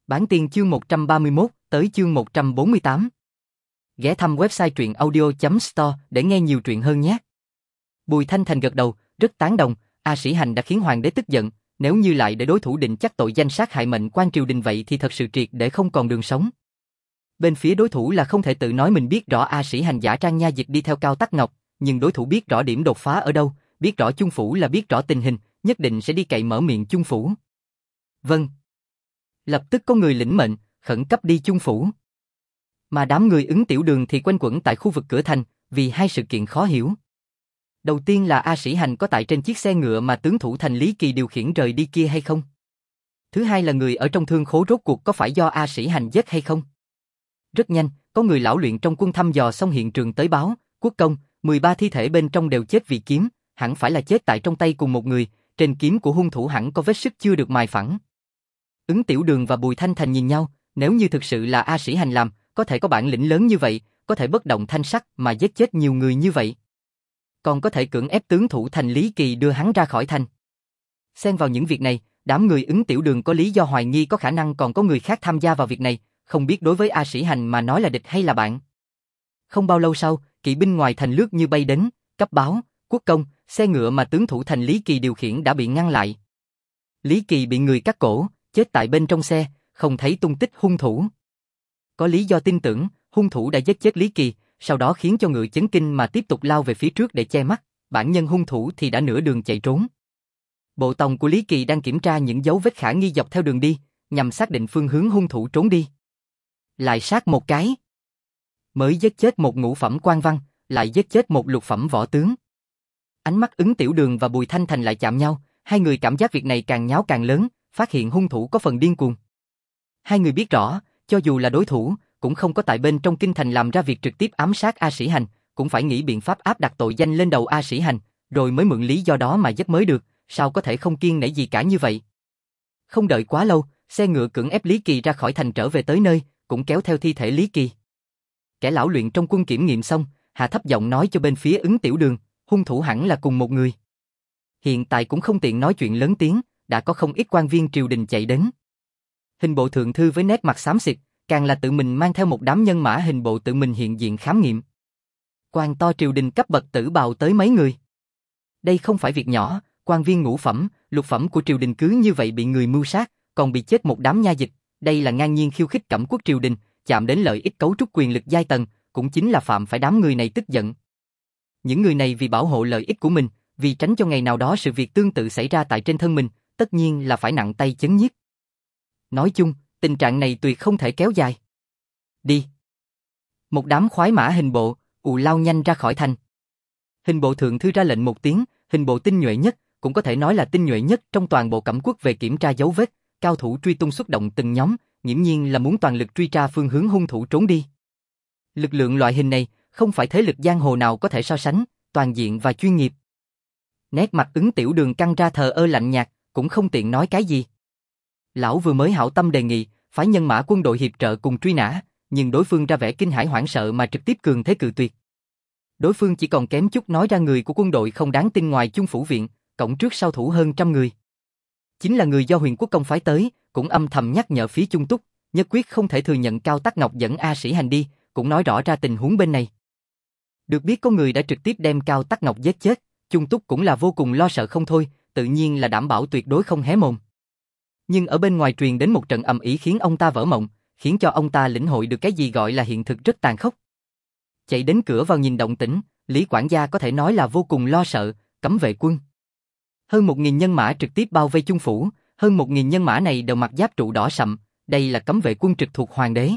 Bản tiên chương 131 tới chương 148. Ghé thăm website truyện audio.store để nghe nhiều truyện hơn nhé. Bùi Thanh Thành gật đầu, rất tán đồng. A Sĩ Hành đã khiến hoàng đế tức giận, nếu như lại để đối thủ định chắc tội danh sát hại mệnh quan triều đình vậy thì thật sự triệt để không còn đường sống. Bên phía đối thủ là không thể tự nói mình biết rõ A Sĩ Hành giả trang nha dịch đi theo Cao Tắc Ngọc, nhưng đối thủ biết rõ điểm đột phá ở đâu, biết rõ Chung Phủ là biết rõ tình hình, nhất định sẽ đi cậy mở miệng Chung Phủ. Vâng. Lập tức có người lĩnh mệnh, khẩn cấp đi Chung Phủ. Mà đám người Ứng Tiểu Đường thì quanh quẩn tại khu vực cửa thành, vì hai sự kiện khó hiểu. Đầu tiên là A Sĩ Hành có tại trên chiếc xe ngựa mà tướng thủ thành Lý Kỳ điều khiển rời đi kia hay không? Thứ hai là người ở trong thương khố rốt cuộc có phải do A Sĩ Hành giết hay không? Rất nhanh, có người lão luyện trong quân thăm dò xong hiện trường tới báo, quốc công, 13 thi thể bên trong đều chết vì kiếm, hẳn phải là chết tại trong tay cùng một người, trên kiếm của hung thủ hẳn có vết sức chưa được mài phẳng. Ứng Tiểu Đường và Bùi Thanh Thành nhìn nhau, nếu như thực sự là A Sĩ Hành làm, có thể có bản lĩnh lớn như vậy, có thể bất động thanh sắc mà giết chết nhiều người như vậy. Còn có thể cưỡng ép tướng thủ thành Lý Kỳ đưa hắn ra khỏi thành. Xen vào những việc này, đám người Ứng Tiểu Đường có lý do hoài nghi có khả năng còn có người khác tham gia vào việc này, không biết đối với A Sĩ Hành mà nói là địch hay là bạn. Không bao lâu sau, kỵ binh ngoài thành lướt như bay đến, cấp báo, quốc công, xe ngựa mà tướng thủ thành Lý Kỳ điều khiển đã bị ngăn lại. Lý Kỳ bị người cắt cổ, chết tại bên trong xe, không thấy tung tích hung thủ. Có lý do tin tưởng, hung thủ đã giết chết Lý Kỳ, sau đó khiến cho ngựa chấn kinh mà tiếp tục lao về phía trước để che mắt, bản nhân hung thủ thì đã nửa đường chạy trốn. Bộ tòng của Lý Kỳ đang kiểm tra những dấu vết khả nghi dọc theo đường đi, nhằm xác định phương hướng hung thủ trốn đi. Lại sát một cái. Mới giết chết một ngũ phẩm quan văn, lại giết chết một lục phẩm võ tướng. Ánh mắt Ứng Tiểu Đường và Bùi Thanh Thành lại chạm nhau, hai người cảm giác việc này càng nháo càng lớn, phát hiện hung thủ có phần điên cuồng. Hai người biết rõ, cho dù là đối thủ, cũng không có tại bên trong kinh thành làm ra việc trực tiếp ám sát A Sĩ Hành, cũng phải nghĩ biện pháp áp đặt tội danh lên đầu A Sĩ Hành, rồi mới mượn lý do đó mà giết mới được, sao có thể không kiêng nể gì cả như vậy. Không đợi quá lâu, xe ngựa cưỡng ép Lý Kỳ ra khỏi thành trở về tới nơi, cũng kéo theo thi thể Lý Kỳ. Kẻ lão luyện trong quân kiểm nghiệm xong, hạ thấp giọng nói cho bên phía Ứng Tiểu Đường, hung thủ hẳn là cùng một người. Hiện tại cũng không tiện nói chuyện lớn tiếng, đã có không ít quan viên triều đình chạy đến. Hình bộ thượng thư với nét mặt xám xịt, càng là tự mình mang theo một đám nhân mã hình bộ tự mình hiện diện khám nghiệm. Quan to triều đình cấp bậc tử bào tới mấy người. Đây không phải việc nhỏ, quan viên ngũ phẩm, lục phẩm của triều đình cứ như vậy bị người mưu sát, còn bị chết một đám nha dịch, đây là ngang nhiên khiêu khích cẩm quốc triều đình, chạm đến lợi ích cấu trúc quyền lực giai tầng, cũng chính là phạm phải đám người này tức giận. Những người này vì bảo hộ lợi ích của mình, vì tránh cho ngày nào đó sự việc tương tự xảy ra tại trên thân mình, tất nhiên là phải nặng tay chấn nhiếp. Nói chung, tình trạng này tuyệt không thể kéo dài. Đi. Một đám khoái mã hình bộ, lao nhanh ra khỏi thành. Hình bộ thượng thư ra lệnh một tiếng, hình bộ tinh nhuệ nhất, cũng có thể nói là tinh nhuệ nhất trong toàn bộ cẩm quốc về kiểm tra dấu vết, cao thủ truy tung xuất động từng nhóm, nghiễm nhiên là muốn toàn lực truy tra phương hướng hung thủ trốn đi. Lực lượng loại hình này, không phải thế lực giang hồ nào có thể so sánh, toàn diện và chuyên nghiệp. Nét mặt Ứng Tiểu Đường căng ra thờ ơ lạnh nhạt, cũng không tiện nói cái gì. Lão vừa mới hảo tâm đề nghị, phái nhân mã quân đội hiệp trợ cùng truy nã, nhưng đối phương ra vẻ kinh hãi hoảng sợ mà trực tiếp cường thế cự tuyệt. Đối phương chỉ còn kém chút nói ra người của quân đội không đáng tin ngoài Chung Phủ viện, cổng trước sau thủ hơn 100 người. Chính là người do Huyền Quốc công phái tới, cũng âm thầm nhắc nhở phía Chung Túc, nhất quyết không thể thừa nhận Cao Tắc Ngọc dẫn A Sĩ Hành đi, cũng nói rõ ra tình huống bên này. Được biết có người đã trực tiếp đem Cao Tắc Ngọc giết chết, Chung Túc cũng là vô cùng lo sợ không thôi, tự nhiên là đảm bảo tuyệt đối không hé mồm. Nhưng ở bên ngoài truyền đến một trận ầm ĩ khiến ông ta vỡ mộng, khiến cho ông ta lĩnh hội được cái gì gọi là hiện thực rất tàn khốc. Chạy đến cửa vào nhìn động tĩnh, Lý quản gia có thể nói là vô cùng lo sợ, cấm vệ quân. Hơn 1.000 nhân mã trực tiếp bao vây Chung Phủ, hơn 1.000 nhân mã này đều mặc giáp trụ đỏ sậm, đây là cấm vệ quân trực thuộc hoàng đế.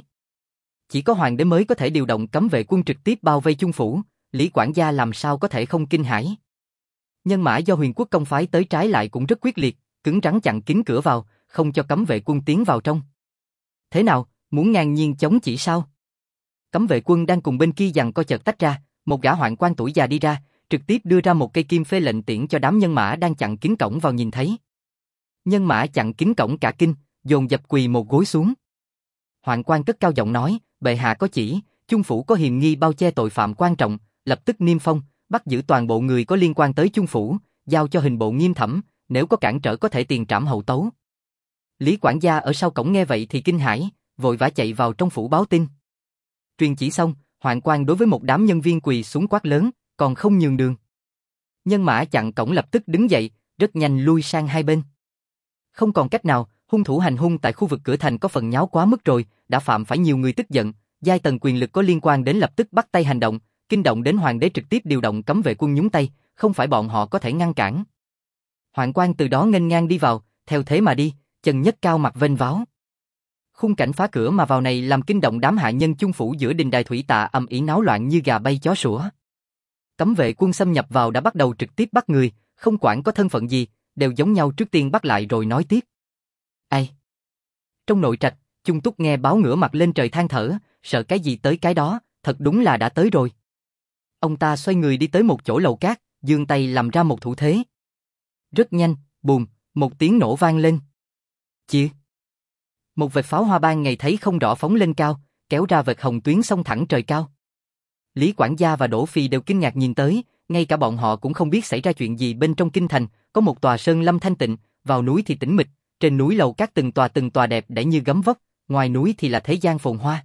Chỉ có hoàng đế mới có thể điều động cấm vệ quân trực tiếp bao vây Chung Phủ, Lý quản gia làm sao có thể không kinh hãi. Nhân mã do Huyền Quốc công phái tới trái lại cũng rất quyết liệt, cứng rắn chặn kín cửa vào, không cho cấm vệ quân tiến vào trong. Thế nào, muốn ngang nhiên chống chỉ sao? Cấm vệ quân đang cùng bên kia giằng co chợt tách ra, một gã hoạn quan tuổi già đi ra, trực tiếp đưa ra một cây kim phê lệnh tiễn cho đám nhân mã đang chặn kín cổng vào nhìn thấy. Nhân mã chặn kín cổng cả kinh, dồn dập quỳ một gối xuống. Hoạn quan cất cao giọng nói, bệ hạ có chỉ, Chung Phủ có hiềm nghi bao che tội phạm quan trọng, lập tức niêm phong, bắt giữ toàn bộ người có liên quan tới Chung Phủ, giao cho hình bộ nghiêm thẩm, nếu có cản trở có thể tiền trảm hậu tấu. Lý quản gia ở sau cổng nghe vậy thì kinh hãi, vội vã chạy vào trong phủ báo tin. Truyền chỉ xong, hoạn quan đối với một đám nhân viên quỳ xuống quát lớn, còn không nhường đường. Nhân mã chặn cổng lập tức đứng dậy, rất nhanh lui sang hai bên. Không còn cách nào, hung thủ hành hung tại khu vực cửa thành có phần nháo quá mức rồi, đã phạm phải nhiều người tức giận, giai tầng quyền lực có liên quan đến lập tức bắt tay hành động, kinh động đến hoàng đế trực tiếp điều động cấm vệ quân nhúng tay, không phải bọn họ có thể ngăn cản. Hoạn quan từ đó nghênh ngang đi vào, theo thế mà đi, chân nhấc cao mặt vênh váo. Khung cảnh phá cửa mà vào này làm kinh động đám hạ nhân chung phủ giữa đình đài thủy tạ ầm ĩ náo loạn như gà bay chó sủa. Cấm vệ quân xâm nhập vào đã bắt đầu trực tiếp bắt người, không quản có thân phận gì, đều giống nhau trước tiên bắt lại rồi nói tiếp. Ai? Trong nội trạch, Chung Túc nghe báo ngửa mặt lên trời than thở, sợ cái gì tới cái đó, thật đúng là đã tới rồi. Ông ta xoay người đi tới một chỗ lầu cát, giương tay làm ra một thủ thế. Rất nhanh, bùm, một tiếng nổ vang lên. Chìa! Một vệt pháo hoa ban ngày thấy không rõ phóng lên cao, kéo ra vệt hồng tuyến xông thẳng trời cao. Lý quản gia và Đỗ Phi đều kinh ngạc nhìn tới, ngay cả bọn họ cũng không biết xảy ra chuyện gì bên trong kinh thành, có một tòa sơn lâm thanh tịnh, vào núi thì tĩnh mịch, trên núi lầu các từng tòa đẹp đẽ như gấm vóc, ngoài núi thì là thế gian phồn hoa.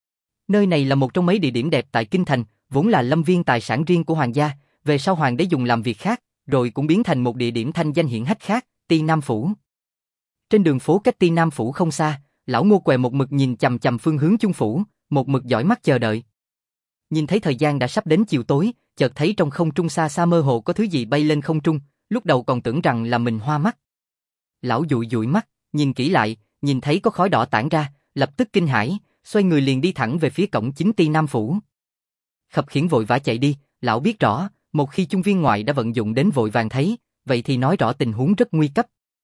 Nơi này là một trong mấy địa điểm đẹp tại kinh thành, vốn là lâm viên tài sản riêng của hoàng gia, về sau hoàng đế dùng làm việc khác, rồi cũng biến thành một địa điểm thanh danh hiển hách khác, Ti Nam phủ. Trên đường phố cách Ti Nam phủ không xa, lão Ngô Què một mực nhìn chằm chằm phương hướng Chung phủ, một mực dõi mắt chờ đợi. Nhìn thấy thời gian đã sắp đến chiều tối, chợt thấy trong không trung xa xa mơ hồ có thứ gì bay lên không trung, lúc đầu còn tưởng rằng là mình hoa mắt. Lão dụi dụi mắt, nhìn kỹ lại, nhìn thấy có khói đỏ tản ra, lập tức kinh hãi, xoay người liền đi thẳng về phía cổng chính Ti Nam phủ. Khập khiễng vội vã chạy đi, lão biết rõ, một khi chung viên ngoại đã vận dụng đến vội vàng thấy, vậy thì nói rõ tình huống rất nguy cấp.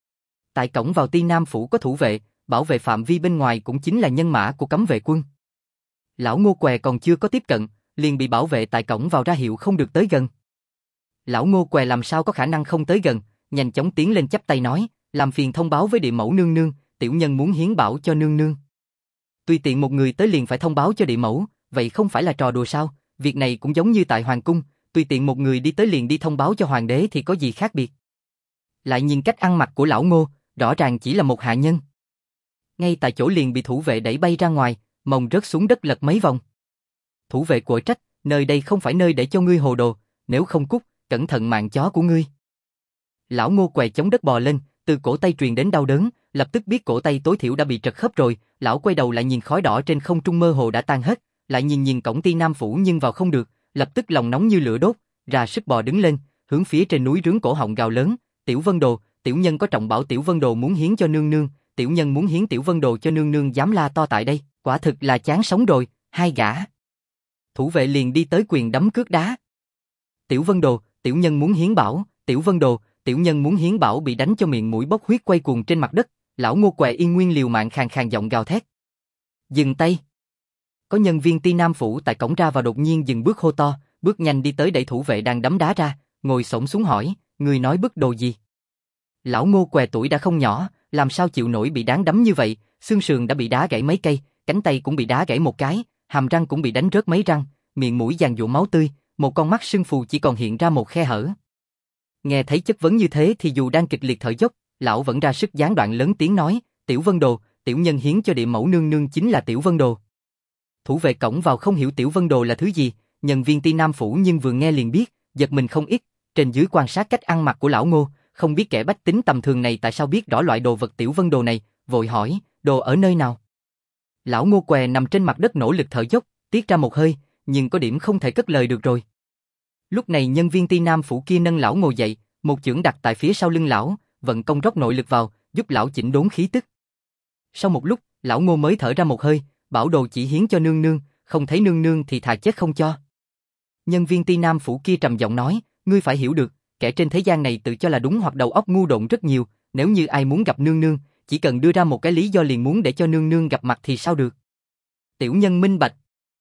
Tại cổng vào Ti Nam phủ có thủ vệ, bảo vệ phạm vi bên ngoài cũng chính là nhân mã của cấm vệ quân. Lão Ngô Què còn chưa có tiếp cận, liền bị bảo vệ tại cổng vào ra hiệu không được tới gần. Lão Ngô Què làm sao có khả năng không tới gần, nhanh chóng tiến lên chắp tay nói, làm phiền thông báo với địa mẫu nương nương, tiểu nhân muốn hiến bảo cho nương nương. Tùy tiện một người tới liền phải thông báo cho địa mẫu, vậy không phải là trò đùa sao? Việc này cũng giống như tại hoàng cung, tùy tiện một người đi tới liền đi thông báo cho hoàng đế thì có gì khác biệt? Lại nhìn cách ăn mặc của lão Ngô, rõ ràng chỉ là một hạ nhân. Ngay tại chỗ liền bị thủ vệ đẩy bay ra ngoài, mông rớt xuống đất lật mấy vòng. Thủ vệ quở trách, nơi đây không phải nơi để cho ngươi hồ đồ, nếu không cút, cẩn thận mạng chó của ngươi. Lão Ngô Què chống đất bò lên, từ cổ tay truyền đến đau đớn, lập tức biết cổ tay tối thiểu đã bị trật khớp rồi, lão quay đầu lại nhìn khói đỏ trên không trung mơ hồ đã tan hết, lại nhìn cổng Ti Nam phủ nhưng vào không được, lập tức lòng nóng như lửa đốt, ra sức bò đứng lên, hướng phía trên núi rướng cổ họng gào lớn, "Tiểu Vân Đồ, tiểu nhân có trọng bảo Tiểu Vân Đồ muốn hiến cho nương nương, tiểu nhân muốn hiến Tiểu Vân Đồ cho nương nương dám la to tại đây, quả thực là chán sống rồi." Hai gã thủ vệ liền đi tới quyền đấm cước đá. "Tiểu Vân Đồ, tiểu nhân muốn hiến bảo, Tiểu Vân Đồ, tiểu nhân muốn hiến bảo" bị đánh cho miệng mũi bốc huyết quay cuồng trên mặt đất, lão Ngô Què yên nguyên liều mạng khàn khàn giọng gào thét. "Dừng tay!" Có nhân viên Ti Nam phủ tại cổng ra và đột nhiên dừng bước hô to, bước nhanh đi tới đẩy thủ vệ đang đấm đá ra, ngồi xổm xuống hỏi, "Người nói bức đồ gì?" Lão Ngô Què tuổi đã không nhỏ, làm sao chịu nổi bị đáng đấm như vậy, xương sườn đã bị đá gãy mấy cây, cánh tay cũng bị đá gãy một cái, hàm răng cũng bị đánh rớt mấy răng, miệng mũi giàn giụa máu tươi, một con mắt sưng phù chỉ còn hiện ra một khe hở. Nghe thấy chất vấn như thế thì dù đang kịch liệt thở dốc, lão vẫn ra sức gián đoạn lớn tiếng nói, "Tiểu Vân Đồ, tiểu nhân hiến cho địa mẫu nương nương chính là Tiểu Vân Đồ." Thủ vệ cổng vào không hiểu Tiểu Vân Đồ là thứ gì, nhân viên Ti Nam phủ nhưng vừa nghe liền biết, giật mình không ít, trên dưới quan sát cách ăn mặc của lão Ngô, không biết kẻ bách tính tầm thường này tại sao biết rõ loại đồ vật Tiểu Vân Đồ này, vội hỏi, "Đồ ở nơi nào?" Lão Ngô Què nằm trên mặt đất nỗ lực thở dốc, tiết ra một hơi, nhưng có điểm không thể cất lời được rồi. Lúc này nhân viên Ti Nam phủ kia nâng lão ngồi dậy, một chưởng đặt tại phía sau lưng lão, vận công rót nội lực vào, giúp lão chỉnh đốn khí tức. Sau một lúc, lão Ngô mới thở ra một hơi, bảo đồ chỉ hiến cho nương nương, không thấy nương nương thì thà chết không cho. Nhân viên Ti Nam phủ kia trầm giọng nói, "Ngươi phải hiểu được, kẻ trên thế gian này tự cho là đúng hoặc đầu óc ngu độn rất nhiều, nếu như ai muốn gặp nương nương, chỉ cần đưa ra một cái lý do liền muốn để cho nương nương gặp mặt thì sao được?" "Tiểu nhân minh bạch."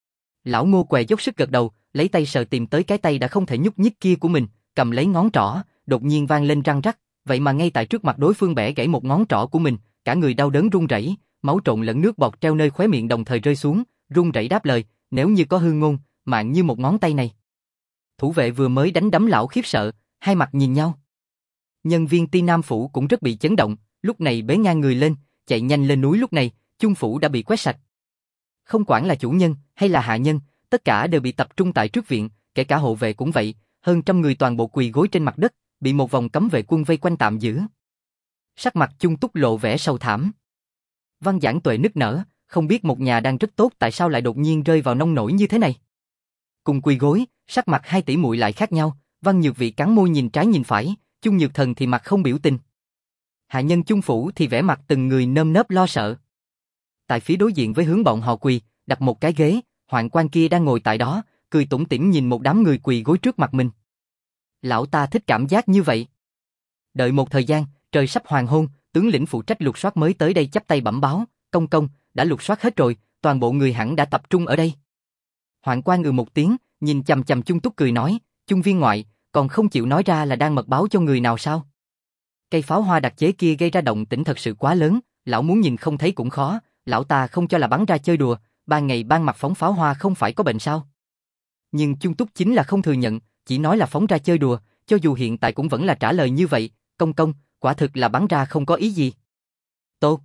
Lão Ngô Què dốc sức gật đầu, lấy tay sờ tìm tới cái tay đã không thể nhúc nhích kia của mình, cầm lấy ngón trỏ, đột nhiên vang lên răng rắc, vậy mà ngay tại trước mặt đối phương bẻ gãy một ngón trỏ của mình, cả người đau đớn run rẩy, máu trộn lẫn nước bọt treo nơi khóe miệng đồng thời rơi xuống, run rẩy đáp lời, "Nếu như có hư ngôn, mạng như một ngón tay này." Thủ vệ vừa mới đánh đấm lão khiếp sợ, hai mặt nhìn nhau. Nhân viên Ti Nam phủ cũng rất bị chấn động, lúc này bế ngang người lên, chạy nhanh lên núi. Lúc này, chung phủ đã bị quét sạch. Không quản là chủ nhân hay là hạ nhân, tất cả đều bị tập trung tại trước viện, kể cả hộ vệ cũng vậy, hơn trăm người toàn bộ quỳ gối trên mặt đất, bị một vòng cấm vệ quân vây quanh tạm giữ. Sắc mặt Chung Túc lộ vẻ sầu thảm. Văn Giảng Tuệ nức nở, không biết một nhà đang rất tốt tại sao lại đột nhiên rơi vào nông nổi như thế này. Cùng quỳ gối, sắc mặt hai tỷ muội lại khác nhau, Văn Nhược Vị cắn môi nhìn trái nhìn phải, Chung Nhược Thần thì mặt không biểu tình. Hạ nhân Chung phủ thì vẻ mặt từng người nơm nớp lo sợ. Tại phía đối diện với hướng bọn họ quỳ, đặt một cái ghế, hoạn quan kia đang ngồi tại đó, cười tủm tỉm nhìn một đám người quỳ gối trước mặt mình. Lão ta thích cảm giác như vậy. Đợi một thời gian, trời sắp hoàng hôn, tướng lĩnh phụ trách lục soát mới tới đây chắp tay bẩm báo, công công, đã lục soát hết rồi, toàn bộ người hẳn đã tập trung ở đây. Hoạn quan một tiếng, nhìn chằm chằm Chung Túc cười nói, Chung viên ngoại, còn không chịu nói ra là đang mật báo cho người nào sao? Cây pháo hoa đặc chế kia gây ra động tĩnh thật sự quá lớn, lão muốn nhìn không thấy cũng khó, lão ta không cho là bắn ra chơi đùa, ban ngày ban mặt phóng pháo hoa không phải có bệnh sao? Nhưng Chung Túc chính là không thừa nhận, chỉ nói là phóng ra chơi đùa, cho dù hiện tại cũng vẫn là trả lời như vậy, công công, quả thực là bắn ra không có ý gì. Tốt.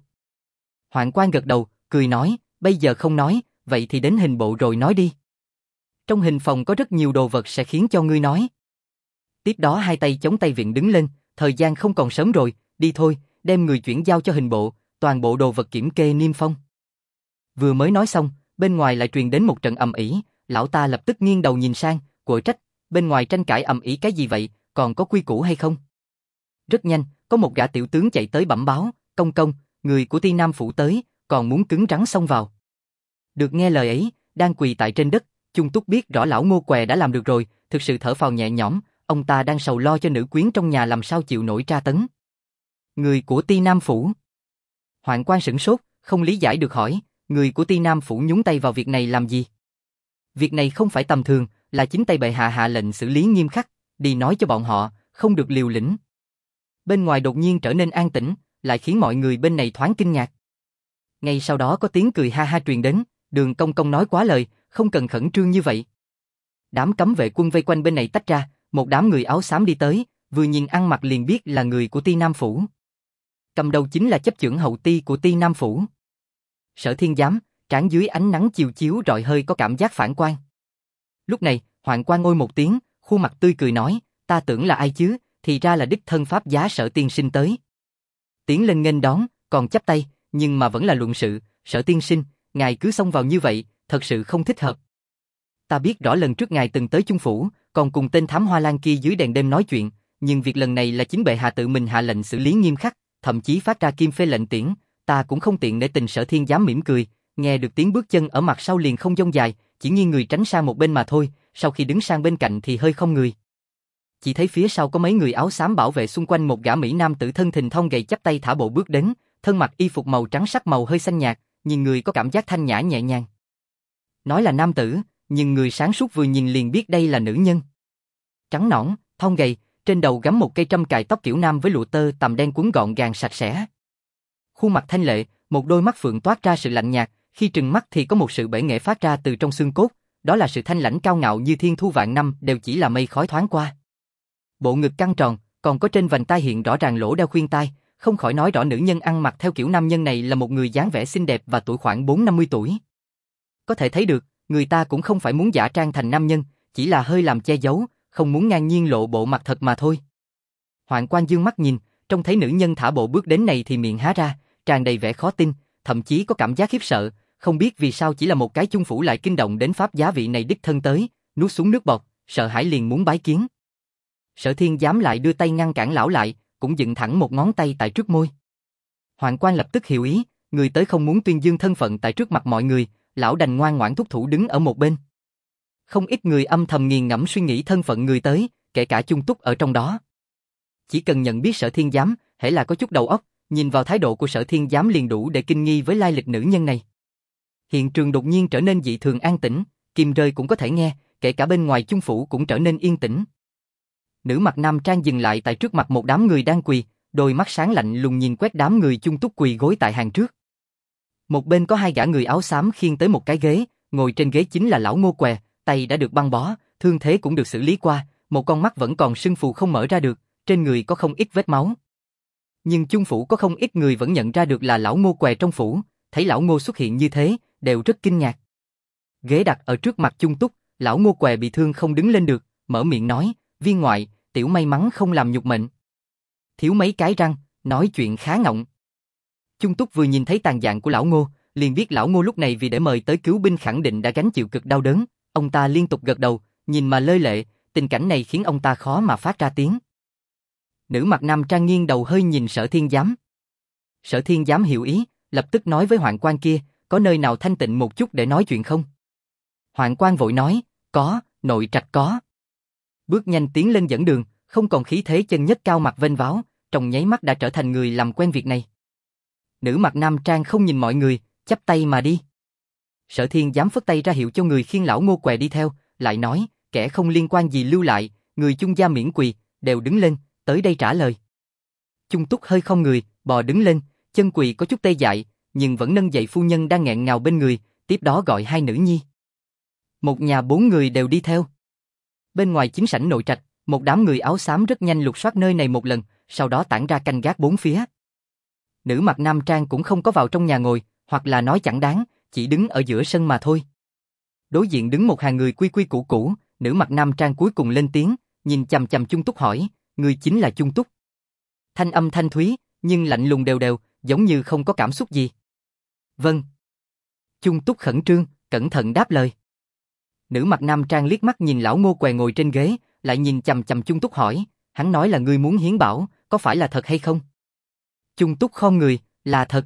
Hoạn quan gật đầu, cười nói, bây giờ không nói, vậy thì đến hình bộ rồi nói đi. Trong hình phòng có rất nhiều đồ vật sẽ khiến cho ngươi nói. Tiếp đó hai tay chống tay vịn đứng lên, thời gian không còn sớm rồi, đi thôi, đem người chuyển giao cho hình bộ, toàn bộ đồ vật kiểm kê niêm phong. Vừa mới nói xong, bên ngoài lại truyền đến một trận ầm ĩ, lão ta lập tức nghiêng đầu nhìn sang, quở trách, bên ngoài tranh cãi ầm ĩ cái gì vậy, còn có quy củ hay không? Rất nhanh, có một gã tiểu tướng chạy tới bẩm báo, công công, người của Ti Nam phủ tới, còn muốn cứng rắn xông vào. Được nghe lời ấy, đang quỳ tại trên đất, Chung Túc biết rõ lão Ngô Què đã làm được rồi, thực sự thở phào nhẹ nhõm, ông ta đang sầu lo cho nữ quyến trong nhà làm sao chịu nổi tra tấn. Người của Ti Nam phủ. Hoạn quan sửng sốt, không lý giải được hỏi, người của Ti Nam phủ nhúng tay vào việc này làm gì? Việc này không phải tầm thường, là chính tay bệ hạ hạ lệnh xử lý nghiêm khắc, đi nói cho bọn họ, không được liều lĩnh. Bên ngoài đột nhiên trở nên an tĩnh, lại khiến mọi người bên này thoáng kinh ngạc. Ngay sau đó có tiếng cười ha ha truyền đến, Đường công công nói quá lời, không cần khẩn trương như vậy. Đám cấm vệ quân vây quanh bên này tách ra, một đám người áo xám đi tới, vừa nhìn ăn mặc liền biết là người của Ti Nam phủ. Cầm đầu chính là chấp chưởng hậu ti của Ti Nam phủ. Sở Thiên Giám, trán dưới ánh nắng chiều chiếu rọi hơi có cảm giác phản quang. Lúc này, Hoạn Quan ôi một tiếng, khuôn mặt tươi cười nói, ta tưởng là ai chứ, thì ra là đích thân pháp giá Sở tiên sinh tới. Tiến lên nghênh đón, còn chắp tay, nhưng mà vẫn là luận sự, Sở tiên sinh, ngài cứ xông vào như vậy, thật sự không thích hợp. Ta biết rõ lần trước ngài từng tới Chung phủ, còn cùng tên thám hoa lan kia dưới đèn đêm nói chuyện, nhưng việc lần này là chính bệ hạ tự mình hạ lệnh xử lý nghiêm khắc, thậm chí phát ra kim phê lệnh tiễn, ta cũng không tiện để tình. Sở Thiên Giám mỉm cười, nghe được tiếng bước chân ở mặt sau liền không dông dài, chỉ nghiêng người tránh sang một bên mà thôi, sau khi đứng sang bên cạnh thì hơi không người. Chỉ thấy phía sau có mấy người áo xám bảo vệ xung quanh một gã mỹ nam tử thân thình thon gầy chắp tay thả bộ bước đến, thân mặc y phục màu trắng sắc màu hơi xanh nhạt, nhìn người có cảm giác thanh nhã nhẹ nhàng. Nói là nam tử, nhưng người sáng suốt vừa nhìn liền biết đây là nữ nhân. Trắng nõn, thon gầy, trên đầu gắm một cây trâm cài tóc kiểu nam với lụa tơ tằm đen quấn gọn gàng sạch sẽ. Khuôn mặt thanh lệ, một đôi mắt phượng toát ra sự lạnh nhạt, khi trừng mắt thì có một sự bể nghệ phát ra từ trong xương cốt, đó là sự thanh lãnh cao ngạo như thiên thu vạn năm đều chỉ là mây khói thoáng qua. Bộ ngực căng tròn, còn có trên vành tai hiện rõ ràng lỗ đeo khuyên tai, không khỏi nói rõ nữ nhân ăn mặc theo kiểu nam nhân này là một người dáng vẻ xinh đẹp và tuổi khoảng 40-50 tuổi. Có thể thấy được, người ta cũng không phải muốn giả trang thành nam nhân, chỉ là hơi làm che giấu, không muốn ngang nhiên lộ bộ mặt thật mà thôi. Hoạn Quan dương mắt nhìn, trông thấy nữ nhân thả bộ bước đến này thì miệng há ra, tràn đầy vẻ khó tin, thậm chí có cảm giác khiếp sợ, không biết vì sao chỉ là một cái chung phủ lại kinh động đến pháp giá vị này đích thân tới, nuốt xuống nước bọt, sợ hãi liền muốn bái kiến. Sở Thiên Giám lại đưa tay ngăn cản lão lại, cũng dựng thẳng một ngón tay tại trước môi. Hoạn Quan lập tức hiểu ý, người tới không muốn tuyên dương thân phận tại trước mặt mọi người, lão đành ngoan ngoãn thúc thủ đứng ở một bên. Không ít người âm thầm nghiền ngẫm suy nghĩ thân phận người tới, kể cả Chung Túc ở trong đó. Chỉ cần nhận biết Sở Thiên Giám, hễ là có chút đầu óc, nhìn vào thái độ của Sở Thiên Giám liền đủ để kinh nghi với lai lịch nữ nhân này. Hiện trường đột nhiên trở nên dị thường an tĩnh, kim rơi cũng có thể nghe, kể cả bên ngoài Chung phủ cũng trở nên yên tĩnh. Nữ mặc nam trang dừng lại tại trước mặt một đám người đang quỳ, đôi mắt sáng lạnh lùng nhìn quét đám người Chung Túc quỳ gối tại hàng trước. Một bên có hai gã người áo xám khiêng tới một cái ghế, ngồi trên ghế chính là lão Ngô Què, tay đã được băng bó, thương thế cũng được xử lý qua, một con mắt vẫn còn sưng phù không mở ra được, trên người có không ít vết máu. Nhưng chung phủ có không ít người vẫn nhận ra được là lão Ngô què trong phủ, thấy lão Ngô xuất hiện như thế, đều rất kinh ngạc. Ghế đặt ở trước mặt Chung Túc, lão Ngô què bị thương không đứng lên được, mở miệng nói, viên ngoại, tiểu may mắn không làm nhục mệnh. Thiếu mấy cái răng, nói chuyện khá ngọng. Chung Túc vừa nhìn thấy tàn dạng của lão Ngô, liền biết lão Ngô lúc này vì để mời tới cứu binh khẳng định đã gánh chịu cực đau đớn, ông ta liên tục gật đầu, nhìn mà lơi lệ, tình cảnh này khiến ông ta khó mà phát ra tiếng. Nữ mặt nam trang nghiêng đầu hơi nhìn Sở Thiên Giám. Sở Thiên Giám hiểu ý, lập tức nói với hoạn quan kia, có nơi nào thanh tịnh một chút để nói chuyện không? Hoạn quan vội nói, có, nội trạch có. Bước nhanh tiến lên dẫn đường, không còn khí thế chân nhất cao mặt vênh váo, trong nháy mắt đã trở thành người làm quen việc này. Nữ mặt nam trang không nhìn mọi người, chắp tay mà đi. Sở Thiên Giám phất tay ra hiệu cho người khiêng lão Ngô què đi theo, lại nói, kẻ không liên quan gì lưu lại, người Chung gia miễn quỳ, đều đứng lên, tới đây trả lời. Chung Túc hơi không người, bò đứng lên, chân quỳ có chút tê dại, nhưng vẫn nâng dậy phu nhân đang nghẹn ngào bên người, tiếp đó gọi hai nữ nhi. Một nhà 4 người đều đi theo. Bên ngoài chính sảnh nội trạch, một đám người áo xám rất nhanh lục soát nơi này một lần, sau đó tản ra canh gác bốn phía. Nữ mặt nam trang cũng không có vào trong nhà ngồi, hoặc là nói chẳng đáng, chỉ đứng ở giữa sân mà thôi. Đối diện đứng một hàng người quy quy củ củ, nữ mặt nam trang cuối cùng lên tiếng, nhìn chằm chằm Chung Túc hỏi, người chính là Chung Túc. Thanh âm thanh thúy, nhưng lạnh lùng đều đều, giống như không có cảm xúc gì. Vâng. Chung Túc khẩn trương, cẩn thận đáp lời. Nữ mặt nam trang liếc mắt nhìn lão Ngô què ngồi trên ghế, lại nhìn chằm chằm Chung Túc hỏi, hắn nói là ngươi muốn hiến bảo, có phải là thật hay không? Chung Túc khom người, là thật.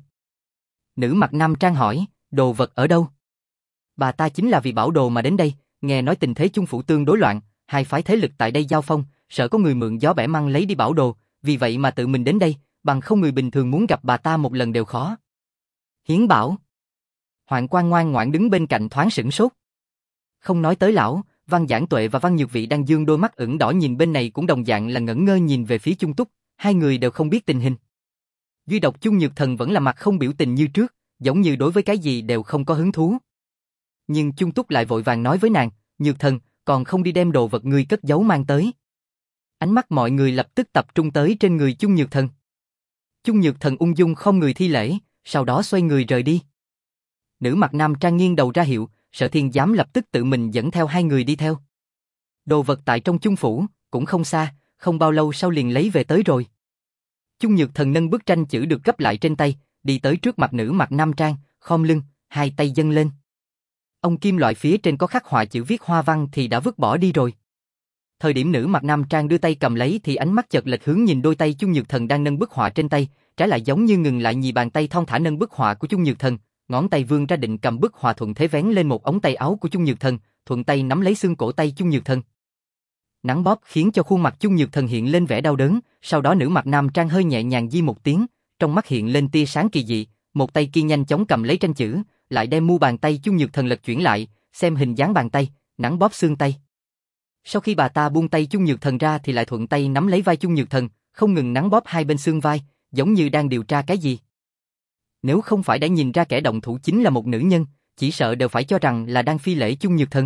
Nữ mặt nam trang hỏi, đồ vật ở đâu? Bà ta chính là vì bảo đồ mà đến đây, nghe nói tình thế Chung phủ tương đối loạn, hai phái thế lực tại đây giao phong, sợ có người mượn gió bẻ măng lấy đi bảo đồ, vì vậy mà tự mình đến đây, bằng không người bình thường muốn gặp bà ta một lần đều khó. Hiến bảo. Hoạn quan ngoan ngoãn đứng bên cạnh thoáng sửng sốt. Không nói tới lão, Văn Giảng Tuệ và Văn Nhược Vị đang dương đôi mắt ửng đỏ nhìn bên này cũng đồng dạng là ngẩn ngơ nhìn về phía Chung Túc, hai người đều không biết tình hình. Duy độc Chung Nhược Thần vẫn là mặt không biểu tình như trước, giống như đối với cái gì đều không có hứng thú. Nhưng Chung Túc lại vội vàng nói với nàng, Nhược Thần, còn không đi đem đồ vật ngươi cất giấu mang tới. Ánh mắt mọi người lập tức tập trung tới trên người Chung Nhược Thần. Chung Nhược Thần ung dung không người thi lễ, sau đó xoay người rời đi. Nữ mặt nam trang nghiêng đầu ra hiệu, Sở Thiên Giám lập tức tự mình dẫn theo hai người đi theo. Đồ vật tại trong Chung phủ, cũng không xa, không bao lâu sau liền lấy về tới rồi. Chung Nhược Thần nâng bức tranh chữ được gấp lại trên tay, đi tới trước mặt nữ mặt nam trang, khom lưng, hai tay dâng lên. Ông kim loại phía trên có khắc họa chữ viết hoa văn thì đã vứt bỏ đi rồi. Thời điểm nữ mặt nam trang đưa tay cầm lấy thì ánh mắt chợt lệch hướng nhìn đôi tay Chung Nhược Thần đang nâng bức họa trên tay, trái lại giống như ngừng lại nhìn bàn tay thon thả nâng bức họa của Chung Nhược Thần, ngón tay vươn ra định cầm bức họa thuận thế vén lên một ống tay áo của Chung Nhược Thần, thuận tay nắm lấy xương cổ tay Chung Nhược Thần. Nắng bóp khiến cho khuôn mặt Chung Nhược Thần hiện lên vẻ đau đớn, sau đó nữ mặt nam trang hơi nhẹ nhàng di một tiếng, trong mắt hiện lên tia sáng kỳ dị, một tay kia nhanh chóng cầm lấy tranh chữ, lại đem mu bàn tay Chung Nhược Thần lật chuyển lại, xem hình dáng bàn tay, nắng bóp xương tay. Sau khi bà ta buông tay Chung Nhược Thần ra thì lại thuận tay nắm lấy vai Chung Nhược Thần, không ngừng nắng bóp hai bên xương vai, giống như đang điều tra cái gì. Nếu không phải đã nhìn ra kẻ động thủ chính là một nữ nhân, chỉ sợ đều phải cho rằng là đang phi lễ Chung Nhược Thần.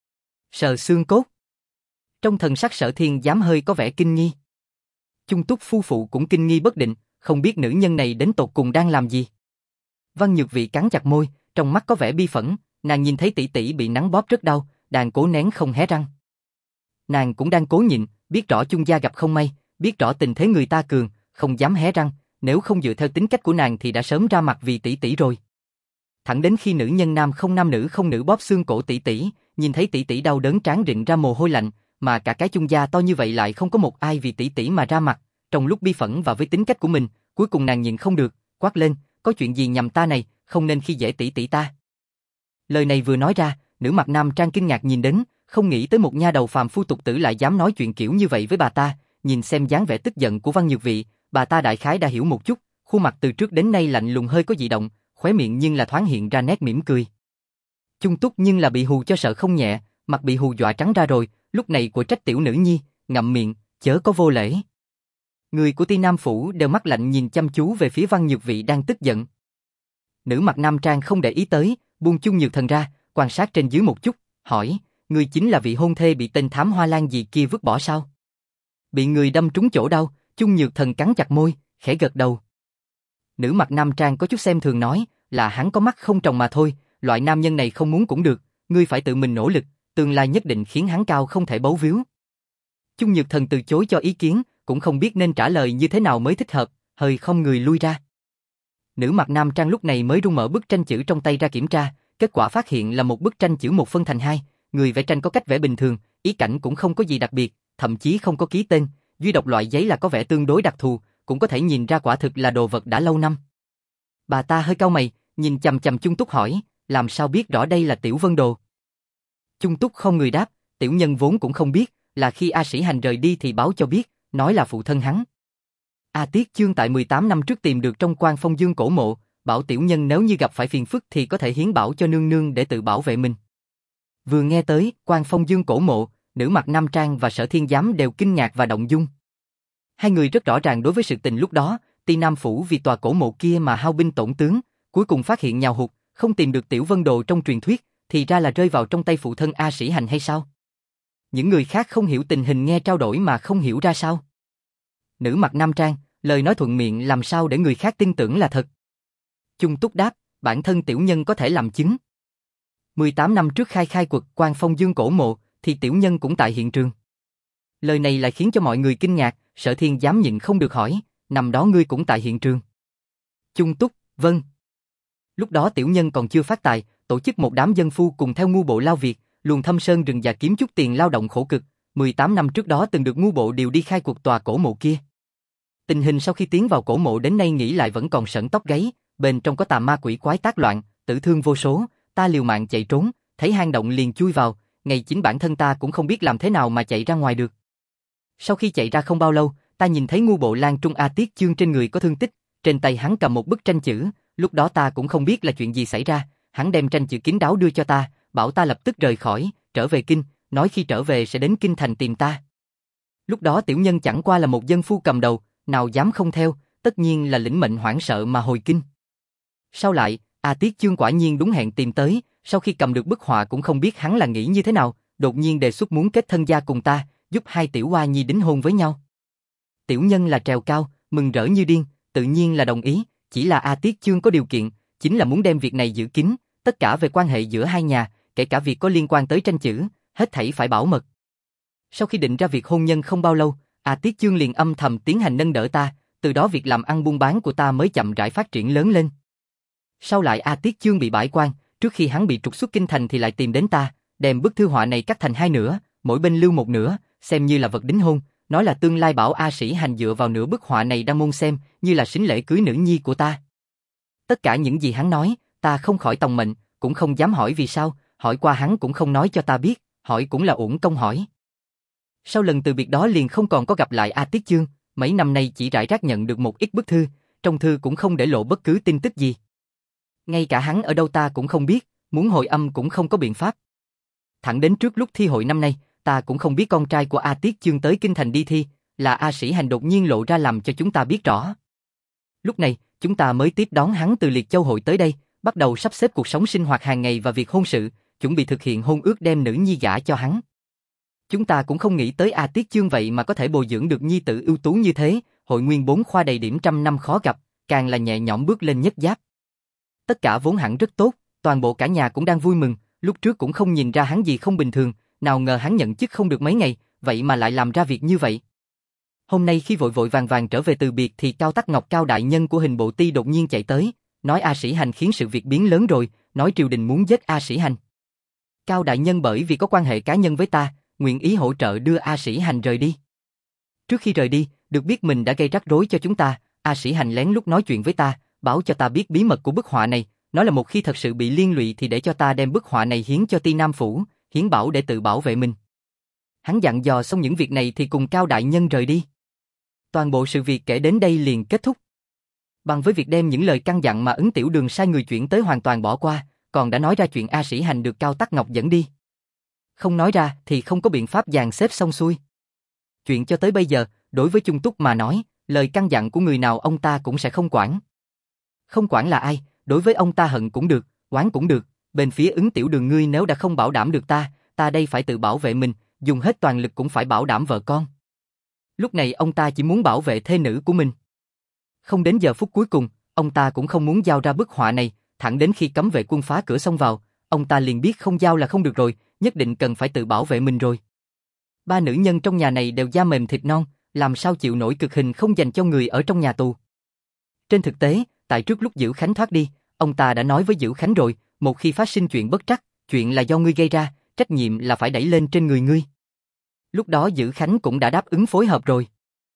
Sờ xương cốt. Trong thần sắc Sở Thiên Giám hơi có vẻ kinh nghi. Chung Túc phu phụ cũng kinh nghi bất định, không biết nữ nhân này đến tột cùng đang làm gì. Văn Nhược Vị cắn chặt môi, trong mắt có vẻ bi phẫn, nàng nhìn thấy tỷ tỷ bị nắng bóp rất đau, đang cố nén không hé răng. Nàng cũng đang cố nhịn, biết rõ Chung gia gặp không may, biết rõ tình thế người ta cường, không dám hé răng, nếu không dựa theo tính cách của nàng thì đã sớm ra mặt vì tỷ tỷ rồi. Thẳng đến khi nữ nhân nam không nữ bóp xương cổ tỷ tỷ, nhìn thấy tỷ tỷ đau đớn trán rịn ra mồ hôi lạnh, mà cả cái Chung gia to như vậy lại không có một ai vì tỷ tỷ mà ra mặt, trong lúc bi phẫn và với tính cách của mình, cuối cùng nàng nhịn không được, quát lên, có chuyện gì nhằm ta này, không nên khi dễ tỷ tỷ ta. Lời này vừa nói ra, nữ mặt nam trang kinh ngạc nhìn đến, không nghĩ tới một nha đầu phàm phu tục tử lại dám nói chuyện kiểu như vậy với bà ta, nhìn xem dáng vẻ tức giận của Văn Nhược Vị, bà ta đại khái đã hiểu một chút, khuôn mặt từ trước đến nay lạnh lùng hơi có dị động, khóe miệng nhưng là thoáng hiện ra nét mỉm cười. Chung Túc nhưng là bị hù cho sợ không nhẹ, mặt bị hù dọa trắng ra rồi, lúc này của trách tiểu nữ nhi, ngậm miệng, chớ có vô lễ. Người của Ti Nam phủ đều mắt lạnh nhìn chăm chú về phía Văn Nhược Vị đang tức giận. Nữ mặt nam trang không để ý tới, buông Chung Nhược Thần ra, quan sát trên dưới một chút, hỏi, người chính là vị hôn thê bị tên thám hoa lan gì kia vứt bỏ sao? Bị người đâm trúng chỗ đau, Chung Nhược Thần cắn chặt môi, khẽ gật đầu. Nữ mặc nam trang có chút xem thường nói, là hắn có mắt không tròng mà thôi, loại nam nhân này không muốn cũng được, ngươi phải tự mình nỗ lực, tương lai nhất định khiến hắn cao không thể bấu víu. Chung Nhược Thần từ chối cho ý kiến, cũng không biết nên trả lời như thế nào mới thích hợp, hơi không người lui ra. Nữ mặc nam trang lúc này mới rung mở bức tranh chữ trong tay ra kiểm tra, kết quả phát hiện là một bức tranh chữ một phân thành hai, người vẽ tranh có cách vẽ bình thường, ý cảnh cũng không có gì đặc biệt, thậm chí không có ký tên, duy độc loại giấy là có vẻ tương đối đặc thù, cũng có thể nhìn ra quả thực là đồ vật đã lâu năm. Bà ta hơi cau mày, nhìn chằm chằm Chung Túc hỏi, làm sao biết rõ đây là Tiểu Vân Đồ? Chung Túc không người đáp, tiểu nhân vốn cũng không biết, là khi A Sĩ Hành rời đi thì báo cho biết, nói là phụ thân hắn. A Tiết Chương tại 18 năm trước tìm được trong Quan Phong Dương cổ mộ, bảo tiểu nhân nếu như gặp phải phiền phức thì có thể hiến bảo cho nương nương để tự bảo vệ mình. Vừa nghe tới Quan Phong Dương cổ mộ, nữ mặc nam trang và Sở Thiên Giám đều kinh ngạc và động dung. Hai người rất rõ ràng đối với sự tình lúc đó, Ti Nam Phủ vì tòa cổ mộ kia mà hao binh tổn tướng, cuối cùng phát hiện nhào hụt, không tìm được Tiểu Vân Đồ trong truyền thuyết, thì ra là rơi vào trong tay phụ thân A Sĩ Hành hay sao? Những người khác không hiểu tình hình nghe trao đổi mà không hiểu ra sao. Nữ mặc nam trang, lời nói thuận miệng làm sao để người khác tin tưởng là thật. Chung Túc đáp, bản thân tiểu nhân có thể làm chứng. 18 năm trước khai quật Quan Phong Dương cổ mộ, thì tiểu nhân cũng tại hiện trường. Lời này lại khiến cho mọi người kinh ngạc, Sở Thiên Giám nhịn không được hỏi, năm đó ngươi cũng tại hiện trường. Chung Túc, vâng. Lúc đó tiểu nhân còn chưa phát tài, tổ chức một đám dân phu cùng theo ngu bộ lao việc, luồn thâm sơn rừng già kiếm chút tiền lao động khổ cực, 18 năm trước đó từng được ngu bộ điều đi khai quật tòa cổ mộ kia. Tình hình sau khi tiến vào cổ mộ đến nay nghĩ lại vẫn còn sởn tóc gáy, bên trong có tà ma quỷ quái tác loạn, tử thương vô số, ta liều mạng chạy trốn, thấy hang động liền chui vào, ngay chính bản thân ta cũng không biết làm thế nào mà chạy ra ngoài được. Sau khi chạy ra không bao lâu, ta nhìn thấy ngu bộ Lan Trung A Tiết Chương trên người có thương tích, trên tay hắn cầm một bức tranh chữ, lúc đó ta cũng không biết là chuyện gì xảy ra, hắn đem tranh chữ kín đáo đưa cho ta, bảo ta lập tức rời khỏi, trở về kinh, nói khi trở về sẽ đến kinh thành tìm ta. Lúc đó tiểu nhân chẳng qua là một dân phu cầm đầu, nào dám không theo, tất nhiên là lĩnh mệnh hoảng sợ mà hồi kinh. Sau lại, A Tiết Chương quả nhiên đúng hẹn tìm tới, sau khi cầm được bức họa cũng không biết hắn là nghĩ như thế nào, đột nhiên đề xuất muốn kết thân gia cùng ta, giúp hai tiểu hoa nhi đính hôn với nhau. Tiểu nhân là trèo cao, mừng rỡ như điên, tự nhiên là đồng ý, chỉ là A Tiết Chương có điều kiện, chính là muốn đem việc này giữ kín, tất cả về quan hệ giữa hai nhà, kể cả việc có liên quan tới tranh chữ, hết thảy phải bảo mật. Sau khi định ra việc hôn nhân không bao lâu, A Tiết Chương liền âm thầm tiến hành nâng đỡ ta, từ đó việc làm ăn buôn bán của ta mới chậm rãi phát triển lớn lên. Sau lại A Tiết Chương bị bãi quan, trước khi hắn bị trục xuất kinh thành thì lại tìm đến ta, đem bức thư họa này cắt thành hai nửa, mỗi bên lưu một nửa, xem như là vật đính hôn, nói là tương lai bảo A Sĩ Hành dựa vào nửa bức họa này đăng môn xem, như là sính lễ cưới nữ nhi của ta. Tất cả những gì hắn nói, ta không khỏi tòng mệnh, cũng không dám hỏi vì sao, hỏi qua hắn cũng không nói cho ta biết, hỏi cũng là uổng công hỏi. Sau lần từ biệt đó liền không còn có gặp lại A Tiết Chương, mấy năm nay chỉ rải rác nhận được một ít bức thư, trong thư cũng không để lộ bất cứ tin tức gì. Ngay cả hắn ở đâu ta cũng không biết, muốn hồi âm cũng không có biện pháp. Thẳng đến trước lúc thi hội năm nay, ta cũng không biết con trai của A Tiết Chương tới kinh thành đi thi, là A Sĩ Hành đột nhiên lộ ra làm cho chúng ta biết rõ. Lúc này, chúng ta mới tiếp đón hắn từ Liệt Châu hội tới đây, bắt đầu sắp xếp cuộc sống sinh hoạt hàng ngày và việc hôn sự, chuẩn bị thực hiện hôn ước đem nữ nhi gả cho hắn. Chúng ta cũng không nghĩ tới A Tiết Chương vậy mà có thể bồi dưỡng được nhi tử ưu tú như thế, hội nguyên 4 khoa đầy điểm trăm năm khó gặp, càng là nhẹ nhõm bước lên nhất giáp. Tất cả vốn hẳn rất tốt, toàn bộ cả nhà cũng đang vui mừng, lúc trước cũng không nhìn ra hắn gì không bình thường, nào ngờ hắn nhận chức không được mấy ngày, vậy mà lại làm ra việc như vậy. Hôm nay khi vội vội vàng vàng trở về từ biệt thì Cao Tắc Ngọc Cao đại nhân của Hình Bộ Ti đột nhiên chạy tới, nói A Sĩ Hành khiến sự việc biến lớn rồi, nói triều đình muốn giết A Sĩ Hành. Cao đại nhân bởi vì có quan hệ cá nhân với ta, nguyện ý hỗ trợ đưa A Sĩ Hành rời đi. Trước khi rời đi, được biết mình đã gây rắc rối cho chúng ta, A Sĩ Hành lén lút nói chuyện với ta, báo cho ta biết bí mật của bức họa này, nói là một khi thật sự bị liên lụy thì để cho ta đem bức họa này hiến cho Ti Nam Phủ, hiến bảo để tự bảo vệ mình. Hắn dặn dò xong những việc này thì cùng Cao đại nhân rời đi. Toàn bộ sự việc kể đến đây liền kết thúc. Bằng với việc đem những lời căn dặn mà Ấn Tiểu Đường sai người chuyển tới hoàn toàn bỏ qua, còn đã nói ra chuyện A Sĩ Hành được Cao Tắc Ngọc dẫn đi. Không nói ra thì không có biện pháp dàn xếp xong xuôi. Chuyện cho tới bây giờ, đối với Chung Túc mà nói, lời căn dặn của người nào ông ta cũng sẽ không quản. Không quản là ai, đối với ông ta hận cũng được, oán cũng được, bên phía Ứng Tiểu Đường ngươi nếu đã không bảo đảm được ta đây phải tự bảo vệ mình, dùng hết toàn lực cũng phải bảo đảm vợ con. Lúc này ông ta chỉ muốn bảo vệ thê nữ của mình. Không đến giờ phút cuối cùng, ông ta cũng không muốn giao ra bức họa này, thẳng đến khi cấm vệ quân phá cửa xông vào, ông ta liền biết không giao là không được rồi, nhất định cần phải tự bảo vệ mình rồi. Ba nữ nhân trong nhà này đều da mềm thịt non, làm sao chịu nổi cực hình không dành cho người ở trong nhà tù. Trên thực tế, tại trước lúc Dữ Khánh thoát đi, ông ta đã nói với Dữ Khánh rồi, một khi phát sinh chuyện bất trắc, chuyện là do ngươi gây ra, trách nhiệm là phải đẩy lên trên người ngươi. Lúc đó Dữ Khánh cũng đã đáp ứng phối hợp rồi.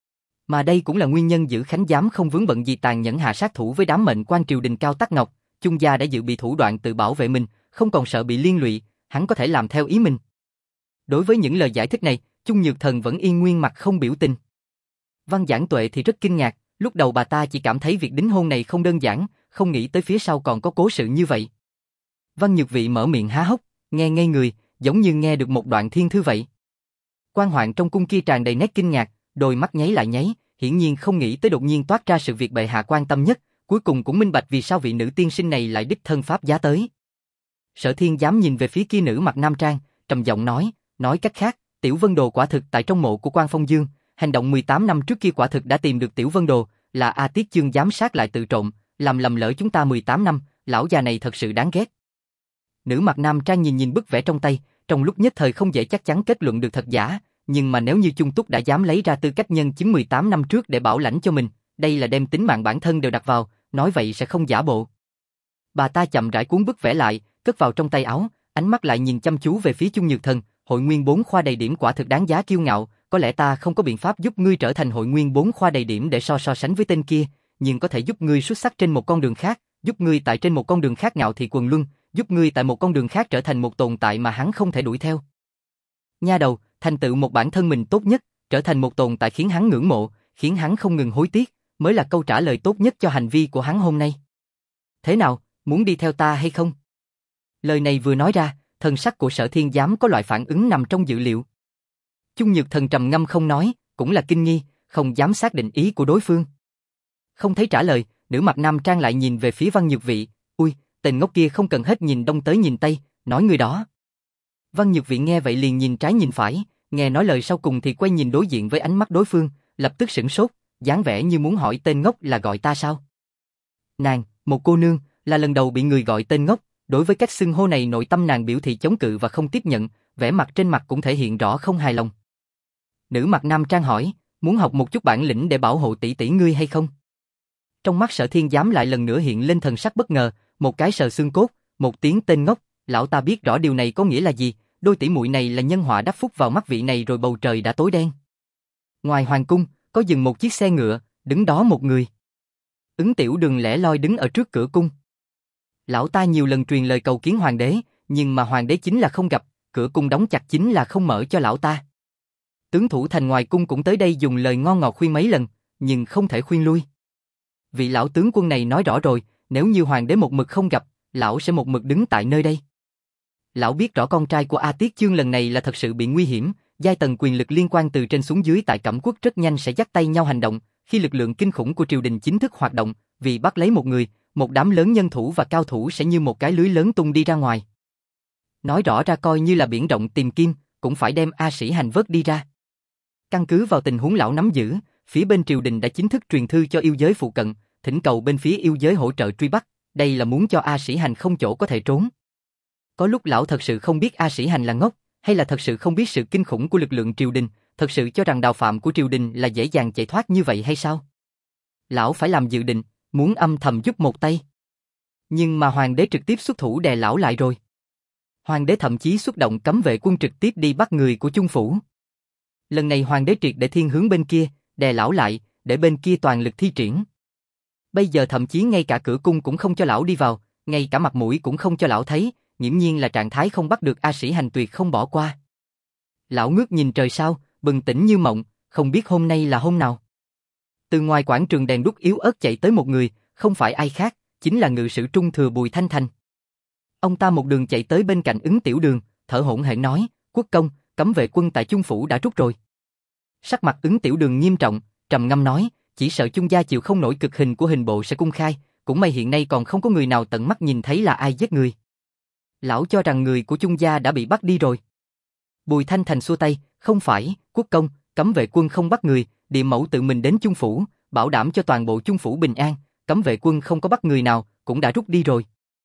Mà đây cũng là nguyên nhân Dữ Khánh dám không vướng bận gì tàn nhẫn hạ sát thủ với đám mệnh quan triều đình Cao Tắc Ngọc, Chung gia đã dự bị thủ đoạn tự bảo vệ mình, không còn sợ bị liên lụy, hắn có thể làm theo ý mình. Đối với những lời giải thích này, Chung Nhược Thần vẫn yên nguyên mặt không biểu tình. Văn Giảng Tuệ thì rất kinh ngạc, lúc đầu bà ta chỉ cảm thấy việc đính hôn này không đơn giản, không nghĩ tới phía sau còn có cố sự như vậy. Văn Nhược Vị mở miệng há hốc, nghe ngây người, giống như nghe được một đoạn thiên thư vậy. Quan Hoạn trong cung kia tràn đầy nét kinh ngạc, đôi mắt nháy lại nháy, hiển nhiên không nghĩ tới đột nhiên toát ra sự việc bệ hạ quan tâm nhất, cuối cùng cũng minh bạch vì sao vị nữ tiên sinh này lại đích thân pháp giá tới. Sở Thiên dám nhìn về phía kia nữ mặc nam trang, trầm giọng nói cách khác, Tiểu Vân Đồ quả thực tại trong mộ của Quan Phong Dương, hành động 18 năm trước kia quả thực đã tìm được Tiểu Vân Đồ, là A Tiết Chương giám sát lại tự trộn, làm lầm lỡ chúng ta 18 năm, lão già này thật sự đáng ghét. Nữ mặc nam trang nhìn bức vẽ trong tay, trong lúc nhất thời không dễ chắc chắn kết luận được thật giả, nhưng mà nếu như Chung Túc đã dám lấy ra tư cách nhân chứng 18 năm trước để bảo lãnh cho mình, đây là đem tính mạng bản thân đều đặt vào, nói vậy sẽ không giả bộ. Bà ta chậm rãi cuốn bức vẽ lại, cất vào trong tay áo, ánh mắt lại nhìn chăm chú về phía Chung Nhược Thần, hội nguyên 4 khoa đầy điểm quả thực đáng giá kiêu ngạo, có lẽ ta không có biện pháp giúp ngươi trở thành hội nguyên 4 khoa đầy điểm để so sánh với tên kia, nhưng có thể giúp ngươi xuất sắc trên một con đường khác, giúp ngươi tại trên một con đường khác ngạo thị quần luân, giúp ngươi tại một con đường khác trở thành một tồn tại mà hắn không thể đuổi theo. Nha đầu, thành tựu một bản thân mình tốt nhất, trở thành một tồn tại khiến hắn ngưỡng mộ, khiến hắn không ngừng hối tiếc, mới là câu trả lời tốt nhất cho hành vi của hắn hôm nay. Thế nào, muốn đi theo ta hay không? Lời này vừa nói ra, thần sắc của Sở Thiên Giám có loại phản ứng nằm trong dự liệu. Chung Nhược Thần trầm ngâm không nói, cũng là kinh nghi, không dám xác định ý của đối phương. Không thấy trả lời, nữ mặc nam trang lại nhìn về phía Văn Nhược Vị, ui, tên ngốc kia không cần hết nhìn đông tới nhìn tây, nói người đó. Văn Nhược Vị nghe vậy liền nhìn trái nhìn phải, nghe nói lời sau cùng thì quay nhìn đối diện với ánh mắt đối phương, lập tức sửng sốt, dáng vẻ như muốn hỏi tên ngốc là gọi ta sao? Nàng, một cô nương, là lần đầu bị người gọi tên ngốc, đối với cách xưng hô này nội tâm nàng biểu thị chống cự và không tiếp nhận, vẻ mặt trên mặt cũng thể hiện rõ không hài lòng. Nữ mặc nam trang hỏi, muốn học một chút bản lĩnh để bảo hộ tỷ tỷ ngươi hay không? Trong mắt Sở Thiên Giám lại lần nữa hiện lên thần sắc bất ngờ, một cái sờ xương cốt, một tiếng tên ngốc, lão ta biết rõ điều này có nghĩa là gì, đôi tỷ muội này là nhân họa đắp phúc vào mắt vị này rồi bầu trời đã tối đen. Ngoài hoàng cung, có dừng một chiếc xe ngựa, đứng đó một người. Ứng Tiểu Đường lẻ loi đứng ở trước cửa cung. Lão ta nhiều lần truyền lời cầu kiến hoàng đế, nhưng mà hoàng đế chính là không gặp, cửa cung đóng chặt chính là không mở cho lão ta. Tướng thủ thành ngoài cung cũng tới đây dùng lời ngon ngọt khuyên mấy lần, nhưng không thể khuyên lui. Vị lão tướng quân này nói rõ rồi, nếu như hoàng đế một mực không gặp, lão sẽ một mực đứng tại nơi đây. Lão biết rõ con trai của A Tiết Chương lần này là thật sự bị nguy hiểm, giai tầng quyền lực liên quan từ trên xuống dưới tại Cẩm Quốc rất nhanh sẽ dắt tay nhau hành động, khi lực lượng kinh khủng của triều đình chính thức hoạt động, vì bắt lấy một người, một đám lớn nhân thủ và cao thủ sẽ như một cái lưới lớn tung đi ra ngoài. Nói rõ ra coi như là biển rộng tìm kim, cũng phải đem A Sĩ Hành vớt đi ra. Căn cứ vào tình huống lão nắm giữ, phía bên triều đình đã chính thức truyền thư cho yêu giới phụ cận, thỉnh cầu bên phía yêu giới hỗ trợ truy bắt, đây là muốn cho A Sĩ Hành không chỗ có thể trốn. Có lúc lão thật sự không biết A Sĩ Hành là ngốc, hay là thật sự không biết sự kinh khủng của lực lượng triều đình, thật sự cho rằng đào phạm của triều đình là dễ dàng chạy thoát như vậy hay sao? Lão phải làm dự định, muốn âm thầm giúp một tay. Nhưng mà hoàng đế trực tiếp xuất thủ đè lão lại rồi. Hoàng đế thậm chí xuất động cấm vệ quân trực tiếp đi bắt người của Chung phủ. Lần này hoàng đế triệt để thiên hướng bên kia, đè lão lại, để bên kia toàn lực thi triển. Bây giờ thậm chí ngay cả cửa cung cũng không cho lão đi vào, ngay cả mặt mũi cũng không cho lão thấy, nghiễm nhiên là trạng thái không bắt được A Sĩ Hành tuyệt không bỏ qua. Lão ngước nhìn trời sao, bừng tỉnh như mộng, không biết hôm nay là hôm nào. Từ ngoài quảng trường đèn đuốc yếu ớt chạy tới một người, không phải ai khác, chính là ngự sử Trung Thừa Bùi Thanh Thành. Ông ta một đường chạy tới bên cạnh Ứng Tiểu Đường, thở hổn hển nói, quốc công, cấm vệ quân tại Chung phủ đã rút rồi. Sắc mặt Ứng Tiểu Đường nghiêm trọng, trầm ngâm nói, chỉ sợ Chung gia chịu không nổi cực hình của hình bộ sẽ cung khai, cũng may hiện nay còn không có người nào tận mắt nhìn thấy là ai giết người. Lão cho rằng người của Chung gia đã bị bắt đi rồi. Bùi Thanh Thành xua tay, không phải, quốc công, cấm vệ quân không bắt người, địa mẫu tự mình đến Chung phủ, bảo đảm cho toàn bộ Chung phủ bình an, cấm vệ quân không có bắt người nào, cũng đã rút đi rồi.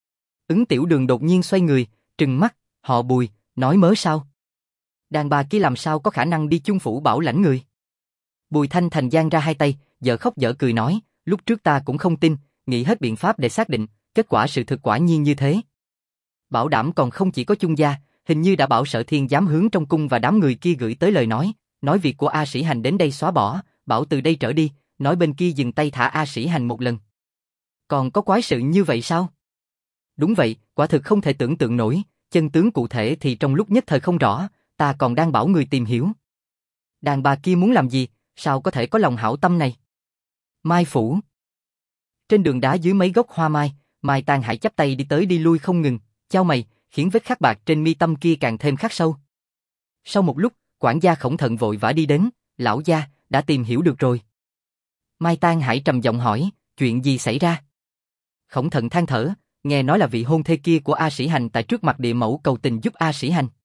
Ứng Tiểu Đường đột nhiên xoay người, trừng mắt, họ Bùi, nói mớ sao? Đàn bà kia làm sao có khả năng đi Chung phủ bảo lãnh người? Bùi Thanh Thành giang ra hai tay, dở khóc dở cười nói, lúc trước ta cũng không tin, nghĩ hết biện pháp để xác định, kết quả sự thực quả nhiên như thế. Bảo đảm còn không chỉ có Chung gia, hình như đã bảo Sở Thiên dám hướng trong cung và đám người kia gửi tới lời nói việc của A Sĩ Hành đến đây xóa bỏ, bảo từ đây trở đi, nói bên kia dừng tay thả A Sĩ Hành một lần. Còn có quái sự như vậy sao? Đúng vậy, quả thực không thể tưởng tượng nổi, chân tướng cụ thể thì trong lúc nhất thời không rõ, ta còn đang bảo người tìm hiểu. Đàn bà kia muốn làm gì, sao có thể có lòng hảo tâm này? Mai phủ. Trên đường đá dưới mấy gốc hoa mai, Mai Tang Hải chắp tay đi tới đi lui không ngừng, chau mày, khiến vết khắc bạc trên mi tâm kia càng thêm khắc sâu. Sau một lúc, quản gia Khổng Thận vội vã đi đến, lão gia, đã tìm hiểu được rồi. Mai Tang Hải trầm giọng hỏi, chuyện gì xảy ra? Khổng Thận than thở, nghe nói là vị hôn thê kia của A Sĩ Hành tại trước mặt địa mẫu cầu tình giúp A Sĩ Hành.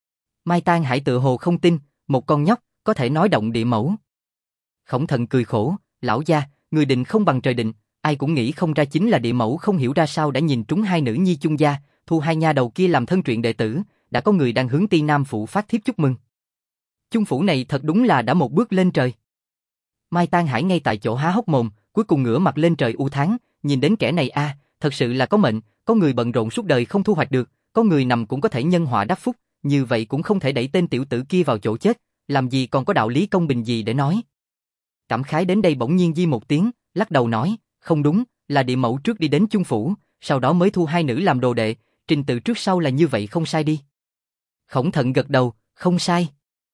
Mai Tang Hải tự hồ không tin, một con nhóc, có thể nói động địa mẫu. Khổng Thận cười khổ, lão gia, người định không bằng trời định, ai cũng nghĩ không ra chính là địa mẫu không hiểu ra sao đã nhìn trúng hai nữ nhi Chung gia, thu hai nha đầu kia làm thân truyện đệ tử, đã có người đang hướng Ti Nam phủ phát thiếp chúc mừng. Chung phủ này thật đúng là đã một bước lên trời. Mai Tang Hải ngay tại chỗ há hốc mồm, cuối cùng ngửa mặt lên trời u thán, nhìn đến kẻ này a, thật sự là có mệnh, có người bận rộn suốt đời không thu hoạch được, có người nằm cũng có thể nhân họa đắc phúc, như vậy cũng không thể đẩy tên tiểu tử kia vào chỗ chết, làm gì còn có đạo lý công bình gì để nói. Cảm khái đến đây bỗng nhiên di một tiếng, lắc đầu nói, không đúng, là địa mẫu trước đi đến Chung phủ, sau đó mới thu hai nữ làm đồ đệ, trình tự trước sau là như vậy không sai đi. Khổng Thận gật đầu, không sai.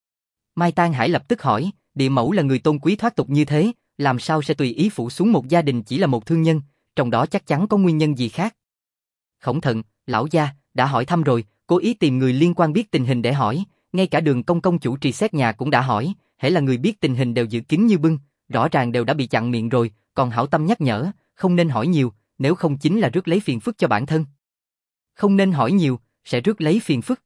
Mai Tang Hải lập tức hỏi, địa mẫu là người tôn quý thoát tục như thế, làm sao sẽ tùy ý phủ xuống một gia đình chỉ là một thương nhân, trong đó chắc chắn có nguyên nhân gì khác. Khổng Thận, lão gia, đã hỏi thăm rồi, cố ý tìm người liên quan biết tình hình để hỏi, ngay cả Đường công công chủ trì xét nhà cũng đã hỏi, hễ là người biết tình hình đều giữ kín như bưng, rõ ràng đều đã bị chặn miệng rồi, còn hảo tâm nhắc nhở, không nên hỏi nhiều, nếu không chính là rước lấy phiền phức cho bản thân. Không nên hỏi nhiều, sẽ rước lấy phiền phức.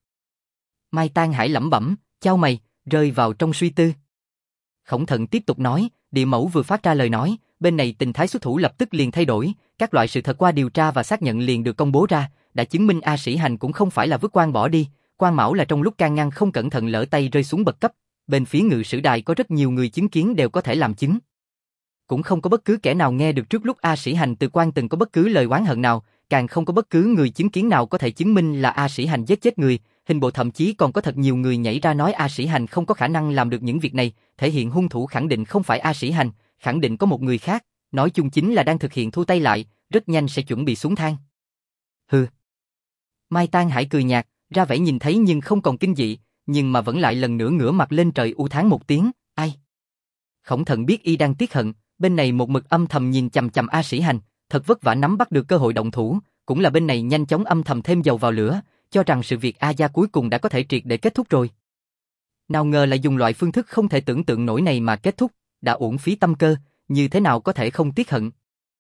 Mai Tang Hải lẩm bẩm, chau mày, rơi vào trong suy tư. Khổng Thận tiếp tục nói, địa mẫu vừa phát ra lời nói, bên này tình thái xuất thủ lập tức liền thay đổi, các loại sự thật qua điều tra và xác nhận liền được công bố ra, đã chứng minh A Sĩ Hành cũng không phải là vứt quan bỏ đi, Quan Mão là trong lúc can ngăn không cẩn thận lỡ tay rơi xuống bậc cấp, bên phía Ngự Sử Đài có rất nhiều người chứng kiến đều có thể làm chứng. Cũng không có bất cứ kẻ nào nghe được trước lúc A Sĩ Hành từ quan từng có bất cứ lời oán hận nào, càng không có bất cứ người chứng kiến nào có thể chứng minh là A Sĩ Hành giết chết người, hình bộ thậm chí còn có thật nhiều người nhảy ra nói A Sĩ Hành không có khả năng làm được những việc này, thể hiện hung thủ khẳng định không phải A Sĩ Hành, khẳng định có một người khác, nói chung chính là đang thực hiện thu tay lại, rất nhanh sẽ chuẩn bị xuống thang. Hừ. Mai Tang Hải cười nhạt, ra vẻ nhìn thấy nhưng không còn kinh dị, nhưng mà vẫn lại lần nữa ngửa mặt lên trời u thán một tiếng, ai? Khổng Thận biết y đang tiếc hận, bên này một mực âm thầm nhìn chằm chằm A Sĩ Hành, thật vất vả nắm bắt được cơ hội động thủ, cũng là bên này nhanh chóng âm thầm thêm dầu vào lửa, cho rằng sự việc A gia cuối cùng đã có thể triệt để kết thúc rồi. Nào ngờ lại dùng loại phương thức không thể tưởng tượng nổi này mà kết thúc, đã uổng phí tâm cơ, như thế nào có thể không tiếc hận.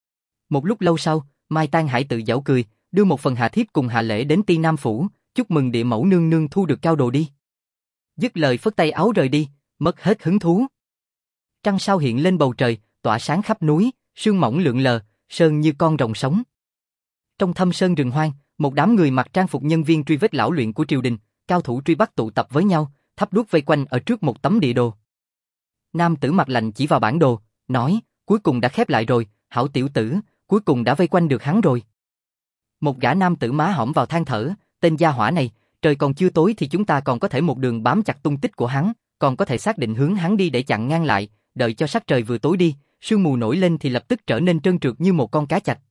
Một lúc lâu sau, Mai Tang Hải tự giễu cười, đưa một phần hạ thiếp cùng hạ lễ đến Ti Nam phủ, chúc mừng địa mẫu nương nương thu được cao đồ đi. Dứt lời phất tay áo rời đi, mất hết hứng thú. Trăng sao hiện lên bầu trời, tỏa sáng khắp núi, sương mỏng lượn lờ, sơn như con rồng sống. Trong thâm sơn rừng hoang, một đám người mặc trang phục nhân viên truy vết lão luyện của triều đình, cao thủ truy bắt tụ tập với nhau, thắp đuốc vây quanh ở trước một tấm địa đồ. Nam tử mặt lạnh chỉ vào bản đồ, nói, cuối cùng đã khép lại rồi, hảo tiểu tử, cuối cùng đã vây quanh được hắn rồi. Một gã nam tử má hõm vào than thở, tên gia hỏa này, trời còn chưa tối thì chúng ta còn có thể một đường bám chặt tung tích của hắn, còn có thể xác định hướng hắn đi để chặn ngang lại, đợi cho sắc trời vừa tối đi, sương mù nổi lên thì lập tức trở nên trơn trượt như một con cá chạch.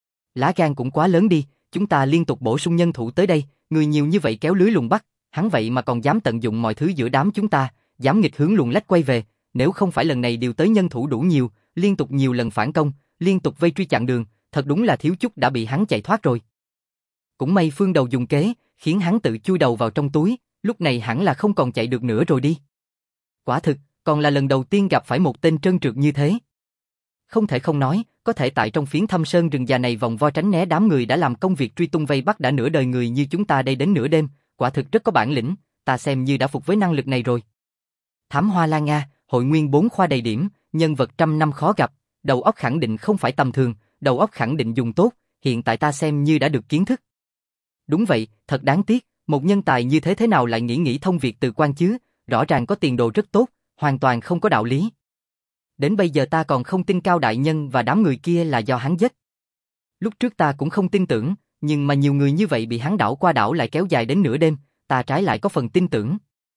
Lá gan cũng quá lớn đi, chúng ta liên tục bổ sung nhân thủ tới đây, người nhiều như vậy kéo lưới luồn bắt, hắn vậy mà còn dám tận dụng mọi thứ giữa đám chúng ta, dám nghịch hướng luồn lách quay về, nếu không phải lần này điều tới nhân thủ đủ nhiều, liên tục nhiều lần phản công, liên tục vây truy chặn đường, thật đúng là thiếu chút đã bị hắn chạy thoát rồi. Cũng may Phương Đầu dùng kế, khiến hắn tự chui đầu vào trong túi, lúc này hẳn là không còn chạy được nữa rồi đi. Quả thực, còn là lần đầu tiên gặp phải một tên trơn trượt như thế. Không thể không nói, có thể tại trong phiến thâm sơn rừng già này vòng vo tránh né đám người đã làm công việc truy tung vây bắt đã nửa đời người như chúng ta đây đến nửa đêm, quả thực rất có bản lĩnh, ta xem như đã phục với năng lực này rồi. Thám Hoa La Nga, hội nguyên 4 khoa đầy điểm, nhân vật trăm năm khó gặp, đầu óc khẳng định không phải tầm thường, đầu óc khẳng định dùng tốt, hiện tại ta xem như đã được kiến thức. Đúng vậy, thật đáng tiếc, một nhân tài như thế nào lại nghĩ thông việc từ quan chứ, rõ ràng có tiền đồ rất tốt, hoàn toàn không có đạo lý. Đến bây giờ ta còn không tin Cao đại nhân và đám người kia là do hắn giết. Lúc trước ta cũng không tin tưởng, nhưng mà nhiều người như vậy bị hắn đảo qua đảo lại kéo dài đến nửa đêm, ta trái lại có phần tin tưởng.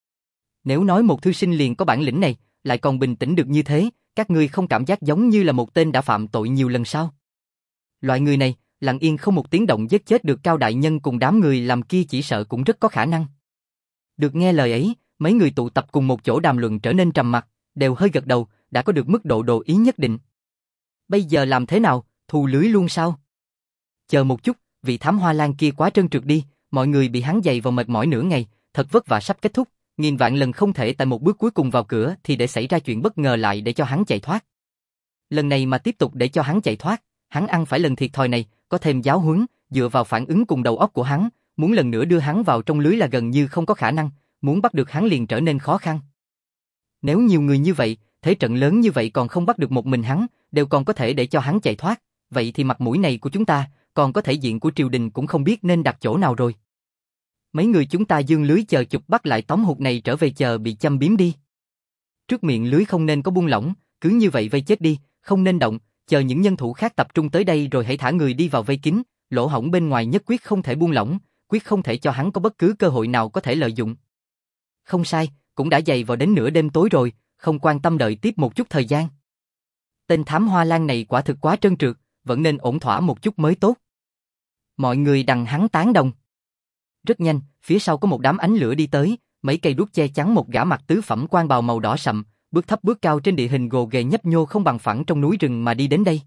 Nếu nói một thư sinh liền có bản lĩnh này, lại còn bình tĩnh được như thế, các ngươi không cảm giác giống như là một tên đã phạm tội nhiều lần sao? Loại người này, lặng yên không một tiếng động giết chết được Cao đại nhân cùng đám người làm kia chỉ sợ cũng rất có khả năng. Được nghe lời ấy, mấy người tụ tập cùng một chỗ đàm luận trở nên trầm mặc, đều hơi gật đầu, đã có được mức độ đồ ý nhất định. Bây giờ làm thế nào, thu lưới luôn sao? Chờ một chút, vị thám hoa lan kia quá trơn trượt đi, mọi người bị hắn giày vào mệt mỏi nửa ngày, thật vất vả sắp kết thúc, nghìn vạn lần không thể tại một bước cuối cùng vào cửa thì để xảy ra chuyện bất ngờ lại để cho hắn chạy thoát. Lần này mà tiếp tục để cho hắn chạy thoát, hắn ăn phải lần thiệt thòi này, có thêm giáo huấn, dựa vào phản ứng cùng đầu óc của hắn, muốn lần nữa đưa hắn vào trong lưới là gần như không có khả năng, muốn bắt được hắn liền trở nên khó khăn. Nếu nhiều người như vậy, thế trận lớn như vậy còn không bắt được một mình hắn, đều còn có thể để cho hắn chạy thoát, vậy thì mặt mũi này của chúng ta, còn có thể diện của triều đình cũng không biết nên đặt chỗ nào rồi. Mấy người chúng ta dương lưới chờ chụp bắt lại tóm hụt này trở về chờ bị châm biếm đi. Trước miệng lưới không nên có buông lỏng, cứ như vậy vây chết đi, không nên động, chờ những nhân thủ khác tập trung tới đây rồi hãy thả người đi vào vây kín, lỗ hổng bên ngoài nhất quyết không thể buông lỏng, quyết không thể cho hắn có bất cứ cơ hội nào có thể lợi dụng. Không sai, cũng đã dày vào đến nửa đêm tối rồi, không quan tâm đợi tiếp một chút thời gian. Tên thám hoa lan này quả thực quá trơn trượt, vẫn nên ổn thỏa một chút mới tốt. Mọi người đằng hắn tán đồng. Rất nhanh, phía sau có một đám ánh lửa đi tới, mấy cây đuốc che chắn một gã mặc tứ phẩm quan bào màu đỏ sậm, bước thấp bước cao trên địa hình gồ ghề nhấp nhô không bằng phẳng trong núi rừng mà đi đến đây.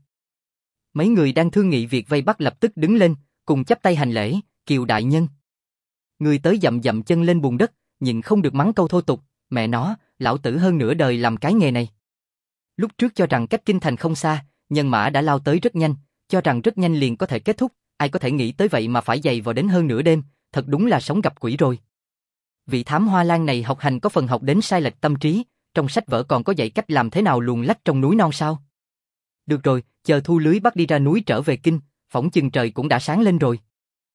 Mấy người đang thương nghị việc vây bắt lập tức đứng lên, cùng chắp tay hành lễ, Kiều đại nhân. Người tới dậm dậm chân lên bùn đất, nhịn không được mắng câu thô tục, mẹ nó, lão tử hơn nửa đời làm cái nghề này. Lúc trước cho rằng cách kinh thành không xa, nhân mã đã lao tới rất nhanh, cho rằng rất nhanh liền có thể kết thúc, ai có thể nghĩ tới vậy mà phải dày vào đến hơn nửa đêm, thật đúng là sống gặp quỷ rồi. Vị thám hoa lan này học hành có phần học đến sai lệch tâm trí, trong sách vở còn có dạy cách làm thế nào luồn lách trong núi non sao? Được rồi, chờ thu lưới bắt đi ra núi trở về kinh, phỏng chừng trời cũng đã sáng lên rồi.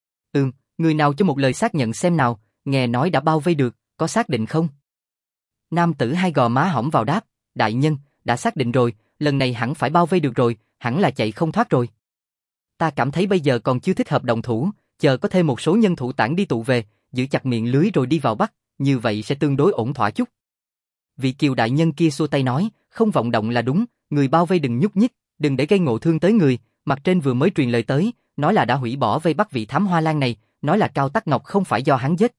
Người nào cho một lời xác nhận xem nào, nghe nói đã bao vây được, có xác định không? Nam tử hai gò má hõm vào đáp, đại nhân, đã xác định rồi, lần này hẳn phải bao vây được rồi, hẳn là chạy không thoát rồi. Ta cảm thấy bây giờ còn chưa thích hợp động thủ, chờ có thêm một số nhân thủ tản đi tụ về, giữ chặt miệng lưới rồi đi vào bắt, như vậy sẽ tương đối ổn thỏa chút. Vị Kiều đại nhân kia xua tay nói, không vọng động là đúng, người bao vây đừng nhúc nhích, đừng để gây ngộ thương tới người, mặt trên vừa mới truyền lời tới, nói là đã hủy bỏ vây bắt vị thám hoa lan này, nói là Cao Tắc Ngọc không phải do hắn giết.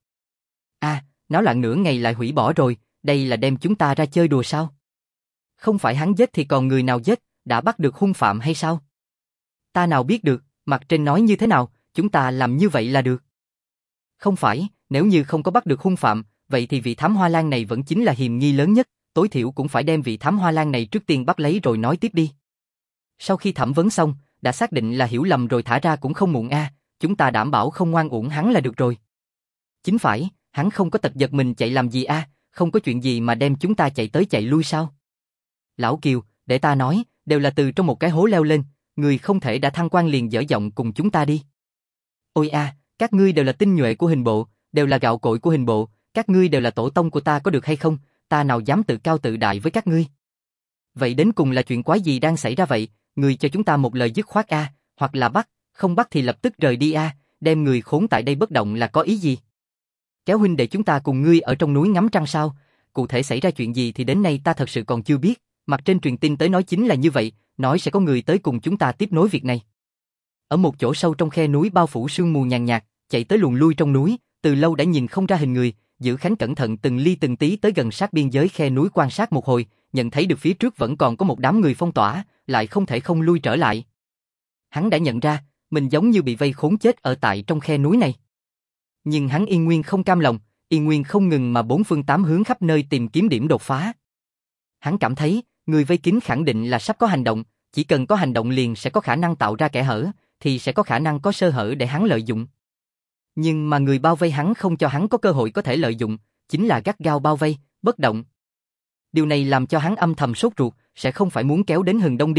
Náo loạn nửa ngày lại hủy bỏ rồi, đây là đem chúng ta ra chơi đùa sao? Không phải hắn giết thì còn người nào giết, đã bắt được hung phạm hay sao? Ta nào biết được, mặt trên nói như thế nào, chúng ta làm như vậy là được. Không phải, nếu như không có bắt được hung phạm, vậy thì vị thám hoa lan này vẫn chính là hiềm nghi lớn nhất, tối thiểu cũng phải đem vị thám hoa lan này trước tiên bắt lấy rồi nói tiếp đi. Sau khi thẩm vấn xong, đã xác định là hiểu lầm rồi thả ra cũng không muộn chúng ta đảm bảo không ngoan uổng hắn là được rồi. Chính phải, hắn không có tật giật mình chạy làm gì không có chuyện gì mà đem chúng ta chạy tới chạy lui sao? Lão Kiều, để ta nói, đều là từ trong một cái hố leo lên, người không thể đã thăng quan liền dở giọng cùng chúng ta đi. Ôi các ngươi đều là tinh nhuệ của hình bộ, đều là gạo cội của hình bộ, các ngươi đều là tổ tông của ta có được hay không, ta nào dám tự cao tự đại với các ngươi. Vậy đến cùng là chuyện quái gì đang xảy ra vậy, người cho chúng ta một lời dứt khoát hoặc là bắt, không bắt thì lập tức rời đi đem người khốn tại đây bất động là có ý gì? Kéo huynh đệ chúng ta cùng ngươi ở trong núi ngắm trăng sao? Cụ thể xảy ra chuyện gì thì đến nay ta thật sự còn chưa biết, mặt trên truyền tin tới nói chính là như vậy, nói sẽ có người tới cùng chúng ta tiếp nối việc này. Ở một chỗ sâu trong khe núi bao phủ sương mù nhàn nhạt, chạy tới luồn lui trong núi, từ lâu đã nhìn không ra hình người, Giữ Khánh cẩn thận từng ly từng tí tới gần sát biên giới khe núi quan sát một hồi, nhận thấy được phía trước vẫn còn có một đám người phong tỏa, lại không thể không lui trở lại. Hắn đã nhận ra, mình giống như bị vây khốn chết ở tại trong khe núi này. Nhưng hắn yên nguyên không cam lòng, yên nguyên không ngừng mà bốn phương tám hướng khắp nơi tìm kiếm điểm đột phá. Hắn cảm thấy, người vây kín khẳng định là sắp có hành động, chỉ cần có hành động liền sẽ có khả năng tạo ra kẽ hở, thì sẽ có khả năng có sơ hở để hắn lợi dụng. Nhưng mà người bao vây hắn không cho hắn có cơ hội có thể lợi dụng, chính là gắt gao bao vây, bất động. Điều này làm cho hắn âm thầm sốt ruột, sẽ không phải muốn kéo đến hừng đông đi,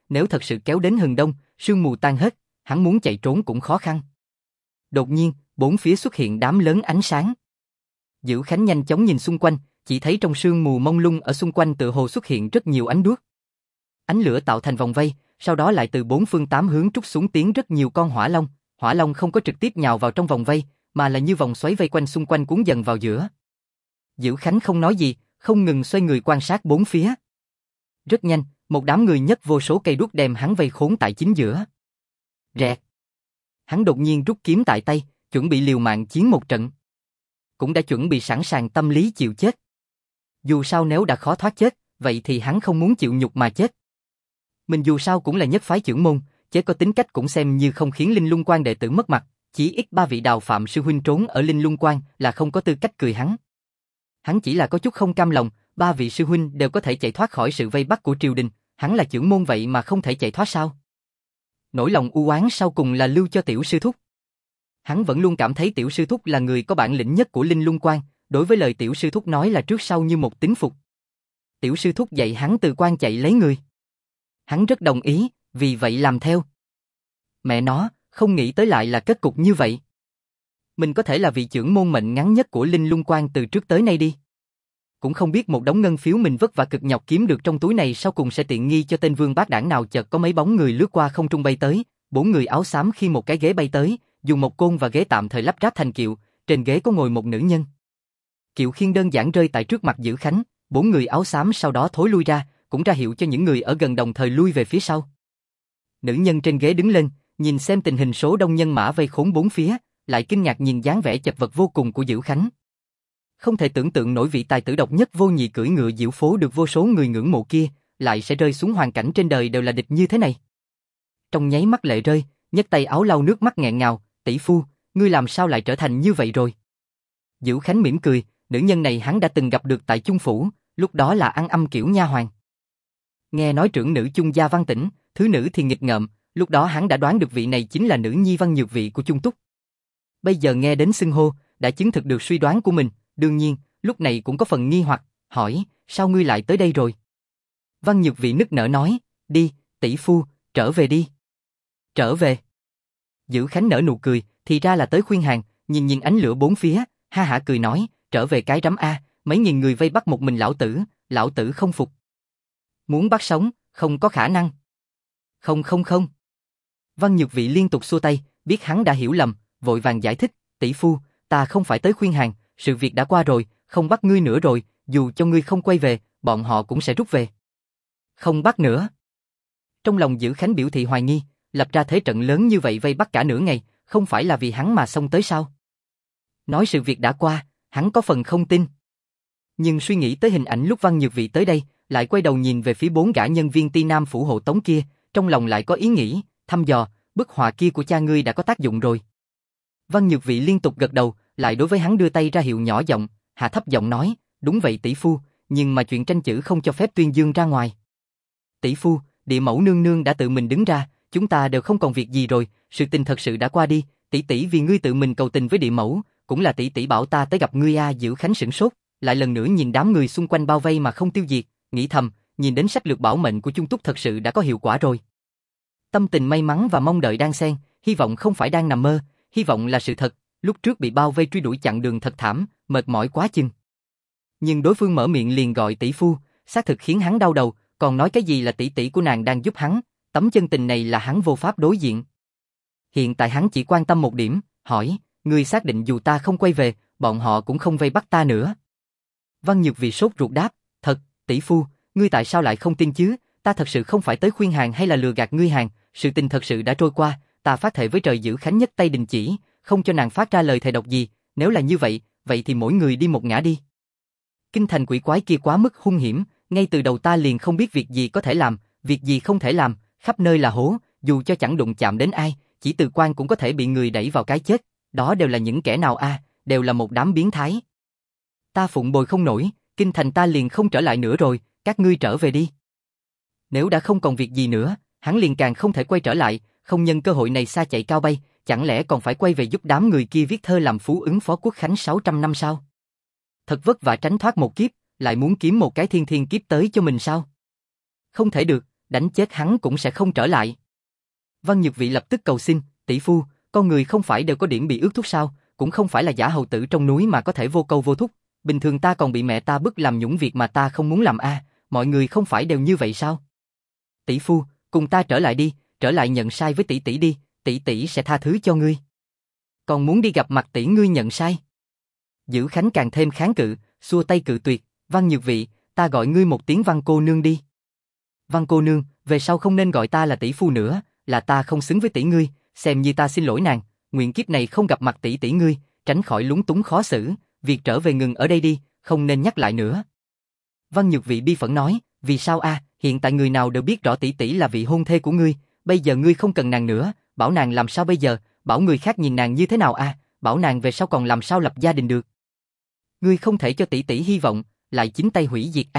Nếu thật sự kéo đến hừng đông, sương mù tan hết, hắn muốn chạy trốn cũng khó khăn. Đột nhiên, bốn phía xuất hiện đám lớn ánh sáng. Dữ Khánh nhanh chóng nhìn xung quanh, chỉ thấy trong sương mù mông lung ở xung quanh tựa hồ xuất hiện rất nhiều ánh đuốc. Ánh lửa tạo thành vòng vây, sau đó lại từ bốn phương tám hướng trút xuống tiến rất nhiều con hỏa long không có trực tiếp nhào vào trong vòng vây, mà là như vòng xoáy vây quanh xung quanh cuốn dần vào giữa. Dữ Khánh không nói gì, không ngừng xoay người quan sát bốn phía. Rất nhanh, một đám người nhấc vô số cây đuốc đem hắn vây khốn tại chính giữa. Rẹt. Hắn đột nhiên rút kiếm tại tay, chuẩn bị liều mạng chiến một trận. Cũng đã chuẩn bị sẵn sàng tâm lý chịu chết. Dù sao nếu đã khó thoát chết, vậy thì hắn không muốn chịu nhục mà chết. Mình dù sao cũng là nhất phái trưởng môn, chế có tính cách cũng xem như không khiến Linh Lung Quan đệ tử mất mặt, chỉ ít ba vị Đào Phạm sư huynh trốn ở Linh Lung Quan là không có tư cách cười hắn. Hắn chỉ là có chút không cam lòng, ba vị sư huynh đều có thể chạy thoát khỏi sự vây bắt của triều đình, hắn là trưởng môn vậy mà không thể chạy thoát sao? Nỗi lòng u oán sau cùng là lưu cho tiểu sư thúc. Hắn vẫn luôn cảm thấy tiểu sư thúc là người có bản lĩnh nhất của Linh Lung Quan, đối với lời tiểu sư thúc nói là trước sau như một tín phục. Tiểu sư thúc dạy hắn từ quan chạy lấy người. Hắn rất đồng ý, vì vậy làm theo. Mẹ nó, không nghĩ tới lại là kết cục như vậy. Mình có thể là vị trưởng môn mệnh ngắn nhất của Linh Lung Quan từ trước tới nay đi. Cũng không biết một đống ngân phiếu mình vất vả cực nhọc kiếm được trong túi này sau cùng sẽ tiện nghi cho tên vương bát đảng nào. Chợt có mấy bóng người lướt qua không trung bay tới, bốn người áo xám khi một cái ghế bay tới, dùng một côn và ghế tạm thời lắp ráp thành kiệu, trên ghế có ngồi một nữ nhân. Kiệu khiên đơn giản rơi tại trước mặt Dữ Khánh, bốn người áo xám sau đó thối lui ra, cũng ra hiệu cho những người ở gần đồng thời lui về phía sau. Nữ nhân trên ghế đứng lên, nhìn xem tình hình số đông nhân mã vây khốn bốn phía, lại kinh ngạc nhìn dáng vẻ chật vật vô cùng của Dữ Khánh. Không thể tưởng tượng nổi vị tài tử độc nhất vô nhị cưỡi ngựa diễu phố được vô số người ngưỡng mộ kia, lại sẽ rơi xuống hoàn cảnh trên đời đều là địch như thế này. Trong nháy mắt lệ rơi, nhấc tay áo lau nước mắt nghẹn ngào, tỷ phu, ngươi làm sao lại trở thành như vậy rồi? Dữ Khánh mỉm cười, nữ nhân này hắn đã từng gặp được tại Chung Phủ, lúc đó là ăn âm kiểu nha hoàn. Nghe nói trưởng nữ Chung gia Văn Tĩnh, thứ nữ thì nghịch ngợm, lúc đó hắn đã đoán được vị này chính là nữ nhi Văn Nhược Vị của Chung Túc. Bây giờ nghe đến xưng hô, đã chứng thực được suy đoán của mình, đương nhiên, lúc này cũng có phần nghi hoặc, hỏi, sao ngươi lại tới đây rồi? Văn Nhược Vị nức nở nói, đi, tỷ phu, trở về đi. Trở về. Dữ Khánh nở nụ cười, thì ra là tới khuyên hàng, nhìn nhìn ánh lửa bốn phía, ha hả cười nói, trở về cái rắm a, mấy nghìn người vây bắt một mình lão tử không phục. Muốn bắt sống, không có khả năng. Không. Văn Nhược Vị liên tục xua tay, biết hắn đã hiểu lầm, vội vàng giải thích, tỷ phu, ta không phải tới khuyên hàng, sự việc đã qua rồi, không bắt ngươi nữa rồi, dù cho ngươi không quay về, bọn họ cũng sẽ rút về. Không bắt nữa. Trong lòng Dữ Khánh biểu thị hoài nghi, lập ra thế trận lớn như vậy vây bắt cả nửa ngày, không phải là vì hắn mà xông tới sao? Nói sự việc đã qua, hắn có phần không tin. Nhưng suy nghĩ tới hình ảnh lúc Văn Nhược Vị tới đây, lại quay đầu nhìn về phía bốn gã nhân viên Ti Nam phủ hộ tống kia, trong lòng lại có ý nghĩ, thăm dò, bức họa kia của cha ngươi đã có tác dụng rồi. Văn Nhược Vị liên tục gật đầu, lại đối với hắn đưa tay ra hiệu nhỏ giọng, hạ thấp giọng nói, đúng vậy tỷ phu, nhưng mà chuyện tranh chữ không cho phép tuyên dương ra ngoài. Tỷ phu, địa mẫu nương nương đã tự mình đứng ra, chúng ta đều không còn việc gì rồi, sự tình thật sự đã qua đi, tỷ tỷ vì ngươi tự mình cầu tình với địa mẫu, cũng là tỷ tỷ bảo ta tới gặp ngươi a. Dữ Khánh sửng sốt, lại lần nữa nhìn đám người xung quanh bao vây mà không tiêu diệt, nghĩ thầm, nhìn đến sách lược bảo mệnh của Chung Túc thật sự đã có hiệu quả rồi. Tâm tình may mắn và mong đợi đan xen, hy vọng không phải đang nằm mơ, hy vọng là sự thật, lúc trước bị bao vây truy đuổi chặn đường thật thảm, mệt mỏi quá chừng. Nhưng đối phương mở miệng liền gọi tỷ phu, xác thực khiến hắn đau đầu, còn nói cái gì là tỷ tỷ của nàng đang giúp hắn, tấm chân tình này là hắn vô pháp đối diện. Hiện tại hắn chỉ quan tâm một điểm, hỏi, ngươi xác định dù ta không quay về, bọn họ cũng không vây bắt ta nữa? Văn Nhược Vị sốt ruột đáp, thật, tỷ phu, ngươi tại sao lại không tin chứ, ta thật sự không phải tới khuyên hàng hay là lừa gạt ngươi hàng, sự tình thật sự đã trôi qua, ta phát thệ với trời. Dữ Khánh nhất tay đình chỉ, không cho nàng phát ra lời thề độc gì, nếu là như vậy, vậy thì mỗi người đi một ngã đi. Kinh thành quỷ quái kia quá mức hung hiểm, ngay từ đầu ta liền không biết việc gì có thể làm, việc gì không thể làm, khắp nơi là hố, dù cho chẳng đụng chạm đến ai, chỉ từ quan cũng có thể bị người đẩy vào cái chết, đó đều là những kẻ nào a, đều là một đám biến thái. Ta phụng bồi không nổi, kinh thành ta liền không trở lại nữa rồi, các ngươi trở về đi. Nếu đã không còn việc gì nữa, hắn liền càng không thể quay trở lại, không nhân cơ hội này xa chạy cao bay, chẳng lẽ còn phải quay về giúp đám người kia viết thơ làm phú ứng phó quốc khánh 600 năm sao? Thật vất vả tránh thoát một kiếp, lại muốn kiếm một cái thiên thiên kiếp tới cho mình sao? Không thể được, đánh chết hắn cũng sẽ không trở lại. Văn Nhược Vị lập tức cầu xin, tỷ phu, con người không phải đều có điểm bị ước thúc sao, cũng không phải là giả hầu tử trong núi mà có thể vô câu vô thúc, bình thường ta còn bị mẹ ta bức làm những việc mà ta không muốn làm mọi người không phải đều như vậy sao? Tỷ phu, cùng ta trở lại đi, trở lại nhận sai với tỷ tỷ đi, tỷ tỷ sẽ tha thứ cho ngươi. Còn muốn đi gặp mặt tỷ ngươi nhận sai. Dữ Khánh càng thêm kháng cự, xua tay cự tuyệt, Văn Nhược Vị, ta gọi ngươi một tiếng Văn cô nương đi. Văn cô nương, về sau không nên gọi ta là tỷ phu nữa, là ta không xứng với tỷ ngươi, xem như ta xin lỗi nàng, nguyện kiếp này không gặp mặt tỷ tỷ ngươi, tránh khỏi lúng túng khó xử, việc trở về ngừng ở đây đi, không nên nhắc lại nữa. Văn Nhược Vị bi phẫn nói, vì sao hiện tại người nào đều biết rõ tỷ tỷ là vị hôn thê của ngươi, bây giờ ngươi không cần nàng nữa, bảo nàng làm sao bây giờ, bảo người khác nhìn nàng như thế nào bảo nàng về sau còn làm sao lập gia đình được. Ngươi không thể cho tỷ tỷ hy vọng, lại chính tay hủy diệt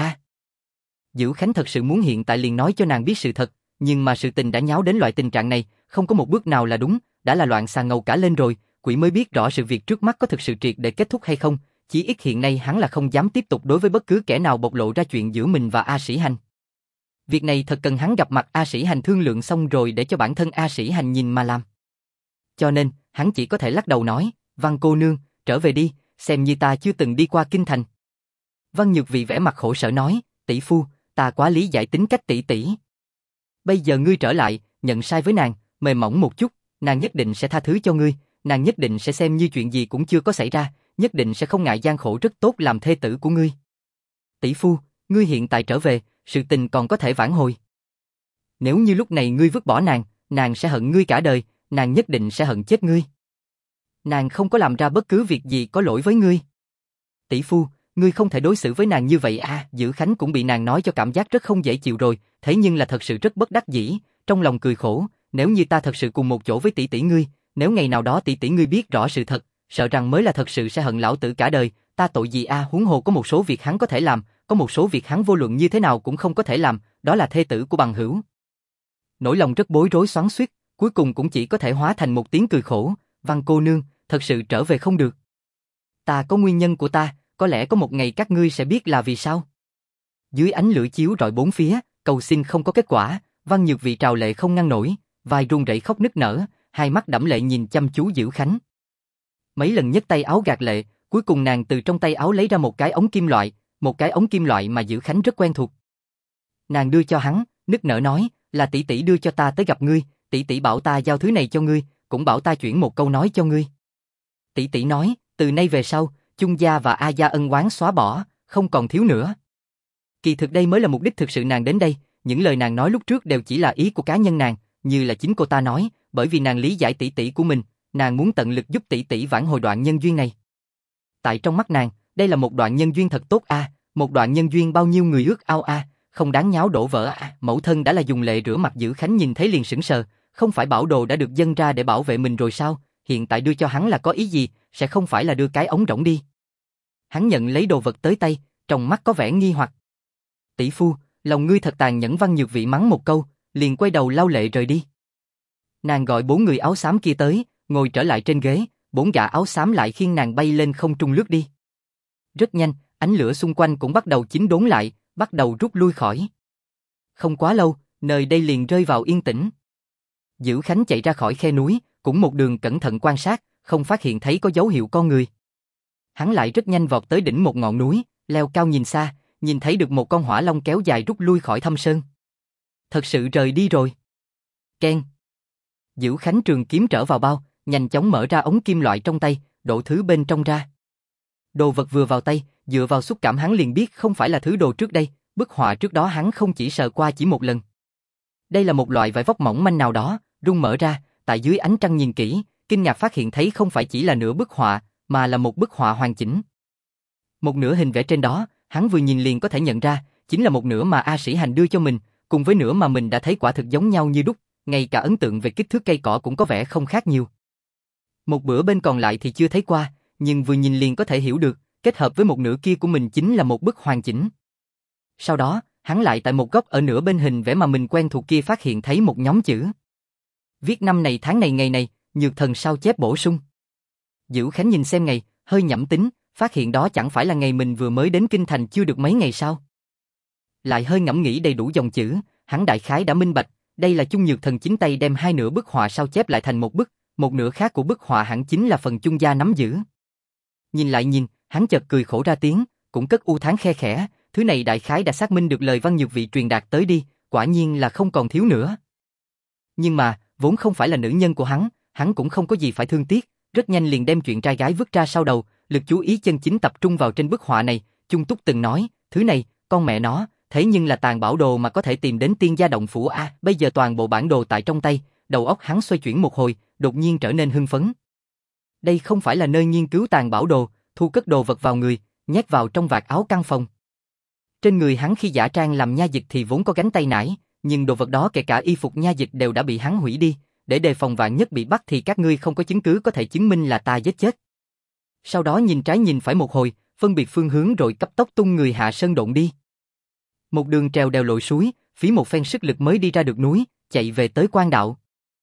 Dữ Khánh thật sự muốn hiện tại liền nói cho nàng biết sự thật, nhưng mà sự tình đã nháo đến loại tình trạng này, không có một bước nào là đúng, đã là loạn xà ngầu cả lên rồi, quỷ mới biết rõ sự việc trước mắt có thực sự triệt để kết thúc hay không, chỉ ít hiện nay hắn là không dám tiếp tục đối với bất cứ kẻ nào bộc lộ ra chuyện giữa mình và A Sĩ Hành. Việc này thật cần hắn gặp mặt A Sĩ Hành thương lượng xong rồi để cho bản thân A Sĩ Hành nhìn mà làm. Cho nên, hắn chỉ có thể lắc đầu nói, Văn cô nương, trở về đi, xem như ta chưa từng đi qua kinh thành. Văn Nhược Vị vẻ mặt khổ sở nói, tỷ phu, ta quá lý giải tính cách tỷ tỷ. Bây giờ ngươi trở lại, nhận sai với nàng, mềm mỏng một chút, nàng nhất định sẽ tha thứ cho ngươi, nàng nhất định sẽ xem như chuyện gì cũng chưa có xảy ra, nhất định sẽ không ngại gian khổ rất tốt làm thê tử của ngươi. Tỷ phu, ngươi hiện tại trở về, sự tình còn có thể vãn hồi. Nếu như lúc này ngươi vứt bỏ nàng, nàng sẽ hận ngươi cả đời, nàng nhất định sẽ hận chết ngươi. Nàng không có làm ra bất cứ việc gì có lỗi với ngươi. Tỷ phu, ngươi không thể đối xử với nàng như vậy Dữ Khánh cũng bị nàng nói cho cảm giác rất không dễ chịu rồi, thế nhưng là thật sự rất bất đắc dĩ, trong lòng cười khổ, nếu như ta thật sự cùng một chỗ với tỷ tỷ ngươi, nếu ngày nào đó tỷ tỷ ngươi biết rõ sự thật, sợ rằng mới là thật sự sẽ hận lão tử cả đời, ta tội gì huống hồ có một số việc hắn có thể làm, có một số việc hắn vô luận như thế nào cũng không có thể làm, đó là thê tử của bằng hữu. Nỗi lòng rất bối rối xoắn xuýt, cuối cùng cũng chỉ có thể hóa thành một tiếng cười khổ, Văn cô nương, thật sự trở về không được. Ta có nguyên nhân của ta, có lẽ có một ngày các ngươi sẽ biết là vì sao. Dưới ánh lửa chiếu rọi bốn phía, cầu xin không có kết quả, Văn Nhược Vị trào lệ không ngăn nổi, vai run rẩy khóc nức nở, hai mắt đẫm lệ nhìn chăm chú Dữ Khánh. Mấy lần nhấc tay áo gạt lệ, cuối cùng nàng từ trong tay áo lấy ra một cái ống kim loại mà Dữ Khánh rất quen thuộc. Nàng đưa cho hắn, nức nở nói, là tỷ tỷ đưa cho ta tới gặp ngươi, tỷ tỷ bảo ta giao thứ này cho ngươi, cũng bảo ta chuyển một câu nói cho ngươi. Tỷ tỷ nói, từ nay về sau, Chung gia và A gia ân oán xóa bỏ, không còn thiếu nữa. Kỳ thực đây mới là mục đích thực sự nàng đến đây, những lời nàng nói lúc trước đều chỉ là ý của cá nhân nàng, như là chính cô ta nói, bởi vì nàng lý giải tỷ tỷ của mình, nàng muốn tận lực giúp tỷ tỷ vãn hồi đoạn nhân duyên này. Tại trong mắt nàng, đây là một đoạn nhân duyên thật tốt một đoạn nhân duyên bao nhiêu người ước ao không đáng nháo đổ vỡ Mẫu thân đã là dùng lệ rửa mặt Dữ Khánh nhìn thấy liền sững sờ, không phải bảo đồ đã được dâng ra để bảo vệ mình rồi sao, hiện tại đưa cho hắn là có ý gì, sẽ không phải là đưa cái ống rỗng đi. Hắn nhận lấy đồ vật tới tay, trong mắt có vẻ nghi hoặc. Tỷ phu, lòng ngươi thật tàn nhẫn, Văn Nhược Vị mắng một câu, liền quay đầu lau lệ rời đi. Nàng gọi 4 người áo xám kia tới, ngồi trở lại trên ghế, 4 gã áo xám lại khiêng nàng bay lên không trung lướt đi. Rất nhanh, ánh lửa xung quanh cũng bắt đầu chín đốn lại, bắt đầu rút lui khỏi. Không quá lâu, nơi đây liền rơi vào yên tĩnh. Dữ Khánh chạy ra khỏi khe núi, cũng một đường cẩn thận quan sát, không phát hiện thấy có dấu hiệu con người. Hắn lại rất nhanh vọt tới đỉnh một ngọn núi, leo cao nhìn xa, nhìn thấy được một con hỏa long kéo dài rút lui khỏi thâm sơn. Thật sự rời đi rồi. Keng. Dữ Khánh trường kiếm trở vào bao, nhanh chóng mở ra ống kim loại trong tay, đổ thứ bên trong ra. Đồ vật vừa vào tay, dựa vào xúc cảm hắn liền biết không phải là thứ đồ trước đây, bức họa trước đó hắn không chỉ sờ qua chỉ một lần. Đây là một loại vải vóc mỏng manh nào đó, rung mở ra, tại dưới ánh trăng nhìn kỹ, kinh ngạc phát hiện thấy không phải chỉ là nửa bức họa, mà là một bức họa hoàn chỉnh. Một nửa hình vẽ trên đó, hắn vừa nhìn liền có thể nhận ra, chính là một nửa mà A Sĩ Hành đưa cho mình, cùng với nửa mà mình đã thấy quả thực giống nhau như đúc, ngay cả ấn tượng về kích thước cây cỏ cũng có vẻ không khác nhiều. Một bữa bên còn lại thì chưa thấy qua, nhưng vừa nhìn liền có thể hiểu được, kết hợp với một nửa kia của mình chính là một bức hoàn chỉnh. Sau đó, hắn lại tại một góc ở nửa bên hình vẽ mà mình quen thuộc kia phát hiện thấy một nhóm chữ. Viết năm này tháng này ngày này, nhược thần sao chép bổ sung. Dữ Khánh nhìn xem ngày, hơi nhẩm tính, phát hiện đó chẳng phải là ngày mình vừa mới đến kinh thành chưa được mấy ngày sao. Lại hơi ngẫm nghĩ đầy đủ dòng chữ, hắn đại khái đã minh bạch, đây là Chung Nhược Thần chính tay đem hai nửa bức họa sao chép lại thành một bức, một nửa khác của bức họa hẳn chính là phần Chung gia nắm giữ. Nhìn lại nhìn, hắn chợt cười khổ ra tiếng, cũng cất u thán khe khẽ, thứ này đại khái đã xác minh được lời Văn Nhược Vị truyền đạt tới đi, quả nhiên là không còn thiếu nữa. Nhưng mà, vốn không phải là nữ nhân của hắn cũng không có gì phải thương tiếc, rất nhanh liền đem chuyện trai gái vứt ra sau đầu, lực chú ý chân chính tập trung vào trên bức họa này. Chung Túc từng nói, thứ này, con mẹ nó, thế nhưng là tàng bảo đồ mà có thể tìm đến tiên gia động phủ a. Bây giờ toàn bộ bản đồ tại trong tay, đầu óc hắn xoay chuyển một hồi, đột nhiên trở nên hưng phấn. Đây không phải là nơi nghiên cứu tàng bảo đồ, thu cất đồ vật vào người, nhét vào trong vạt áo căn phòng. Trên người hắn khi giả trang làm nha dịch thì vốn có gánh tay nải, nhưng đồ vật đó kể cả y phục nha dịch đều đã bị hắn hủy đi, để đề phòng vạn nhất bị bắt thì các ngươi không có chứng cứ có thể chứng minh là ta giết chết. Sau đó nhìn trái nhìn phải một hồi, phân biệt phương hướng rồi cấp tốc tung người hạ sơn độn đi. Một đường trèo đèo lội suối, phí một phen sức lực mới đi ra được núi, chạy về tới quan đạo.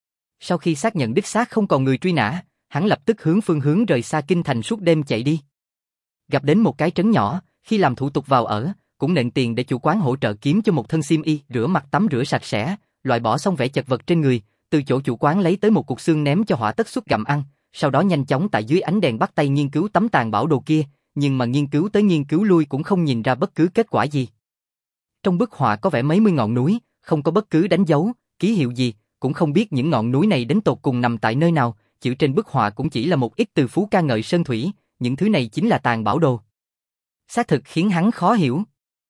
Sau khi xác nhận đích xác không còn người truy nã, hắn lập tức hướng phương hướng rời xa kinh thành suốt đêm chạy đi. Gặp đến một cái trấn nhỏ, khi làm thủ tục vào ở, cũng nện tiền để chủ quán hỗ trợ kiếm cho một thân xiêm y, rửa mặt tắm rửa sạch sẽ, loại bỏ xong vẻ chật vật trên người, từ chỗ chủ quán lấy tới một cục xương ném cho Hỏa Tất Xuất gặm ăn, sau đó nhanh chóng tại dưới ánh đèn bắt tay nghiên cứu tấm tàng bảo đồ kia, nhưng mà nghiên cứu tới nghiên cứu lui cũng không nhìn ra bất cứ kết quả gì. Trong bức họa có vẽ mấy mươi ngọn núi, không có bất cứ đánh dấu, ký hiệu gì, cũng không biết những ngọn núi này đến tột cùng nằm tại nơi nào, chữ trên bức họa cũng chỉ là một ít từ phú ca ngợi sơn thủy, những thứ này chính là tàng bảo đồ. Xác thực khiến hắn khó hiểu.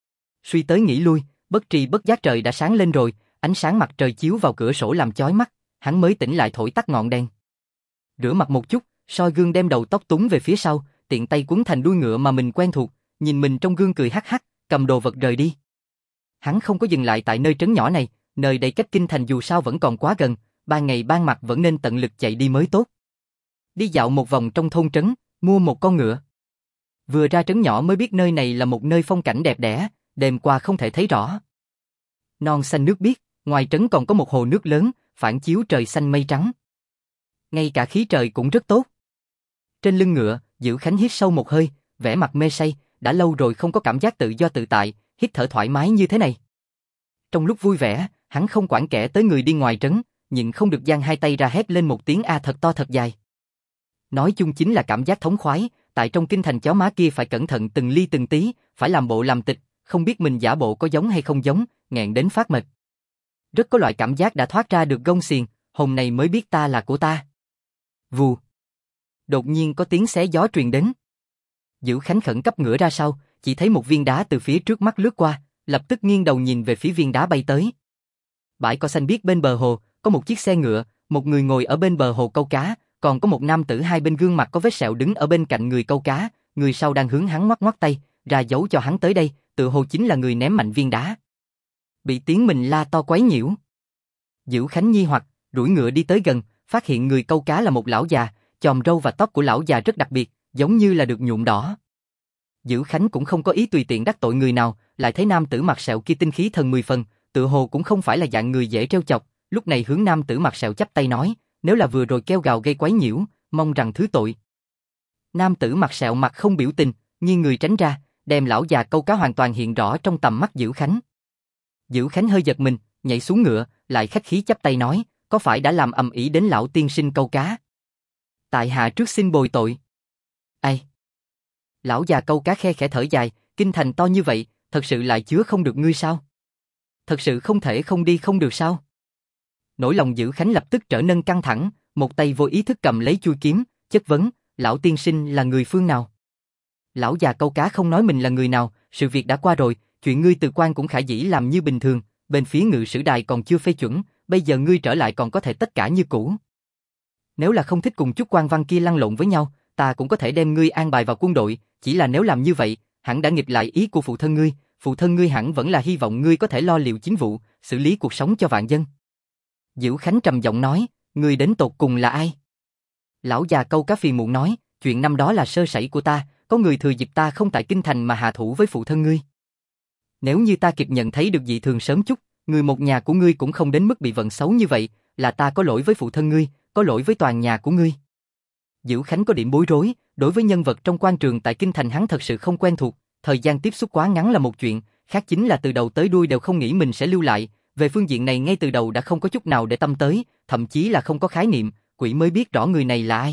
Suy tới nghĩ lui, bất tri bất giác trời đã sáng lên rồi, ánh sáng mặt trời chiếu vào cửa sổ làm chói mắt, hắn mới tỉnh lại thổi tắt ngọn đèn. Rửa mặt một chút, soi gương đem đầu tóc túng về phía sau, tiện tay quấn thành đuôi ngựa mà mình quen thuộc, nhìn mình trong gương cười hắc hắc, cầm đồ vật rời đi. Hắn không có dừng lại tại nơi trấn nhỏ này, nơi đây cách kinh thành dù sao vẫn còn quá gần, ban ngày ban mặt vẫn nên tận lực chạy đi mới tốt. Đi dạo một vòng trong thôn trấn, mua một con ngựa. Vừa ra trấn nhỏ mới biết nơi này là một nơi phong cảnh đẹp đẽ, đêm qua không thể thấy rõ. Non xanh nước biếc, ngoài trấn còn có một hồ nước lớn, phản chiếu trời xanh mây trắng. Ngay cả khí trời cũng rất tốt. Trên lưng ngựa, Dữ Khánh hít sâu một hơi, vẻ mặt mê say, đã lâu rồi không có cảm giác tự do tự tại, hít thở thoải mái như thế này. Trong lúc vui vẻ, hắn không quản kẻ tới người đi ngoài trấn, nhịn không được giang hai tay ra hét lên một tiếng a thật to thật dài. Nói chung chính là cảm giác thống khoái, tại trong kinh thành chó má kia phải cẩn thận từng ly từng tí, phải làm bộ làm tịch, không biết mình giả bộ có giống hay không giống, nghẹn đến phát mệt. Rất có loại cảm giác đã thoát ra được gông xiềng, hôm nay mới biết ta là của ta. Vù. Đột nhiên có tiếng xé gió truyền đến. Dữ Khánh khẩn cấp ngửa ra sau, chỉ thấy một viên đá từ phía trước mắt lướt qua, lập tức nghiêng đầu nhìn về phía viên đá bay tới. Bãi cỏ xanh biếc bên bờ hồ, có một chiếc xe ngựa, một người ngồi ở bên bờ hồ câu cá, còn có một nam tử hai bên gương mặt có vết sẹo đứng ở bên cạnh người câu cá, người sau đang hướng hắn ngoắc ngoắc tay, ra dấu cho hắn tới đây, tự hồ chính là người ném mạnh viên đá. Bị tiếng mình la to quấy nhiễu. Dữ Khánh nghi hoặc, đuổi ngựa đi tới gần, phát hiện người câu cá là một lão già, chòm râu và tóc của lão già rất đặc biệt, giống như là được nhuộm đỏ. Dữ Khánh cũng không có ý tùy tiện đắc tội người nào, lại thấy nam tử mặt sẹo kia tinh khí thần 10 phần, tự hồ cũng không phải là dạng người dễ trêu chọc, lúc này hướng nam tử mặt sẹo chắp tay nói, nếu là vừa rồi kêu gào gây quấy nhiễu, mong rằng thứ tội. Nam tử mặt sẹo mặt không biểu tình, nghiêng người tránh ra, đem lão già câu cá hoàn toàn hiện rõ trong tầm mắt Dữ Khánh. Dữ Khánh hơi giật mình, nhảy xuống ngựa, lại khách khí chắp tay nói, có phải đã làm ầm ĩ đến lão tiên sinh câu cá? Tại hạ trước xin bồi tội. Ai? Lão già câu cá khe khẽ thở dài, kinh thành to như vậy, thật sự lại chứa không được ngươi sao? Thật sự không thể không đi không được sao? Nỗi lòng Dữ Khánh lập tức trở nên căng thẳng, một tay vô ý thức cầm lấy chuôi kiếm, chất vấn, lão tiên sinh là người phương nào? Lão già câu cá không nói mình là người nào, sự việc đã qua rồi, chuyện ngươi từ quan cũng khả dĩ làm như bình thường, bên phía ngự sử đài còn chưa phê chuẩn, bây giờ ngươi trở lại còn có thể tất cả như cũ. Nếu là không thích cùng chút quan văn kia lăn lộn với nhau, ta cũng có thể đem ngươi an bài vào quân đội, chỉ là nếu làm như vậy, hẳn đã nghịch lại ý của phụ thân ngươi hẳn vẫn là hy vọng ngươi có thể lo liệu chính vụ, xử lý cuộc sống cho vạn dân. Dữ Khánh trầm giọng nói, ngươi đến tột cùng là ai? Lão già câu cá phiền muộn nói, chuyện năm đó là sơ sẩy của ta, có người thừa dịp ta không tại kinh thành mà hạ thủ với phụ thân ngươi. Nếu như ta kịp nhận thấy được dị thường sớm chút, người một nhà của ngươi cũng không đến mức bị vận xấu như vậy, là ta có lỗi với phụ thân ngươi, có lỗi với toàn nhà của ngươi. Dữ Khánh có điểm bối rối, đối với nhân vật trong quan trường tại kinh thành hắn thật sự không quen thuộc, thời gian tiếp xúc quá ngắn là một chuyện, khác chính là từ đầu tới đuôi đều không nghĩ mình sẽ lưu lại, Về phương diện này ngay từ đầu đã không có chút nào để tâm tới, thậm chí là không có khái niệm, quỷ mới biết rõ người này là ai.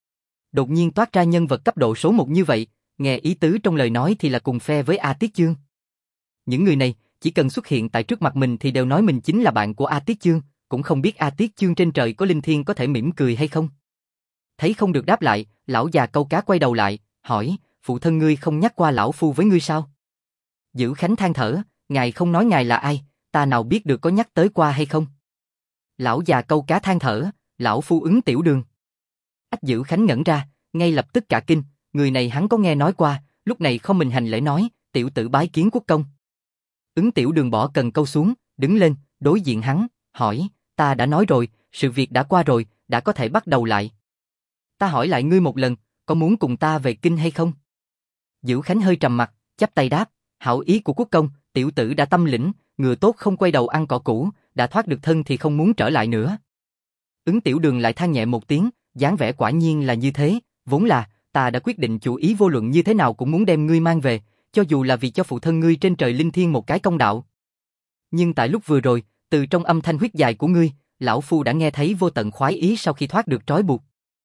Đột nhiên toát ra nhân vật cấp độ số 1 như vậy, nghe ý tứ trong lời nói thì là cùng phe với A Tiết Chương. Những người này, chỉ cần xuất hiện tại trước mặt mình thì đều nói mình chính là bạn của A Tiết Chương, cũng không biết A Tiết Chương trên trời có linh thiêng có thể mỉm cười hay không. Thấy không được đáp lại, lão già câu cá quay đầu lại, hỏi, phụ thân ngươi không nhắc qua lão phu với ngươi sao? Dữ Khánh than thở, ngài không nói ngài là ai, ta nào biết được có nhắc tới qua hay không? Lão già câu cá than thở, lão phu Ứng Tiểu Đường. Ách Dữ Khánh ngẩn ra, ngay lập tức cả kinh, người này hắn có nghe nói qua, lúc này không mình hành lễ nói, tiểu tử bái kiến quốc công. Ứng Tiểu Đường bỏ cần câu xuống, đứng lên, đối diện hắn, hỏi, ta đã nói rồi, sự việc đã qua rồi, đã có thể bắt đầu lại. Ta hỏi lại ngươi một lần, có muốn cùng ta về kinh hay không? Dữ Khánh hơi trầm mặt, chắp tay đáp, hảo ý của quốc công, tiểu tử đã tâm lĩnh, ngựa tốt không quay đầu ăn cỏ cũ, đã thoát được thân thì không muốn trở lại nữa. Ứng Tiểu Đường lại than nhẹ một tiếng, dáng vẻ quả nhiên là như thế, vốn là, ta đã quyết định chủ ý vô luận như thế nào cũng muốn đem ngươi mang về, cho dù là vì cho phụ thân ngươi trên trời linh thiêng một cái công đạo. Nhưng tại lúc vừa rồi, từ trong âm thanh huyết dài của ngươi, lão phu đã nghe thấy vô tận khoái ý sau khi thoát được trói buộc.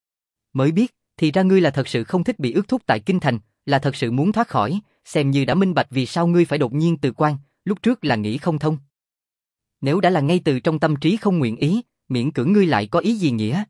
Mới biết, thì ra ngươi là thật sự không thích bị ước thúc tại kinh thành, là thật sự muốn thoát khỏi, xem như đã minh bạch vì sao ngươi phải đột nhiên từ quan, lúc trước là nghĩ không thông. Nếu đã là ngay từ trong tâm trí không nguyện ý, miễn cưỡng ngươi lại có ý gì nghĩa?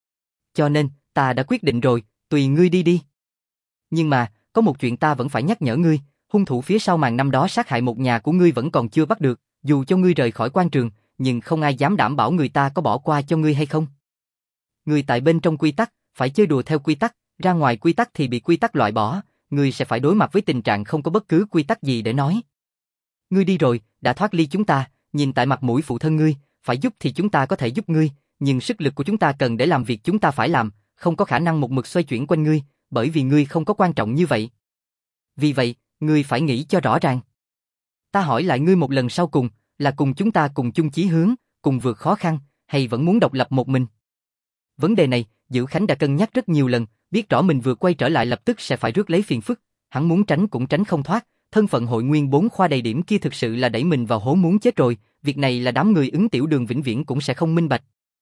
Cho nên, ta đã quyết định rồi, tùy ngươi đi đi. Nhưng mà, có một chuyện ta vẫn phải nhắc nhở ngươi, hung thủ phía sau màn năm đó sát hại một nhà của ngươi vẫn còn chưa bắt được, dù cho ngươi rời khỏi quan trường, nhưng không ai dám đảm bảo người ta có bỏ qua cho ngươi hay không. Ngươi tại bên trong quy tắc, phải chơi đùa theo quy tắc, ra ngoài quy tắc thì bị quy tắc loại bỏ, ngươi sẽ phải đối mặt với tình trạng không có bất cứ quy tắc gì để nói. Ngươi đi rồi, đã thoát ly chúng ta, nhìn tại mặt mũi phụ thân ngươi, phải giúp thì chúng ta có thể giúp ngươi, nhưng sức lực của chúng ta cần để làm việc chúng ta phải làm, không có khả năng một mực xoay chuyển quanh ngươi, bởi vì ngươi không có quan trọng như vậy. Vì vậy, ngươi phải nghĩ cho rõ ràng. Ta hỏi lại ngươi một lần sau cùng, là cùng chúng ta cùng chung chí hướng, cùng vượt khó khăn, hay vẫn muốn độc lập một mình? Vấn đề này, Dữ Khánh đã cân nhắc rất nhiều lần, biết rõ mình vừa quay trở lại lập tức sẽ phải rước lấy phiền phức, hắn muốn tránh cũng tránh không thoát, thân phận hội nguyên 4 khoa đầy điểm kia thực sự là đẩy mình vào hố muốn chết rồi, việc này là đám người Ứng Tiểu Đường vĩnh viễn cũng sẽ không minh bạch.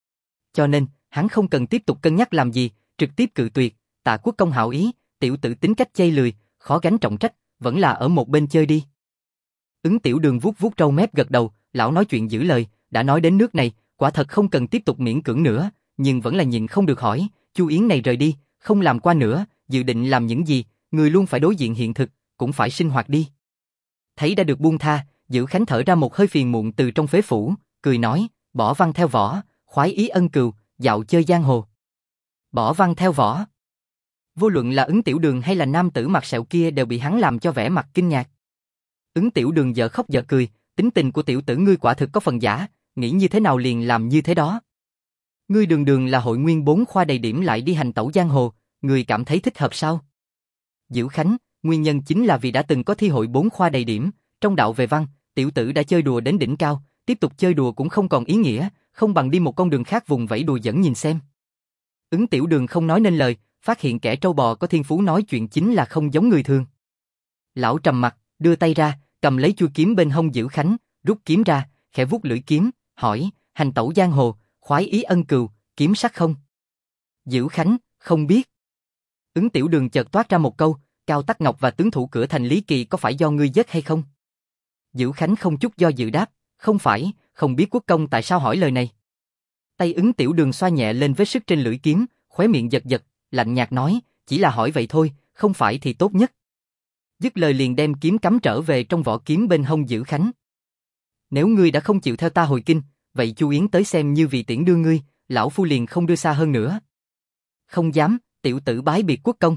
Cho nên, hắn không cần tiếp tục cân nhắc làm gì, trực tiếp cự tuyệt, Tạ quốc công hảo ý, tiểu tử tính cách chây lười, khó gánh trọng trách, vẫn là ở một bên chơi đi. Ứng Tiểu Đường vuốt vuốt râu mép gật đầu, lão nói chuyện giữ lời, đã nói đến nước này, quả thật không cần tiếp tục miễn cưỡng nữa, nhưng vẫn là nhịn không được hỏi, Chu Yến này rời đi, không làm qua nữa, dự định làm những gì, người luôn phải đối diện hiện thực, cũng phải sinh hoạt đi. Thấy đã được buông tha, Dữ Khánh thở ra một hơi phiền muộn từ trong phế phủ, cười nói, bỏ văn theo võ, khoái ý ân cừu, dạo chơi giang hồ. Bỏ văn theo võ. Vô luận là Ứng Tiểu Đường hay là nam tử mặt sẹo kia đều bị hắn làm cho vẻ mặt kinh ngạc. Ứng Tiểu Đường dở khóc dở cười, tính tình của tiểu tử ngươi quả thực có phần giả, nghĩ như thế nào liền làm như thế đó. Ngươi đường đường là hội nguyên 4 khoa đầy điểm lại đi hành tẩu giang hồ, ngươi cảm thấy thích hợp sao? Dữ Khánh, nguyên nhân chính là vì đã từng có thi hội 4 khoa đầy điểm, trong đạo về văn, tiểu tử đã chơi đùa đến đỉnh cao, tiếp tục chơi đùa cũng không còn ý nghĩa, không bằng đi một con đường khác vùng vẫy đùa dẫn nhìn xem. Ứng Tiểu Đường không nói nên lời, phát hiện kẻ trâu bò có thiên phú nói chuyện chính là không giống người thường. Lão trầm mặt, đưa tay ra, cầm lấy chuôi kiếm bên hông Dữ Khánh, rút kiếm ra, khẽ vuốt lưỡi kiếm, hỏi, hành tẩu giang hồ, khoái ý ân cừu, kiếm sắc không? Dữ Khánh, không biết. Ứng Tiểu Đường chợt toát ra một câu, Cao Tắc Ngọc và tướng thủ cửa thành Lý Kỳ có phải do ngươi giết hay không? Dữ Khánh không chút do dự đáp, không phải, không biết quốc công tại sao hỏi lời này. Tay Ứng Tiểu Đường xoa nhẹ lên vết sức trên lưỡi kiếm, khóe miệng giật giật, lạnh nhạt nói, chỉ là hỏi vậy thôi, không phải thì tốt nhất. Dứt lời liền đem kiếm cắm trở về trong vỏ kiếm bên hông Dữ Khánh. Nếu ngươi đã không chịu theo ta hồi kinh, vậy Chu Yến tới xem như vì tiễn đưa ngươi, lão phu liền không đưa xa hơn nữa. Không dám, tiểu tử bái biệt quốc công.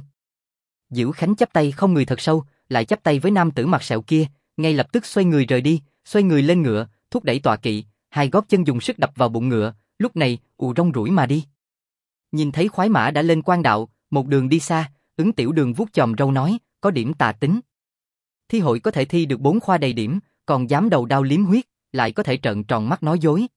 Dữ Khánh chắp tay không người thật sâu, lại chắp tay với nam tử mặt sẹo kia, ngay lập tức xoay người rời đi, xoay người lên ngựa, thúc đẩy tọa kỵ, hai gót chân dùng sức đập vào bụng ngựa, lúc này ù rong ruổi mà đi. Nhìn thấy khoái mã đã lên quan đạo, một đường đi xa, Ứng Tiểu Đường vuốt chòm râu nói, có điểm tà tính. Thi hội có thể thi được 4 khoa đầy điểm, còn dám đầu đao liếm huyết, lại có thể trợn tròn mắt nói dối.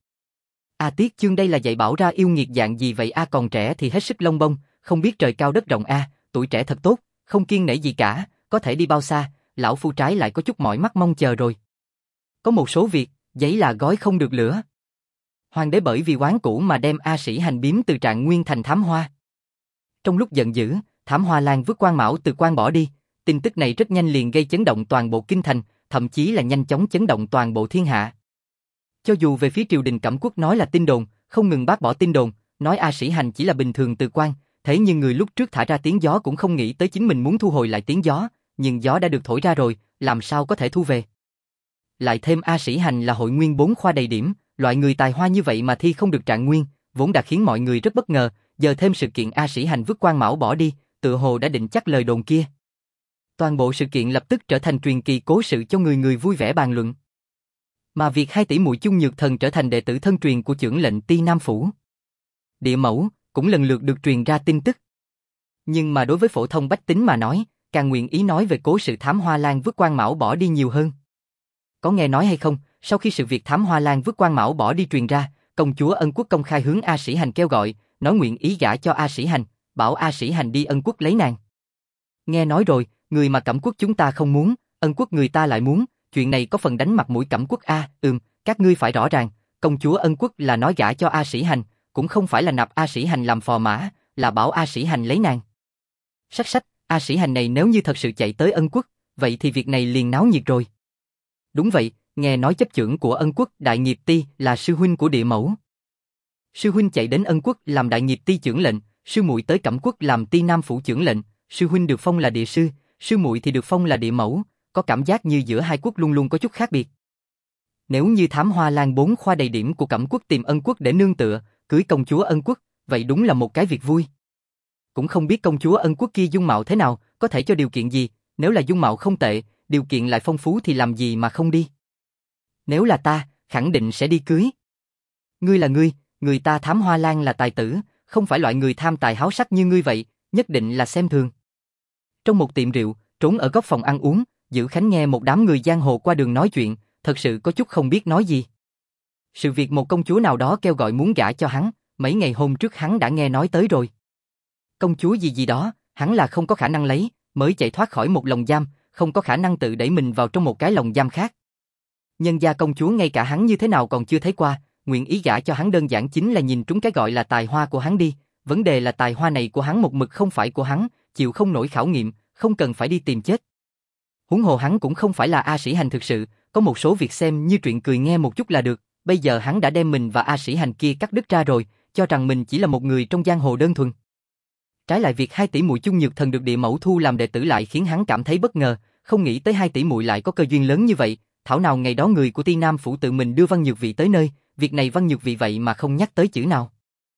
A Tiết Chương đây là dạy bảo ra yêu nghiệt dạng gì vậy a, còn trẻ thì hết sức lông bông, không biết trời cao đất rộng a, tuổi trẻ thật tốt, không kiêng nể gì cả, có thể đi bao xa, lão phu trái lại có chút mỏi mắt mong chờ rồi. Có một số việc, giấy là gói không được lửa. Hoàng đế bởi vì oán cũ mà đem A Sĩ Hành biếm từ Trạng Nguyên thành Thám Hoa. Trong lúc giận dữ, Thám Hoa Lan vứt quan mão từ quan bỏ đi. Tin tức này rất nhanh liền gây chấn động toàn bộ kinh thành, thậm chí là nhanh chóng chấn động toàn bộ thiên hạ. Cho dù về phía triều đình Cẩm Quốc nói là tin đồn, không ngừng bác bỏ tin đồn, nói A Sĩ Hành chỉ là bình thường từ quan, thế nhưng người lúc trước thả ra tiếng gió cũng không nghĩ tới chính mình muốn thu hồi lại tiếng gió, nhưng gió đã được thổi ra rồi, làm sao có thể thu về. Lại thêm A Sĩ Hành là hội nguyên 4 khoa đầy điểm, loại người tài hoa như vậy mà thi không được Trạng Nguyên, vốn đã khiến mọi người rất bất ngờ, giờ thêm sự kiện A Sĩ Hành vứt quan mão bỏ đi, tựa hồ đã định chắc lời đồn kia. Toàn bộ sự kiện lập tức trở thành truyền kỳ cố sự cho người người vui vẻ bàn luận. Mà việc 2 tỷ muội Chung Nhược Thần trở thành đệ tử thân truyền của chưởng lệnh Ti Nam Phủ, Địa Mẫu cũng lần lượt được truyền ra tin tức. Nhưng mà đối với phổ thông bách tính mà nói, càng nguyện ý nói về cố sự Thám Hoa Lan vứt quan mão bỏ đi nhiều hơn. Có nghe nói hay không, sau khi sự việc Thám Hoa Lan vứt quan mão bỏ đi truyền ra, công chúa Ân Quốc công khai hướng A Sĩ Hành kêu gọi, nói nguyện ý gả cho A Sĩ Hành, bảo A Sĩ Hành đi Ân Quốc lấy nàng. Nghe nói rồi, người mà Cẩm Quốc chúng ta không muốn, Ân Quốc người ta lại muốn, chuyện này có phần đánh mặt mũi Cẩm Quốc a. Các ngươi phải rõ ràng, công chúa Ân Quốc là nói gả cho A Sĩ Hành, cũng không phải là nạp A Sĩ Hành làm phò mã, là bảo A Sĩ Hành lấy nàng. Sách, A Sĩ Hành này nếu như thật sự chạy tới Ân Quốc, vậy thì việc này liền náo nhiệt rồi. Đúng vậy, nghe nói chấp chưởng của Ân Quốc Đại Nghiệp Ti là sư huynh của Địa Mẫu. Sư huynh chạy đến Ân Quốc làm Đại Nghiệp Ti chưởng lệnh, sư muội tới Cẩm Quốc làm Ti Nam Phủ chưởng lệnh, sư huynh được phong là địa sư, sư muội thì được phong là địa mẫu, có cảm giác như giữa hai quốc luôn luôn có chút khác biệt. Nếu như Thám Hoa Lan 4 khoa đầy điểm của Cẩm Quốc tìm Ân Quốc để nương tựa, cưới công chúa Ân Quốc, vậy đúng là một cái việc vui. Cũng không biết công chúa Ân Quốc kia dung mạo thế nào, có thể cho điều kiện gì, nếu là dung mạo không tệ, điều kiện lại phong phú thì làm gì mà không đi. Nếu là ta, khẳng định sẽ đi cưới. Ngươi là ngươi, người ta Thám Hoa Lan là tài tử, không phải loại người tham tài háo sắc như ngươi vậy, nhất định là xem thường. Trong một tiệm rượu, trốn ở góc phòng ăn uống, Dữ Khánh nghe một đám người giang hồ qua đường nói chuyện, thật sự có chút không biết nói gì. Sự việc một công chúa nào đó kêu gọi muốn gả cho hắn, mấy ngày hôm trước hắn đã nghe nói tới rồi. Công chúa gì đó, hắn là không có khả năng lấy, mới chạy thoát khỏi một lồng giam, không có khả năng tự đẩy mình vào trong một cái lồng giam khác. Nhân gia công chúa ngay cả hắn như thế nào còn chưa thấy qua, nguyện ý gả cho hắn đơn giản chính là nhìn trúng cái gọi là tài hoa của hắn đi, vấn đề là tài hoa này của hắn một mực không phải của hắn, chịu không nổi khảo nghiệm, không cần phải đi tìm chết. Huống hồ hắn cũng không phải là A Sĩ Hành thực sự, có một số việc xem như chuyện cười nghe một chút là được, bây giờ hắn đã đem mình và A Sĩ Hành kia cắt đứt ra rồi, cho rằng mình chỉ là một người trong giang hồ đơn thuần. Trái lại việc 2 tỷ muội Chung Nhược Thần được Địa Mẫu thu làm đệ tử lại khiến hắn cảm thấy bất ngờ, không nghĩ tới 2 tỷ muội lại có cơ duyên lớn như vậy, thảo nào ngày đó người của Ti Nam Phủ tự mình đưa Văn Nhược Vị tới nơi, việc này Văn Nhược Vị vậy mà không nhắc tới chữ nào.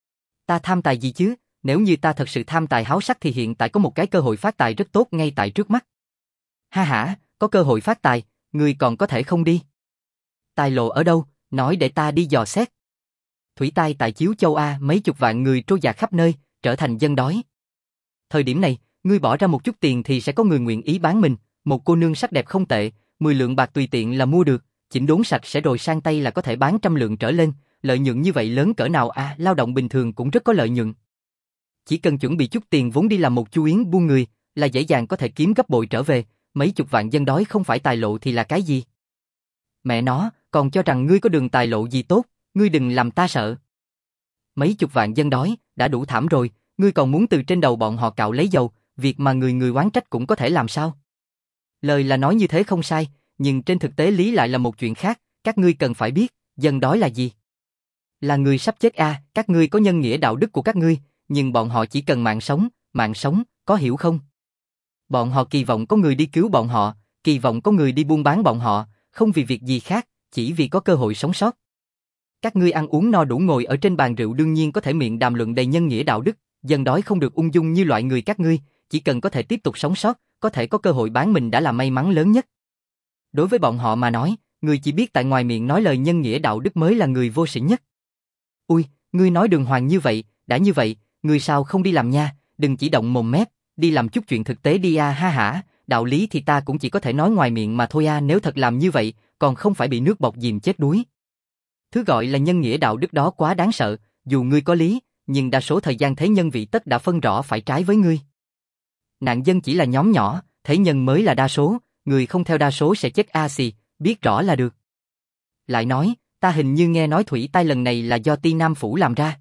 Ta tham tài gì chứ, nếu như ta thật sự tham tài háo sắc thì hiện tại có một cái cơ hội phát tài rất tốt ngay tại trước mắt. Ha ha, có cơ hội phát tài, người còn có thể không đi. Tài lộ ở đâu, nói để ta đi dò xét. Thủy tai tại Chiếu Châu A, mấy chục vạn người trôi dạt khắp nơi, trở thành dân đói. Thời điểm này, ngươi bỏ ra một chút tiền thì sẽ có người nguyện ý bán mình, một cô nương sắc đẹp không tệ, 10 lượng bạc tùy tiện là mua được, chỉnh đốn sạch sẽ rồi sang tay là có thể bán 100 lượng trở lên, lợi nhuận như vậy lớn cỡ nào a, lao động bình thường cũng rất có lợi nhuận. Chỉ cần chuẩn bị chút tiền vốn đi làm một chu yến buôn người, là dễ dàng có thể kiếm gấp bội trở về, mấy chục vạn dân đói không phải tài lộ thì là cái gì? Mẹ nó, còn cho rằng ngươi có đường tài lộ gì tốt, ngươi đừng làm ta sợ. Mấy chục vạn dân đói, đã đủ thảm rồi, ngươi còn muốn từ trên đầu bọn họ cạo lấy dầu, việc mà người người oán trách cũng có thể làm sao? Lời là nói như thế không sai, nhưng trên thực tế lý lại là một chuyện khác, các ngươi cần phải biết, dân đói là gì? Là người sắp chết a, các ngươi có nhân nghĩa đạo đức của các ngươi, nhưng bọn họ chỉ cần mạng sống, có hiểu không? Bọn họ kỳ vọng có người đi cứu bọn họ, kỳ vọng có người đi buôn bán bọn họ, không vì việc gì khác, chỉ vì có cơ hội sống sót. Các ngươi ăn uống no đủ ngồi ở trên bàn rượu đương nhiên có thể miệng đàm luận đầy nhân nghĩa đạo đức, dân đói không được ung dung như loại người các ngươi, chỉ cần có thể tiếp tục sống sót, có thể có cơ hội bán mình đã là may mắn lớn nhất. Đối với bọn họ mà nói, người chỉ biết tại ngoài miệng nói lời nhân nghĩa đạo đức mới là người vô sĩ nhất. Ui, ngươi nói đường hoàng như vậy, đã như vậy, ngươi sao không đi làm nha, đừng chỉ động mồm mép, đi làm chút chuyện thực tế đi a ha hả, đạo lý thì ta cũng chỉ có thể nói ngoài miệng mà thôi a, nếu thật làm như vậy, còn không phải bị nước bọt dìm chết đuối. Thứ gọi là nhân nghĩa đạo đức đó quá đáng sợ, dù ngươi có lý, nhưng đa số thời gian thế nhân vị tất đã phân rõ phải trái với ngươi. Nạn dân chỉ là nhóm nhỏ, thế nhân mới là đa số, người không theo đa số sẽ chết a xì, biết rõ là được. Lại nói, ta hình như nghe nói thủy tai lần này là do Ti Nam Phủ làm ra.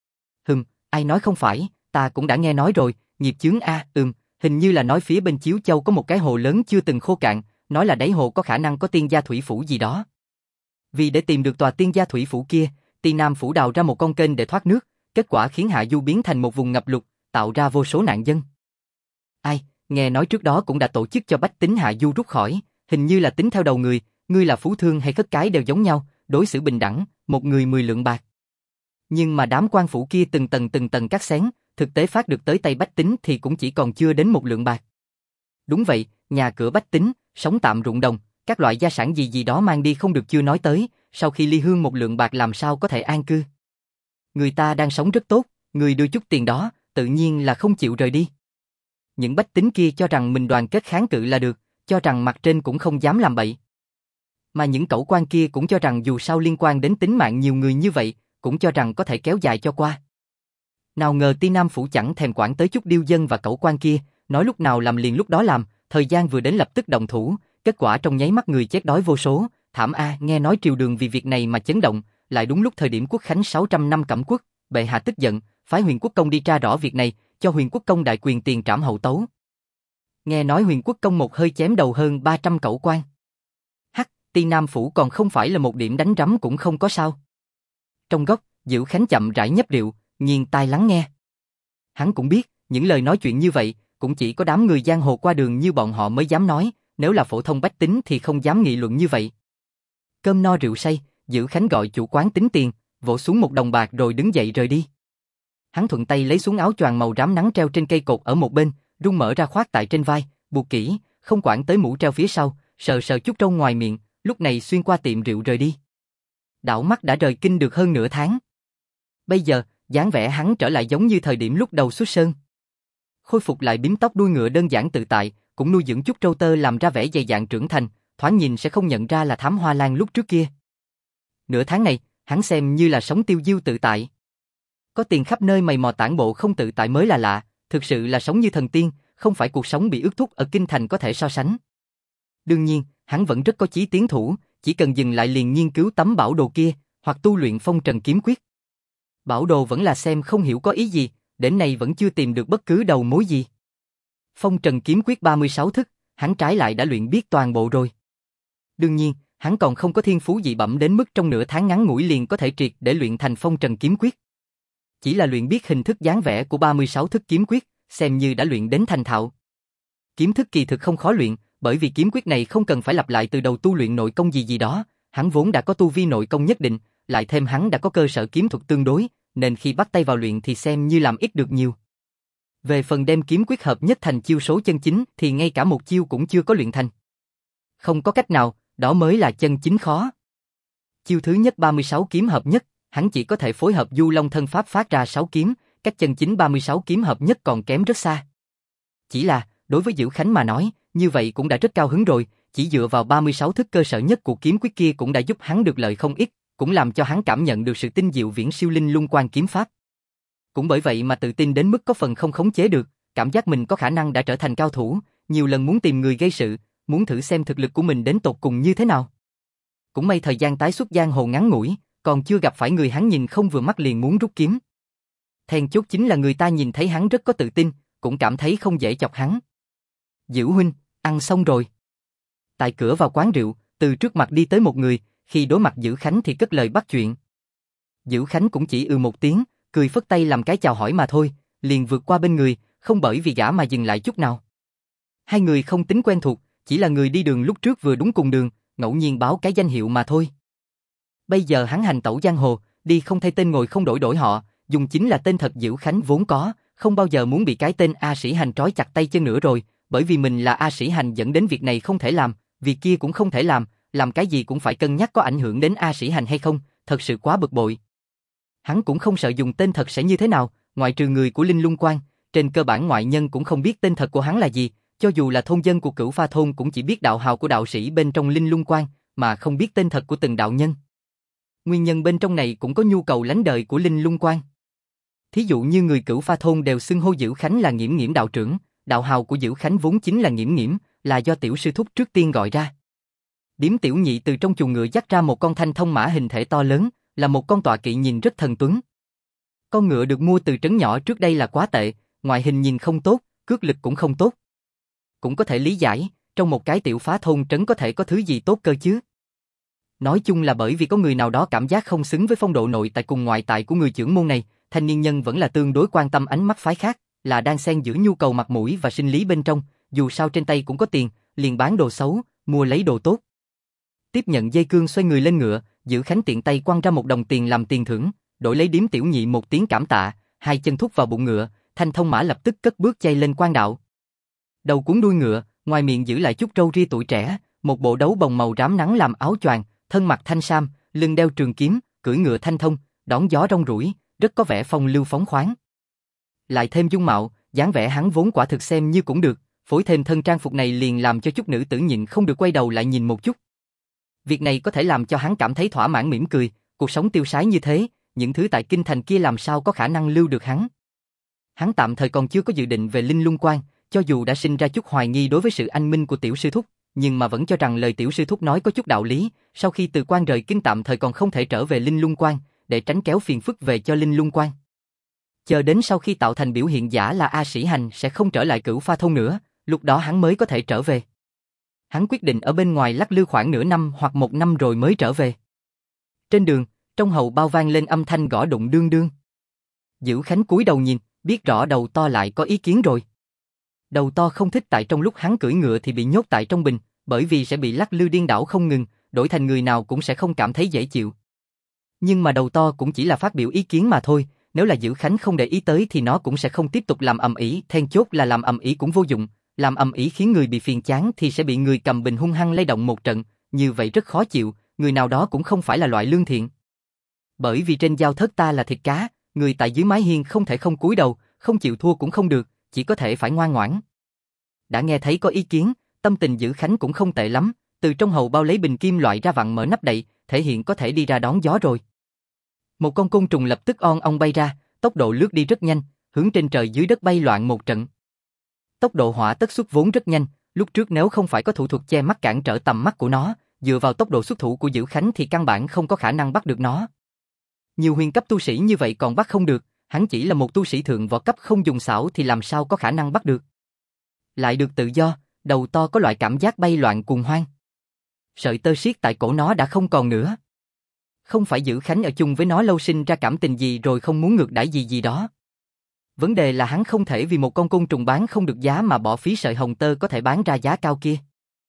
Ai nói không phải, ta cũng đã nghe nói rồi, nghiệp chướng a, hình như là nói phía bên Chiếu Châu có một cái hồ lớn chưa từng khô cạn, nói là đáy hồ có khả năng có tiên gia thủy phủ gì đó. Vì để tìm được tòa tiên gia thủy phủ kia, Ti Nam Phủ đào ra một con kênh để thoát nước, kết quả khiến Hạ Du biến thành một vùng ngập lụt, tạo ra vô số nạn dân. Nghe nói trước đó cũng đã tổ chức cho bách tính Hạ Du rút khỏi, hình như là tính theo đầu người, ngươi là phú thương hay khất cái đều giống nhau, đối xử bình đẳng, một người 10 lượng bạc. Nhưng mà đám quan phủ kia từng tầng cắt xén, thực tế phát được tới tay bách tính thì cũng chỉ còn chưa đến 1 lượng bạc. Đúng vậy, nhà cửa bách tính, sống tạm ruộng đồng, các loại gia sản gì đó mang đi không được chưa nói tới, sau khi ly hương 1 lượng bạc làm sao có thể an cư. Người ta đang sống rất tốt, người đưa chút tiền đó, tự nhiên là không chịu rời đi. Những bách tính kia cho rằng mình đoàn kết kháng cự là được, cho rằng mặt trên cũng không dám làm bậy. Mà những cẩu quan kia cũng cho rằng dù sao liên quan đến tính mạng nhiều người như vậy, cũng cho rằng có thể kéo dài cho qua. Nào ngờ Ti Nam Phủ chẳng thèm quản tới chút điêu dân và cẩu quan kia, nói lúc nào làm liền lúc đó làm, thời gian vừa đến lập tức động thủ, kết quả trong nháy mắt người chết đói vô số, thảm a, nghe nói triều đường vì việc này mà chấn động, lại đúng lúc thời điểm quốc khánh 600 năm Cẩm Quốc, bệ hạ tức giận, phái Huyền Quốc Công đi tra rõ việc này, cho Huyền Quốc Công đại quyền tiền trảm hậu tấu. Nghe nói Huyền Quốc Công một hơi chém đầu hơn 300 cẩu quan. Ti Nam Phủ còn không phải là một điểm đánh rắm cũng không có sao. Trong góc, Dữu Khánh chậm rãi nhấp rượu, nghiêng tai lắng nghe. Hắn cũng biết, những lời nói chuyện như vậy, cũng chỉ có đám người giang hồ qua đường như bọn họ mới dám nói, nếu là phổ thông bách tính thì không dám nghị luận như vậy. Cơm no rượu say, Dữu Khánh gọi chủ quán tính tiền, vỗ xuống 1 đồng bạc rồi đứng dậy rời đi. Hắn thuận tay lấy xuống áo choàng màu rám nắng treo trên cây cột ở một bên, rung mở ra khoác tại trên vai, buộc kỹ, không quản tới mũ treo phía sau, sờ chút râu ngoài miệng, lúc này xuyên qua tiệm rượu rời đi. Đảo mắt đã rời kinh được hơn nửa tháng. Bây giờ, dáng vẻ hắn trở lại giống như thời điểm lúc đầu xuất sơn. Khôi phục lại bím tóc đuôi ngựa đơn giản tự tại, cũng nuôi dưỡng chút râu tơ làm ra vẻ dày dạn trưởng thành, thoáng nhìn sẽ không nhận ra là Thám Hoa Lan lúc trước kia. Nửa tháng này, hắn xem như là sống tiêu diêu tự tại. Có tiền khắp nơi mày mò tản bộ không tự tại mới là lạ, thực sự là sống như thần tiên, không phải cuộc sống bị ước thúc ở kinh thành có thể so sánh. Đương nhiên, hắn vẫn rất có chí tiến thủ, chỉ cần dừng lại liền nghiên cứu tấm bảo đồ kia, hoặc tu luyện phong trần kiếm quyết. Bảo đồ vẫn là xem không hiểu có ý gì, đến nay vẫn chưa tìm được bất cứ đầu mối gì. Phong trần kiếm quyết 36 thức, hắn trái lại đã luyện biết toàn bộ rồi. Đương nhiên, hắn còn không có thiên phú dị bẩm đến mức trong nửa tháng ngắn ngủi liền có thể triệt để luyện thành phong trần kiếm quyết. Chỉ là luyện biết hình thức dáng vẻ của 36 thức kiếm quyết, xem như đã luyện đến thành thạo. Kiếm thức kỳ thực không khó luyện, bởi vì kiếm quyết này không cần phải lặp lại từ đầu tu luyện nội công gì đó, hắn vốn đã có tu vi nội công nhất định, lại thêm hắn đã có cơ sở kiếm thuật tương đối, nên khi bắt tay vào luyện thì xem như làm ít được nhiều. Về phần đem kiếm quyết hợp nhất thành chiêu số chân chính thì ngay cả một chiêu cũng chưa có luyện thành. Không có cách nào, đó mới là chân chính khó. Chiêu thứ nhất 36 kiếm hợp nhất, hắn chỉ có thể phối hợp Du Long thân pháp phát ra 6 kiếm, cách chân chính 36 kiếm hợp nhất còn kém rất xa. Chỉ là, đối với Dữu Khánh mà nói, như vậy cũng đã rất cao hứng rồi, chỉ dựa vào 36 thức cơ sở nhất của kiếm quyết kia cũng đã giúp hắn được lợi không ít, cũng làm cho hắn cảm nhận được sự tinh diệu viễn siêu linh lung quan kiếm pháp. Cũng bởi vậy mà tự tin đến mức có phần không khống chế được, cảm giác mình có khả năng đã trở thành cao thủ, nhiều lần muốn tìm người gây sự, muốn thử xem thực lực của mình đến tột cùng như thế nào. Cũng may thời gian tái xuất giang hồ ngắn ngủi, còn chưa gặp phải người hắn nhìn không vừa mắt liền muốn rút kiếm. Then chốt chính là người ta nhìn thấy hắn rất có tự tin, cũng cảm thấy không dễ chọc hắn. Dữu huynh, ăn xong rồi. Tại cửa vào quán rượu, từ trước mặt đi tới một người, khi đối mặt Dữu Khánh thì cất lời bắt chuyện. Dữu Khánh cũng chỉ một tiếng, cười phất tay làm cái chào hỏi mà thôi, liền vượt qua bên người, không bởi vì gã mà dừng lại chút nào. Hai người không tính quen thuộc, chỉ là người đi đường lúc trước vừa đúng cùng đường, ngẫu nhiên báo cái danh hiệu mà thôi. Bây giờ hắn hành tẩu giang hồ, đi không thay tên ngồi không đổi họ, dùng chính là tên thật Dữu Khánh vốn có, không bao giờ muốn bị cái tên A Sĩ Hành trói chặt tay chân nữa rồi, bởi vì mình là A Sĩ Hành dẫn đến việc này không thể làm, việc kia cũng không thể làm cái gì cũng phải cân nhắc có ảnh hưởng đến A Sĩ Hành hay không, thật sự quá bực bội. Hắn cũng không sợ dùng tên thật sẽ như thế nào, ngoại trừ người của Linh Lung Quan, trên cơ bản ngoại nhân cũng không biết tên thật của hắn là gì, cho dù là thôn dân của Cửu Pha thôn cũng chỉ biết đạo hào của đạo sĩ bên trong Linh Lung Quan, mà không biết tên thật của từng đạo nhân. Nguyên nhân bên trong này cũng có nhu cầu lánh đời của Linh Lung Quan. Thí dụ như người Cửu Pha thôn đều xưng hô Dữu Khánh là Nghiễm Nghiễm đạo trưởng, đạo hào của Dữu Khánh vốn chính là Nghiễm Nghiễm, là do tiểu sư thúc trước tiên gọi ra. Điếm Tiểu Nhị từ trong chuồng ngựa dắt ra một con thanh thông mã hình thể to lớn, là một con tọa kỵ nhìn rất thần tuấn. Con ngựa được mua từ trấn nhỏ trước đây là quá tệ, ngoại hình nhìn không tốt, cước lực cũng không tốt. Cũng có thể lý giải, trong một cái tiểu phá thôn trấn có thể có thứ gì tốt cơ chứ. Nói chung là bởi vì có người nào đó cảm giác không xứng với phong độ nội tại cùng ngoại tại của người chưởng môn này, thanh niên nhân vẫn là tương đối quan tâm ánh mắt phái khác, là đang xen giữa nhu cầu mặt mũi và sinh lý bên trong, dù sao trên tay cũng có tiền, liền bán đồ xấu, mua lấy đồ tốt. Tiếp nhận dây cương xoay người lên ngựa, Dữ Khánh tiện tay quăng ra 1 đồng tiền làm tiền thưởng, đổi lấy Điếm Tiểu Nhị một tiếng cảm tạ, 2 chân thúc vào bụng ngựa, thanh thông mã lập tức cất bước chay lên quan đạo. Đầu cuốn đuôi ngựa, ngoài miệng giữ lại chút râu ria tuổi trẻ, một bộ đấu bồng màu rám nắng làm áo choàng, thân mặc thanh sam, lưng đeo trường kiếm, cưỡi ngựa thanh thông, đón gió rong ruổi, rất có vẻ phong lưu phóng khoáng. Lại thêm dung mạo, dáng vẻ hắn vốn quả thực xem như cũng được, phối thêm thân trang phục này liền làm cho chút nữ tử nhịn không được quay đầu lại nhìn một chút. Việc này có thể làm cho hắn cảm thấy thỏa mãn mỉm cười, cuộc sống tiêu sái như thế, những thứ tại kinh thành kia làm sao có khả năng lưu được hắn. Hắn tạm thời còn chưa có dự định về Linh Lung Quan, cho dù đã sinh ra chút hoài nghi đối với sự anh minh của tiểu sư thúc, nhưng mà vẫn cho rằng lời tiểu sư thúc nói có chút đạo lý, sau khi từ quan rời kinh tạm thời còn không thể trở về Linh Lung Quan, để tránh kéo phiền phức về cho Linh Lung Quan. Chờ đến sau khi tạo thành biểu hiện giả là A Sĩ Hành sẽ không trở lại Cửu Pha thôn nữa, lúc đó hắn mới có thể trở về. Hắn quyết định ở bên ngoài lắc lư khoảng nửa năm hoặc 1 năm rồi mới trở về. Trên đường, trong hậu bao vang lên âm thanh gõ đụng đương đương. Dữ Khánh cúi đầu nhìn, biết rõ Đầu To lại có ý kiến rồi. Đầu To không thích tại trong lúc hắn cưỡi ngựa thì bị nhốt tại trong bình, bởi vì sẽ bị lắc lư điên đảo không ngừng, đổi thành người nào cũng sẽ không cảm thấy dễ chịu. Nhưng mà Đầu To cũng chỉ là phát biểu ý kiến mà thôi, nếu là Dữ Khánh không để ý tới thì nó cũng sẽ không tiếp tục làm ầm ĩ, then chốt là làm ầm ĩ cũng vô dụng, làm ầm ĩ khiến người bị phiền chán thì sẽ bị người cầm bình hung hăng lay động một trận, như vậy rất khó chịu, người nào đó cũng không phải là loại lương thiện. Bởi vì trên giao thớt ta là thịt cá, người tại dưới mái hiên không thể không cúi đầu, không chịu thua cũng không được, chỉ có thể phải ngoan ngoãn. Đã nghe thấy có ý kiến, tâm tình Dữ Khánh cũng không tệ lắm, từ trong hầu bao lấy bình kim loại ra vặn mở nắp đậy, thể hiện có thể đi ra đón gió rồi. Một con côn trùng lập tức on ong bay ra, tốc độ lướt đi rất nhanh, hướng trên trời dưới đất bay loạn một trận. Tốc độ hỏa tất xuất vốn rất nhanh, lúc trước nếu không phải có thủ thuật che mắt cản trở tầm mắt của nó, dựa vào tốc độ xuất thủ của Dữ Khánh thì căn bản không có khả năng bắt được nó. Nhiều huyền cấp tu sĩ như vậy còn bắt không được, hắn chỉ là một tu sĩ thượng võ cấp không dùng xảo thì làm sao có khả năng bắt được. Lại được tự do, Đầu To có loại cảm giác bay loạn cuồng hoang. Sợi tơ siết tại cổ nó đã không còn nữa. Không phải Dữ Khánh ở chung với nó lâu sinh ra cảm tình gì rồi không muốn ngược đãi gì gì đó. Vấn đề là hắn không thể vì một con côn trùng bán không được giá mà bỏ phí sợi hồng tơ có thể bán ra giá cao kia.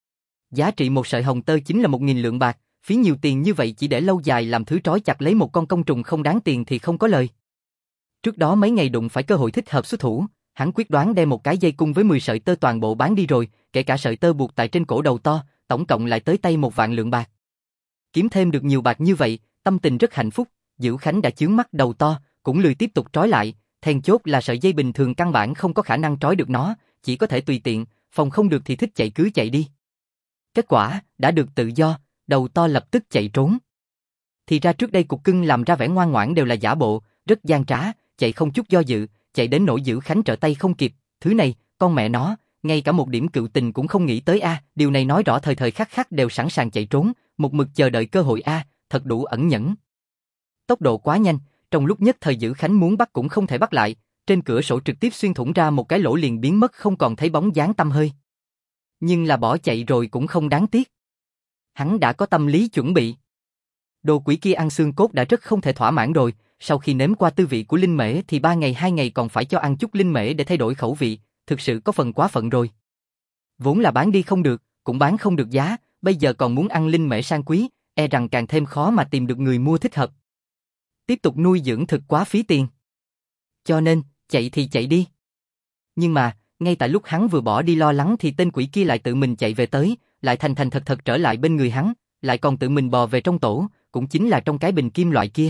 Giá trị một sợi hồng tơ chính là 1.000 lượng bạc, phí nhiều tiền như vậy chỉ để lâu dài làm thứ trói chặt lấy một con côn trùng không đáng tiền thì không có lời. Trước đó mấy ngày đụng phải cơ hội thích hợp xuất thủ, hắn quyết đoán đem một cái dây cung với 10 sợi tơ toàn bộ bán đi rồi, kể cả sợi tơ buộc tại trên cổ Đầu To, tổng cộng lại tới tay 1 vạn lượng bạc. Kiếm thêm được nhiều bạc như vậy, tâm tình rất hạnh phúc, Dữ Khánh đã chướng mắt Đầu To, cũng lười tiếp tục trói lại, then chốt là sợi dây bình thường căn bản không có khả năng trói được nó, chỉ có thể tùy tiện, phòng không được thì thích chạy cứ chạy đi. Kết quả, đã được tự do, Đầu To lập tức chạy trốn. Thì ra trước đây cục cưng làm ra vẻ ngoan ngoãn đều là giả bộ, rất gian trá, chạy không chút do dự, chạy đến nỗi Dữ Khánh trở tay không kịp, thứ này, con mẹ nó, ngay cả một điểm cựu tình cũng không nghĩ tới a, điều này nói rõ thời thời khắc khắc đều sẵn sàng chạy trốn, một mực chờ đợi cơ hội a, thật đủ ẩn nhẫn. Tốc độ quá nhanh, trong lúc nhất thời Dữ Khánh muốn bắt cũng không thể bắt lại, trên cửa sổ trực tiếp xuyên thủng ra một cái lỗ liền biến mất không còn thấy bóng dáng tăm hơi. Nhưng là bỏ chạy rồi cũng không đáng tiếc. Hắn đã có tâm lý chuẩn bị. Đồ quỷ kia ăn xương cốt đã rất không thể thỏa mãn rồi, sau khi nếm qua tư vị của linh mễ thì 3 ngày 2 ngày còn phải cho ăn chút linh mễ để thay đổi khẩu vị, thực sự có phần quá phận rồi. Vốn là bán đi không được, cũng bán không được giá, bây giờ còn muốn ăn linh mễ sang quý, e rằng càng thêm khó mà tìm được người mua thích hợp. Tiếp tục nuôi dưỡng thực quá phí tiền. Cho nên, chạy thì chạy đi. Nhưng mà, ngay tại lúc hắn vừa bỏ đi lo lắng thì tên quỷ kia lại tự mình chạy về tới, lại thành thành thật thật trở lại bên người hắn, lại còn tự mình bò về trong tổ, cũng chính là trong cái bình kim loại kia.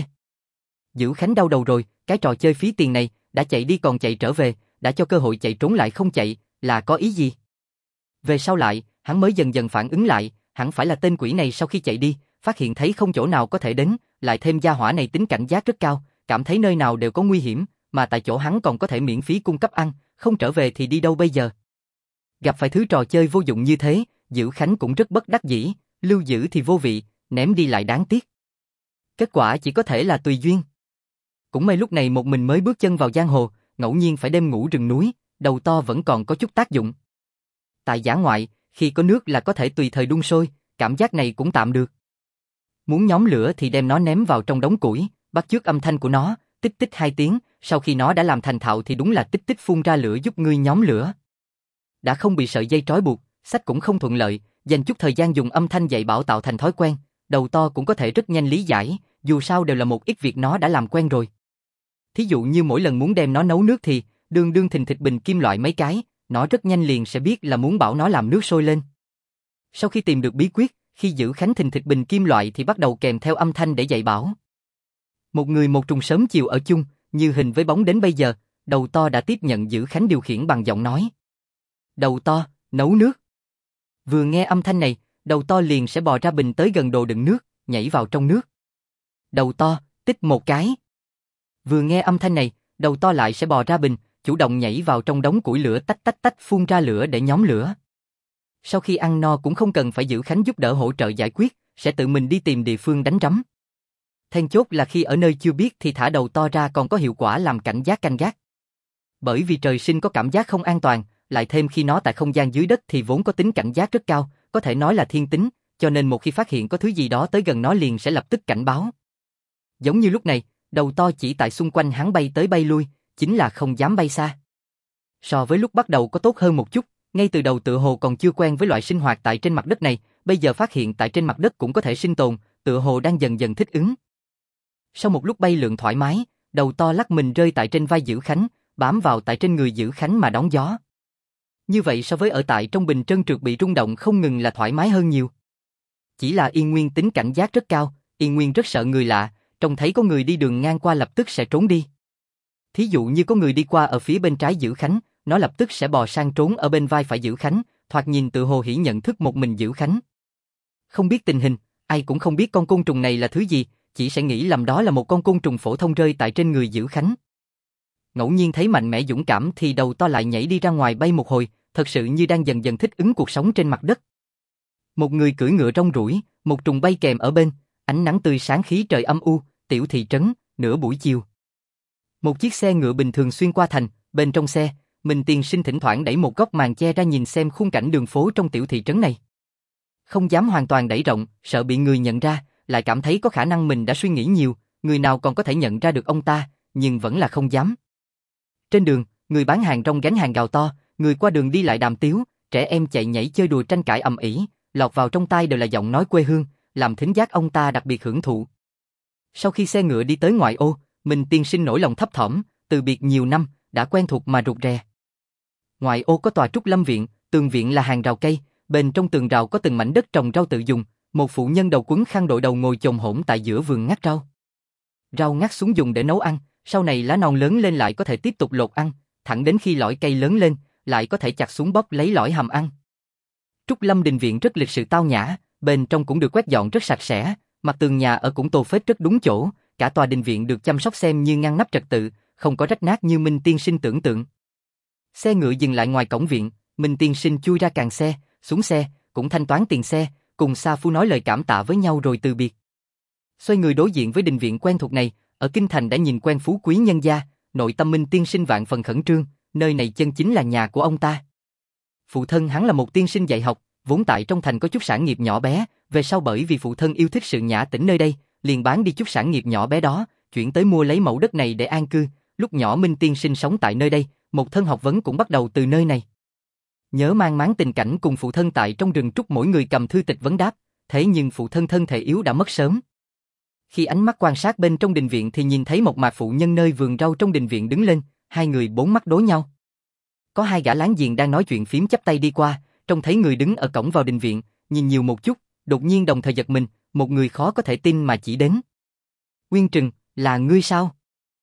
Dữ Khánh đau đầu rồi, cái trò chơi phí tiền này, đã chạy đi còn chạy trở về, đã cho cơ hội chạy trốn lại không chạy, là có ý gì? Về sau lại, hắn mới dần dần phản ứng lại, hẳn phải là tên quỷ này sau khi chạy đi, phát hiện thấy không chỗ nào có thể đến, lại thêm gia hỏa này tính cảnh giác rất cao, cảm thấy nơi nào đều có nguy hiểm, mà tại chỗ hắn còn có thể miễn phí cung cấp ăn, không trở về thì đi đâu bây giờ? Gặp phải thứ trò chơi vô dụng như thế, Dữ Khánh cũng rất bất đắc dĩ, lưu giữ thì vô vị, ném đi lại đáng tiếc. Kết quả chỉ có thể là tùy duyên. Cũng may lúc này một mình mới bước chân vào giang hồ, ngẫu nhiên phải đêm ngủ rừng núi, đầu to vẫn còn có chút tác dụng. Tại dã ngoại, khi có nước là có thể tùy thời đun sôi, cảm giác này cũng tạm được. Muốn nhóm lửa thì đem nó ném vào trong đống củi, bắt chước âm thanh của nó, tích tích 2 tiếng, sau khi nó đã làm thành thạo thì đúng là tích tích phun ra lửa giúp ngươi nhóm lửa. Đã không bị sợi dây trói buộc, sách cũng không thuận lợi, dành chút thời gian dùng âm thanh dạy bảo tạo thành thói quen, đầu to cũng có thể rất nhanh lý giải, dù sao đều là một ít việc nó đã làm quen rồi. Thí dụ như mỗi lần muốn đem nó nấu nước thì, đương thình thịch bình kim loại mấy cái, nó rất nhanh liền sẽ biết là muốn bảo nó làm nước sôi lên. Sau khi tìm được bí quyết, khi giữ khánh thình thịch bình kim loại thì bắt đầu kèm theo âm thanh để dạy bảo. Một người một trùng sớm chiều ở chung, như hình với bóng đến bây giờ, đầu to đã tiếp nhận giữ khánh điều khiển bằng giọng nói. Đầu to, nấu nước. Vừa nghe âm thanh này, đầu to liền sẽ bò ra bình tới gần đồ đựng nước, nhảy vào trong nước. Đầu to, tích một cái. Vừa nghe âm thanh này, đầu to lại sẽ bò ra bình, chủ động nhảy vào trong đống củi lửa tách tách tách phun ra lửa để nhóm lửa. Sau khi ăn no cũng không cần phải giữ khánh giúp đỡ hỗ trợ giải quyết, sẽ tự mình đi tìm địa phương đánh rắm. Then chốt là khi ở nơi chưa biết thì thả đầu to ra còn có hiệu quả làm cảnh giác canh gác. Bởi vì trời sinh có cảm giác không an toàn, lại thêm khi nó tại không gian dưới đất thì vốn có tính cảnh giác rất cao, có thể nói là thiên tính, cho nên một khi phát hiện có thứ gì đó tới gần nó liền sẽ lập tức cảnh báo. Giống như lúc này, đầu to chỉ tại xung quanh hắn bay tới bay lui, chính là không dám bay xa. So với lúc bắt đầu có tốt hơn một chút, ngay từ đầu tựa hồ còn chưa quen với loại sinh hoạt tại trên mặt đất này, bây giờ phát hiện tại trên mặt đất cũng có thể sinh tồn, tựa hồ đang dần dần thích ứng. Sau một lúc bay lượn thoải mái, đầu to lắc mình rơi tại trên vai Dữ Khánh, bám vào tại trên người Dữ Khánh mà đón gió. Như vậy so với ở tại trong bình trơn trượt bị rung động không ngừng là thoải mái hơn nhiều. Chỉ là Yên Nguyên tính cảnh giác rất cao, Yên Nguyên rất sợ người lạ, trông thấy có người đi đường ngang qua lập tức sẽ trốn đi. Thí dụ như có người đi qua ở phía bên trái Dữ Khánh, nó lập tức sẽ bò sang trốn ở bên vai phải Dữ Khánh, thoạt nhìn tự hồ hỉ nhận thức một mình Dữ Khánh. Không biết tình hình, ai cũng không biết con côn trùng này là thứ gì, chỉ sẽ nghĩ lầm đó là một con côn trùng phổ thông rơi tại trên người Dữ Khánh. Ngẫu nhiên thấy mạnh mẽ dũng cảm thì đầu to lại nhảy đi ra ngoài bay một hồi, thật sự như đang dần dần thích ứng cuộc sống trên mặt đất. Một người cưỡi ngựa rong ruổi, một trùng bay kèm ở bên, ánh nắng tươi sáng khí trời âm u, tiểu thị trấn, nửa buổi chiều. Một chiếc xe ngựa bình thường xuyên qua thành, bên trong xe, Minh Tiên Sinh thỉnh thoảng đẩy một góc màn che ra nhìn xem khung cảnh đường phố trong tiểu thị trấn này. Không dám hoàn toàn đẩy rộng, sợ bị người nhận ra, lại cảm thấy có khả năng mình đã suy nghĩ nhiều, người nào còn có thể nhận ra được ông ta, nhưng vẫn là không dám. Trên đường, người bán hàng rong gánh hàng gào to, người qua đường đi lại đàm tiếu, trẻ em chạy nhảy chơi đùa tranh cãi ầm ĩ, lọt vào trong tai đều là giọng nói quê hương, làm thính giác ông ta đặc biệt hưởng thụ. Sau khi xe ngựa đi tới ngoại ô, Minh Tiên Sinh nỗi lòng thấp thỏm, từ biệt nhiều năm, đã quen thuộc mà rụt rè. Ngoại ô có tòa Trúc Lâm viện, tường viện là hàng rào cây, bên trong tường rào có từng mảnh đất trồng rau tự dùng, một phụ nhân đầu quấn khăn đội đầu ngồi chồm hổm tại giữa vườn ngắt rau. Rau ngắt xuống dùng để nấu ăn, sau này lá non lớn lên lại có thể tiếp tục lột ăn, thẳng đến khi lõi cây lớn lên, lại có thể chặt xuống bóp lấy lõi hầm ăn. Trúc Lâm đình viện rất lịch sự tao nhã, bên trong cũng được quét dọn rất sạch sẽ, mặt tường nhà ở cũng tô phết rất đúng chỗ, cả tòa đình viện được chăm sóc xem như ngăn nắp trật tự, không có rách nát như Minh Tiên Sinh tưởng tượng. Xe ngựa dừng lại ngoài cổng viện, Minh Tiên Sinh chui ra càng xe, xuống xe, cũng thanh toán tiền xe, cùng Sa Phu nói lời cảm tạ với nhau rồi từ biệt. Xoay người đối diện với đình viện quen thuộc này, ở kinh thành đã nhìn quen phú quý nhân gia, nội tâm Minh Tiên Sinh vạn phần khẩn trương, nơi này chân chính là nhà của ông ta. Phụ thân hắn là một tiên sinh dạy học, vốn tại trong thành có chút sản nghiệp nhỏ bé, về sau bởi vì phụ thân yêu thích sự nhã tĩnh nơi đây, liền bán đi chút sản nghiệp nhỏ bé đó, chuyển tới mua lấy mẫu đất này để an cư. Lúc nhỏ Minh Tiên Sinh sống tại nơi đây, một thân học vấn cũng bắt đầu từ nơi này. Nhớ mang máng tình cảnh cùng phụ thân tại trong rừng trúc mỗi người cầm thư tịch vấn đáp, thế nhưng phụ thân thân thể yếu đã mất sớm. Khi ánh mắt quan sát bên trong đình viện thì nhìn thấy một mạc phụ nhân nơi vườn rau trong đình viện đứng lên, hai người bốn mắt đối nhau. Có hai gã láng giềng đang nói chuyện phím chắp tay đi qua, trông thấy người đứng ở cổng vào đình viện, nhìn nhiều một chút, đột nhiên đồng thời giật mình, một người khó có thể tin mà chỉ đến. Nguyên Trừng, là ngươi sao?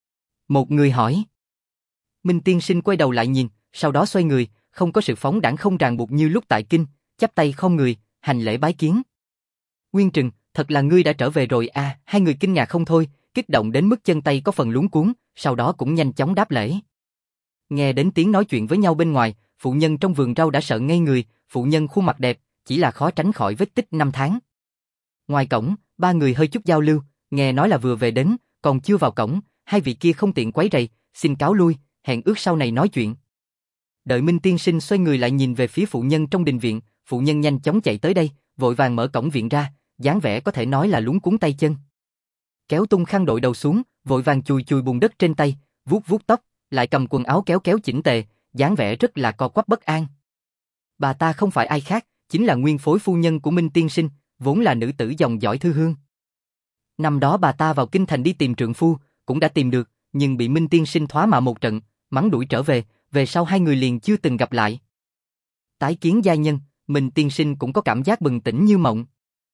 Một người hỏi. Minh Tiên Sinh quay đầu lại nhìn, sau đó xoay người, không có sự phóng đãng không ràng buộc như lúc tại kinh, chắp tay khom người, hành lễ bái kiến. Nguyên Trừng, thật là ngươi đã trở về rồi à? Hai người kinh ngạc không thôi, kích động đến mức chân tay có phần luống cuống, sau đó cũng nhanh chóng đáp lễ. Nghe đến tiếng nói chuyện với nhau bên ngoài, phụ nhân trong vườn rau đã sợ ngây người, phụ nhân khuôn mặt đẹp, chỉ là khó tránh khỏi vết tích năm tháng. Ngoài cổng, ba người hơi chút giao lưu, nghe nói là vừa về đến, còn chưa vào cổng, hai vị kia không tiện quấy rầy, xin cáo lui, hẹn ước sau này nói chuyện. Đợi Minh Tiên Sinh xoay người lại nhìn về phía phụ nhân trong đình viện, phụ nhân nhanh chóng chạy tới đây, vội vàng mở cổng viện ra, dáng vẻ có thể nói là luống cuống tay chân. Kéo tung khăn đội đầu xuống, vội vàng chùi chùi bùn đất trên tay, vuốt vuốt tóc, lại cầm quần áo kéo kéo chỉnh tề, dáng vẻ rất là co quắp bất an. Bà ta không phải ai khác, chính là nguyên phối phu nhân của Minh Tiên Sinh, vốn là nữ tử dòng dõi thư hương. Năm đó bà ta vào kinh thành đi tìm trượng phu, cũng đã tìm được, nhưng bị Minh Tiên Sinh thoá mạ một trận, mắng đuổi trở về sau hai người liền chưa từng gặp lại. Tái kiến gia nhân, Minh Tiên Sinh cũng có cảm giác bừng tỉnh như mộng.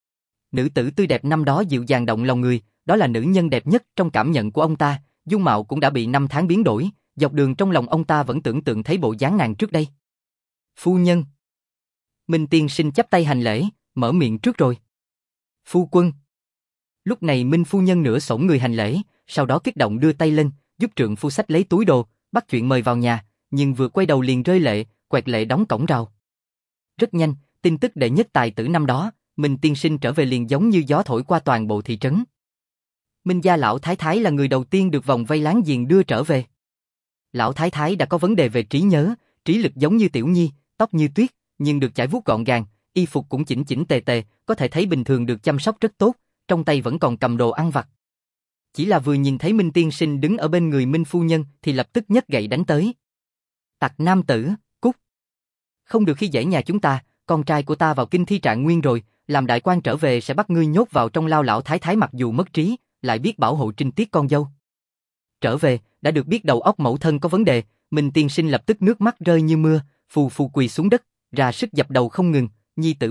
Nữ tử tươi đẹp năm đó dịu dàng động lòng người, đó là nữ nhân đẹp nhất trong cảm nhận của ông ta, dung mạo cũng đã bị năm tháng biến đổi, dọc đường trong lòng ông ta vẫn tưởng tượng thấy bộ dáng nàng trước đây. Phu nhân. Minh Tiên Sinh chắp tay hành lễ, mở miệng trước rồi. Phu quân. Lúc này Minh phu nhân nửa xổm người hành lễ, sau đó kích động đưa tay lên, giúp trượng phu xách lấy túi đồ, bắt chuyện mời vào nhà, nhưng vừa quay đầu liền rơi lệ, quẹt lệ đóng cổng rào. Rất nhanh, tin tức đệ nhất tài tử năm đó, Minh Tiên Sinh trở về liền giống như gió thổi qua toàn bộ thị trấn. Minh gia lão thái thái là người đầu tiên được vòng vây láng giềng đưa trở về. Lão thái thái đã có vấn đề về trí nhớ, trí lực giống như tiểu nhi, tóc như tuyết, nhưng được chải vuốt gọn gàng, y phục cũng chỉnh chỉnh tề tề, có thể thấy bình thường được chăm sóc rất tốt, trong tay vẫn còn cầm đồ ăn vặt. Chỉ là vừa nhìn thấy Minh Tiên Sinh đứng ở bên người Minh phu nhân thì lập tức nhấc gậy đánh tới. Tặc nam tử, cút. Không được khi dễ nhà chúng ta, con trai của ta vào kinh thi trạng nguyên rồi, làm đại quan trở về sẽ bắt ngươi nhốt vào trong lao. Lão thái thái mặc dù mất trí, lại biết bảo hộ trinh tiết con dâu. Trở về, đã được biết đầu óc mẫu thân có vấn đề, Minh Tiên Sinh lập tức nước mắt rơi như mưa, phù phù quỳ xuống đất, ra sức dập đầu không ngừng, nhi tử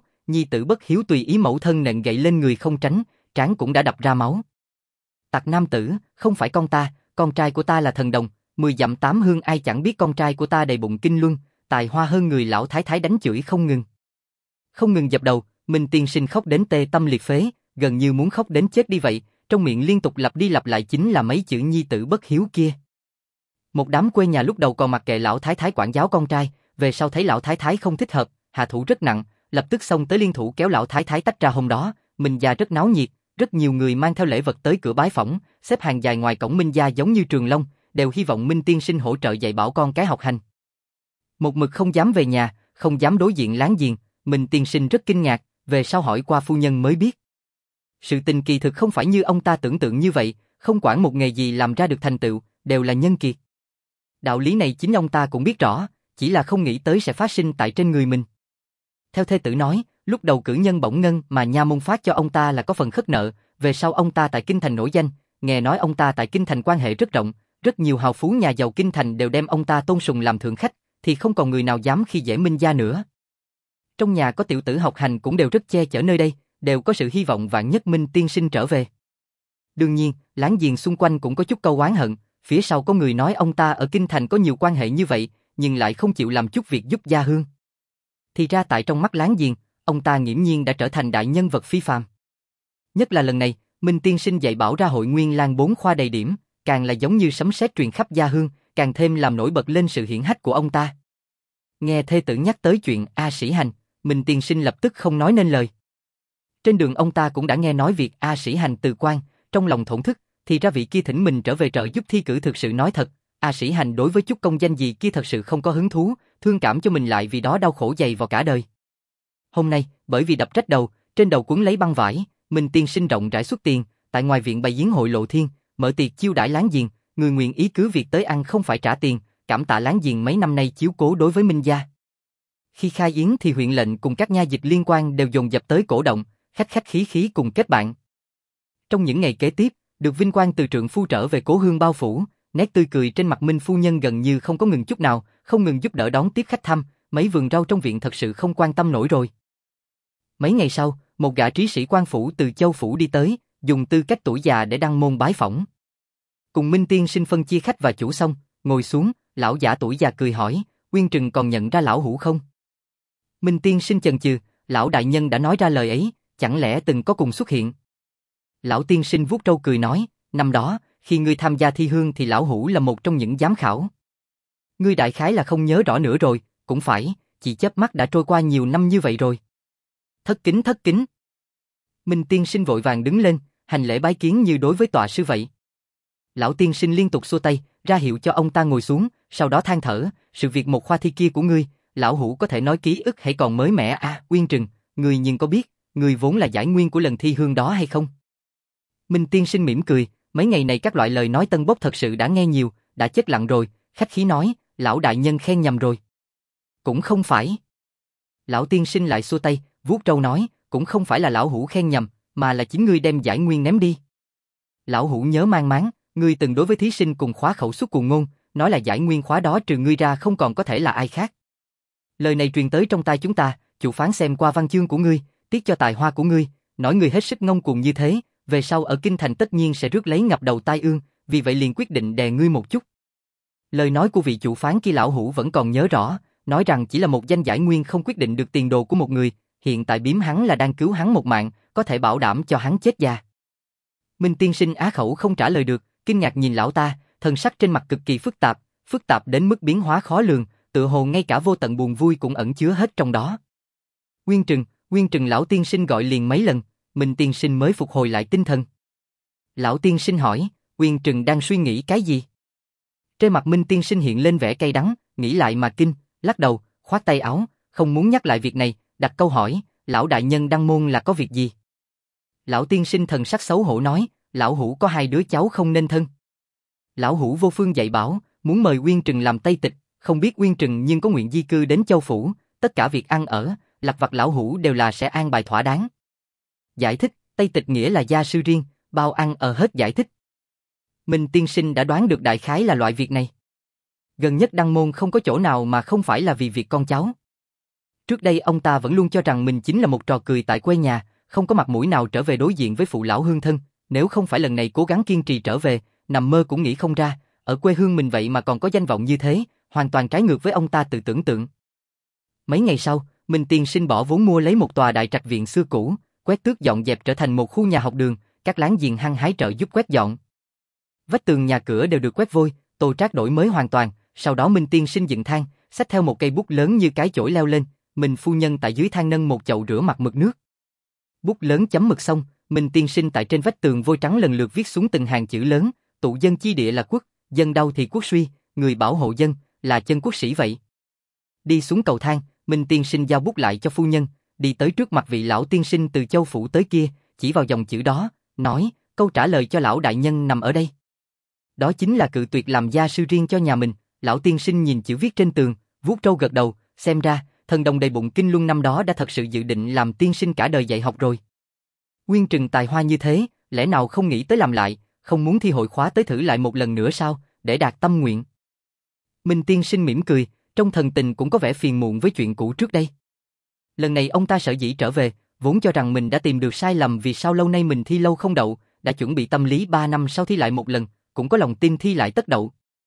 bất hiếu tùy ý mẫu thân nện gậy lên người không tránh, trán cũng đã đập ra máu. Tặc nam tử, không phải con trai của ta là thần đồng, 10 dặm 8 hương ai chẳng biết con trai của ta đầy bụng kinh luân, tài hoa hơn người. Lão thái thái đánh chửi không ngừng. Không ngừng dập đầu, Minh Tiên Sinh khóc đến tê tâm liệt phế, gần như muốn khóc đến chết đi vậy, trong miệng liên tục lặp đi lặp lại chính là mấy chữ nhi tử bất hiếu kia. Một đám quê nhà lúc đầu còn mặc kệ lão thái thái quản giáo con trai, về sau thấy lão thái thái không thích hợp, hạ thủ rất nặng, lập tức xông tới liên thủ kéo lão thái thái tách ra. Hôm đó, Minh gia rất náo nhiệt, rất nhiều người mang theo lễ vật tới cửa bái phỏng, xếp hàng dài ngoài cổng Minh gia giống như trường long, đều hy vọng Minh Tiên Sinh hỗ trợ dạy bảo con cái học hành. Một mực không dám về nhà, không dám đối diện láng giềng, Minh Tiên Sinh rất kinh ngạc, về sau hỏi qua phu nhân mới biết. Sự tình kỳ thực không phải như ông ta tưởng tượng như vậy, không quản một nghề gì làm ra được thành tựu, đều là nhân kiệt. Đạo lý này chính ông ta cũng biết rõ, chỉ là không nghĩ tới sẽ phát sinh tại trên người mình. Theo thê tử nói, lúc đầu cử nhân bổng ngân mà nha môn phát cho ông ta là có phần khất nợ, về sau ông ta tại kinh thành nổi danh, nghe nói ông ta tại kinh thành quan hệ rất rộng, rất nhiều hào phú nhà giàu kinh thành đều đem ông ta tôn sùng làm thượng khách, thì không còn người nào dám khi dễ Minh gia nữa. Trong nhà có tiểu tử học hành cũng đều rất che chở nơi đây, đều có sự hy vọng vạn nhất Minh Tiên Sinh trở về. Đương nhiên, láng giềng xung quanh cũng có chút câu oán hận, phía sau có người nói ông ta ở kinh thành có nhiều quan hệ như vậy, nhưng lại không chịu làm chút việc giúp gia hương. Thì ra tại trong mắt láng giềng, ông ta nghiễm nhiên đã trở thành đại nhân vật phi phàm. Nhất là lần này, Minh Tiên Sinh dạy bảo ra Hội Nguyên Lang 4 khoa đầy điểm, càng là giống như sấm sét truyền khắp gia hương, càng thêm làm nổi bật lên sự hiển hách của ông ta. Nghe thê tử nhắc tới chuyện A Sĩ Hành, Minh Tiên Sinh lập tức không nói nên lời. Trên đường ông ta cũng đã nghe nói việc A Sĩ Hành từ quan, trong lòng thổn thức, thì ra vị kia thỉnh mình trở về trợ giúp thi cử. Thực sự nói thật, A Sĩ Hành đối với chút công danh gì kia thật sự không có hứng thú, thương cảm cho mình lại vì đó đau khổ dày vào cả đời. Hôm nay, bởi vì đập rách đầu, trên đầu quấn lấy băng vải, Minh Tiên Sinh rộng rãi xuất tiền, tại ngoài viện bày yến hội lộ thiên, mở tiệc chiêu đãi láng giềng, người nguyện ý cứ việc tới ăn không phải trả tiền, cảm tạ láng giềng mấy năm nay chiếu cố đối với Minh gia. Khi khai yến thì huyện lệnh cùng các nha dịch liên quan đều dồn dập tới cổ động, khách khách khí khí cùng kết bạn. Trong những ngày kế tiếp, được vinh quang từ trượng phu trở về cố hương bao phủ, nét tươi cười trên mặt Minh phu nhân gần như không có ngừng chút nào, không ngừng giúp đỡ đón tiếp khách thăm, mấy vườn rau trong viện thật sự không quan tâm nổi rồi. Mấy ngày sau, một gã trí sĩ quan phủ từ Châu phủ đi tới, dùng tư cách tuổi già để đăng môn bái phỏng. Cùng Minh Tiên Sinh phân chia khách và chủ xong, ngồi xuống, lão giả tuổi già cười hỏi, Uyên Trừng còn nhận ra lão hủ không? Minh Tiên Sinh chần chừ, lão đại nhân đã nói ra lời ấy, chẳng lẽ từng có cùng xuất hiện? Lão tiên sinh vuốt râu cười nói, năm đó, khi ngươi tham gia thi hương thì lão hủ là một trong những giám khảo. Ngươi đại khái là không nhớ rõ nữa rồi, cũng phải, chỉ chớp mắt đã trôi qua nhiều năm như vậy rồi. Thất kính thất kính. Minh tiên sinh vội vàng đứng lên, hành lễ bái kiến như đối với tọa sư vậy. Lão tiên sinh liên tục xua tay, ra hiệu cho ông ta ngồi xuống, sau đó than thở, sự việc một khoa thi kia của ngươi, lão hủ có thể nói ký ức hãy còn mới mẻ à, Uyên Trừng, ngươi nhưng có biết, ngươi vốn là giải nguyên của lần thi hương đó hay không? Minh tiên sinh mỉm cười, mấy ngày này các loại lời nói tân bốc thật sự đã nghe nhiều, đã chết lặng rồi, khách khí nói, lão đại nhân khen nhầm rồi. Cũng không phải. Lão tiên sinh lại xua tay, vuốt râu nói, cũng không phải là lão hủ khen nhầm, mà là chính ngươi đem giải nguyên ném đi. Lão hủ nhớ mang máng, ngươi từng đối với thí sinh cùng khóa khẩu suất cuồng ngôn, nói là giải nguyên khóa đó trừ ngươi ra không còn có thể là ai khác. Lời này truyền tới trong tai chúng ta, chủ phán xem qua văn chương của ngươi, tiếc cho tài hoa của ngươi, nói ngươi hết sức ngông cuồng như thế, về sau ở kinh thành tất nhiên sẽ rước lấy ngập đầu tai ương, vì vậy liền quyết định đè ngươi một chút. Lời nói của vị chủ phán kia lão hủ vẫn còn nhớ rõ, nói rằng chỉ là một danh giải nguyên không quyết định được tiền đồ của một người, hiện tại biếm hắn là đang cứu hắn một mạng, có thể bảo đảm cho hắn chết già. Minh tiên sinh á khẩu không trả lời được, kinh ngạc nhìn lão ta, thần sắc trên mặt cực kỳ phức tạp đến mức biến hóa khó lường, tựa hồ ngay cả vô tận buồn vui cũng ẩn chứa hết trong đó. Nguyên Trừng lão tiên sinh gọi liền mấy lần, Minh tiên sinh mới phục hồi lại tinh thần. Lão tiên sinh hỏi, Nguyên Trừng đang suy nghĩ cái gì? Trên mặt Minh tiên sinh hiện lên vẻ cay đắng, nghĩ lại mà kinh, lắc đầu, khoát tay áo, không muốn nhắc lại việc này, đặt câu hỏi, lão đại nhân đăng môn là có việc gì? Lão tiên sinh thần sắc xấu hổ nói, lão hủ có 2 đứa cháu không nên thân. Lão hủ vô phương dạy bảo, muốn mời Nguyên Trừng làm Tây Tịch, không biết Nguyên Trừng nhưng có nguyện di cư đến Châu Phủ, tất cả việc ăn ở, lặt vặt lão hủ đều là sẽ an bài thỏa đáng. Giải thích, Tây Tịch nghĩa là gia sư riêng, bao ăn ở hết giải thích. Minh tiên sinh đã đoán được đại khái là loại việc này. Gần nhất đăng môn không có chỗ nào mà không phải là vì việc con cháu. Trước đây ông ta vẫn luôn cho rằng mình chính là một trò cười tại quê nhà, không có mặt mũi nào trở về đối diện với phụ lão hương thân, nếu không phải lần này cố gắng kiên trì trở về, nằm mơ cũng nghĩ không ra, ở quê hương mình vậy mà còn có danh vọng như thế, hoàn toàn trái ngược với ông ta tự tưởng tượng. Mấy ngày sau, Minh tiên sinh bỏ vốn mua lấy một tòa đại trạch viện xưa cũ, quét tước dọn dẹp trở thành một khu nhà học đường, các láng giềng hăng hái trợ giúp quét dọn. Vách tường nhà cửa đều được quét vôi, tô trát đổi mới hoàn toàn, sau đó Minh tiên sinh dựng thang, xách theo một cây bút lớn như cái chổi leo lên, Minh phu nhân tại dưới thang nâng một chậu rửa mặt mực nước. Bút lớn chấm mực xong, Minh tiên sinh tại trên vách tường vôi trắng lần lượt viết xuống từng hàng chữ lớn, tụ dân chi địa là quốc, dân đau thì quốc suy, người bảo hộ dân, là chân quốc sĩ vậy. Đi xuống cầu thang, Minh tiên sinh giao bút lại cho phu nhân, đi tới trước mặt vị lão tiên sinh từ Châu Phủ tới kia, chỉ vào dòng chữ đó, nói, câu trả lời cho lão đại nhân nằm ở đây. Đó chính là cự tuyệt làm gia sư riêng cho nhà mình. Lão tiên sinh nhìn chữ viết trên tường, vuốt râu gật đầu, xem ra, thần đồng đầy bụng kinh luân năm đó đã thật sự dự định làm tiên sinh cả đời dạy học rồi. Nguyên Trừng tài hoa như thế, lẽ nào không nghĩ tới làm lại, không muốn thi hội khóa tới thử lại một lần nữa sao, để đạt tâm nguyện. Minh tiên sinh mỉm cười, trong thần tình cũng có vẻ phiền muộn với chuyện cũ trước đây. Lần này ông ta sở dĩ trở về, vốn cho rằng mình đã tìm được sai lầm vì sao lâu nay mình thi lâu không đậu, đã chuẩn bị tâm lý 3 năm sau thi lại một lần, cũng có lòng tin thi lại tất đậu.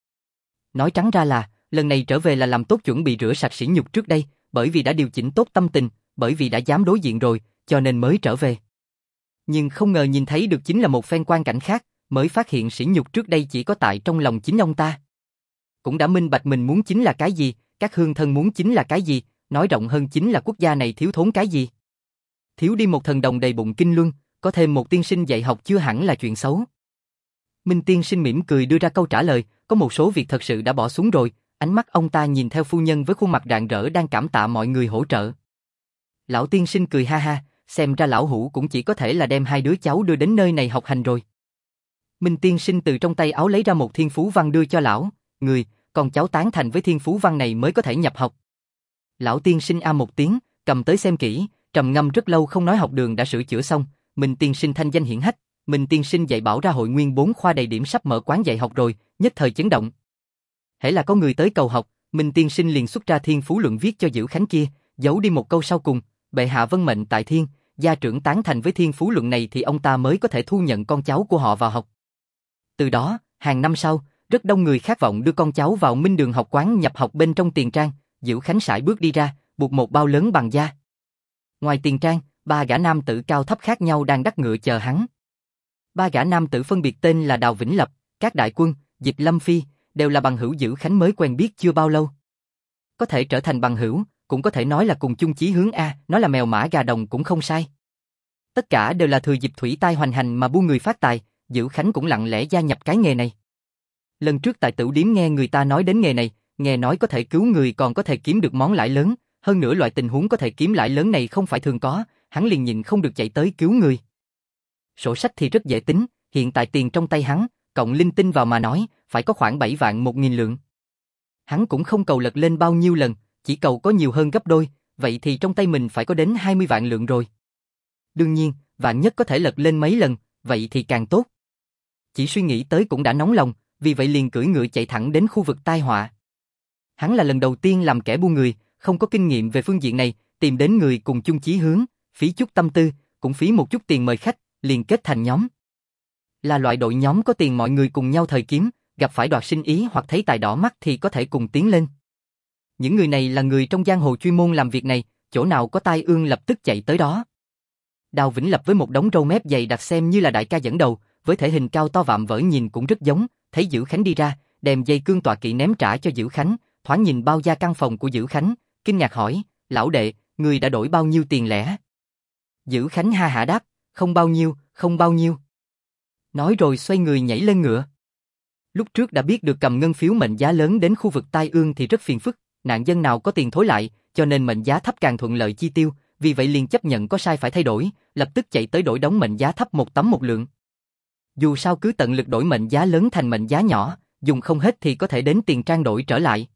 Nói trắng ra là, lần này trở về là làm tốt chuẩn bị rửa sạch sỉ nhục trước đây, bởi vì đã điều chỉnh tốt tâm tình, bởi vì đã dám đối diện rồi, cho nên mới trở về. Nhưng không ngờ nhìn thấy được chính là một phen quan cảnh khác, mới phát hiện sỉ nhục trước đây chỉ có tại trong lòng chính ông ta. Cũng đã minh bạch mình muốn chính là cái gì, các hương thân muốn chính là cái gì, nói rộng hơn chính là quốc gia này thiếu thốn cái gì. Thiếu đi một thần đồng đầy bụng kinh luân, có thêm một tiên sinh dạy học chưa hẳn là chuyện xấu. Minh tiên sinh mỉm cười đưa ra câu trả lời, có một số việc thật sự đã bỏ xuống rồi, ánh mắt ông ta nhìn theo phu nhân với khuôn mặt rạng rỡ đang cảm tạ mọi người hỗ trợ. Lão tiên sinh cười ha ha, xem ra lão hủ cũng chỉ có thể là đem 2 đứa cháu đưa đến nơi này học hành rồi. Minh tiên sinh từ trong tay áo lấy ra một thiên phú văn đưa cho lão, người, con cháu tán thành với thiên phú văn này mới có thể nhập học. Lão tiên sinh a một tiếng, cầm tới xem kỹ, trầm ngâm rất lâu không nói học đường đã sửa chữa xong, Minh tiên sinh thanh danh hiển hách, Minh tiên sinh dạy bảo ra hội nguyên 4 khoa đầy điểm sắp mở quán dạy học rồi, nhất thời chấn động. Hễ là có người tới cầu học, Minh tiên sinh liền xuất ra thiên phú luận viết cho Dữ Khánh kia, giấu đi một câu sau cùng, bệ hạ vân mệnh tại thiên, gia trưởng tán thành với thiên phú luận này thì ông ta mới có thể thu nhận con cháu của họ vào học. Từ đó, hàng năm sau, rất đông người khát vọng đưa con cháu vào Minh Đường học quán nhập học bên trong tiền trang, Dữ Khánh sải bước đi ra, buộc một bao lớn bằng da. Ngoài tiền trang, 3 gã nam tử cao thấp khác nhau đang đắc ngựa chờ hắn. 3 gã nam tử phân biệt tên là Đào Vĩnh Lập, Các Đại Quân, Dịch Lâm Phi, đều là bằng hữu Dữ Khánh mới quen biết chưa bao lâu. Có thể trở thành bằng hữu, cũng có thể nói là cùng chung chí hướng a, nó là mèo mã gà đồng cũng không sai. Tất cả đều là thừa dịp thủy tai hoành hành mà buôn người phát tài, Dữ Khánh cũng lặng lẽ gia nhập cái nghề này. Lần trước tại Tửu Điếm nghe người ta nói đến nghề này, nghe nói có thể cứu người còn có thể kiếm được món lãi lớn, hơn nữa loại tình huống có thể kiếm lãi lớn này không phải thường có, hắn liền nhịn không được chạy tới cứu người. Sổ sách thì rất dễ tính, hiện tại tiền trong tay hắn, cộng linh tinh vào mà nói, phải có khoảng 7 vạn 1.000 lượng. Hắn cũng không cầu lật lên bao nhiêu lần, chỉ cầu có nhiều hơn gấp đôi, vậy thì trong tay mình phải có đến 20 vạn lượng rồi. Đương nhiên, vạn nhất có thể lật lên mấy lần, vậy thì càng tốt. Chỉ suy nghĩ tới cũng đã nóng lòng, vì vậy liền cưỡi ngựa chạy thẳng đến khu vực tai họa. Hắn là lần đầu tiên làm kẻ buôn người, không có kinh nghiệm về phương diện này, tìm đến người cùng chung chí hướng, phí chút tâm tư, cũng phí một chút tiền mời khách, liền kết thành nhóm. Là loại đội nhóm có tiền mọi người cùng nhau thời kiếm, gặp phải đoạt sinh ý hoặc thấy tài đỏ mắt thì có thể cùng tiến lên. Những người này là người trong giang hồ chuyên môn làm việc này, chỗ nào có tai ương lập tức chạy tới đó. Đào Vĩnh Lập với một đống râu mép dày đặc xem như là đại ca dẫn đầu, với thể hình cao to vạm vỡ nhìn cũng rất giống, thấy Dữ Khánh đi ra, đem dây cương tọa kỵ ném trả cho Dữ Khánh, thoáng nhìn bao gia căn phòng của Dữ Khánh, kinh ngạc hỏi, lão đệ, người đã đổi bao nhiêu tiền lẻ? Dữ Khánh ha hả đáp, không bao nhiêu, không bao nhiêu. Nói rồi xoay người nhảy lên ngựa. Lúc trước đã biết được cầm ngân phiếu mệnh giá lớn đến khu vực tai ương thì rất phiền phức, nạn dân nào có tiền thối lại, cho nên mệnh giá thấp càng thuận lợi chi tiêu, vì vậy liền chấp nhận có sai phải thay đổi, lập tức chạy tới đổi đóng mệnh giá thấp một tấm một lượng. Dù sao cứ tận lực đổi mệnh giá lớn thành mệnh giá nhỏ, dùng không hết thì có thể đến tiền trang đổi trở lại.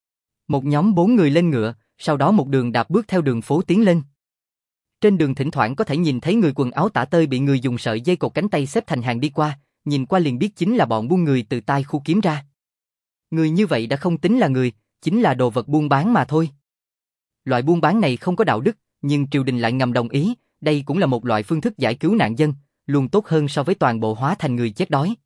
Một nhóm 4 người lên ngựa, sau đó một đường đạp bước theo đường phố tiến lên. Trên đường thỉnh thoảng có thể nhìn thấy người quần áo tả tơi bị người dùng sợi dây cột cánh tay xếp thành hàng đi qua, nhìn qua liền biết chính là bọn buôn người từ tai khu kiếm ra. Người như vậy đã không tính là người, chính là đồ vật buôn bán mà thôi. Loại buôn bán này không có đạo đức, nhưng triều đình lại ngầm đồng ý, đây cũng là một loại phương thức giải cứu nạn dân, luôn tốt hơn so với toàn bộ hóa thành người chết đói.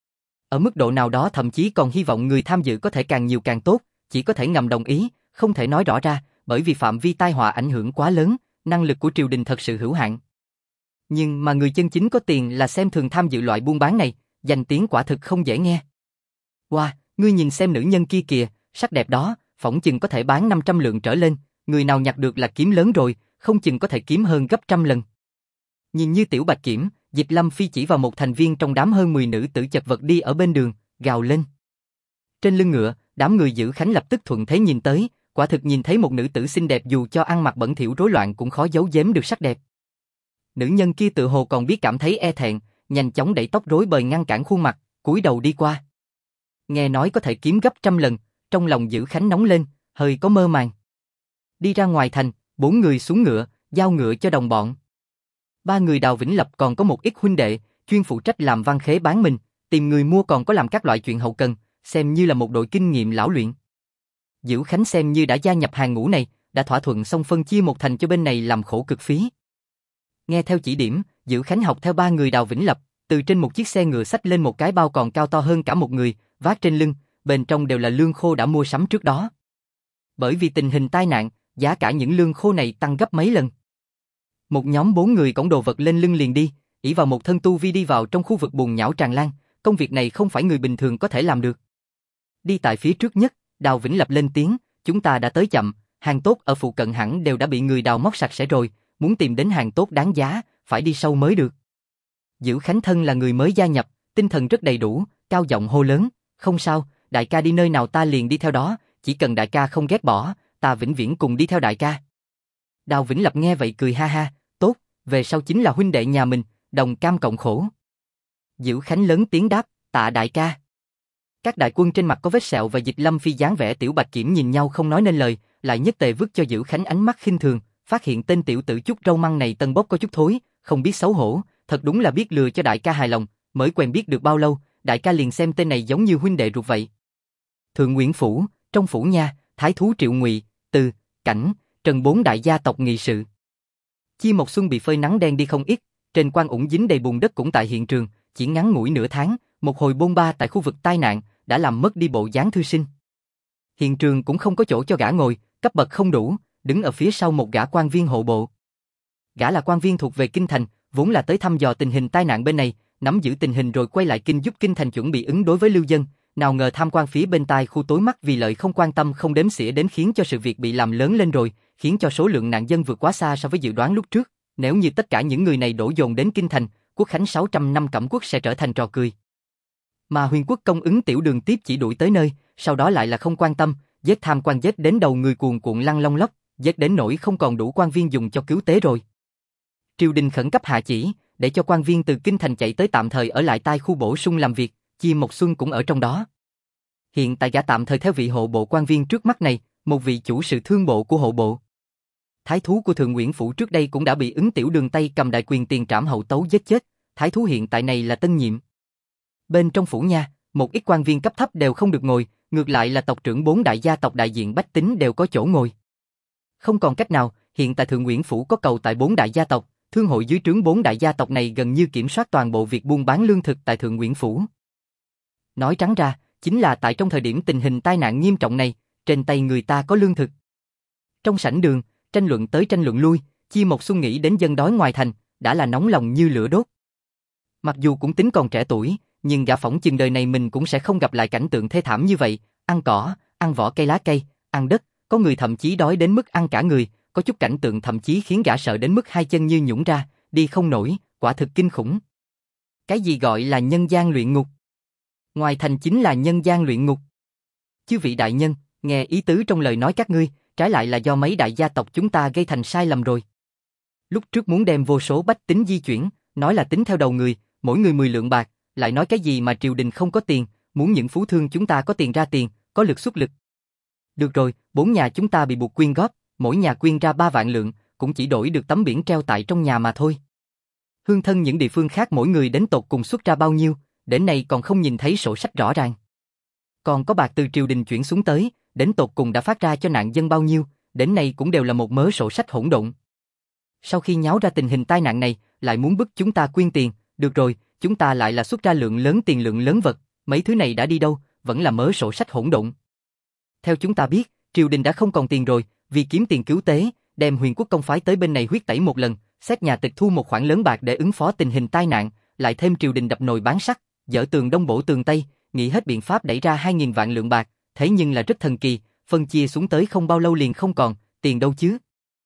Ở mức độ nào đó thậm chí còn hy vọng người tham dự có thể càng nhiều càng tốt, chỉ có thể ngầm đồng ý, không thể nói rõ ra, bởi vì phạm vi tai họa ảnh hưởng quá lớn, năng lực của triều đình thật sự hữu hạn. Nhưng mà người chân chính có tiền là xem thường tham dự loại buôn bán này, danh tiếng quả thực không dễ nghe. Wow, ngươi nhìn xem nữ nhân kia kìa, sắc đẹp đó, phỏng chừng có thể bán 500 lượng trở lên, người nào nhặt được là kiếm lớn rồi, không chừng có thể kiếm hơn gấp trăm lần. Nhìn như Tiểu Bạch Kiểm, Dịch Lâm Phi chỉ vào một thành viên trong đám hơn 10 nữ tử chật vật đi ở bên đường, gào lên. Trên lưng ngựa, đám người Dữ Khánh lập tức thuận thế nhìn tới, quả thực nhìn thấy một nữ tử xinh đẹp dù cho ăn mặc bẩn thỉu rối loạn cũng khó giấu giếm được sắc đẹp. Nữ nhân kia tự hồ còn biết cảm thấy e thẹn, nhanh chóng đẩy tóc rối bời ngăn cản khuôn mặt, cúi đầu đi qua. Nghe nói có thể kiếm gấp trăm lần, trong lòng Dữ Khánh nóng lên, hơi có mơ màng. Đi ra ngoài thành, 4 người xuống ngựa, giao ngựa cho đồng bọn. 3 người Đào Vĩnh Lập còn có một ít huynh đệ, chuyên phụ trách làm văn khế bán mình, tìm người mua còn có làm các loại chuyện hậu cần, xem như là một đội kinh nghiệm lão luyện. Dữ Khánh xem như đã gia nhập hàng ngũ này, đã thỏa thuận xong phân chia một thành cho bên này làm khổ cực phí. Nghe theo chỉ điểm, Dữ Khánh học theo 3 người Đào Vĩnh Lập, từ trên một chiếc xe ngựa xách lên một cái bao còn cao to hơn cả một người, vác trên lưng, bên trong đều là lương khô đã mua sắm trước đó. Bởi vì tình hình tai nạn, giá cả những lương khô này tăng gấp mấy lần. Một nhóm 4 người cõng đồ vật lên lưng liền đi, ỷ vào một thân tu vi đi vào trong khu vực bùn nhão tràn lan, công việc này không phải người bình thường có thể làm được. Đi tại phía trước nhất, Đào Vĩnh Lập lên tiếng, chúng ta đã tới chậm, hàng tốt ở phụ cận hẳn đều đã bị người đào móc sạch sẽ rồi, muốn tìm đến hàng tốt đáng giá, phải đi sâu mới được. Dữ Khánh thân là người mới gia nhập, tinh thần rất đầy đủ, cao giọng hô lớn, không sao, đại ca đi nơi nào ta liền đi theo đó, chỉ cần đại ca không ghét bỏ, ta vĩnh viễn cùng đi theo đại ca. Đào Vĩnh Lập nghe vậy cười ha ha, tốt, về sau chính là huynh đệ nhà mình, đồng cam cộng khổ. Dữ Khánh lớn tiếng đáp, tạ đại ca. Các đại quân trên mặt có vết sẹo và Dịch Lâm Phi dáng vẻ Tiểu Bạch Kiểm nhìn nhau không nói nên lời, lại nhất tề vứt cho Dữ Khánh ánh mắt khinh thường, phát hiện tên tiểu tử chút râu măng này tân bốc có chút thối, không biết xấu hổ, thật đúng là biết lừa cho đại ca hài lòng, mới quen biết được bao lâu, đại ca liền xem tên này giống như huynh đệ ruột vậy. Thượng Nguyễn Phủ, trong phủ nha, thái thú Triệu Ngụy, Từ, Cảnh, Trần 4 đại gia tộc nghị sự. Chi Mộc Xuân bị phơi nắng đen đi không ít, trên quan ủng dính đầy bùn đất cũng tại hiện trường, chỉ ngắn ngủi nửa tháng, một hồi bôn ba tại khu vực tai nạn, đã làm mất đi bộ dáng thư sinh. Hiện trường cũng không có chỗ cho gã ngồi, cấp bậc không đủ, đứng ở phía sau một gã quan viên hộ bộ. Gã là quan viên thuộc về kinh thành, vốn là tới thăm dò tình hình tai nạn bên này, nắm giữ tình hình rồi quay lại kinh giúp kinh thành chuẩn bị ứng đối với lưu dân, nào ngờ tham quan phía bên tai khu tối mắt vì lợi không quan tâm không đếm xỉa đến khiến cho sự việc bị làm lớn lên rồi, khiến cho số lượng nạn dân vượt quá xa so với dự đoán lúc trước. Nếu như tất cả những người này đổ dồn đến kinh thành, quốc khánh 600 năm Cẩm quốc sẽ trở thành trò cười. Mà Huyền quốc công ứng tiểu đường tiếp chỉ đuổi tới nơi, sau đó lại là không quan tâm, giết tham quan giết đến đầu người cuồn cuộn lăn long lóc, giết đến nỗi không còn đủ quan viên dùng cho cứu tế rồi. Triều đình khẩn cấp hạ chỉ, để cho quan viên từ kinh thành chạy tới tạm thời ở lại tai khu bổ sung làm việc, Chi Mộc Xuân cũng ở trong đó. Hiện tại gã tạm thời theo vị hộ bộ quan viên trước mắt này, một vị chủ sự thương bộ của hộ bộ. Thái thú của Thượng Nguyễn Phủ trước đây cũng đã bị ứng tiểu đường tay cầm đại quyền tiền trảm hậu tấu giết chết, thái thú hiện tại này là tân nhiệm. Bên trong phủ nha, một ít quan viên cấp thấp đều không được ngồi, ngược lại là tộc trưởng 4 đại gia tộc đại diện bách tính đều có chỗ ngồi. Không còn cách nào, hiện tại Thượng Nguyễn Phủ có cầu tại 4 đại gia tộc, thương hội dưới trướng 4 đại gia tộc này gần như kiểm soát toàn bộ việc buôn bán lương thực tại Thượng Nguyễn Phủ. Nói trắng ra, chính là tại trong thời điểm tình hình tai nạn nghiêm trọng này, trên tay người ta có lương thực. Trong sảnh đường, tranh luận tới tranh luận lui, Chi Mộc Xuân nghĩ đến dân đói ngoài thành, đã là nóng lòng như lửa đốt. Mặc dù cũng tính còn trẻ tuổi, nhưng gã phỏng chừng đời này mình cũng sẽ không gặp lại cảnh tượng thê thảm như vậy, ăn cỏ, ăn vỏ cây lá cây, ăn đất, có người thậm chí đói đến mức ăn cả người, có chút cảnh tượng thậm chí khiến gã sợ đến mức hai chân như nhũn ra, đi không nổi, quả thực kinh khủng. Cái gì gọi là nhân gian luyện ngục? Ngoài thành chính là nhân gian luyện ngục. Chư vị đại nhân, nghe ý tứ trong lời nói các ngươi, trái lại là do mấy đại gia tộc chúng ta gây thành sai lầm rồi. Lúc trước muốn đem vô số bách tính di chuyển, nói là tính theo đầu người, mỗi người 10 lượng bạc, lại nói cái gì mà triều đình không có tiền, muốn những phú thương chúng ta có tiền ra tiền, có lực xuất lực. Được rồi, 4 nhà chúng ta bị buộc quyên góp, mỗi nhà quyên ra 3 vạn lượng, cũng chỉ đổi được tấm biển treo tại trong nhà mà thôi. Hương thân những địa phương khác mỗi người đến tột cùng xuất ra bao nhiêu, đến nay còn không nhìn thấy sổ sách rõ ràng. Còn có bạc từ triều đình chuyển xuống tới, đến tột cùng đã phát ra cho nạn dân bao nhiêu, đến nay cũng đều là một mớ sổ sách hỗn độn. Sau khi nháo ra tình hình tai nạn này, lại muốn bức chúng ta quyên tiền, được rồi, chúng ta lại là xuất ra lượng lớn tiền lượng lớn vật, mấy thứ này đã đi đâu, vẫn là mớ sổ sách hỗn độn. Theo chúng ta biết, triều đình đã không còn tiền rồi, vì kiếm tiền cứu tế, đem Huyền quốc công phái tới bên này huyết tẩy một lần, xét nhà tịch thu một khoản lớn bạc để ứng phó tình hình tai nạn, lại thêm triều đình đập nồi bán sắt, dỡ tường đông bổ tường tây, nghĩ hết biện pháp đẩy ra 2.000 vạn lượng bạc, thế nhưng là rất thần kỳ, phân chia xuống tới không bao lâu liền không còn, tiền đâu chứ?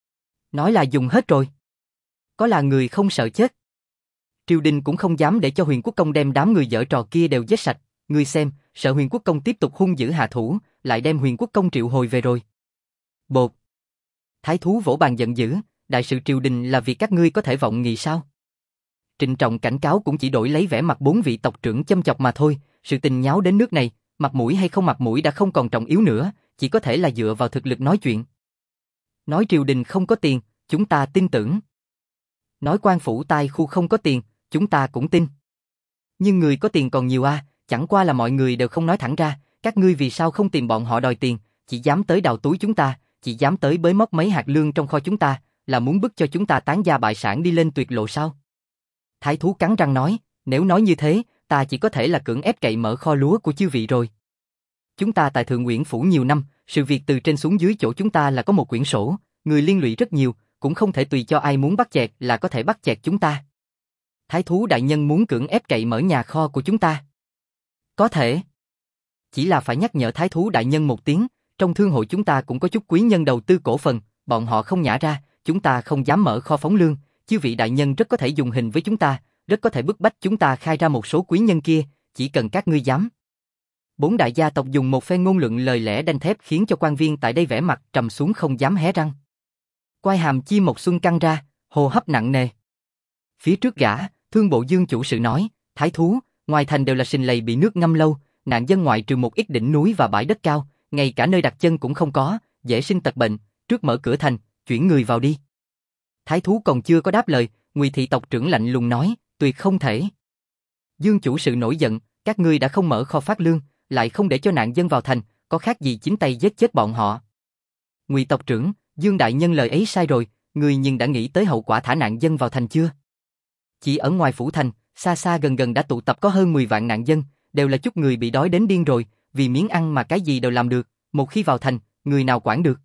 Nói là dùng hết rồi. Có là người không sợ chết. Triều đình cũng không dám để cho Huyền quốc công đem đám người dở trò kia đều giết sạch, ngươi xem, sợ Huyền quốc công tiếp tục hung dữ hạ thủ, lại đem Huyền quốc công triệu hồi về rồi. Bột. Thái thú vỗ bàn giận dữ, đại sự triều đình là việc các ngươi có thể vọng nghị sao? Trịnh trọng cảnh cáo cũng chỉ đổi lấy vẻ mặt 4 vị tộc trưởng châm chọc mà thôi, sự tình nháo đến nước này, mặt mũi hay không mặt mũi đã không còn trọng yếu nữa, chỉ có thể là dựa vào thực lực nói chuyện. Nói triều đình không có tiền, chúng ta tin tưởng. Nói quan phủ tai khu không có tiền, chúng ta cũng tin. Nhưng người có tiền còn nhiều a, chẳng qua là mọi người đều không nói thẳng ra, các ngươi vì sao không tìm bọn họ đòi tiền, chỉ dám tới đào túi chúng ta, chỉ dám tới bới móc mấy hạt lương trong kho chúng ta, là muốn bức cho chúng ta tán gia bại sản đi lên tuyệt lộ sao? Thái thú cắn răng nói, nếu nói như thế, ta chỉ có thể là cưỡng ép cậy mở kho lúa của chư vị rồi. Chúng ta tại Thượng Nguyễn Phủ nhiều năm, sự việc từ trên xuống dưới chỗ chúng ta là có một quyển sổ, người liên lụy rất nhiều, cũng không thể tùy cho ai muốn bắt chẹt là có thể bắt chẹt chúng ta. Thái thú đại nhân muốn cưỡng ép cậy mở nhà kho của chúng ta. Có thể. Chỉ là phải nhắc nhở thái thú đại nhân một tiếng, trong thương hội chúng ta cũng có chút quý nhân đầu tư cổ phần, bọn họ không nhả ra, chúng ta không dám mở kho phóng lương, chư vị đại nhân rất có thể dùng hình với chúng ta, rất có thể bức bách chúng ta khai ra một số quý nhân kia, chỉ cần các ngươi dám. 4 đại gia tộc dùng một phen ngôn luận lời lẽ đanh thép khiến cho quan viên tại đây vẻ mặt trầm xuống không dám hé răng. Quai hàm Chi Mộc Xuân căng ra, hô hấp nặng nề. Phía trước gã, Thương bộ Dương chủ sự nói, thái thú, ngoài thành đều là sình lầy bị nước ngâm lâu, nạn dân ngoại trừ một ít đỉnh núi và bãi đất cao, ngay cả nơi đặt chân cũng không có, dễ sinh tật bệnh, trước mở cửa thành, chuyển người vào đi. Thái thú còn chưa có đáp lời, Ngụy thị tộc trưởng lạnh lùng nói, tuyệt không thể. Dương chủ sự nổi giận, các ngươi đã không mở kho phát lương, lại không để cho nạn dân vào thành, có khác gì chính tay giết chết bọn họ. Ngụy tộc trưởng, Dương đại nhân lời ấy sai rồi, ngươi nhưng đã nghĩ tới hậu quả thả nạn dân vào thành chưa? Chỉ ở ngoài phủ thành, xa xa gần gần đã tụ tập có hơn 10 vạn nạn dân, đều là chút người bị đói đến điên rồi, vì miếng ăn mà cái gì đều làm được, một khi vào thành, người nào quản được.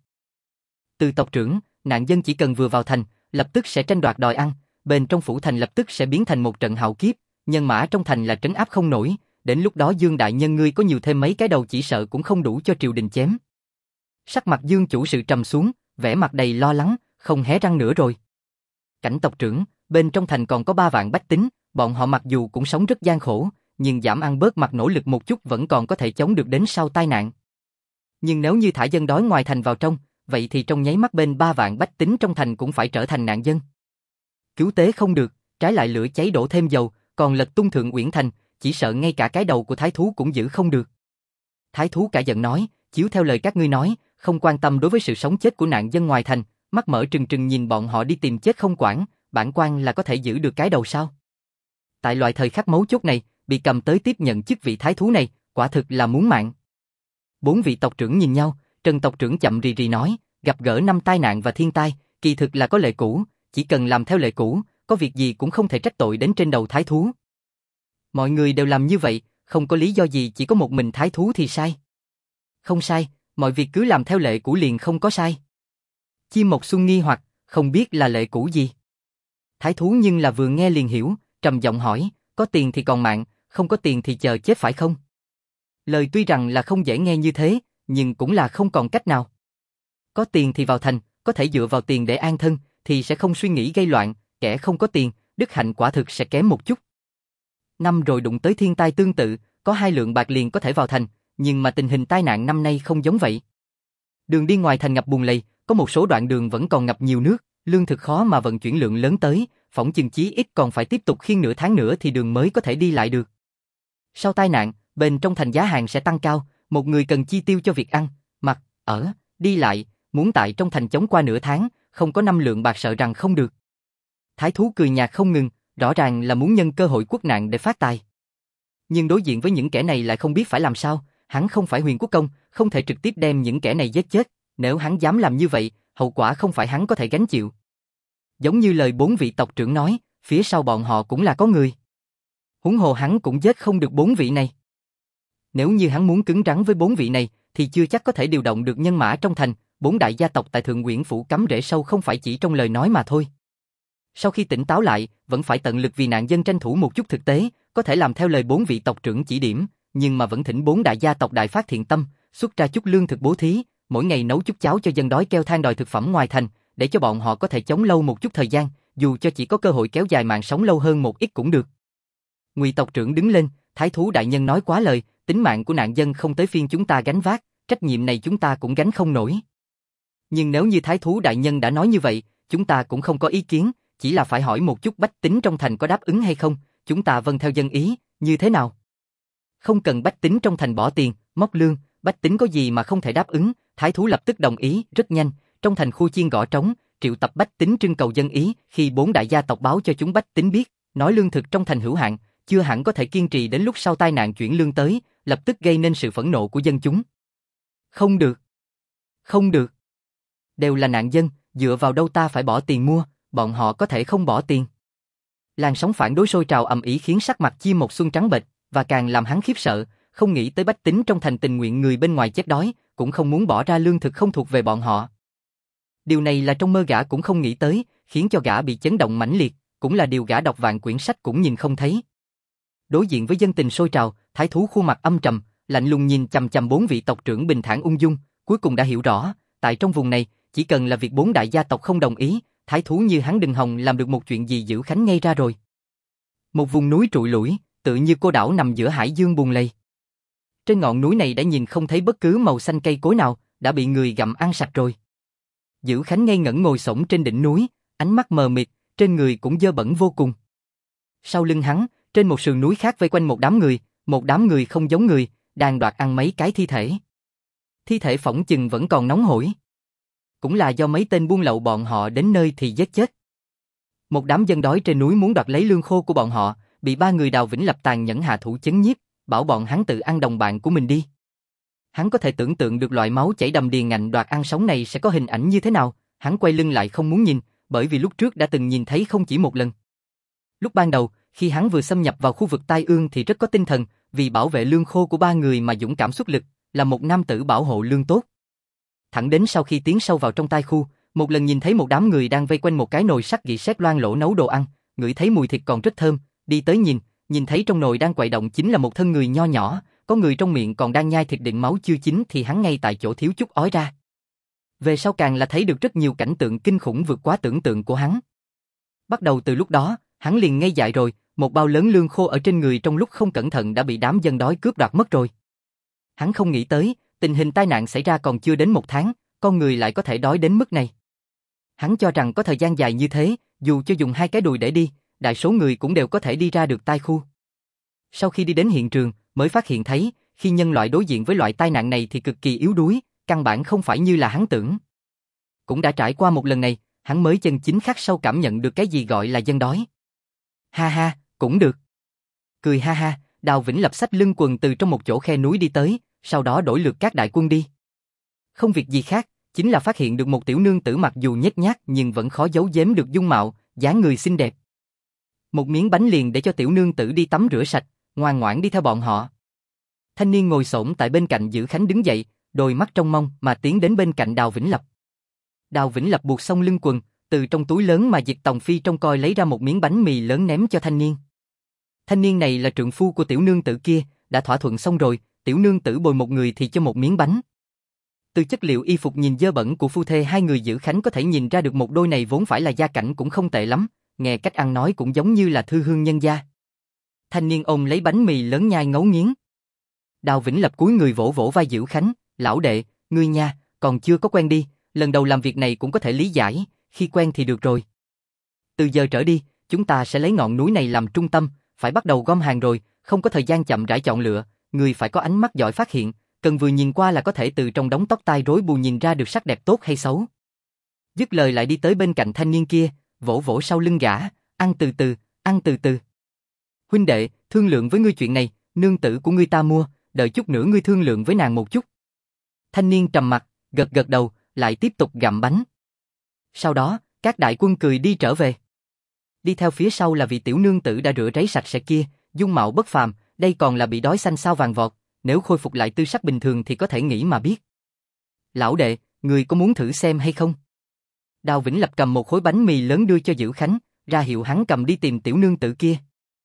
Từ tộc trưởng, nạn dân chỉ cần vừa vào thành, lập tức sẽ tranh đoạt đòi ăn, bên trong phủ thành lập tức sẽ biến thành một trận hạo kiếp, nhân mã trong thành là trấn áp không nổi, đến lúc đó Dương đại nhân ngươi có nhiều thêm mấy cái đầu chỉ sợ cũng không đủ cho triều đình chém. Sắc mặt Dương chủ sự trầm xuống, vẻ mặt đầy lo lắng, không hé răng nữa rồi. Cảnh tộc trưởng, bên trong thành còn có 3 vạn bách tính, bọn họ mặc dù cũng sống rất gian khổ, nhưng giảm ăn bớt mặt nỗ lực một chút vẫn còn có thể chống được đến sau tai nạn. Nhưng nếu như thả dân đói ngoài thành vào trong, vậy thì trong nháy mắt bên 3 vạn bách tính trong thành cũng phải trở thành nạn dân. Cứu tế không được, trái lại lửa cháy đổ thêm dầu, còn lật tung Thượng Uyển Thành, chỉ sợ ngay cả cái đầu của thái thú cũng giữ không được. Thái thú cả giận nói, chiếu theo lời các ngươi nói, không quan tâm đối với sự sống chết của nạn dân ngoài thành, mắt mở trừng trừng nhìn bọn họ đi tìm chết không quản, bản quan là có thể giữ được cái đầu sao? Tại loại thời khắc mấu chốt này, bị cầm tới tiếp nhận chức vị thái thú này, quả thực là muốn mạng. 4 vị tộc trưởng nhìn nhau, Trần tộc trưởng chậm rì rì nói, gặp gỡ 5 tai nạn và thiên tai, kỳ thực là có lệ cũ, chỉ cần làm theo lệ cũ, có việc gì cũng không thể trách tội đến trên đầu thái thú. Mọi người đều làm như vậy, không có lý do gì chỉ có một mình thái thú thì sai. Không sai, mọi việc cứ làm theo lệ cũ liền không có sai. Chim Mộc Xuân nghi hoặc, không biết là lệ cũ gì. Thái thú nhưng là vừa nghe liền hiểu, trầm giọng hỏi, có tiền thì còn mạng, không có tiền thì chờ chết phải không? Lời tuy rằng là không dễ nghe như thế, nhưng cũng là không còn cách nào. Có tiền thì vào thành, có thể dựa vào tiền để an thân, thì sẽ không suy nghĩ gây loạn, kẻ không có tiền, đức hạnh quả thực sẽ kém một chút. Năm rồi đụng tới thiên tai tương tự, có 2 lượng bạc liền có thể vào thành, nhưng mà tình hình tai nạn năm nay không giống vậy. Đường đi ngoài thành ngập bùn lầy, có một số đoạn đường vẫn còn ngập nhiều nước, lương thực khó mà vận chuyển lượng lớn tới, phỏng chừng chí ít còn phải tiếp tục khiêng nửa tháng nữa thì đường mới có thể đi lại được. Sau tai nạn, bên trong thành giá hàng sẽ tăng cao, một người cần chi tiêu cho việc ăn, mặc, ở, đi lại, muốn tại trong thành chống qua nửa tháng, không có 5 lượng bạc sợ rằng không được. Thái thú cười nhạt không ngừng, rõ ràng là muốn nhân cơ hội quốc nạn để phát tài. Nhưng đối diện với những kẻ này lại không biết phải làm sao, hắn không phải Huyền Quốc Công, không thể trực tiếp đem những kẻ này giết chết, nếu hắn dám làm như vậy, hậu quả không phải hắn có thể gánh chịu. Giống như lời 4 vị tộc trưởng nói, phía sau bọn họ cũng là có người. Huống hồ hắn cũng giết không được 4 vị này. Nếu như hắn muốn cứng rắn với 4 vị này, thì chưa chắc có thể điều động được nhân mã trong thành, 4 đại gia tộc tại Thượng Uyển Phủ cắm rễ sâu không phải chỉ trong lời nói mà thôi. Sau khi tỉnh táo lại, vẫn phải tận lực vì nạn dân tranh thủ một chút thực tế, có thể làm theo lời 4 vị tộc trưởng chỉ điểm, nhưng mà vẫn thỉnh 4 đại gia tộc đại phát thiện tâm, xuất ra chút lương thực bố thí, mỗi ngày nấu chút cháo cho dân đói kêu than đòi thực phẩm ngoài thành, để cho bọn họ có thể chống lâu một chút thời gian, dù cho chỉ có cơ hội kéo dài mạng sống lâu hơn một ít cũng được. Ngụy tộc trưởng đứng lên, thái thú đại nhân nói quá lời, tính mạng của nạn dân không tới phiên chúng ta gánh vác, trách nhiệm này chúng ta cũng gánh không nổi. Nhưng nếu như thái thú đại nhân đã nói như vậy, chúng ta cũng không có ý kiến, chỉ là phải hỏi một chút bách tính trong thành có đáp ứng hay không, chúng ta vâng theo dân ý, như thế nào? Không cần bách tính trong thành bỏ tiền, móc lương, bách tính có gì mà không thể đáp ứng, thái thú lập tức đồng ý, rất nhanh, trong thành khu chiên gõ trống, triệu tập bách tính trưng cầu dân ý, khi 4 đại gia tộc báo cho chúng bách tính biết, nói lương thực trong thành hữu hạn, chưa hẳn có thể kiên trì đến lúc sau tai nạn chuyển lương tới, lập tức gây nên sự phẫn nộ của dân chúng. Không được. Không được. Đều là nạn dân, dựa vào đâu ta phải bỏ tiền mua, bọn họ có thể không bỏ tiền. Làn sóng phản đối sôi trào ầm ĩ khiến sắc mặt Chim Mộc Xuân trắng bệch, và càng làm hắn khiếp sợ, không nghĩ tới bách tính trong thành tình nguyện người bên ngoài chết đói, cũng không muốn bỏ ra lương thực không thuộc về bọn họ. Điều này là trong mơ gã cũng không nghĩ tới, khiến cho gã bị chấn động mãnh liệt, cũng là điều gã đọc vạn quyển sách cũng nhìn không thấy. Đối diện với dân tình sôi trào, thái thú khuôn mặt âm trầm, lạnh lùng nhìn chằm chằm 4 vị tộc trưởng bình thản ung dung, cuối cùng đã hiểu rõ, tại trong vùng này, chỉ cần là việc 4 đại gia tộc không đồng ý, thái thú như hắn đừng hòng làm được một chuyện gì giữ khánh ngay ra rồi. Một vùng núi trụi lủi, tự như cô đảo nằm giữa hải dương bùn lầy. Trên ngọn núi này đã nhìn không thấy bất cứ màu xanh cây cối nào, đã bị người gặm ăn sạch rồi. Giữ khánh ngây ngẩn ngồi xổm trên đỉnh núi, ánh mắt mờ mịt, trên người cũng dơ bẩn vô cùng. Sau lưng hắn, trên một sườn núi khác vây quanh một đám người không giống người, đang đoạt ăn mấy cái thi thể. Thi thể phỏng chừng vẫn còn nóng hổi. Cũng là do mấy tên buôn lậu bọn họ đến nơi thì giết chết. Một đám dân đói trên núi muốn đoạt lấy lương khô của bọn họ, bị 3 người Đào Vĩnh Lập tàn nhẫn hạ thủ chấn nhiếp, bảo bọn hắn tự ăn đồng bạn của mình đi. Hắn có thể tưởng tượng được loại máu chảy đầm đìa ngạnh đoạt ăn sống này sẽ có hình ảnh như thế nào, hắn quay lưng lại không muốn nhìn, bởi vì lúc trước đã từng nhìn thấy không chỉ một lần. Lúc ban đầu, khi hắn vừa xâm nhập vào khu vực Tai Ương thì rất có tinh thần, vì bảo vệ lương khô của 3 người mà dũng cảm xuất lực, là một nam tử bảo hộ lương tốt. Thẳng đến sau khi tiến sâu vào trong tai khu, một lần nhìn thấy một đám người đang vây quanh một cái nồi sắt gỉ sét loang lỗ nấu đồ ăn, ngửi thấy mùi thịt còn rất thơm, đi tới nhìn, nhìn thấy trong nồi đang quậy động chính là một thân người nho nhỏ, có người trong miệng còn đang nhai thịt đựng máu chưa chín thì hắn ngay tại chỗ thiếu chút ói ra. Về sau càng là thấy được rất nhiều cảnh tượng kinh khủng vượt quá tưởng tượng của hắn. Bắt đầu từ lúc đó, hắn liền ngây dại rồi, một bao lớn lương khô ở trên người trong lúc không cẩn thận đã bị đám dân đói cướp đoạt mất rồi. Hắn không nghĩ tới, tình hình tai nạn xảy ra còn chưa đến 1 tháng, con người lại có thể đói đến mức này. Hắn cho rằng có thời gian dài như thế, dù cho dùng 2 cái đùi để đi, đại số người cũng đều có thể đi ra được tai khu. Sau khi đi đến hiện trường, mới phát hiện thấy, khi nhân loại đối diện với loại tai nạn này thì cực kỳ yếu đuối, căn bản không phải như là hắn tưởng. Cũng đã trải qua một lần này, hắn mới chân chính khắc sâu cảm nhận được cái gì gọi là dân đói. Ha ha, cũng được. Cười ha ha, Đào Vĩnh Lập xách lưng quần từ trong một chỗ khe núi đi tới, sau đó đổi lượt các đại quân đi. Không việc gì khác, chính là phát hiện được một tiểu nương tử mặc dù nhếch nhác nhưng vẫn khó giấu giếm được dung mạo, dáng người xinh đẹp. Một miếng bánh liền để cho tiểu nương tử đi tắm rửa sạch, ngoan ngoãn đi theo bọn họ. Thanh niên ngồi xổm tại bên cạnh Dữ Khánh đứng dậy, đôi mắt trông mong mà tiến đến bên cạnh Đào Vĩnh Lập. Đào Vĩnh Lập buộc xong lưng quần, từ trong túi lớn mà Diệt Tòng Phi trông coi lấy ra một miếng bánh mì lớn ném cho thanh niên. Thanh niên này là trượng phu của tiểu nương tử kia, đã thỏa thuận xong rồi, tiểu nương tử bồi một người thì cho một miếng bánh. Từ chất liệu y phục nhìn dơ bẩn của phu thê hai người Dữ Khánh có thể nhìn ra được một đôi này vốn phải là gia cảnh cũng không tệ lắm, nghe cách ăn nói cũng giống như là thư hương nhân gia. Thanh niên ôm lấy bánh mì lớn nhai ngấu nghiến. Đào Vĩnh Lập cúi người vỗ vỗ vai Dữ Khánh, lão đệ, ngươi nha, còn chưa có quen đi, lần đầu làm việc này cũng có thể lý giải, khi quen thì được rồi. Từ giờ trở đi, chúng ta sẽ lấy ngọn núi này làm trung tâm, phải bắt đầu gom hàng rồi, không có thời gian chậm rãi chọn lựa, người phải có ánh mắt giỏi phát hiện, cần vừa nhìn qua là có thể từ trong đống tóc tai rối bù nhìn ra được sắc đẹp tốt hay xấu. Dứt lời lại đi tới bên cạnh thanh niên kia, vỗ vỗ sau lưng gã, ăn từ từ, ăn từ từ. Huynh đệ, thương lượng với ngươi chuyện này, nương tử của ngươi ta mua, đợi chút nữa ngươi thương lượng với nàng một chút. Thanh niên trầm mặt, gật gật đầu, lại tiếp tục gặm bánh. Sau đó, các đại quân cười đi trở về. Đi theo phía sau là vị tiểu nương tử đã rửa ráy sạch sẽ kia, dung mạo bất phàm, đây còn là bị đói xanh sao vàng vọt, nếu khôi phục lại tư sắc bình thường thì có thể nghĩ mà biết. Lão đệ, người có muốn thử xem hay không? Đào Vĩnh Lập cầm một khối bánh mì lớn đưa cho Dữ Khánh, ra hiệu hắn cầm đi tìm tiểu nương tử kia.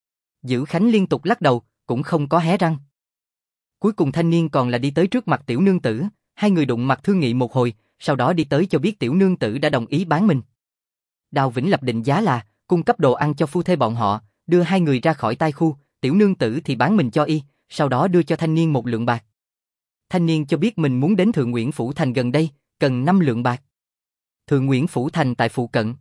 Dữ Khánh liên tục lắc đầu, cũng không có hé răng. Cuối cùng thanh niên còn là đi tới trước mặt tiểu nương tử, hai người đụng mặt thương nghị một hồi, sau đó đi tới cho biết tiểu nương tử đã đồng ý bán mình. Đào Vĩnh Lập định giá là cung cấp đồ ăn cho phu thê bọn họ, đưa hai người ra khỏi tai khu, tiểu nương tử thì bán mình cho y, sau đó đưa cho thanh niên 1 lượng bạc. Thanh niên cho biết mình muốn đến Thượng Nguyễn Phủ Thành gần đây, cần 5 lượng bạc. Thượng Nguyễn Phủ Thành tại phụ cận.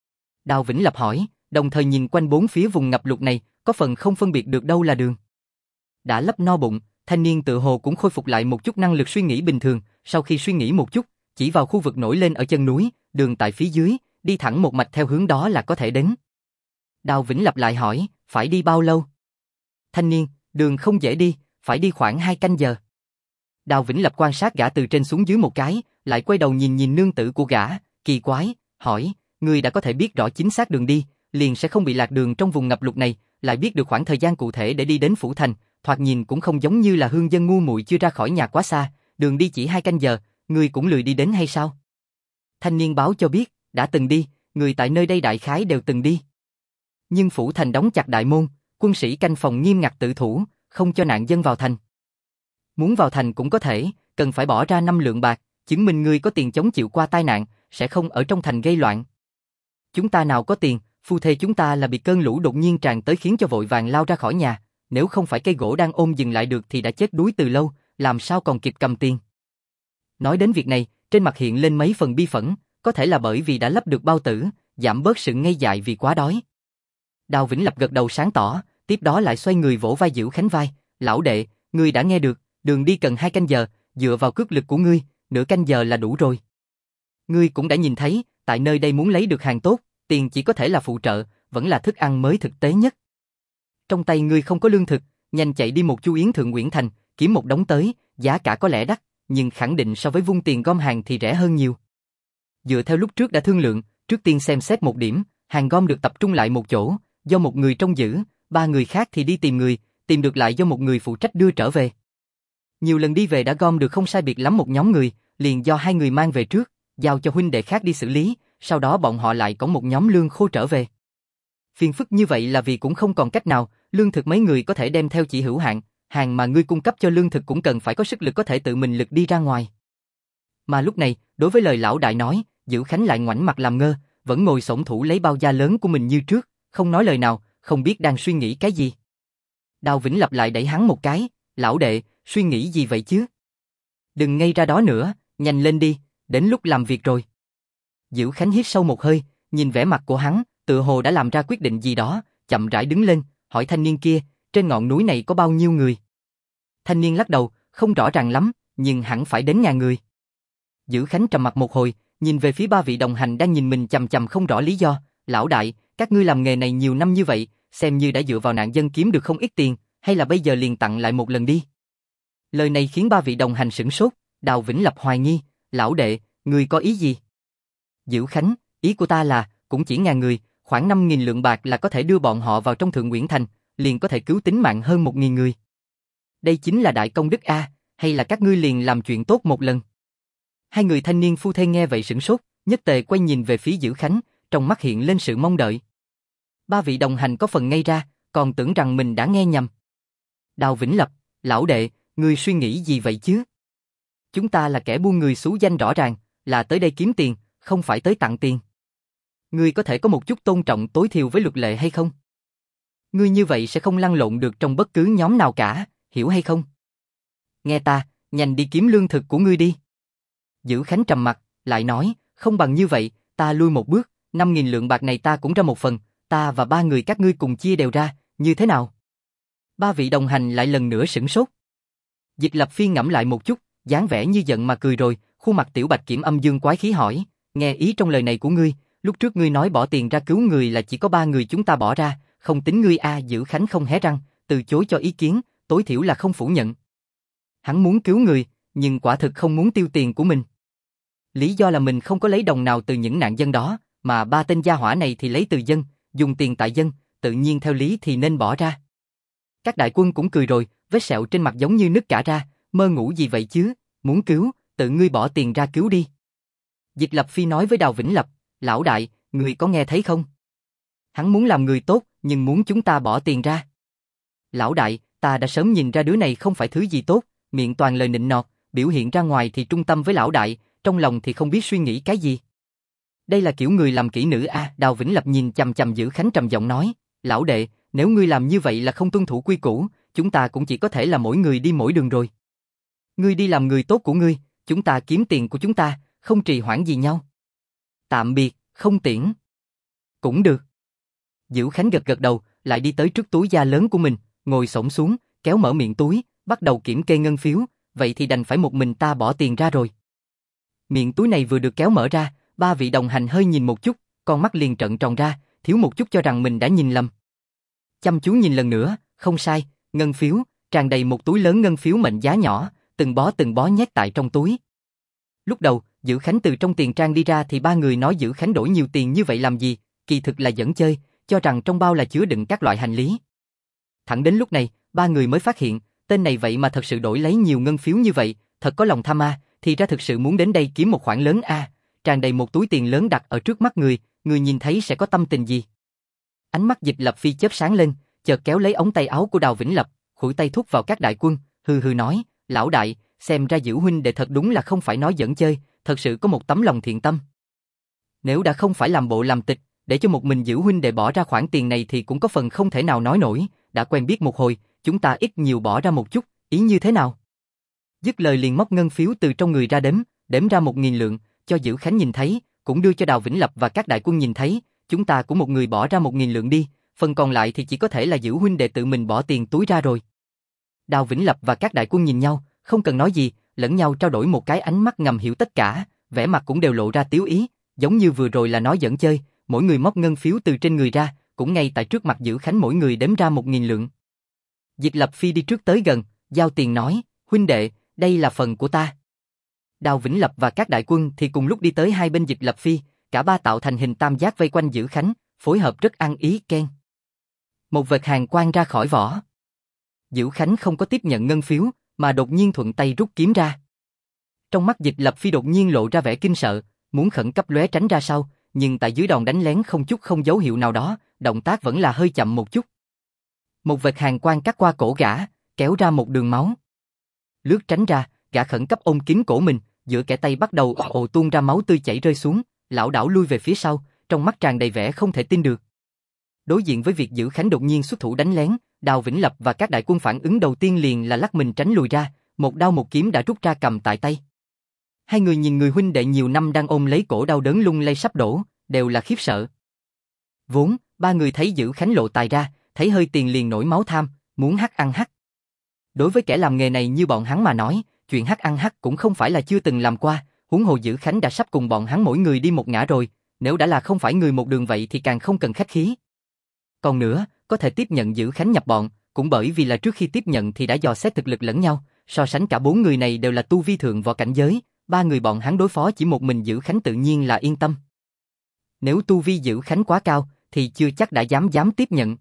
Đào Vĩnh Lập hỏi, đồng thời nhìn quanh bốn phía vùng ngập lụt này, có phần không phân biệt được đâu là đường. Đã lấp no bụng, thanh niên tự hồ cũng khôi phục lại một chút năng lực suy nghĩ bình thường, sau khi suy nghĩ một chút, chỉ vào khu vực nổi lên ở chân núi, đường tại phía dưới, đi thẳng một mạch theo hướng đó là có thể đến. Đào Vĩnh Lập lại hỏi, phải đi bao lâu? Thanh niên, đường không dễ đi, phải đi khoảng 2 canh giờ. Đào Vĩnh Lập quan sát gã từ trên xuống dưới một cái, lại quay đầu nhìn nhìn nương tử của gã, kỳ quái, hỏi, ngươi đã có thể biết rõ chính xác đường đi, liền sẽ không bị lạc đường trong vùng ngập lụt này, lại biết được khoảng thời gian cụ thể để đi đến Phủ Thành, thoạt nhìn cũng không giống như là hương dân ngu muội chưa ra khỏi nhà quá xa, đường đi chỉ 2 canh giờ, ngươi cũng lười đi đến hay sao? Thanh niên báo cho biết, đã từng đi, người tại nơi đây đại khái đều từng đi. Nhưng Phủ Thành đóng chặt đại môn, quân sĩ canh phòng nghiêm ngặt tự thủ, không cho nạn dân vào thành. Muốn vào thành cũng có thể, cần phải bỏ ra 5 lượng bạc, chứng minh ngươi có tiền chống chịu qua tai nạn, sẽ không ở trong thành gây loạn. Chúng ta nào có tiền, phu thê chúng ta là bị cơn lũ đột nhiên tràn tới khiến cho vội vàng lao ra khỏi nhà, nếu không phải cây gỗ đang ôm dừng lại được thì đã chết đuối từ lâu, làm sao còn kịp cầm tiền. Nói đến việc này, trên mặt hiện lên mấy phần bi phẫn, có thể là bởi vì đã lấp được bao tử, giảm bớt sự ngây dại vì quá đói. Đào Vĩnh Lập gật đầu sáng tỏ, tiếp đó lại xoay người vỗ vai Dữ Khánh vai, lão đệ, ngươi đã nghe được, đường đi cần 2 canh giờ, dựa vào cước lực của ngươi, nửa canh giờ là đủ rồi. Ngươi cũng đã nhìn thấy, tại nơi đây muốn lấy được hàng tốt, tiền chỉ có thể là phụ trợ, vẫn là thức ăn mới thực tế nhất. Trong tay ngươi không có lương thực, nhanh chạy đi một chu yến Thượng Nguyễn Thành, kiếm một đống tới, giá cả có lẽ đắt, nhưng khẳng định so với vung tiền gom hàng thì rẻ hơn nhiều. Dựa theo lúc trước đã thương lượng, trước tiên xem xét một điểm, hàng gom được tập trung lại một chỗ, do một người trông giữ, 3 người khác thì đi tìm người, tìm được lại do một người phụ trách đưa trở về. Nhiều lần đi về đã gom được không sai biệt lắm một nhóm người, liền do 2 người mang về trước, giao cho huynh đệ khác đi xử lý, sau đó bọn họ lại có một nhóm lương khô trở về. phiền phức như vậy là vì cũng không còn cách nào, lương thực mấy người có thể đem theo chỉ hữu hạn, hàng mà ngươi cung cấp cho lương thực cũng cần phải có sức lực có thể tự mình lực đi ra ngoài. Mà lúc này, đối với lời lão đại nói, Dữ Khánh lại ngoảnh mặt làm ngơ, vẫn ngồi xổm thủ lấy bao da lớn của mình như trước, không nói lời nào, không biết đang suy nghĩ cái gì. Đào Vĩnh Lập lại đẩy hắn một cái, lão đệ, suy nghĩ gì vậy chứ? Đừng ngây ra đó nữa, nhanh lên đi, đến lúc làm việc rồi. Dữ Khánh hít sâu một hơi, nhìn vẻ mặt của hắn, tựa hồ đã làm ra quyết định gì đó, chậm rãi đứng lên, hỏi thanh niên kia, trên ngọn núi này có bao nhiêu người? Thanh niên lắc đầu, không rõ ràng lắm, nhưng hẳn phải đến 1000 người. Dữ Khánh trầm mặt một hồi, nhìn về phía ba vị đồng hành đang nhìn mình chằm chằm không rõ lý do, lão đại, các ngươi làm nghề này nhiều năm như vậy, xem như đã dựa vào nạn dân kiếm được không ít tiền, hay là bây giờ liền tặng lại một lần đi. Lời này khiến ba vị đồng hành sửng sốt, Đào Vĩnh Lập hoài nghi, lão đệ, ngươi có ý gì? Dữ Khánh, ý của ta là, cũng chỉ 1000 người, khoảng 5000 lượng bạc là có thể đưa bọn họ vào trong Thượng Nguyễn Thành, liền có thể cứu tính mạng hơn 1000 người. Đây chính là đại công đức a, hay là các ngươi liền làm chuyện tốt một lần? Hai người thanh niên phu thê nghe vậy sửng sốt, nhất tề quay nhìn về phía Dữ Khánh, trong mắt hiện lên sự mong đợi. Ba vị đồng hành có phần ngây ra, còn tưởng rằng mình đã nghe nhầm. Đào Vĩnh Lập, lão đệ, ngươi suy nghĩ gì vậy chứ? Chúng ta là kẻ buôn người xú danh rõ ràng, là tới đây kiếm tiền, không phải tới tặng tiền. Ngươi có thể có một chút tôn trọng tối thiểu với luật lệ hay không? Ngươi như vậy sẽ không lăn lộn được trong bất cứ nhóm nào cả, hiểu hay không? Nghe ta, nhanh đi kiếm lương thực của ngươi đi. Dữ Khánh trầm mặt, lại nói, không bằng như vậy, ta lui một bước, 5000 lượng bạc này ta cũng ra một phần, ta và ba người các ngươi cùng chia đều ra, như thế nào? Ba vị đồng hành lại lần nữa sửng sốt. Dịch Lập Phi ngẫm lại một chút, dáng vẻ như giận mà cười rồi, khuôn mặt Tiểu Bạch Kiểm âm dương quái khí hỏi, nghe ý trong lời này của ngươi, lúc trước ngươi nói bỏ tiền ra cứu người là chỉ có 3 người chúng ta bỏ ra, không tính ngươi a. Dữ Khánh không hé răng, từ chối cho ý kiến, tối thiểu là không phủ nhận. Hắn muốn cứu người, nhưng quả thực không muốn tiêu tiền của mình. Lý do là mình không có lấy đồng nào từ những nạn dân đó, mà ba tên gia hỏa này thì lấy từ dân, dùng tiền tại dân, tự nhiên theo lý thì nên bỏ ra. Các đại quân cũng cười rồi, vết sẹo trên mặt giống như nứt cả ra, mơ ngủ gì vậy chứ, muốn cứu, tự ngươi bỏ tiền ra cứu đi. Dịch Lập Phi nói với Đào Vĩnh Lập, lão đại, ngươi có nghe thấy không? Hắn muốn làm người tốt, nhưng muốn chúng ta bỏ tiền ra. Lão đại, ta đã sớm nhìn ra đứa này không phải thứ gì tốt, miệng toàn lời nịnh nọt, biểu hiện ra ngoài thì trung tâm với lão đại, trong lòng thì không biết suy nghĩ cái gì. Đây là kiểu người làm kỹ nữ a. Đào Vĩnh Lập nhìn chằm chằm Dữ Khánh trầm giọng nói, lão đệ, nếu ngươi làm như vậy là không tuân thủ quy củ, chúng ta cũng chỉ có thể là mỗi người đi mỗi đường rồi. Ngươi đi làm người tốt của ngươi, chúng ta kiếm tiền của chúng ta, không trì hoãn gì nhau. Tạm biệt, không tiễn. Cũng được. Dữ Khánh gật gật đầu, lại đi tới trước túi da lớn của mình, ngồi xổm xuống, kéo mở miệng túi, bắt đầu kiểm kê ngân phiếu, vậy thì đành phải một mình ta bỏ tiền ra rồi. Miệng túi này vừa được kéo mở ra, ba vị đồng hành hơi nhìn một chút, con mắt liền trợn tròn ra, thiếu một chút cho rằng mình đã nhìn lầm. Chăm chú nhìn lần nữa, không sai, ngân phiếu, tràn đầy một túi lớn ngân phiếu mệnh giá nhỏ, từng bó nhét tại trong túi. Lúc đầu, Dữ Khánh từ trong tiền trang đi ra thì ba người nói Dữ Khánh đổi nhiều tiền như vậy làm gì, kỳ thực là giỡn chơi, cho rằng trong bao là chứa đựng các loại hành lý. Thẳng đến lúc này, ba người mới phát hiện, tên này vậy mà thật sự đổi lấy nhiều ngân phiếu như vậy, thật có lòng tham a, thì ra thực sự muốn đến đây kiếm một khoản lớn a, tràn đầy một túi tiền lớn đặt ở trước mắt người nhìn thấy sẽ có tâm tình gì? Ánh mắt Dịch Lập Phi chớp sáng lên, chợt kéo lấy ống tay áo của Đào Vĩnh Lập, khuỷu tay thúc vào các đại quân, hừ hừ nói, lão đại, xem ra Dữ huynh đệ thật đúng là không phải nói giỡn chơi, thật sự có một tấm lòng thiện tâm. Nếu đã không phải làm bộ làm tịch, để cho một mình Dữ huynh đệ bỏ ra khoản tiền này thì cũng có phần không thể nào nói nổi, đã quen biết một hồi, chúng ta ít nhiều bỏ ra một chút, ý như thế nào? Dứt lời liền móc ngân phiếu từ trong người ra đếm ra 1000 lượng, cho Dữ Khánh nhìn thấy, cũng đưa cho Đào Vĩnh Lập và các đại quân nhìn thấy, chúng ta của một người bỏ ra 1000 lượng đi, phần còn lại thì chỉ có thể là Dữ huynh đệ tự mình bỏ tiền túi ra rồi. Đào Vĩnh Lập và các đại quân nhìn nhau, không cần nói gì, lẫn nhau trao đổi một cái ánh mắt ngầm hiểu tất cả, vẻ mặt cũng đều lộ ra tiếu ý, giống như vừa rồi là nói giỡn chơi, mỗi người móc ngân phiếu từ trên người ra, cũng ngay tại trước mặt Dữ Khánh mỗi người đếm ra 1000 lượng. Dịch Lập Phi đi trước tới gần, giao tiền nói, huynh đệ, đây là phần của ta. Đào Vĩnh Lập và các đại quân thì cùng lúc đi tới hai bên Dịch Lập Phi, cả ba tạo thành hình tam giác vây quanh Dữ Khánh, phối hợp rất ăn ý keng. Một vệt hàn quang ra khỏi vỏ. Dữ Khánh không có tiếp nhận ngân phiếu, mà đột nhiên thuận tay rút kiếm ra. Trong mắt Dịch Lập Phi đột nhiên lộ ra vẻ kinh sợ, muốn khẩn cấp lóe tránh ra sau, nhưng tại dưới đòn đánh lén không chút không dấu hiệu nào đó, động tác vẫn là hơi chậm một chút. Một vệt hàn quang cắt qua cổ gã, kéo ra một đường máu. Lướt tránh ra, gã khẩn cấp ôm kín cổ mình, giữa kẽ tay bắt đầu ồ tuôn ra máu tươi chảy rơi xuống, lảo đảo lui về phía sau, trong mắt tràn đầy vẻ không thể tin được. Đối diện với việc Dữ Khánh đột nhiên xuất thủ đánh lén, Đào Vĩnh Lập và các đại quân phản ứng đầu tiên liền là lắc mình tránh lùi ra, một đao một kiếm đã rút ra cầm tại tay. Hai người nhìn người huynh đệ nhiều năm đang ôm lấy cổ đau đớn lung lay sắp đổ, đều là khiếp sợ. Vốn, ba người thấy Dữ Khánh lộ tài ra, thấy hơi tiền liền nổi máu tham, muốn hắc ăn hắc. Đối với kẻ làm nghề này như bọn hắn mà nói, chuyện hắc ăn hắc cũng không phải là chưa từng làm qua, huống hồ Dữ Khánh đã sắp cùng bọn hắn mỗi người đi một ngã rồi, nếu đã là không phải người một đường vậy thì càng không cần khách khí. Còn nữa, có thể tiếp nhận Dữ Khánh nhập bọn, cũng bởi vì là trước khi tiếp nhận thì đã dò xét thực lực lẫn nhau, so sánh cả bốn người này đều là tu vi thượng võ cảnh giới, ba người bọn hắn đối phó chỉ một mình Dữ Khánh tự nhiên là yên tâm. Nếu tu vi Dữ Khánh quá cao, thì chưa chắc đã dám tiếp nhận.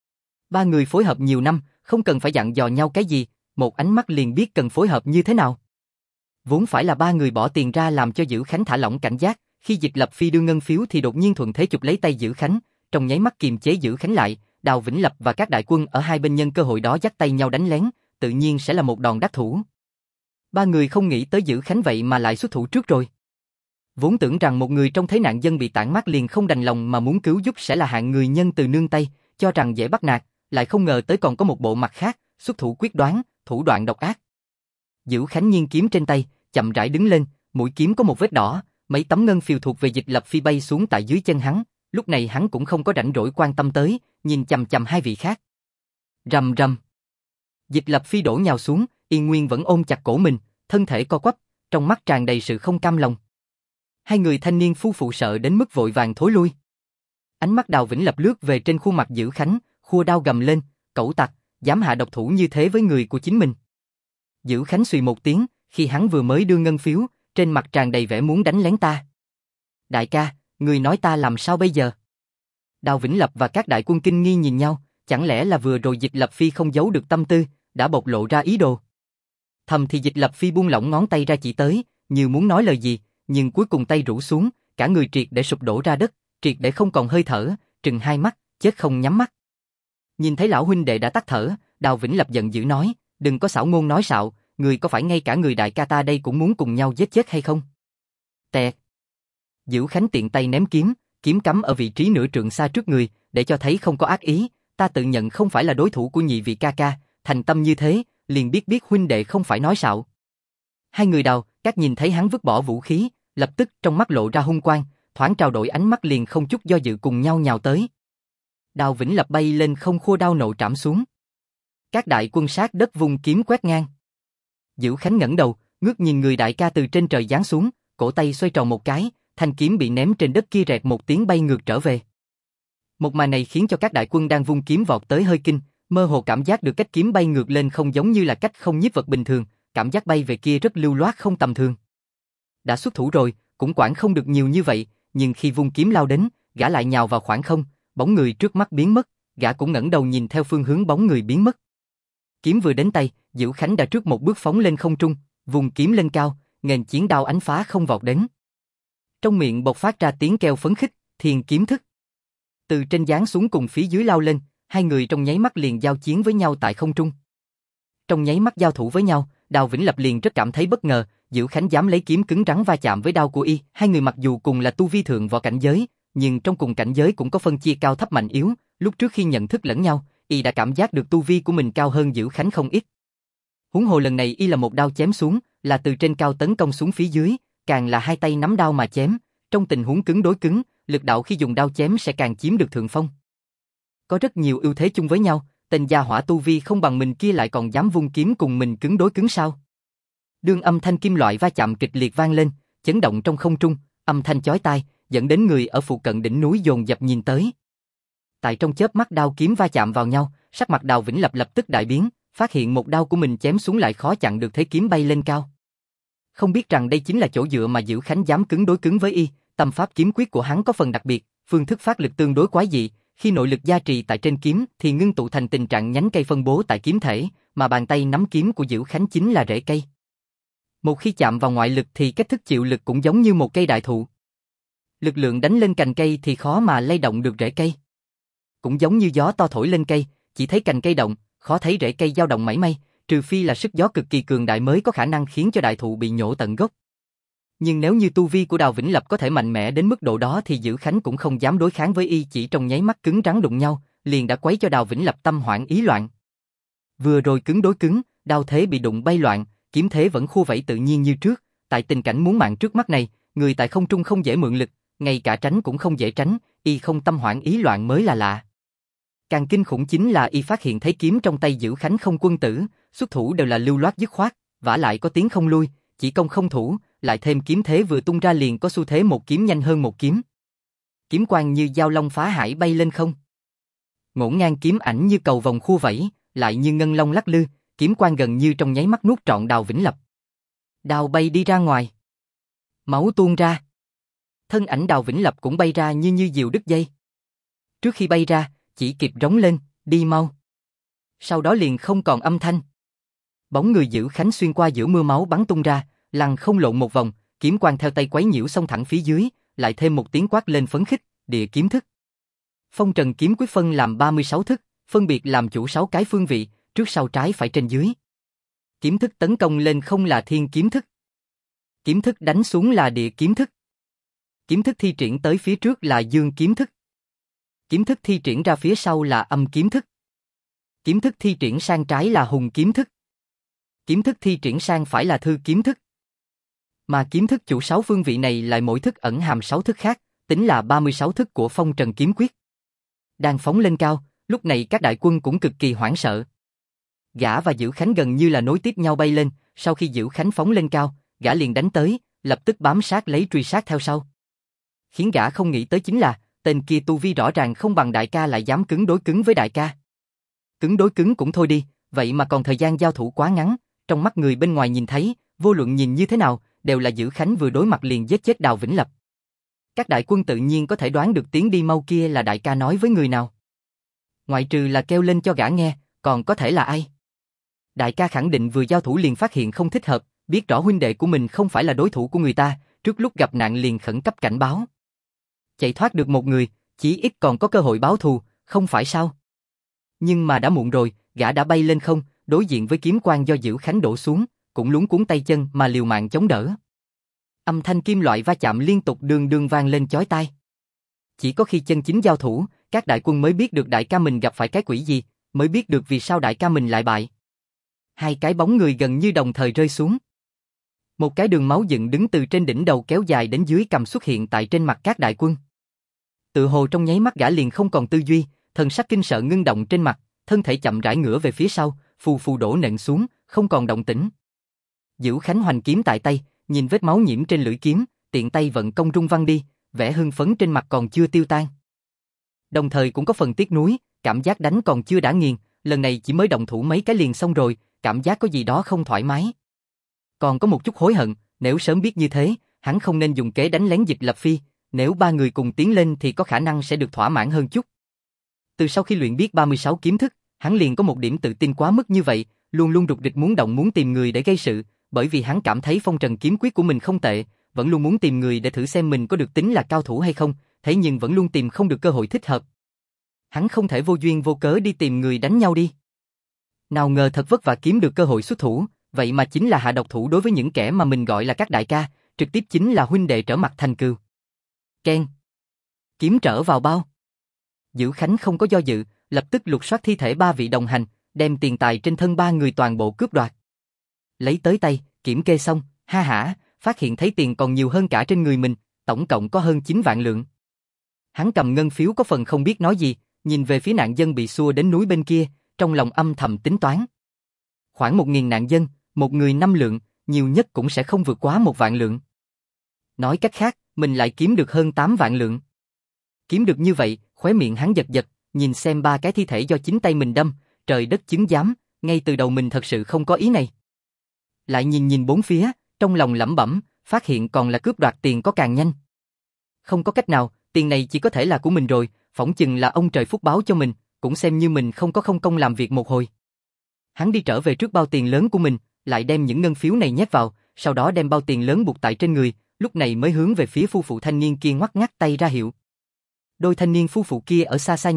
Ba người phối hợp nhiều năm, không cần phải dặn dò nhau cái gì, một ánh mắt liền biết cần phối hợp như thế nào. Vốn phải là ba người bỏ tiền ra làm cho Dữ Khánh thả lỏng cảnh giác, khi Dịch Lập Phi đưa ngân phiếu thì đột nhiên thuận thế chụp lấy tay Dữ Khánh, trong nháy mắt kiềm chế Dữ Khánh lại, Đào Vĩnh Lập và các đại quân ở hai bên nhân cơ hội đó dắt tay nhau đánh lén, tự nhiên sẽ là một đòn đắc thủ. Ba người không nghĩ tới Dữ Khánh vậy mà lại xuất thủ trước rồi. Vốn tưởng rằng một người trong thế nạn dân bị tản mát liền không đành lòng mà muốn cứu giúp sẽ là hạng người nhân từ nương tay, cho rằng dễ bắt nạt, lại không ngờ tới còn có một bộ mặt khác, xuất thủ quyết đoán, thủ đoạn độc ác. Dữ Khánh nghiêng kiếm trên tay, chậm rãi đứng lên, mũi kiếm có một vết đỏ, mấy tấm ngân phiếu thuộc về Dịch Lập Phi bay xuống tại dưới chân hắn, lúc này hắn cũng không có rảnh rỗi quan tâm tới, nhìn chằm chằm hai vị khác. Rầm rầm. Dịch Lập Phi đổ nhào xuống, Yên Nguyên vẫn ôm chặt cổ mình, thân thể co quắp, trong mắt tràn đầy sự không cam lòng. Hai người thanh niên phu phụ sợ đến mức vội vàng thối lui. Ánh mắt Đào Vĩnh Lập lướt về trên khuôn mặt Dữ Khánh, khua đao gầm lên, cẩu tặc, dám hạ độc thủ như thế với người của chính mình. Dữ Khánh xùy một tiếng, khi hắn vừa mới đưa ngân phiếu, trên mặt tràn đầy vẻ muốn đánh lén ta. Đại ca, người nói ta làm sao bây giờ? Đào Vĩnh Lập và các đại quân kinh nghi nhìn nhau, chẳng lẽ là vừa rồi Dịch Lập Phi không giấu được tâm tư, đã bộc lộ ra ý đồ. Thầm thì Dịch Lập Phi buông lỏng ngón tay ra chỉ tới, như muốn nói lời gì, nhưng cuối cùng tay rũ xuống, cả người triệt để sụp đổ ra đất, triệt để không còn hơi thở, trừng hai mắt, chết không nhắm mắt. Nhìn thấy lão huynh đệ đã tắt thở, Đào Vĩnh Lập giận dữ nói, đừng có xảo ngôn nói xạo, người có phải ngay cả người đại ca ta đây cũng muốn cùng nhau giết chết hay không? Tẹt. Dữ Khánh tiện tay ném kiếm, kiếm cắm ở vị trí nửa trượng xa trước người, để cho thấy không có ác ý, ta tự nhận không phải là đối thủ của nhị vị ca ca, thành tâm như thế, liền biết huynh đệ không phải nói xạo. Hai người Đào, các nhìn thấy hắn vứt bỏ vũ khí, lập tức trong mắt lộ ra hung quang, thoáng trao đổi ánh mắt liền không chút do dự cùng nhau nhào tới. Đào Vĩnh Lập bay lên không khua đao nộ trảm xuống. Các đại quân sát đất vùng kiếm quét ngang. Dữ Khánh ngẩng đầu, ngước nhìn người đại ca từ trên trời giáng xuống, cổ tay xoay tròn một cái, thanh kiếm bị ném trên đất kia rẹt một tiếng bay ngược trở về. Một màn này khiến cho các đại quân đang vung kiếm vọt tới hơi kinh, mơ hồ cảm giác được cách kiếm bay ngược lên không giống như là cách không nhiếp vật bình thường, cảm giác bay về kia rất lưu loát không tầm thường. Đã xuất thủ rồi, cũng quản không được nhiều như vậy, nhưng khi vung kiếm lao đến, gã lại nhào vào khoảng không, bóng người trước mắt biến mất, gã cũng ngẩng đầu nhìn theo phương hướng bóng người biến mất. Kiếm vừa đến tay, Dữ Khánh đã trước một bước phóng lên không trung, vùng kiếm lên cao, nghênh chiến đao ánh phá không vọt đến. Trong miệng bộc phát ra tiếng kêu phấn khích, thiên kiếm thức. Từ trên giáng xuống cùng phía dưới lao lên, hai người trong nháy mắt liền giao chiến với nhau tại không trung. Trong nháy mắt giao thủ với nhau, Đào Vĩnh Lập liền rất cảm thấy bất ngờ, Dữ Khánh dám lấy kiếm cứng rắn va chạm với đao của y, hai người mặc dù cùng là tu vi thượng võ cảnh giới, nhưng trong cùng cảnh giới cũng có phân chia cao thấp mạnh yếu, lúc trước khi nhận thức lẫn nhau, y đã cảm giác được tu vi của mình cao hơn Dữ Khánh không ít. Huống hồ lần này y là một đao chém xuống, là từ trên cao tấn công xuống phía dưới, càng là hai tay nắm đao mà chém, trong tình huống cứng đối cứng, lực đạo khi dùng đao chém sẽ càng chiếm được thượng phong. Có rất nhiều ưu thế chung với nhau, tên gia hỏa tu vi không bằng mình kia lại còn dám vung kiếm cùng mình cứng đối cứng sao? Đương âm thanh kim loại va chạm kịch liệt vang lên, chấn động trong không trung, âm thanh chói tai, dẫn đến người ở phụ cận đỉnh núi dồn dập nhìn tới. Tại trong chớp mắt đao kiếm va chạm vào nhau, sắc mặt Đào Vĩnh Lập lập tức đại biến, phát hiện một đao của mình chém xuống lại khó chặn được thế kiếm bay lên cao. Không biết rằng đây chính là chỗ dựa mà Dữ Khánh dám cứng đối cứng với y, tâm pháp kiếm quyết của hắn có phần đặc biệt, phương thức phát lực tương đối quái dị, khi nội lực gia trì tại trên kiếm thì ngưng tụ thành tình trạng nhánh cây phân bố tại kiếm thể, mà bàn tay nắm kiếm của Dữ Khánh chính là rễ cây. Một khi chạm vào ngoại lực thì cách thức chịu lực cũng giống như một cây đại thụ. Lực lượng đánh lên cành cây thì khó mà lay động được rễ cây. cũng giống như gió to thổi lên cây, chỉ thấy cành cây động, khó thấy rễ cây dao động mảy may, trừ phi là sức gió cực kỳ cường đại mới có khả năng khiến cho đại thụ bị nhổ tận gốc. Nhưng nếu như tu vi của Đào Vĩnh Lập có thể mạnh mẽ đến mức độ đó thì Dữ Khánh cũng không dám đối kháng với y, chỉ trong nháy mắt cứng rắn đụng nhau, liền đã quấy cho Đào Vĩnh Lập tâm hoảng ý loạn. Vừa rồi cứng đối cứng, đao thế bị đụng bay loạn, kiếm thế vẫn khua vẫy tự nhiên như trước, tại tình cảnh muốn mạng trước mắt này, người tại không trung không dễ mượn lực, ngay cả tránh cũng không dễ tránh, y không tâm hoảng ý loạn mới là lạ. Càng kinh khủng chính là y phát hiện thấy kiếm trong tay Dữ Khánh không quân tử, xuất thủ đều là lưu loát dứt khoát, vả lại có tiếng không lui, chỉ công không thủ, lại thêm kiếm thế vừa tung ra liền có xu thế một kiếm nhanh hơn một kiếm. Kiếm quang như dao long phá hải bay lên không. Ngổn ngang kiếm ảnh như cầu vòng khua vẫy, lại như ngân long lắc lư, kiếm quang gần như trong nháy mắt nuốt trọn Đào Vĩnh Lập. Đao bay đi ra ngoài. Máu tuôn ra. Thân ảnh Đào Vĩnh Lập cũng bay ra như diều đứt dây. Trước khi bay ra, chỉ kịp rống lên, đi mau. Sau đó liền không còn âm thanh. Bóng người Dữ Khánh xuyên qua giữa mưa máu bắn tung ra, lăn không lộn một vòng, kiếm quang theo tay quấy nhiễu xông thẳng phía dưới, lại thêm một tiếng quát lên phấn khích, địa kiếm thức. Phong Trần kiếm quyết phân làm 36 thức, phân biệt làm chủ 6 cái phương vị, trước sau trái phải trên dưới. Kiếm thức tấn công lên không là thiên kiếm thức. Kiếm thức đánh xuống là địa kiếm thức. Kiếm thức thi triển tới phía trước là dương kiếm thức. Kiếm thức thi triển ra phía sau là âm kiếm thức. Kiếm thức thi triển sang trái là hùng kiếm thức. Kiếm thức thi triển sang phải là thư kiếm thức. Mà kiếm thức chủ 6 phương vị này lại mỗi thức ẩn hàm 6 thức khác, tính là 36 thức của Phong Trần kiếm quyết. Đang phóng lên cao, lúc này các đại quân cũng cực kỳ hoảng sợ. Gã và Dữ Khánh gần như là nối tiếp nhau bay lên, sau khi Dữ Khánh phóng lên cao, gã liền đánh tới, lập tức bám sát lấy truy sát theo sau. Khiến gã không nghĩ tới chính là, tên kia tu vi rõ ràng không bằng đại ca lại dám cứng đối cứng với đại ca. Cứng đối cứng cũng thôi đi, vậy mà còn thời gian giao thủ quá ngắn, trong mắt người bên ngoài nhìn thấy, vô luận nhìn như thế nào, đều là Dữ Khánh vừa đối mặt liền giết chết Đào Vĩnh Lập. Các đại quân tự nhiên có thể đoán được tiếng đi mau kia là đại ca nói với người nào. Ngoại trừ là kêu lên cho gã nghe, còn có thể là ai? Đại ca khẳng định vừa giao thủ liền phát hiện không thích hợp, biết rõ huynh đệ của mình không phải là đối thủ của người ta, trước lúc gặp nạn liền khẩn cấp cảnh báo. Chạy thoát được một người, chí ít còn có cơ hội báo thù, không phải sao? Nhưng mà đã muộn rồi, gã đã bay lên không, đối diện với kiếm quang do Dữ Khánh đổ xuống, cũng luống cuống tay chân mà liều mạng chống đỡ. Âm thanh kim loại va chạm liên tục đường đường vang lên chói tai. Chỉ có khi chân chính giao thủ, các đại quân mới biết được đại ca mình gặp phải cái quỷ gì, mới biết được vì sao đại ca mình lại bại. Hai cái bóng người gần như đồng thời rơi xuống. Một cái đường máu dựng đứng từ trên đỉnh đầu kéo dài đến dưới cằm xuất hiện tại trên mặt các đại quân. Tự hồ trong nháy mắt gã liền không còn tư duy, thần sắc kinh sợ ngưng động trên mặt, thân thể chậm rãi ngửa về phía sau, phù phù đổ nện xuống, không còn động tĩnh. Dữ Khánh hoành kiếm tại tay, nhìn vết máu nhiễm trên lưỡi kiếm, tiện tay vận công rung văng đi, vẻ hưng phấn trên mặt còn chưa tiêu tan. Đồng thời cũng có phần tiếc nuối, cảm giác đánh còn chưa đã nghiền, lần này chỉ mới động thủ mấy cái liền xong rồi, cảm giác có gì đó không thoải mái. Còn có một chút hối hận, nếu sớm biết như thế, hắn không nên dùng kế đánh lén Dịch Lập Phi, nếu ba người cùng tiến lên thì có khả năng sẽ được thỏa mãn hơn chút. Từ sau khi luyện biết 36 kiếm thức, hắn liền có một điểm tự tin quá mức như vậy, luôn luôn rục rịch muốn động muốn tìm người để gây sự, bởi vì hắn cảm thấy Phong Trần kiếm quyết của mình không tệ, vẫn luôn muốn tìm người để thử xem mình có được tính là cao thủ hay không, thế nhưng vẫn luôn tìm không được cơ hội thích hợp. Hắn không thể vô duyên vô cớ đi tìm người đánh nhau đi. Nào ngờ thật vất vả kiếm được cơ hội xuất thủ, vậy mà chính là hạ độc thủ đối với những kẻ mà mình gọi là các đại ca, trực tiếp chính là huynh đệ trở mặt thành cừu. Keng. Kiếm trở vào bao. Dữ Khánh không có do dự, lập tức lục soát thi thể ba vị đồng hành, đem tiền tài trên thân ba người toàn bộ cướp đoạt. Lấy tới tay, kiểm kê xong, ha hả, phát hiện thấy tiền còn nhiều hơn cả trên người mình, tổng cộng có hơn 9 vạn lượng. Hắn cầm ngân phiếu có phần không biết nói gì, nhìn về phía nạn dân bị xua đến núi bên kia, trong lòng âm thầm tính toán. Khoảng 1.000 nạn dân, một người 5 lượng, nhiều nhất cũng sẽ không vượt quá 1 vạn lượng. Nói cách khác, mình lại kiếm được hơn 8 vạn lượng. Kiếm được như vậy, khóe miệng hắn giật giật, nhìn xem ba cái thi thể do chính tay mình đâm, trời đất chứng giám, ngay từ đầu mình thật sự không có ý này. Lại nhìn bốn phía, trong lòng lẩm bẩm, phát hiện còn là cướp đoạt tiền có càng nhanh. Không có cách nào, tiền này chỉ có thể là của mình rồi, phỏng chừng là ông trời phúc báo cho mình, cũng xem như mình không có không công làm việc một hồi. Hắn đi trở về trước bao tiền lớn của mình, lại đem những ngân phiếu này nhét vào, sau đó đem bao tiền lớn buộc tại trên người, lúc này mới hướng về phía phu phụ thanh niên kia ngoắc ngắt tay ra hiệu. Đôi thanh niên phu phụ kia ở xa xa nhìn,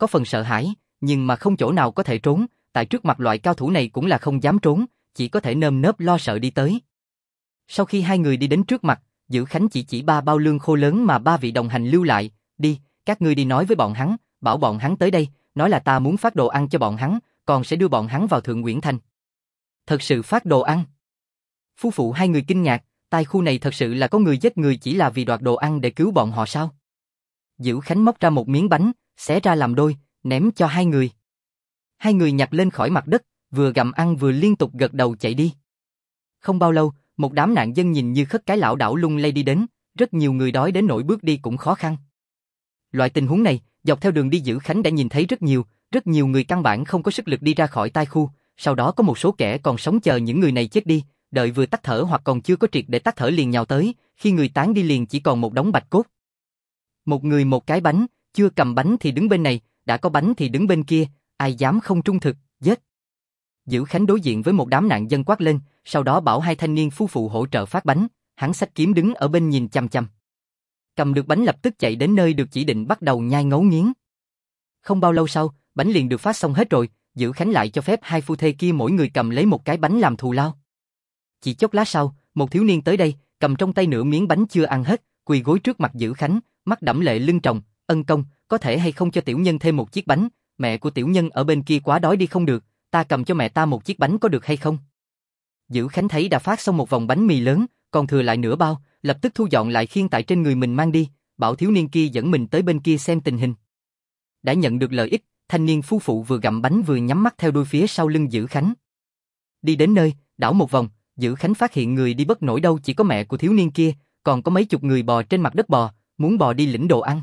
có phần sợ hãi, nhưng mà không chỗ nào có thể trốn, tại trước mặt loại cao thủ này cũng là không dám trốn, chỉ có thể nơm nớp lo sợ đi tới. Sau khi hai người đi đến trước mặt, Dữ Khánh chỉ ba bao lương khô lớn mà ba vị đồng hành lưu lại, đi, các ngươi đi nói với bọn hắn, bảo bọn hắn tới đây, nói là ta muốn phát đồ ăn cho bọn hắn, còn sẽ đưa bọn hắn vào Thượng Uyển Thành. Thật sự phát đồ ăn? Phu phụ hai người kinh ngạc, tai khu này thật sự là có người giết người chỉ là vì đoạt đồ ăn để cứu bọn họ sao? Dữ Khánh móc ra một miếng bánh, xé ra làm đôi, ném cho hai người. Hai người nhặt lên khỏi mặt đất, vừa gặm ăn vừa liên tục gật đầu chạy đi. Không bao lâu, một đám nạn dân nhìn như khất cái lảo đảo lung lay đi đến, rất nhiều người đói đến nỗi bước đi cũng khó khăn. Loại tình huống này, dọc theo đường đi Dữ Khánh đã nhìn thấy rất nhiều người căn bản không có sức lực đi ra khỏi tai khu, sau đó có một số kẻ còn sống chờ những người này chết đi, đợi vừa tắt thở hoặc còn chưa có triệt để tắt thở liền nhào tới, khi người tán đi liền chỉ còn một đống bạch cốt. Một người một cái bánh, chưa cầm bánh thì đứng bên này, đã có bánh thì đứng bên kia, ai dám không trung thực, giết. Dữ Khánh đối diện với một đám nạn dân quát lên, sau đó bảo hai thanh niên phu phụ hỗ trợ phát bánh, hắn xách kiếm đứng ở bên nhìn chăm chăm. Cầm được bánh lập tức chạy đến nơi được chỉ định bắt đầu nhai ngấu nghiến. Không bao lâu sau, bánh liền được phát xong hết rồi, Dữ Khánh lại cho phép hai phu thê kia mỗi người cầm lấy một cái bánh làm thù lao. Chỉ chốc lát sau, một thiếu niên tới đây, cầm trong tay nửa miếng bánh chưa ăn hết, quỳ gối trước mặt Dữ Khánh, mắt đẫm lệ lưng tròng, ân công, có thể hay không cho tiểu nhân thêm một chiếc bánh, mẹ của tiểu nhân ở bên kia quá đói đi không được, ta cầm cho mẹ ta một chiếc bánh có được hay không? Dữ Khánh thấy đã phát xong một vòng bánh mì lớn, còn thừa lại nửa bao, lập tức thu dọn lại khiêng tại trên người mình mang đi, bảo thiếu niên kia dẫn mình tới bên kia xem tình hình. Đã nhận được lợi ích, thanh niên phu phụ vừa gặm bánh vừa nhắm mắt theo đuôi phía sau lưng Dữ Khánh. Đi đến nơi, đảo một vòng, Dữ Khánh phát hiện người đi bất nổi đâu chỉ có mẹ của thiếu niên kia, còn có mấy chục người bò trên mặt đất bò, muốn bò đi lĩnh đồ ăn.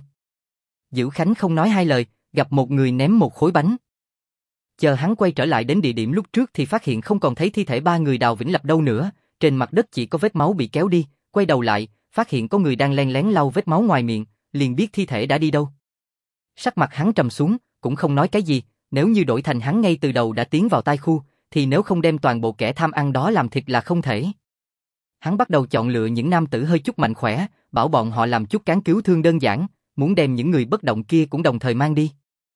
Dữ Khánh không nói hai lời, gặp một người ném một khối bánh. Chờ hắn quay trở lại đến địa điểm lúc trước thì phát hiện không còn thấy thi thể ba người Đào Vĩnh Lập đâu nữa, trên mặt đất chỉ có vết máu bị kéo đi, quay đầu lại, phát hiện có người đang len lén lau vết máu ngoài miệng, liền biết thi thể đã đi đâu. Sắc mặt hắn trầm xuống, cũng không nói cái gì, nếu như đổi thành hắn ngay từ đầu đã tiến vào tai khu, thì nếu không đem toàn bộ kẻ tham ăn đó làm thịt là không thể. Hắn bắt đầu chọn lựa những nam tử hơi chút mạnh khỏe, bảo bọn họ làm chút cán cứu thương đơn giản, muốn đem những người bất động kia cũng đồng thời mang đi.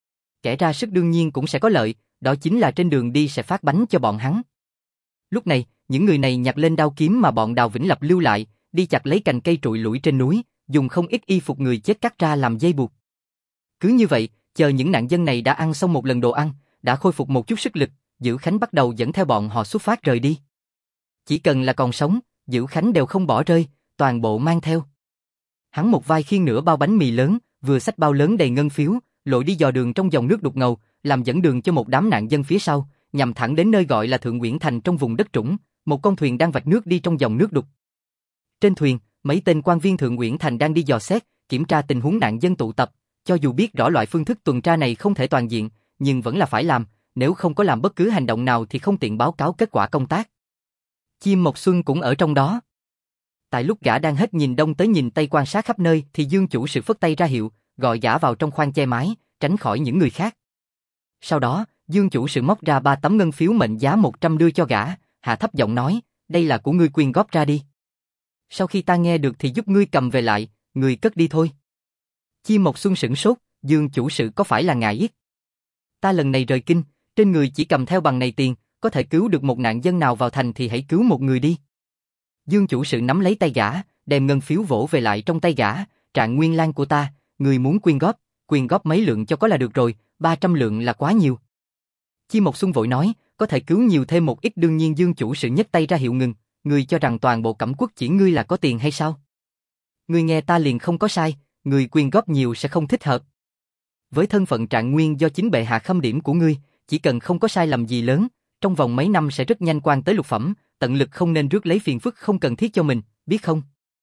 Kẻ ra sức đương nhiên cũng sẽ có lợi, đó chính là trên đường đi sẽ phát bánh cho bọn hắn. Lúc này, những người này nhặt lên đao kiếm mà bọn Đào Vĩnh Lập lưu lại, đi chặt lấy cành cây trụi lủi trên núi, dùng không ít y phục người chết cắt ra làm dây buộc. Cứ như vậy, chờ những nạn dân này đã ăn xong một lần đồ ăn, đã khôi phục một chút sức lực, Dữ Khánh bắt đầu dẫn theo bọn họ xuất phát rời đi. Chỉ cần là còn sống, Dữ Khánh đều không bỏ rơi, toàn bộ mang theo. Hắn một vai khiêng nửa bao bánh mì lớn, vừa xách bao lớn đầy ngân phiếu, lội đi dò đường trong dòng nước đục ngầu, làm dẫn đường cho một đám nạn dân phía sau, nhằm thẳng đến nơi gọi là Thượng Uyển Thành trong vùng đất trũng, một con thuyền đang vạch nước đi trong dòng nước đục. Trên thuyền, mấy tên quan viên Thượng Uyển Thành đang đi dò xét, kiểm tra tình huống nạn dân tụ tập, cho dù biết rõ loại phương thức tuần tra này không thể toàn diện, nhưng vẫn là phải làm, nếu không có làm bất cứ hành động nào thì không tiện báo cáo kết quả công tác. Chim Mộc Xuân cũng ở trong đó. Tại lúc gã đang hết nhìn đông tới nhìn tây quan sát khắp nơi thì Dương chủ sự phất tay ra hiệu, gọi gã vào trong khoang che mái, tránh khỏi những người khác. Sau đó, Dương chủ sự móc ra 3 tấm ngân phiếu mệnh giá 100 đưa cho gã, hạ thấp giọng nói, đây là của ngươi quyên góp ra đi. Sau khi ta nghe được thì giúp ngươi cầm về lại, ngươi cất đi thôi. Chim Mộc Xuân sửng sốt, Dương chủ sự có phải là ngài yết? Ta lần này rời kinh, trên người chỉ cầm theo bằng này tiền, có thể cứu được một nạn dân nào vào thành thì hãy cứu một người đi. Dương chủ sự nắm lấy tay gã, đem ngân phiếu vỗ về lại trong tay gã, Trạng Nguyên Lang của ta, người muốn quyên góp mấy lượng cho có là được rồi, 300 lượng là quá nhiều. Chim Mộc Xuân vội nói, có thể cứu nhiều thêm một ít, đương nhiên Dương chủ sự nhấc tay ra hiệu ngừng, ngươi cho rằng toàn bộ Cẩm Quốc chỉ ngươi là có tiền hay sao? Ngươi nghe ta liền không có sai, ngươi quyên góp nhiều sẽ không thích hợp. Với thân phận Trạng Nguyên do chính bệ hạ khâm điểm của ngươi, chỉ cần không có sai lầm gì lớn, trong vòng mấy năm sẽ rất nhanh quan tới lục phẩm, tận lực không nên rước lấy phiền phức không cần thiết cho mình, biết không?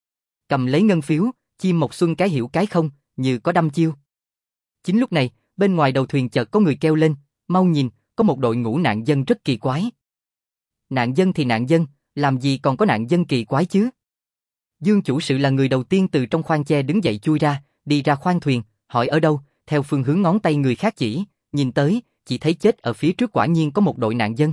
Cầm lấy ngân phiếu, Chim Mộc Xuân cái hiểu cái không, như có đăm chiêu. Chính lúc này, bên ngoài đầu thuyền chợt có người kêu lên, mau nhìn, có một đội ngũ nạn dân rất kỳ quái. Nạn dân thì nạn dân, làm gì còn có nạn dân kỳ quái chứ? Dương chủ sự là người đầu tiên từ trong khoang che đứng dậy chui ra, đi ra khoang thuyền, hỏi ở đâu, theo phương hướng ngón tay người khác chỉ, nhìn tới, chỉ thấy chết ở phía trước quả nhiên có một đội nạn dân.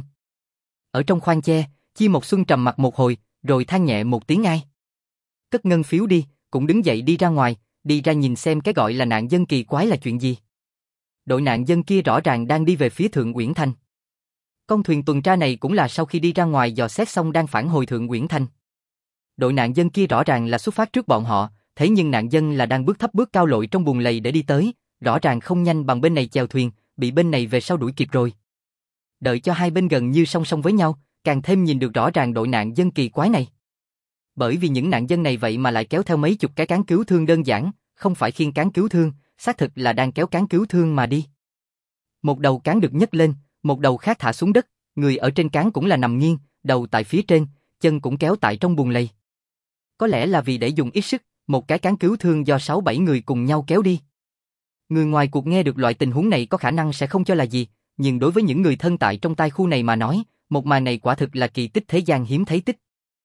Ở trong khoang che, Chi Mộc Xuân trầm mặt một hồi, rồi than nhẹ một tiếng ai. Cất ngân phiếu đi, cũng đứng dậy đi ra ngoài, đi ra nhìn xem cái gọi là nạn dân kỳ quái là chuyện gì. đội nạn dân kia rõ ràng đang đi về phía Thượng Uyển Thành. Con thuyền tuần tra này cũng là sau khi đi ra ngoài dò xét xong đang phản hồi Thượng Uyển Thành. Đội nạn dân kia rõ ràng là xuất phát trước bọn họ, thế nhưng nạn dân là đang bước thấp bước cao lội trong buồng lầy để đi tới, rõ ràng không nhanh bằng bên này chèo thuyền, bị bên này về sau đuổi kịp rồi. Đợi cho hai bên gần như song song với nhau, càng thêm nhìn được rõ ràng đội nạn dân kỳ quái này. Bởi vì những nạn dân này vậy mà lại kéo theo mấy chục cái cán cứu thương đơn giản, không phải khiêng cán cứu thương, xác thực là đang kéo cán cứu thương mà đi. Một đầu cán được nhấc lên, một đầu khác thả xuống đất, người ở trên cán cũng là nằm nghiêng, đầu tại phía trên, chân cũng kéo tại trong buồng lầy. Có lẽ là vì để dùng ít sức, một cái cán cứu thương do 6-7 người cùng nhau kéo đi. Người ngoài cuộc nghe được loại tình huống này có khả năng sẽ không cho là gì, nhưng đối với những người thân tại trong tai khu này mà nói, một màn này quả thực là kỳ tích thế gian hiếm thấy tích.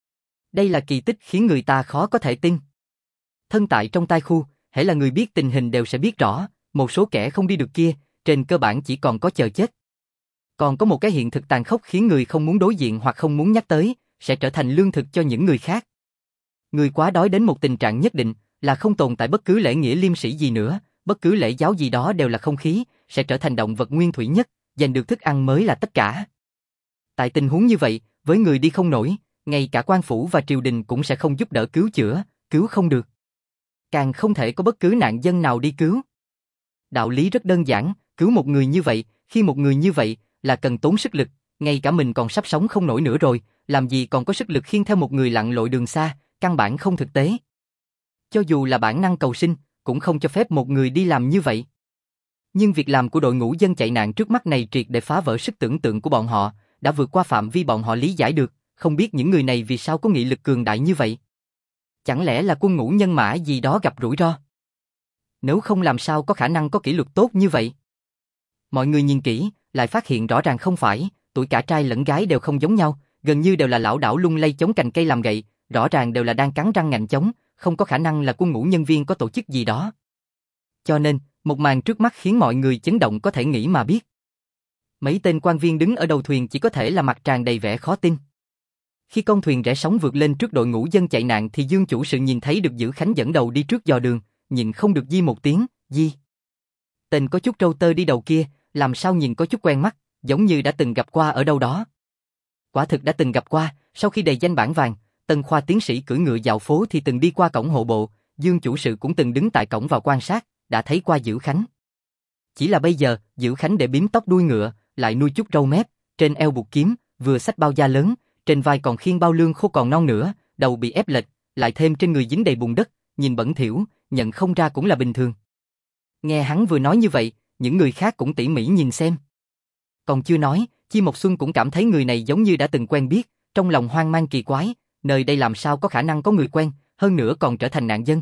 Đây là kỳ tích khiến người ta khó có thể tin. Thân tại trong tai khu, hễ là người biết tình hình đều sẽ biết rõ, một số kẻ không đi được kia, trên cơ bản chỉ còn có chờ chết. Còn có một cái hiện thực tàn khốc khiến người không muốn đối diện hoặc không muốn nhắc tới, sẽ trở thành lương thực cho những người khác. Người quá đói đến một tình trạng nhất định, là không tồn tại bất cứ lễ nghĩa liêm sĩ gì nữa, bất cứ lễ giáo gì đó đều là không khí, sẽ trở thành động vật nguyên thủy nhất, giành được thức ăn mới là tất cả. Tại tình huống như vậy, với người đi không nổi, ngay cả quan phủ và triều đình cũng sẽ không giúp đỡ cứu chữa, cứu không được. Càng không thể có bất cứ nạn dân nào đi cứu. Đạo lý rất đơn giản, cứu một người như vậy, khi một người như vậy, là cần tốn sức lực, ngay cả mình còn sắp sống không nổi nữa rồi, làm gì còn có sức lực khiêng theo một người lặn lội đường xa, căn bản không thực tế. Cho dù là bản năng cầu sinh, cũng không cho phép một người đi làm như vậy. Nhưng việc làm của đội ngũ dân chạy nạn trước mắt này triệt để phá vỡ sức tưởng tượng của bọn họ, đã vượt qua phạm vi bọn họ lý giải được, không biết những người này vì sao có nghị lực cường đại như vậy. Chẳng lẽ là quân ngũ nhân mã gì đó gặp rủi ro? Nếu không làm sao có khả năng có kỷ luật tốt như vậy? Mọi người nhìn kỹ, lại phát hiện rõ ràng không phải, tuổi cả trai lẫn gái đều không giống nhau, gần như đều là lão đảo lung lay chống cành cây làm gậy, rõ ràng đều là đang cắn răng ngạnh chống, không có khả năng là quân ngũ nhân viên có tổ chức gì đó. Cho nên, một màn trước mắt khiến mọi người chấn động có thể nghĩ mà biết. Mấy tên quan viên đứng ở đầu thuyền chỉ có thể là mặt tràn đầy vẻ khó tin. Khi con thuyền rẽ sóng vượt lên trước đội ngũ dân chạy nạn thì Dương chủ sự nhìn thấy được Dữ Khánh dẫn đầu đi trước dò đường, nhìn không được di một tiếng, di. Tên có chút râu tơ đi đầu kia, làm sao nhìn có chút quen mắt, giống như đã từng gặp qua ở đâu đó. Quả thực đã từng gặp qua, sau khi đề danh bảng vàng, Tân Khoa tiến sĩ cưỡi ngựa dạo phố thì từng đi qua cổng hộ bộ, Dương chủ sự cũng từng đứng tại cổng vào quan sát, đã thấy qua Dữ Khánh. Chỉ là bây giờ, Dữ Khánh để bím tóc đuôi ngựa, lại nuôi chút râu mép, trên eo buộc kiếm, vừa xách bao da lớn, trên vai còn khiêng bao lương khô còn non nữa, đầu bị ép lệch, lại thêm trên người dính đầy bùn đất, nhìn bẩn thỉu, nhận không ra cũng là bình thường. Nghe hắn vừa nói như vậy, những người khác cũng tỉ mỉ nhìn xem. Còn chưa nói, Chi Mộc Xuân cũng cảm thấy người này giống như đã từng quen biết, trong lòng hoang mang kỳ quái, nơi đây làm sao có khả năng có người quen, hơn nữa còn trở thành nạn dân.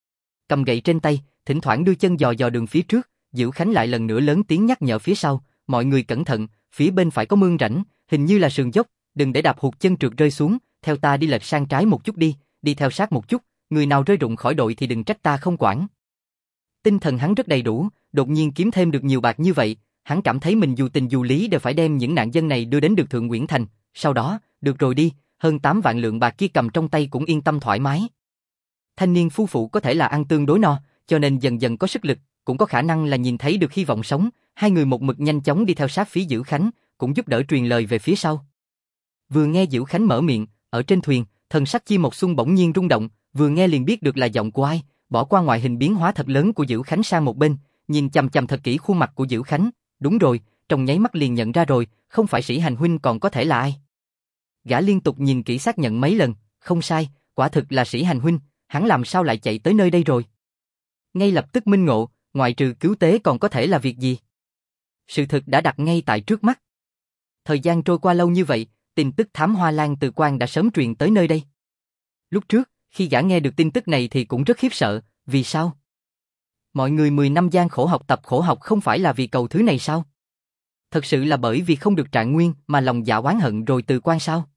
Cầm gậy trên tay, thỉnh thoảng đưa chân dò dò đường phía trước, Dữ Khánh lại lần nữa lớn tiếng nhắc nhở phía sau, mọi người cẩn thận, phía bên phải có mương rãnh, hình như là sườn dốc, đừng để đạp hụt chân trượt rơi xuống, theo ta đi lệch sang trái một chút đi, đi theo sát một chút, người nào rơi rụng khỏi đội thì đừng trách ta không quản. Tinh thần hắn rất đầy đủ, đột nhiên kiếm thêm được nhiều bạc như vậy, hắn cảm thấy mình dù tình dù lý đều phải đem những nạn dân này đưa đến được Thượng Uyển Thành, sau đó, được rồi đi, hơn 8 vạn lượng bạc kia cầm trong tay cũng yên tâm thoải mái. Thanh niên phu phụ có thể là ăn tương đối no, cho nên dần dần có sức lực, cũng có khả năng là nhìn thấy được hy vọng sống, hai người một mực nhanh chóng đi theo sát phía Dữ Khánh, cũng giúp đỡ truyền lời về phía sau. Vừa nghe Dữ Khánh mở miệng, ở trên thuyền, thần sắc Chi Mộc Xuân bỗng nhiên rung động, vừa nghe liền biết được là giọng của ai, bỏ qua ngoại hình biến hóa thật lớn của Dữ Khánh sang một bên, nhìn chằm chằm thật kỹ khuôn mặt của Dữ Khánh, đúng rồi, trong nháy mắt liền nhận ra rồi, không phải Sĩ Hành huynh còn có thể là ai. Gã liên tục nhìn kỹ xác nhận mấy lần, không sai, quả thực là Sĩ Hành huynh, hắn làm sao lại chạy tới nơi đây rồi. Ngay lập tức minh ngộ, ngoại trừ cứu tế còn có thể là việc gì. Sự thực đã đặt ngay tại trước mắt. Thời gian trôi qua lâu như vậy, tin tức thám hoa lan từ quan đã sớm truyền tới nơi đây. Lúc trước, khi gã nghe được tin tức này thì cũng rất khiếp sợ, vì sao? Mọi người 10 năm gian khổ học tập khổ học không phải là vì cầu thứ này sao? Thật sự là bởi vì không được trạng nguyên mà lòng dạ oán hận rồi từ quan sao?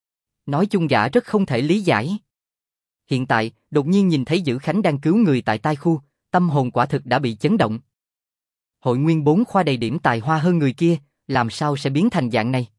Nói chung gã rất không thể lý giải. Hiện tại, đột nhiên nhìn thấy Dữ Khánh đang cứu người tại tai khu, tâm hồn quả thực đã bị chấn động. Hội nguyên 4 khoa đầy điểm tài hoa hơn người kia, làm sao sẽ biến thành dạng này?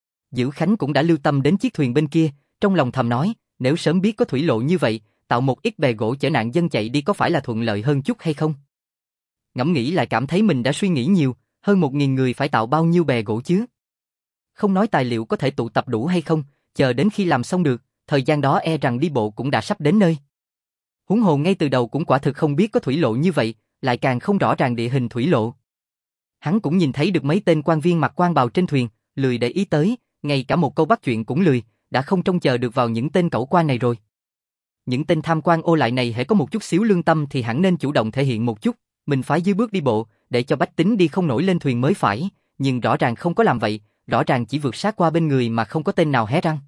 Dữ Khánh cũng đã lưu tâm đến chiếc thuyền bên kia, trong lòng thầm nói, nếu sớm biết có thủy lộ như vậy, tạo một ít bè gỗ chở nạn dân chạy đi có phải là thuận lợi hơn chút hay không? ngẫm nghĩ lại cảm thấy mình đã suy nghĩ nhiều, hơn 1.000 người phải tạo bao nhiêu bè gỗ chứ? Không nói tài liệu có thể tụ tập đủ hay không, chờ đến khi làm xong được, thời gian đó e rằng đi bộ cũng đã sắp đến nơi. Huống hồ ngay từ đầu cũng quả thực không biết có thủy lộ như vậy, lại càng không rõ ràng địa hình thủy lộ. Hắn cũng nhìn thấy được mấy tên quan viên mặc quan bào trên thuyền, lười để ý tới, ngay cả một câu bắt chuyện cũng lười, đã không trông chờ được vào những tên cẩu quan này rồi. Những tên tham quan ô lại này hễ có một chút xíu lương tâm thì hẳn nên chủ động thể hiện một chút, mình phải dưới bước đi bộ, để cho bách tính đi không nổi lên thuyền mới phải, nhưng rõ ràng không có làm vậy, rõ ràng chỉ vượt sát qua bên người mà không có tên nào hé răng.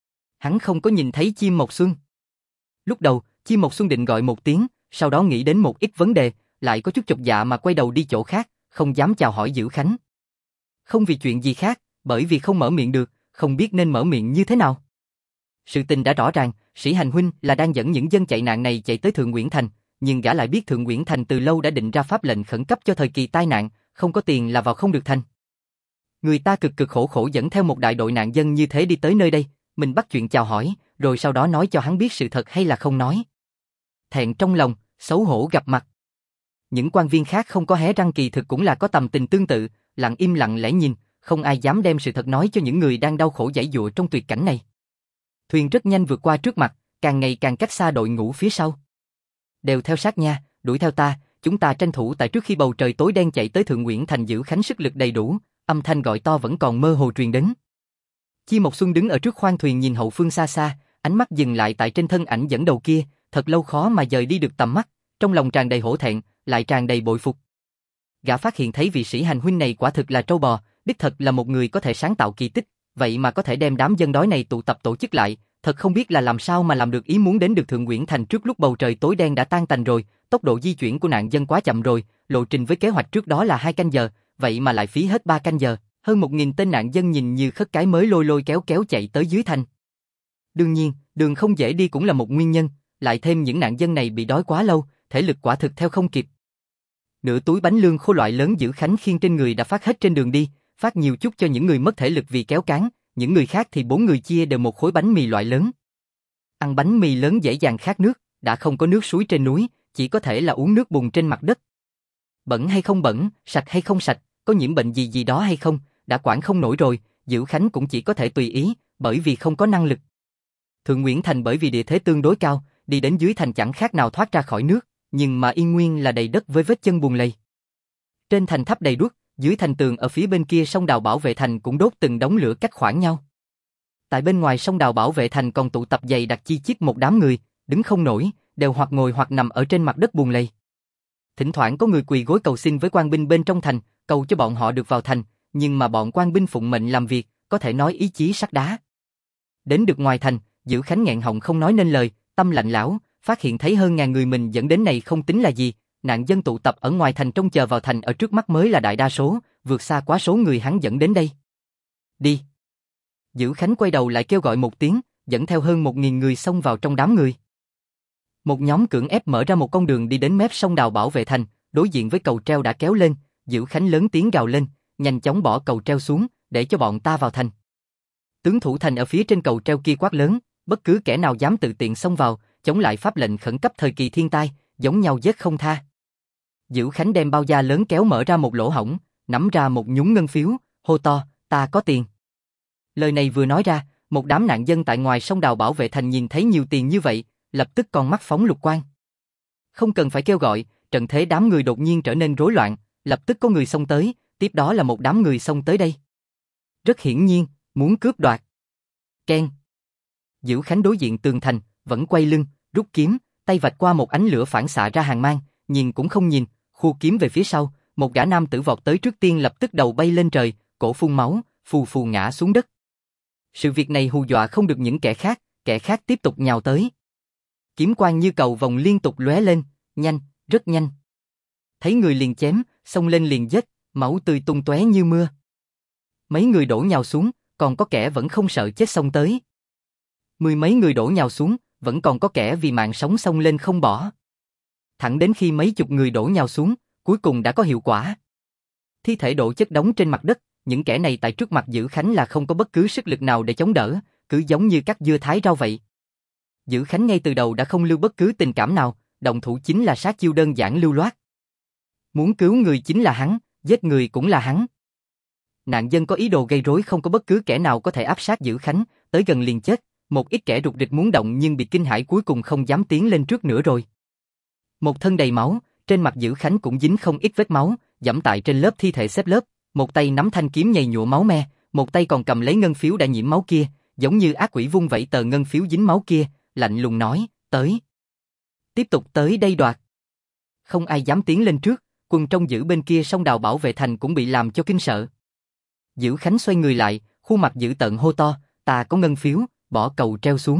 Hắn không có nhìn thấy Chim Mộc Xuân. Lúc đầu, Chim Mộc Xuân định gọi một tiếng, sau đó nghĩ đến một ít vấn đề, lại có chút chột dạ mà quay đầu đi chỗ khác, không dám chào hỏi Dữ Khánh. Không vì chuyện gì khác, bởi vì không mở miệng được, không biết nên mở miệng như thế nào. Sự tình đã rõ ràng, Sĩ Hành huynh là đang dẫn những dân chạy nạn này chạy tới Thượng Uyển Thành, nhưng gã lại biết Thượng Uyển Thành từ lâu đã định ra pháp lệnh khẩn cấp cho thời kỳ tai nạn, không có tiền là vào không được thành. Người ta cực cực khổ khổ dẫn theo một đại đội nạn dân như thế đi tới nơi đây, mình bắt chuyện chào hỏi, rồi sau đó nói cho hắn biết sự thật hay là không nói. Thẹn trong lòng, xấu hổ gặp mặt. Những quan viên khác không có hé răng kỳ thực cũng là có tầm tình tương tự, lặng im lặng lẽ nhìn, không ai dám đem sự thật nói cho những người đang đau khổ giãy giụa trong tuyệt cảnh này. Thuyền rất nhanh vượt qua trước mặt, càng ngày càng cách xa đội ngũ phía sau. Đều theo sát nha, đuổi theo ta, chúng ta tranh thủ tại trước khi bầu trời tối đen chạy tới Thượng Uyển Thành. Dữ Khánh sức lực đầy đủ, âm thanh gọi to vẫn còn mơ hồ truyền đến. Chi Mộc Xuân đứng ở trước khoang thuyền nhìn hậu phương xa xa, ánh mắt dừng lại tại trên thân ảnh dẫn đầu kia, thật lâu khó mà dời đi được tầm mắt, trong lòng tràn đầy hổ thẹn, lại tràn đầy bội phục. Gã phát hiện thấy vị Sĩ Hành huynh này quả thực là trâu bò, đích thật là một người có thể sáng tạo kỳ tích, vậy mà có thể đem đám dân đói này tụ tập tổ chức lại, thật không biết là làm sao mà làm được. Ý muốn đến được Thượng Uyển Thành trước lúc bầu trời tối đen đã tan tành rồi, tốc độ di chuyển của nạn dân quá chậm rồi, lộ trình với kế hoạch trước đó là 2 canh giờ, vậy mà lại phí hết 3 canh giờ, hơn 1.000 tên nạn dân nhìn như khất cái mới lôi lôi kéo kéo chạy tới dưới thành. Đương nhiên, đường không dễ đi cũng là một nguyên nhân, lại thêm những nạn dân này bị đói quá lâu, thể lực quả thực theo không kịp. Nửa túi bánh lương khô loại lớn Dữ Khánh khiêng trên người đã phát hết trên đường đi, phát nhiều chút cho những người mất thể lực vì kéo cáng, những người khác thì 4 người chia đều một khối bánh mì loại lớn. Ăn bánh mì lớn dễ dàng khát nước, đã không có nước suối trên núi, chỉ có thể là uống nước bùn trên mặt đất. Bẩn hay không bẩn, sạch hay không sạch, có nhiễm bệnh gì gì đó hay không, đã quản không nổi rồi, Dữ Khánh cũng chỉ có thể tùy ý, bởi vì không có năng lực. Thượng Uyển Thành bởi vì địa thế tương đối cao, đi đến dưới thành chẳng khác nào thoát ra khỏi nước, nhưng mà yên nguyên là đầy đất với vết chân bùn lầy. Trên thành tháp đầy đuốc, dưới thành tường ở phía bên kia sông đào bảo vệ thành cũng đốt từng đống lửa cách khoảng nhau. Tại bên ngoài sông đào bảo vệ thành còn tụ tập dày đặc chi chít một đám người, đứng không nổi, đều hoặc ngồi hoặc nằm ở trên mặt đất bùn lầy. Thỉnh thoảng có người quỳ gối cầu xin với quan binh bên trong thành, cầu cho bọn họ được vào thành, nhưng mà bọn quan binh phụng mệnh làm việc, có thể nói ý chí sắt đá. Đến được ngoài thành, Dữ Khánh nghẹn họng không nói nên lời, tâm lạnh lẽo, phát hiện thấy hơn ngàn người mình dẫn đến này không tính là gì, nạn dân tụ tập ở ngoài thành trông chờ vào thành ở trước mắt mới là đại đa số, vượt xa quá số người hắn dẫn đến đây. Đi. Dữ Khánh quay đầu lại kêu gọi một tiếng, dẫn theo hơn 1.000 người xông vào trong đám người. Một nhóm cưỡng ép mở ra một con đường đi đến mép sông đào bảo vệ thành, đối diện với cầu treo đã kéo lên, Dữ Khánh lớn tiếng gào lên, nhanh chóng bỏ cầu treo xuống, để cho bọn ta vào thành. Tướng thủ thành ở phía trên cầu treo kia quát lớn, bất cứ kẻ nào dám tự tiện xông vào, chống lại pháp lệnh khẩn cấp thời kỳ thiên tai, giống nhau giết không tha. Dữ Khánh đem bao da lớn kéo mở ra một lỗ hổng, nắm ra một nhúng ngân phiếu, hô to, ta có tiền. Lời này vừa nói ra, một đám nạn dân tại ngoài sông đào bảo vệ thành nhìn thấy nhiều tiền như vậy, lập tức con mắt phóng lục quang. Không cần phải kêu gọi, trận thế đám người đột nhiên trở nên rối loạn, lập tức có người xông tới, tiếp đó là một đám người xông tới đây. Rất hiển nhiên, muốn cướp đoạt. Keng. Dữ Khánh đối diện tường thành, vẫn quay lưng, rút kiếm, tay vạch qua một ánh lửa phản xạ ra hàng mang, nhìn cũng không nhìn, khua kiếm về phía sau, một gã nam tử vọt tới trước tiên lập tức đầu bay lên trời, cổ phun máu, phù phù ngã xuống đất. Sự việc này hù dọa không được những kẻ khác tiếp tục nhào tới. Kiếm quang như cầu vồng liên tục lóe lên, nhanh, rất nhanh. Thấy người liền chém, xông lên liền giết, máu tươi tung tóe như mưa. Mấy người đổ nhào xuống, còn có kẻ vẫn không sợ chết xông tới. 10 mấy người đổ nhào xuống, vẫn còn có kẻ vì mạng sống xông lên không bỏ. Thẳng đến khi mấy chục người đổ nhào xuống, cuối cùng đã có hiệu quả. Thi thể đổ chất đống trên mặt đất, những kẻ này tại trước mặt Dữ Khánh là không có bất cứ sức lực nào để chống đỡ, cứ giống như cắt dưa thái rau vậy. Dữ Khánh ngay từ đầu đã không lưu bất cứ tình cảm nào, động thủ chính là sát chiêu đơn giản lưu loát. Muốn cứu người chính là hắn, giết người cũng là hắn. Nạn dân có ý đồ gây rối, không có bất cứ kẻ nào có thể áp sát Dữ Khánh, tới gần liền chết. Một ít kẻ rụt rịch muốn động nhưng bị kinh hãi cuối cùng không dám tiến lên trước nữa rồi. Một thân đầy máu, trên mặt Dữ Khánh cũng dính không ít vết máu, giẫm tại trên lớp thi thể xếp lớp, một tay nắm thanh kiếm nhầy nhụa máu me, một tay còn cầm lấy ngân phiếu đã nhiễm máu kia, giống như ác quỷ vung vẩy tờ ngân phiếu dính máu kia, lạnh lùng nói, tới. Tiếp tục tới đây đoạt. Không ai dám tiến lên trước, quân trong Dữ bên kia sông đào bảo vệ thành cũng bị làm cho kinh sợ. Dữ Khánh xoay người lại, khuôn mặt dữ tợn hô to, ta có ngân phiếu, bỏ cầu treo xuống.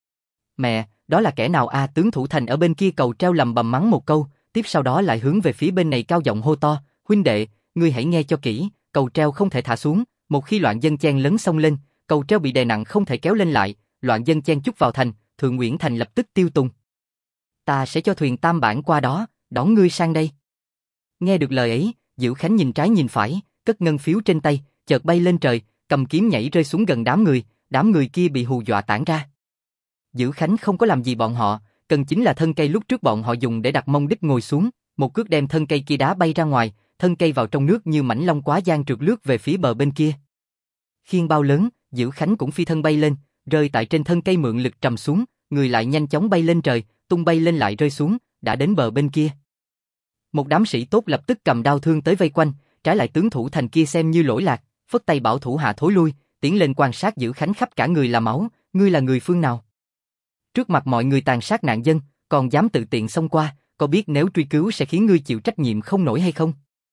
Mẹ, đó là kẻ nào a? Tướng thủ thành ở bên kia cầu treo lầm bầm mắng một câu, tiếp sau đó lại hướng về phía bên này cao giọng hô to, huynh đệ, ngươi hãy nghe cho kỹ, cầu treo không thể thả xuống, một khi loạn dân chen lấn xông lên, cầu treo bị đè nặng không thể kéo lên lại, loạn dân chen chúc vào thành, Thượng Nguyễn Thành lập tức tiêu tung. Ta sẽ cho thuyền Tam Bản qua đó, đón ngươi sang đây. Nghe được lời ấy, Dữ Khánh nhìn trái nhìn phải, cất ngân phiếu trên tay, chợt bay lên trời, cầm kiếm nhảy rơi xuống gần đám người kia bị hù dọa tản ra. Dữ Khánh không có làm gì bọn họ, cần chính là thân cây lúc trước bọn họ dùng để đặt mông đích ngồi xuống, một cước đem thân cây kia đá bay ra ngoài, thân cây vào trong nước như mảnh long quá giang trượt lướt về phía bờ bên kia. Khiên bao lớn, Dữ Khánh cũng phi thân bay lên, rơi tại trên thân cây mượn lực trầm xuống, người lại nhanh chóng bay lên trời, tung bay lên lại rơi xuống, đã đến bờ bên kia. Một đám sĩ tốt lập tức cầm đao thương tới vây quanh, trái lại tướng thủ thành kia xem như lỗi lạc, phất tay bảo thủ hạ thối lui, tiến lên quan sát Dữ Khánh khắp cả người là máu, ngươi là người phương nào? Trước mặt mọi người tàn sát nạn dân, còn dám tự tiện xông qua, có biết nếu truy cứu sẽ khiến ngươi chịu trách nhiệm không nổi hay không?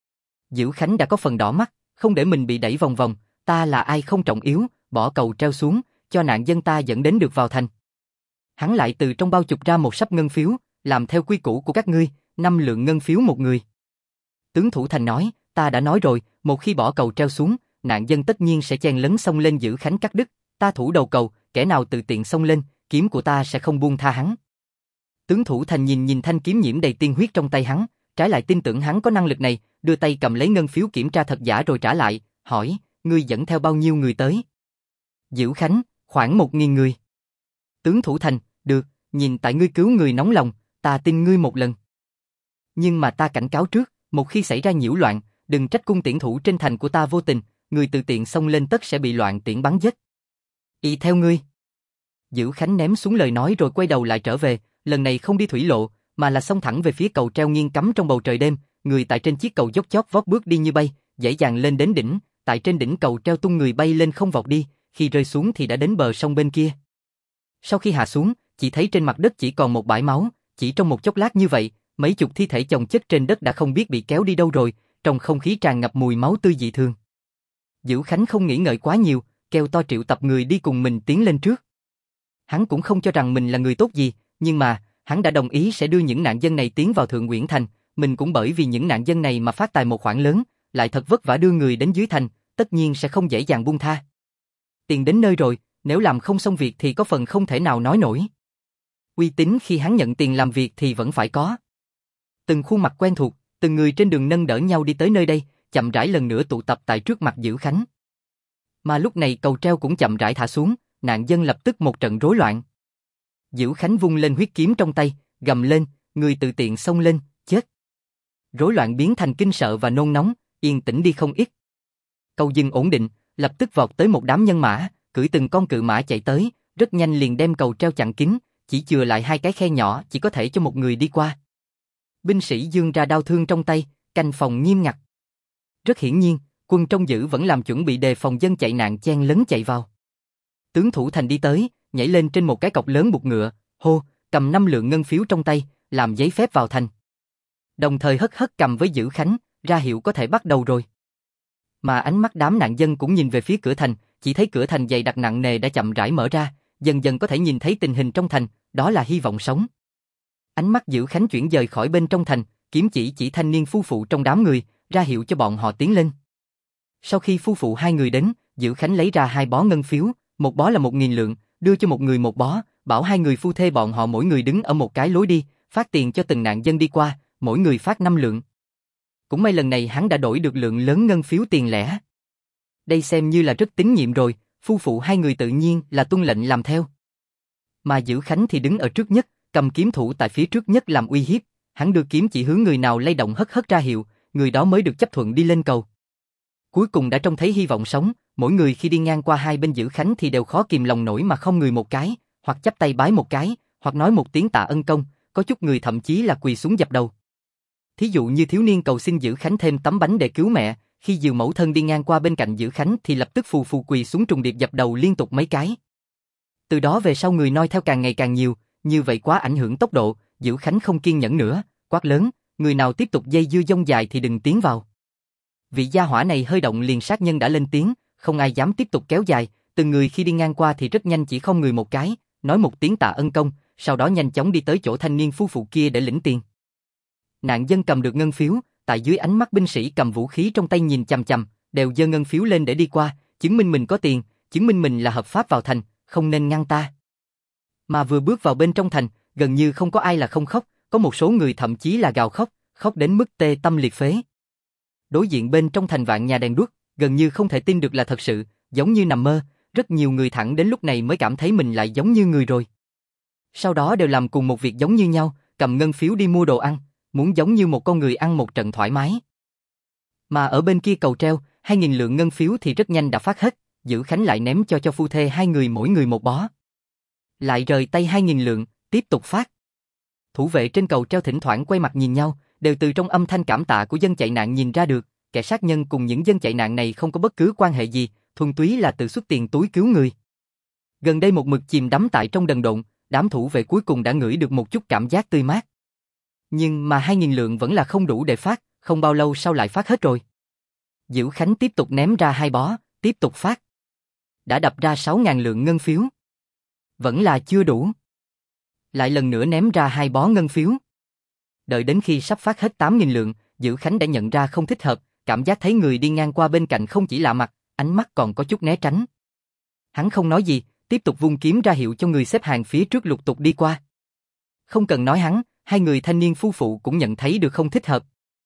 Dữ Khánh đã có phần đỏ mắt, không để mình bị đẩy vòng vòng, ta là ai không trọng yếu, bỏ cầu treo xuống, cho nạn dân ta dẫn đến được vào thành. Hắn lại từ trong bao chụp ra một sấp ngân phiếu, làm theo quy củ của các ngươi, 5 lượng ngân phiếu một người. Tướng thủ thành nói, ta đã nói rồi, một khi bỏ cầu treo xuống, nạn dân tất nhiên sẽ chen lấn xông lên Dữ Khánh cắt đứt, ta thủ đầu cầu, kẻ nào tự tiện xông lên, kiếm của ta sẽ không buông tha hắn. Tướng thủ thành nhìn thanh kiếm nhiễm đầy tiên huyết trong tay hắn, trái lại tin tưởng hắn có năng lực này, đưa tay cầm lấy ngân phiếu kiểm tra thật giả rồi trả lại, hỏi, ngươi dẫn theo bao nhiêu người tới? Dữ Khánh, khoảng 1.000 người. Tướng thủ thành, được, nhìn tại ngươi cứu người nóng lòng, ta tin ngươi một lần. Nhưng mà ta cảnh cáo trước, một khi xảy ra nhiễu loạn, đừng trách cung tiễn thủ trên thành của ta vô tình, người tự tiện xông lên tất sẽ bị loạn tiễn bắn giết. Y theo ngươi. Dữ Khánh ném xuống lời nói rồi quay đầu lại trở về, lần này không đi thủy lộ, mà là xông thẳng về phía cầu treo nghiêng cắm trong bầu trời đêm, người tại trên chiếc cầu dốc chót vót bước đi như bay, dễ dàng lên đến đỉnh, tại trên đỉnh cầu treo tung người bay lên không vọt đi, khi rơi xuống thì đã đến bờ sông bên kia. Sau khi hạ xuống, chỉ thấy trên mặt đất chỉ còn một bãi máu, chỉ trong một chốc lát như vậy, mấy chục thi thể chồng chất trên đất đã không biết bị kéo đi đâu rồi, trong không khí tràn ngập mùi máu tươi dị thường. Dữ Khánh không nghĩ ngợi quá nhiều, kêu to triệu tập người đi cùng mình tiến lên trước. Hắn cũng không cho rằng mình là người tốt gì, nhưng mà, hắn đã đồng ý sẽ đưa những nạn dân này tiến vào Thượng Nguyễn Thành, mình cũng bởi vì những nạn dân này mà phát tài một khoản lớn, lại thật vất vả đưa người đến dưới thành, tất nhiên sẽ không dễ dàng buông tha. Tiền đến nơi rồi, nếu làm không xong việc thì có phần không thể nào nói nổi. Uy tín khi hắn nhận tiền làm việc thì vẫn phải có. Từng khuôn mặt quen thuộc, từng người trên đường nâng đỡ nhau đi tới nơi đây, chậm rãi lần nữa tụ tập tại trước mặt Dữ Khánh. Mà lúc này cầu treo cũng chậm rãi thả xuống, nạn dân lập tức một trận rối loạn. Dữ Khánh vung lên huyết kiếm trong tay, gầm lên, người tự tiện xông lên, chết. Rối loạn biến thành kinh sợ và nôn nóng, yên tĩnh đi không ít. Cầu dừng ổn định, lập tức vọt tới một đám nhân mã, cưỡi từng con cự mã chạy tới, rất nhanh liền đem cầu treo chặn kín, chỉ chừa lại 2 cái khe nhỏ chỉ có thể cho một người đi qua. Binh sĩ giương ra đao thương trong tay, canh phòng nghiêm ngặt. Rất hiển nhiên, quân trong Dữ vẫn làm chuẩn bị đề phòng dân chạy nạn chen lấn chạy vào. Tướng thủ thành đi tới, nhảy lên trên một cái cọc lớn buộc ngựa, hô, cầm 5 lượng ngân phiếu trong tay, làm giấy phép vào thành. Đồng thời hất cầm với Dữ Khánh, ra hiệu có thể bắt đầu rồi. Mà ánh mắt đám nạn dân cũng nhìn về phía cửa thành, chỉ thấy cửa thành dày đặc nặng nề đã chậm rãi mở ra, dần dần có thể nhìn thấy tình hình trong thành, đó là hy vọng sống. Ánh mắt Dữ Khánh chuyển dời khỏi bên trong thành, kiếm chỉ thanh niên phu phụ trong đám người, ra hiệu cho bọn họ tiến lên. Sau khi phu phụ 2 người đến, Dữ Khánh lấy ra 2 bó ngân phiếu, một bó là 1.000 lượng, đưa cho một người một bó, bảo 2 người phu thê bọn họ mỗi người đứng ở một cái lối đi, phát tiền cho từng nạn dân đi qua, mỗi người phát 5 lượng. Cũng may lần này hắn đã đổi được lượng lớn ngân phiếu tiền lẻ. Đây xem như là rất tín nhiệm rồi, phu phụ 2 người tự nhiên là tuân lệnh làm theo. Mà Dữ Khánh thì đứng ở trước nhất, cầm kiếm thủ tại phía trước nhất làm uy hiếp, Hắn đưa kiếm chỉ hướng người nào lay động hất hất ra hiệu, người đó mới được chấp thuận đi lên cầu. Cuối cùng đã trông thấy hy vọng sống, mỗi người khi đi ngang qua hai bên Dữ Khánh thì đều khó kìm lòng nổi mà không người một cái, hoặc chắp tay bái một cái, hoặc nói một tiếng tạ ân công, có chút người thậm chí là quỳ xuống dập đầu. Thí dụ như thiếu niên cầu xin Dữ Khánh thêm tấm bánh để cứu mẹ, khi Diều mẫu thân đi ngang qua bên cạnh Dữ Khánh thì lập tức phù phù quỳ xuống trùng điệp dập đầu liên tục mấy cái. Từ đó về sau người noi theo càng ngày càng nhiều, như vậy quá ảnh hưởng tốc độ, Dữ Khánh không kiên nhẫn nữa, quát lớn, người nào tiếp tục dây dưa dông dài thì đừng tiến vào. Vị gia hỏa này hơi động liền sát nhân đã lên tiếng, không ai dám tiếp tục kéo dài, từng người khi đi ngang qua thì rất nhanh chỉ không người một cái, nói một tiếng tạ ân công, sau đó nhanh chóng đi tới chỗ thanh niên phu phụ kia để lĩnh tiền. Nạn dân cầm được ngân phiếu, tại dưới ánh mắt binh sĩ cầm vũ khí trong tay nhìn chằm chằm, đều giơ ngân phiếu lên để đi qua, chứng minh mình có tiền, chứng minh mình là hợp pháp vào thành, không nên ngăn ta. Mà vừa bước vào bên trong thành, gần như không có ai là không khóc, có một số người thậm chí là gào khóc, khóc đến mức tê tâm liệt phế. Đối diện bên trong thành vạn nhà đèn đuốc, gần như không thể tin được là thật sự, giống như nằm mơ, rất nhiều người thẳng đến lúc này mới cảm thấy mình lại giống như người rồi. Sau đó đều làm cùng một việc giống như nhau, cầm ngân phiếu đi mua đồ ăn, muốn giống như một con người ăn một trận thoải mái. Mà ở bên kia cầu treo, 2.000 lượng ngân phiếu thì rất nhanh đã phát hết, Dữ Khánh lại ném cho phu thê hai người mỗi người một bó. Lại rời tay 2.000 lượng, tiếp tục phát. Thủ vệ trên cầu treo thỉnh thoảng quay mặt nhìn nhau, đều từ trong âm thanh cảm tạ của dân chạy nạn nhìn ra được, kẻ sát nhân cùng những dân chạy nạn này không có bất cứ quan hệ gì, thuần túy là tự xuất tiền túi cứu người. Gần đây một mực chìm đắm tại trong đần độn, đám thủ vệ cuối cùng đã ngửi được một chút cảm giác tươi mát. Nhưng mà 2.000 lượng vẫn là không đủ để phát, không bao lâu sau lại phát hết rồi. Dữ Khánh tiếp tục ném ra 2 bó, tiếp tục phát. Đã đập ra 6.000 lượng ngân phiếu. Vẫn là chưa đủ. Lại lần nữa ném ra 2 bó ngân phiếu. Đợi đến khi sắp phát hết 8.000 lượng, Dữ Khánh đã nhận ra không thích hợp, cảm giác thấy người đi ngang qua bên cạnh không chỉ lạ mặt, ánh mắt còn có chút né tránh. Hắn không nói gì, tiếp tục vung kiếm ra hiệu cho người xếp hàng phía trước lục tục đi qua. Không cần nói hắn, hai người thanh niên phu phụ cũng nhận thấy được không thích hợp.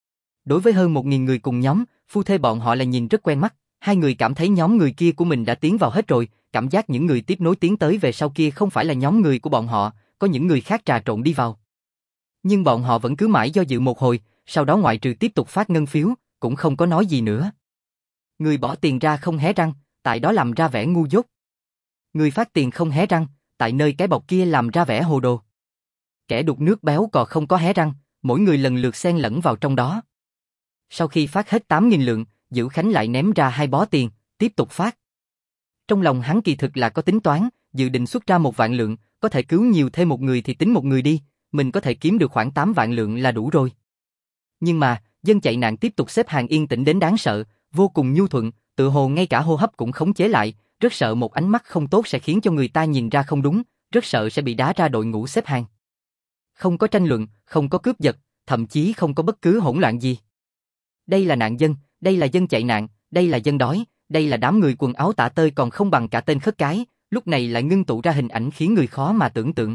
Đối với hơn 1.000 người cùng nhóm, phu thê bọn họ là nhìn rất quen mắt, hai người cảm thấy nhóm người kia của mình đã tiến vào hết rồi, cảm giác những người tiếp nối tiến tới về sau kia không phải là nhóm người của bọn họ, có những người khác trà trộn đi vào. Nhưng bọn họ vẫn cứ mãi do dự một hồi, sau đó ngoại trừ tiếp tục phát ngân phiếu, cũng không có nói gì nữa. Người bỏ tiền ra không hé răng, tại đó làm ra vẻ ngu dốt. Người phát tiền không hé răng, tại nơi cái bọc kia làm ra vẻ hồ đồ. Kẻ đục nước béo còn không có hé răng, mỗi người lần lượt xen lẫn vào trong đó. Sau khi phát hết 8.000 lượng, Dữ Khánh lại ném ra 2 bó tiền, tiếp tục phát. Trong lòng hắn kỳ thực là có tính toán, dự định xuất ra 1 vạn lượng, có thể cứu nhiều thêm một người thì tính một người đi, mình có thể kiếm được khoảng 8 vạn lượng là đủ rồi. Nhưng mà, dân chạy nạn tiếp tục xếp hàng yên tĩnh đến đáng sợ, vô cùng nhu thuận, tự hồ ngay cả hô hấp cũng khống chế lại, rất sợ một ánh mắt không tốt sẽ khiến cho người ta nhìn ra không đúng, rất sợ sẽ bị đá ra đội ngũ xếp hàng. Không có tranh luận, không có cướp giật, thậm chí không có bất cứ hỗn loạn gì. Đây là nạn dân, đây là dân chạy nạn, đây là dân đói, đây là đám người quần áo tả tơi còn không bằng cả tên khất cái, lúc này lại ngưng tụ ra hình ảnh khiến người khó mà tưởng tượng.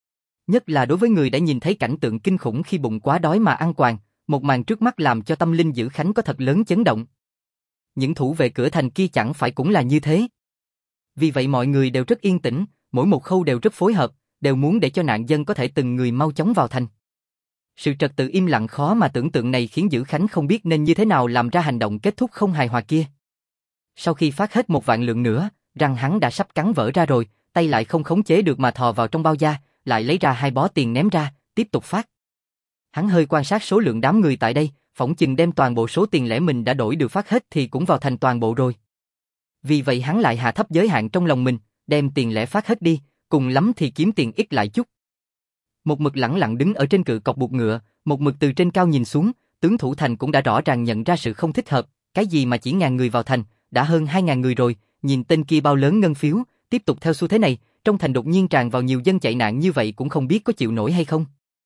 Nhất là đối với người đã nhìn thấy cảnh tượng kinh khủng khi bụng quá đói mà ăn quàng, một màn trước mắt làm cho tâm linh Dữ Khánh có thật lớn chấn động. Những thủ vệ cửa thành kia chẳng phải cũng là như thế. Vì vậy mọi người đều rất yên tĩnh, mỗi một khâu đều rất phối hợp, đều muốn để cho nạn dân có thể từng người mau chóng vào thành. Sự trật tự im lặng khó mà tưởng tượng này khiến Dữ Khánh không biết nên như thế nào làm ra hành động kết thúc không hài hòa kia. Sau khi phát hết 1 vạn lượng nữa, răng hắn đã sắp cắn vỡ ra rồi, tay lại không khống chế được mà thò vào trong bao da, lại lấy ra 2 bó tiền ném ra, tiếp tục phát. Hắn hơi quan sát số lượng đám người tại đây, phỏng chừng đem toàn bộ số tiền lẻ mình đã đổi được phát hết thì cũng vào thành toàn bộ rồi. Vì vậy hắn lại hạ thấp giới hạn trong lòng mình, đem tiền lẻ phát hết đi, cùng lắm thì kiếm tiền ít lại chút. Một mực lẳng lặng đứng ở trên cự cọc buộc ngựa, một mực từ trên cao nhìn xuống, tướng thủ thành cũng đã rõ ràng nhận ra sự không thích hợp, cái gì mà chỉ 1.000 người vào thành, đã hơn 2.000 người rồi, nhìn tên kia bao lớn ngân phiếu, tiếp tục theo xu thế này, trong thành đột nhiên tràn vào nhiều dân chạy nạn như vậy cũng không biết có chịu nổi hay không.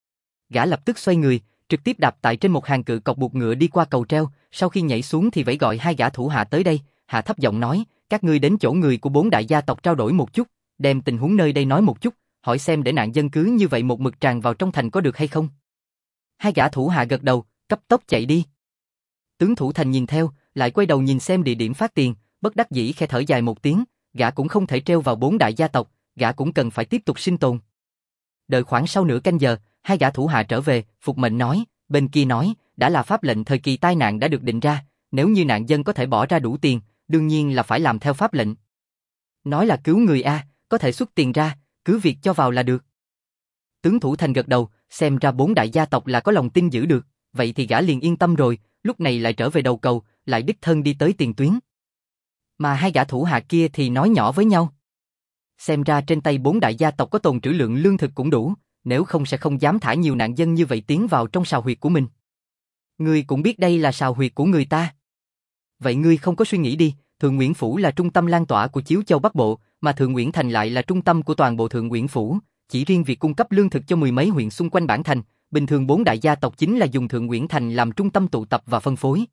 Gã lập tức xoay người, trực tiếp đạp tại trên một hàng cự cọc buộc ngựa đi qua cầu treo, sau khi nhảy xuống thì vẫy gọi 2 gã thủ hạ tới đây, hạ thấp giọng nói, các ngươi đến chỗ người của 4 đại gia tộc trao đổi một chút, đem tình huống nơi đây nói một chút, hỏi xem để nạn dân cứ như vậy một mực tràn vào trong thành có được hay không. 2 gã thủ hạ gật đầu, cấp tốc chạy đi. Tướng thủ thành nhìn theo, lại quay đầu nhìn xem địa điểm phát tiền, bất đắc dĩ khẽ thở dài một tiếng, gã cũng không thể treo vào 4 đại gia tộc, gã cũng cần phải tiếp tục sinh tồn. Đợi khoảng sau nửa canh giờ, hai gã thủ hạ trở về, phục mệnh nói, bên kia nói, đã là pháp lệnh thời kỳ tai nạn đã được định ra, nếu như nạn dân có thể bỏ ra đủ tiền, đương nhiên là phải làm theo pháp lệnh. Nói là cứu người a, có thể xuất tiền ra, cứ việc cho vào là được. Tướng Thủ Thành gật đầu, xem ra 4 đại gia tộc là có lòng tin giữ được, vậy thì gã liền yên tâm rồi, lúc này lại trở về đầu cầu, lại đích thân đi tới tiền tuyến. Mà hai gã thủ hạ kia thì nói nhỏ với nhau. Xem ra trên tay 4 đại gia tộc có tồn trữ lượng lương thực cũng đủ, nếu không sẽ không dám thả nhiều nạn dân như vậy tiến vào trong sào huyệt của mình. Ngươi cũng biết đây là sào huyệt của người ta. Vậy ngươi không có suy nghĩ đi, Thượng Nguyễn Phủ là trung tâm lan tỏa của Chiếu Châu Bắc Bộ, mà Thượng Nguyễn Thành lại là trung tâm của toàn bộ Thượng Nguyễn Phủ, chỉ riêng việc cung cấp lương thực cho mười mấy huyện xung quanh bản thành, bình thường 4 đại gia tộc chính là dùng Thượng Nguyễn Thành làm trung tâm tụ tập và phân phối.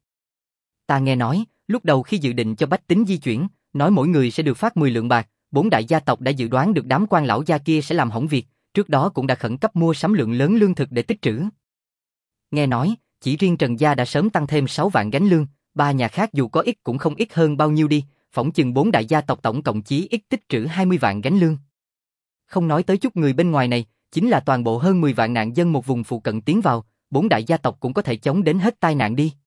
Ta nghe nói, lúc đầu khi dự định cho bách tính di chuyển, nói mỗi người sẽ được phát 10 lượng bạc, 4 đại gia tộc đã dự đoán được đám quan lão gia kia sẽ làm hỏng việc, trước đó cũng đã khẩn cấp mua sắm lượng lớn lương thực để tích trữ. Nghe nói, chỉ riêng Trần gia đã sớm tăng thêm 6 vạn gánh lương, 3 nhà khác dù có ít cũng không ít hơn bao nhiêu đi, phỏng chừng 4 đại gia tộc tổng cộng chí ít tích trữ 20 vạn gánh lương. Không nói tới chút người bên ngoài này, chính là toàn bộ hơn 10 vạn nạn dân một vùng phụ cận tiến vào, 4 đại gia tộc cũng có thể chống đến hết tai nạn đi.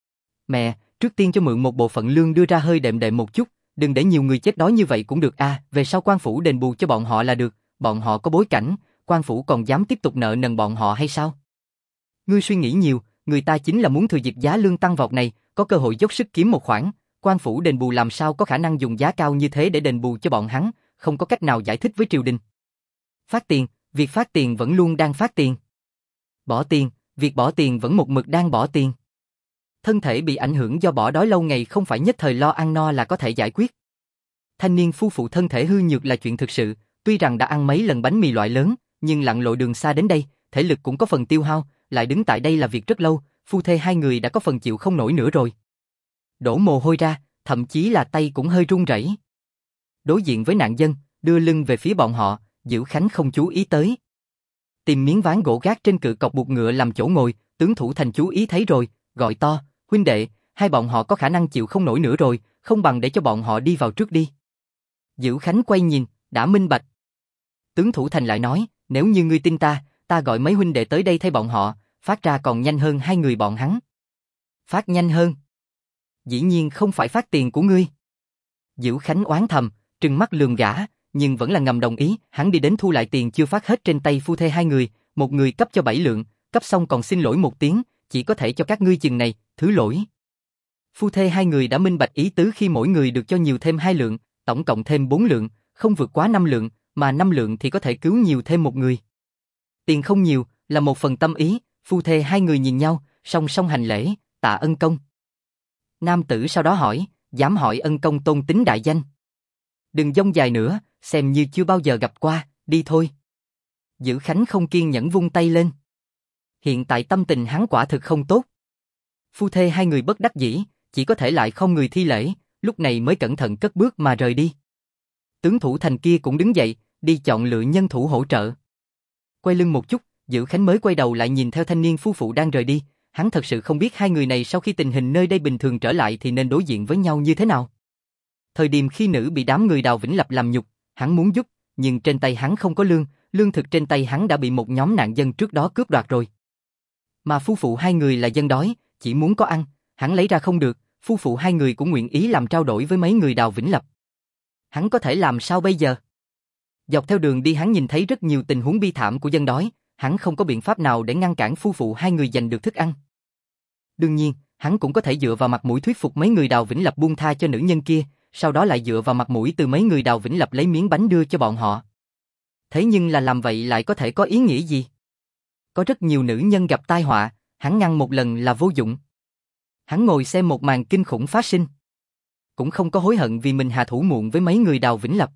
Mẹ, trước tiên cho mượn một bộ phận lương đưa ra hơi đệm đệm một chút, đừng để nhiều người chết đói như vậy cũng được a, về sau quan phủ đền bù cho bọn họ là được, bọn họ có bối cảnh, quan phủ còn dám tiếp tục nợ nần bọn họ hay sao? Ngươi suy nghĩ nhiều, người ta chính là muốn thừa dịp giá lương tăng vọt này, có cơ hội dốc sức kiếm một khoản, quan phủ đền bù làm sao có khả năng dùng giá cao như thế để đền bù cho bọn hắn, không có cách nào giải thích với triều đình. Phát tiền, việc phát tiền vẫn luôn đang phát tiền. Bỏ tiền, việc bỏ tiền vẫn một mực đang bỏ tiền. Thân thể bị ảnh hưởng do bỏ đói lâu ngày không phải nhất thời lo ăn no là có thể giải quyết. Thanh niên phu phụ thân thể hư nhược là chuyện thực sự, tuy rằng đã ăn mấy lần bánh mì loại lớn, nhưng lặn lội đường xa đến đây, thể lực cũng có phần tiêu hao, lại đứng tại đây là việc rất lâu, phu thê hai người đã có phần chịu không nổi nữa rồi. Đổ mồ hôi ra, thậm chí là tay cũng hơi run rẩy. Đối diện với nạn dân, đưa lưng về phía bọn họ, Dữ Khánh không chú ý tới. Tìm miếng ván gỗ gác trên cự cọc buộc ngựa làm chỗ ngồi, tướng Thủ Thành chú ý thấy rồi, gọi to, huynh đệ, hai bọn họ có khả năng chịu không nổi nữa rồi, không bằng để cho bọn họ đi vào trước đi. Dữ Khánh quay nhìn, đã minh bạch. Tướng Thủ Thành lại nói, nếu như ngươi tin ta, ta gọi mấy huynh đệ tới đây thay bọn họ, phát ra còn nhanh hơn hai người bọn hắn. Phát nhanh hơn? Dĩ nhiên không phải phát tiền của ngươi. Dữ Khánh oán thầm, trừng mắt lườm gã, nhưng vẫn là ngầm đồng ý, hắn đi đến thu lại tiền chưa phát hết trên tay phu thê hai người, một người cấp cho 7 lượng, cấp xong còn xin lỗi một tiếng, chỉ có thể cho các ngươi chừng này, thứ lỗi. Phu thê hai người đã minh bạch ý tứ khi mỗi người được cho nhiều thêm 2 lượng, tổng cộng thêm 4 lượng, không vượt quá 5 lượng, mà 5 lượng thì có thể cứu nhiều thêm một người. Tiền không nhiều, là một phần tâm ý, phu thê hai người nhìn nhau, song song hành lễ, tạ ân công. Nam tử sau đó hỏi, dám hỏi ân công tôn tính đại danh. Đừng dông dài nữa, xem như chưa bao giờ gặp qua, đi thôi. Dữ Khánh không kiên nhẫn vung tay lên. Hiện tại tâm tình hắn quả thực không tốt. Phu thê hai người bất đắc dĩ, chỉ có thể lại không người thi lễ, lúc này mới cẩn thận cất bước mà rời đi. Tướng Thủ Thành kia cũng đứng dậy, đi chọn lựa nhân thủ hỗ trợ. Quay lưng một chút, Dữ Khánh mới quay đầu lại nhìn theo thanh niên phu phụ đang rời đi, hắn thật sự không biết hai người này sau khi tình hình nơi đây bình thường trở lại thì nên đối diện với nhau như thế nào. Thời điểm khi nữ bị đám người Đào Vĩnh Lập làm nhục, hắn muốn giúp, nhưng trên tay hắn không có lương, lương thực trên tay hắn đã bị một nhóm nạn dân trước đó cướp đoạt rồi. Mà phu phụ hai người là dân đói, chỉ muốn có ăn, hắn lấy ra không được, phu phụ hai người cũng nguyện ý làm trao đổi với mấy người Đào Vĩnh Lập. Hắn có thể làm sao bây giờ? Dọc theo đường đi hắn nhìn thấy rất nhiều tình huống bi thảm của dân đói, hắn không có biện pháp nào để ngăn cản phu phụ hai người giành được thức ăn. Đương nhiên, hắn cũng có thể dựa vào mặt mũi thuyết phục mấy người Đào Vĩnh Lập buông tha cho nữ nhân kia, sau đó lại dựa vào mặt mũi từ mấy người Đào Vĩnh Lập lấy miếng bánh đưa cho bọn họ. Thế nhưng là làm vậy lại có thể có ý nghĩa gì? Có rất nhiều nữ nhân gặp tai họa, hắn ngăn một lần là vô dụng. Hắn ngồi xem một màn kinh khủng phát sinh. Cũng không có hối hận vì mình hạ thủ muộn với mấy người Đào Vĩnh Lập.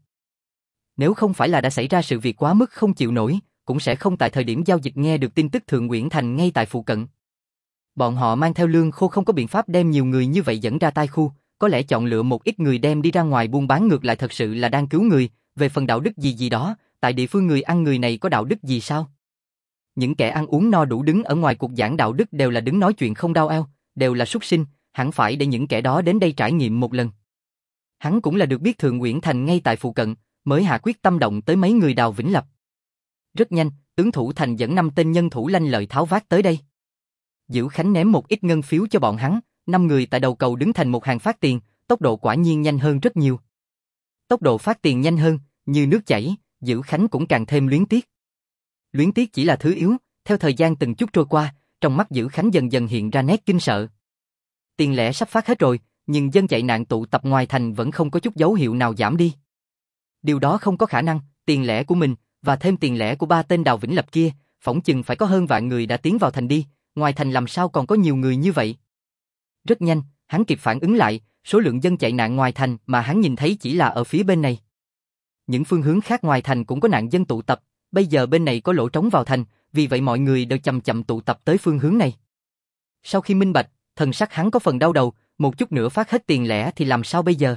Nếu không phải là đã xảy ra sự việc quá mức không chịu nổi, cũng sẽ không tại thời điểm giao dịch nghe được tin tức Thượng Nguyễn Thành ngay tại phụ cận. Bọn họ mang theo lương khô không có biện pháp đem nhiều người như vậy dẫn ra tai khu, có lẽ chọn lựa một ít người đem đi ra ngoài buôn bán ngược lại thật sự là đang cứu người, về phần đạo đức gì đó, tại địa phương người ăn người này có đạo đức gì sao? Những kẻ ăn uống no đủ đứng ở ngoài cuộc giảng đạo đức đều là đứng nói chuyện không đau eo, đều là súc sinh, hẳn phải để những kẻ đó đến đây trải nghiệm một lần. Hắn cũng là được biết Thượng Nguyễn Thành ngay tại phụ cận, mới hạ quyết tâm động tới mấy người Đào Vĩnh Lập. Rất nhanh, tướng thủ thành dẫn 5 tên nhân thủ lanh lợi tháo vát tới đây. Dữ Khánh ném một ít ngân phiếu cho bọn hắn, 5 người tại đầu cầu đứng thành một hàng phát tiền, tốc độ quả nhiên nhanh hơn rất nhiều. Tốc độ phát tiền nhanh hơn, như nước chảy, Dữ Khánh cũng càng thêm luyến tiếc. Luyến tiếc chỉ là thứ yếu, theo thời gian từng chút trôi qua, trong mắt Dữ Khánh dần dần hiện ra nét kinh sợ. Tiền lẻ sắp phát hết rồi, nhưng dân chạy nạn tụ tập ngoài thành vẫn không có chút dấu hiệu nào giảm đi. Điều đó không có khả năng, tiền lẻ của mình, và thêm tiền lẻ của 3 tên Đào Vĩnh Lập kia, phỏng chừng phải có hơn vạn người đã tiến vào thành đi, ngoài thành làm sao còn có nhiều người như vậy. Rất nhanh, hắn kịp phản ứng lại, số lượng dân chạy nạn ngoài thành mà hắn nhìn thấy chỉ là ở phía bên này. Những phương hướng khác ngoài thành cũng có nạn dân tụ tập, bây giờ bên này có lỗ trống vào thành, vì vậy mọi người đều chậm chậm tụ tập tới phương hướng này. Sau khi minh bạch, thần sắc hắn có phần đau đầu, một chút nữa phát hết tiền lẻ thì làm sao bây giờ?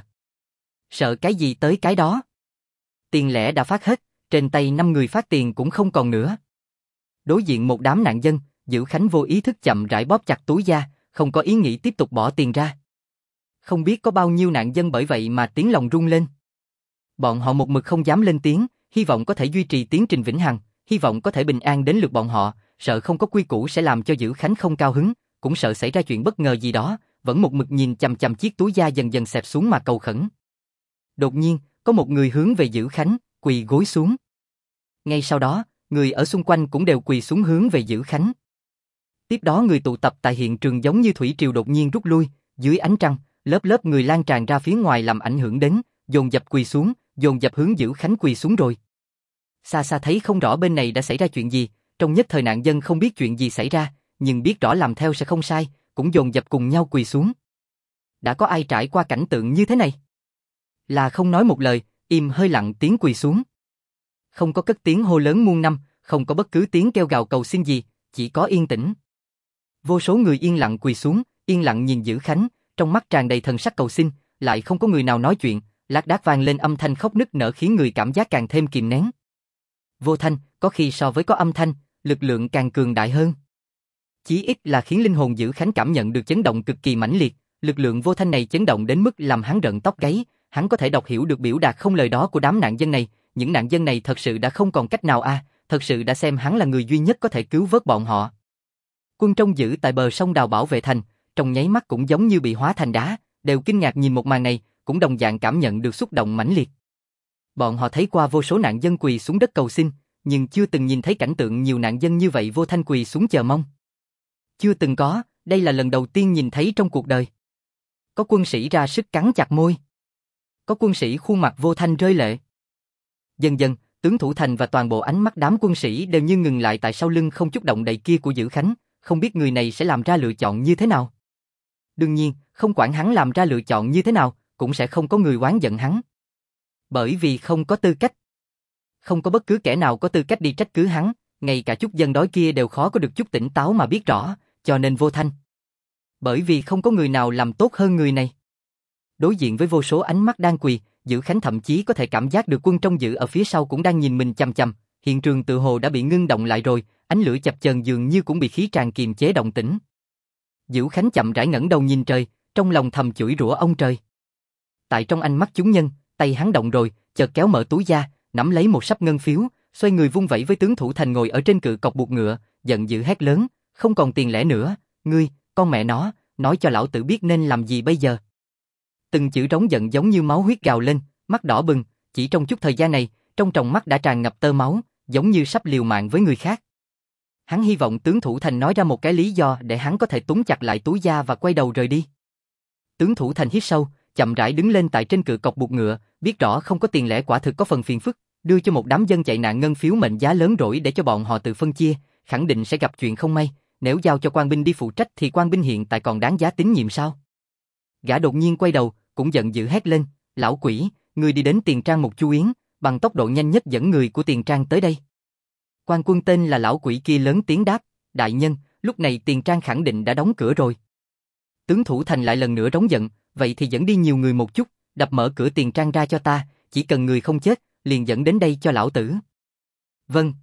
Sợ cái gì tới cái đó. Tiền lẻ đã phát hết, trên tay 5 người phát tiền cũng không còn nữa. Đối diện một đám nạn dân, Dữ Khánh vô ý thức chậm rãi bóp chặt túi da, không có ý nghĩ tiếp tục bỏ tiền ra. Không biết có bao nhiêu nạn dân bởi vậy mà tiếng lòng rung lên. Bọn họ một mực không dám lên tiếng, hy vọng có thể duy trì tiến trình vĩnh hằng, hy vọng có thể bình an đến lượt bọn họ, sợ không có quy củ sẽ làm cho Dữ Khánh không cao hứng, cũng sợ xảy ra chuyện bất ngờ gì đó, vẫn một mực nhìn chằm chằm chiếc túi da dần dần xẹp xuống mà cầu khẩn. Đột nhiên, có một người hướng về Dữ Khánh, quỳ gối xuống. Ngay sau đó, người ở xung quanh cũng đều quỳ xuống hướng về Dữ Khánh. Tiếp đó người tụ tập tại hiện trường giống như thủy triều đột nhiên rút lui, dưới ánh trăng, lớp lớp người lan tràn ra phía ngoài làm ảnh hưởng đến, dồn dập quỳ xuống, dồn dập hướng Dữ Khánh quỳ xuống rồi. Xa xa thấy không rõ bên này đã xảy ra chuyện gì, trong nhất thời nạn dân không biết chuyện gì xảy ra, nhưng biết rõ làm theo sẽ không sai, cũng dồn dập cùng nhau quỳ xuống. Đã có ai trải qua cảnh tượng như thế này? Là không nói một lời, im hơi lặng tiếng quỳ xuống. Không có cất tiếng hô lớn muôn năm, không có bất cứ tiếng kêu gào cầu xin gì, chỉ có yên tĩnh. Vô số người yên lặng quỳ xuống, yên lặng nhìn Dữ Khánh, trong mắt tràn đầy thần sắc cầu xin, lại không có người nào nói chuyện, lác đác vang lên âm thanh khóc nức nở khiến người cảm giác càng thêm kìm nén. Vô thanh, có khi so với có âm thanh, lực lượng càng cường đại hơn. Chí ít là khiến linh hồn Dữ Khánh cảm nhận được chấn động cực kỳ mãnh liệt, lực lượng vô thanh này chấn động đến mức làm hắn rợn tóc gáy, hắn có thể đọc hiểu được biểu đạt không lời đó của đám nạn dân này, những nạn dân này thật sự đã không còn cách nào thật sự đã xem hắn là người duy nhất có thể cứu vớt bọn họ. Quân trông giữ tại bờ sông đào bảo vệ thành, trong nháy mắt cũng giống như bị hóa thành đá, đều kinh ngạc nhìn một màn này, cũng đồng dạng cảm nhận được xúc động mãnh liệt. Bọn họ thấy qua vô số nạn dân quỳ xuống đất cầu xin, nhưng chưa từng nhìn thấy cảnh tượng nhiều nạn dân như vậy vô thanh quỳ xuống chờ mong. Chưa từng có, đây là lần đầu tiên nhìn thấy trong cuộc đời. Có quân sĩ ra sức cắn chặt môi. Có quân sĩ khuôn mặt vô thanh rơi lệ. Dần dần, tướng thủ thành và toàn bộ ánh mắt đám quân sĩ đều như ngừng lại tại sau lưng không chút động đậy kia của Dữ Khánh, không biết người này sẽ làm ra lựa chọn như thế nào. Đương nhiên, không quản hắn làm ra lựa chọn như thế nào, cũng sẽ không có người oán giận hắn. Bởi vì không có tư cách. Không có bất cứ kẻ nào có tư cách đi trách cứ hắn, ngay cả chút dân đói kia đều khó có được chút tỉnh táo mà biết rõ, cho nên vô thanh. Bởi vì không có người nào làm tốt hơn người này. Đối diện với vô số ánh mắt đang quỳ, Dữ Khánh thậm chí có thể cảm giác được quân trông giữ ở phía sau cũng đang nhìn mình chằm chằm, hiện trường tự hồ đã bị ngưng động lại rồi, ánh lửa chập chờn dường như cũng bị khí tràn kiềm chế động tĩnh. Dữ Khánh chậm rãi ngẩng đầu nhìn trời, trong lòng thầm chửi rủa ông trời. Tại trong ánh mắt chúng nhân, tay hắn động rồi, chợt kéo mở túi da, nắm lấy một sấp ngân phiếu, xoay người vung vẩy với tướng thủ thành ngồi ở trên cự cọc buộc ngựa, giận dữ hét lớn, không còn tiền lẻ nữa, ngươi, con mẹ nó, nói cho lão tử biết nên làm gì bây giờ. Từng chữ rống giận giống như máu huyết gào lên, mắt đỏ bừng, chỉ trong chút thời gian này, trong tròng mắt đã tràn ngập tơ máu, giống như sắp liều mạng với người khác. Hắn hy vọng tướng thủ thành nói ra một cái lý do để hắn có thể túm chặt lại túi da và quay đầu rời đi. Tướng thủ thành hít sâu, chậm rãi đứng lên tại trên cự cọc buộc ngựa, biết rõ không có tiền lẻ quả thực có phần phiền phức, đưa cho một đám dân chạy nạn ngân phiếu mệnh giá lớn rỗi để cho bọn họ tự phân chia, khẳng định sẽ gặp chuyện không may, nếu giao cho quan binh đi phụ trách thì quan binh hiện tại còn đáng giá tín nhiệm sao? Gã đột nhiên quay đầu, cũng giận dữ hét lên, lão quỷ, ngươi đi đến Tiền Trang một chu yến, bằng tốc độ nhanh nhất dẫn người của Tiền Trang tới đây. Quan quân tên là lão quỷ kia lớn tiếng đáp, đại nhân, lúc này Tiền Trang khẳng định đã đóng cửa rồi. Tướng thủ thành lại lần nữa rống giận, vậy thì dẫn đi nhiều người một chút, đập mở cửa Tiền Trang ra cho ta, chỉ cần người không chết, liền dẫn đến đây cho lão tử. Vâng.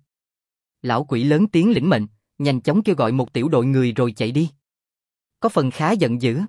Lão quỷ lớn tiếng lĩnh mệnh, nhanh chóng kêu gọi một tiểu đội người rồi chạy đi. Có phần khá giận dữ.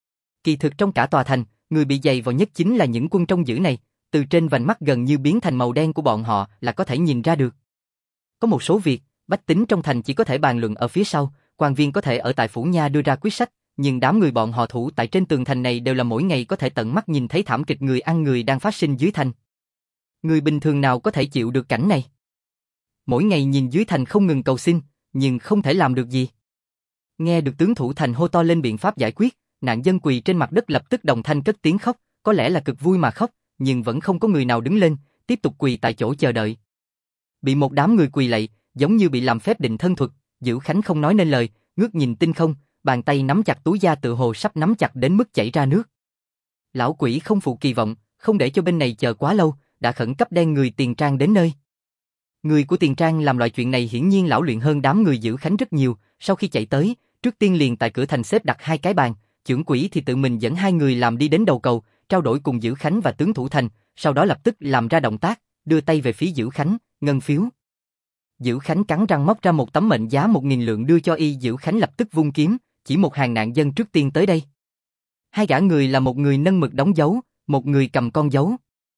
Kỳ thực trong cả tòa thành, người bị dày vào nhất chính là những quân trông giữ này, từ trên vành mắt gần như biến thành màu đen của bọn họ là có thể nhìn ra được. Có một số việc, bách tính trong thành chỉ có thể bàn luận ở phía sau, quan viên có thể ở tại phủ nha đưa ra quyết sách, nhưng đám người bọn họ thủ tại trên tường thành này đều là mỗi ngày có thể tận mắt nhìn thấy thảm kịch người ăn người đang phát sinh dưới thành. Người bình thường nào có thể chịu được cảnh này? Mỗi ngày nhìn dưới thành không ngừng cầu xin, nhưng không thể làm được gì. Nghe được tướng thủ thành hô to lên biện pháp giải quyết, nạn dân quỳ trên mặt đất lập tức đồng thanh cất tiếng khóc, có lẽ là cực vui mà khóc, nhưng vẫn không có người nào đứng lên, tiếp tục quỳ tại chỗ chờ đợi. Bị một đám người quỳ lạy, giống như bị làm phép định thân thuật, Dữ Khánh không nói nên lời, ngước nhìn tinh không, bàn tay nắm chặt túi da tựa hồ sắp nắm chặt đến mức chảy ra nước. Lão quỷ không phụ kỳ vọng, không để cho bên này chờ quá lâu, đã khẩn cấp đem người Tiền Trang đến nơi. Người của Tiền Trang làm loại chuyện này hiển nhiên lão luyện hơn đám người Dữ Khánh rất nhiều, sau khi chạy tới, trước tiên liền tại cửa thành xếp đặt 2 cái bàn, trưởng quỹ thì tự mình dẫn 2 người làm đi đến đầu cầu, trao đổi cùng Dữ Khánh và tướng thủ thành, sau đó lập tức làm ra động tác, đưa tay về phía Dữ Khánh, ngân phiếu. Dữ Khánh cắn răng móc ra một tấm mệnh giá 1.000 lượng đưa cho y. Dữ Khánh lập tức vung kiếm, chỉ một hàng nạn dân trước tiên tới đây. 2 gã người là một người nâng mực đóng dấu, một người cầm con dấu.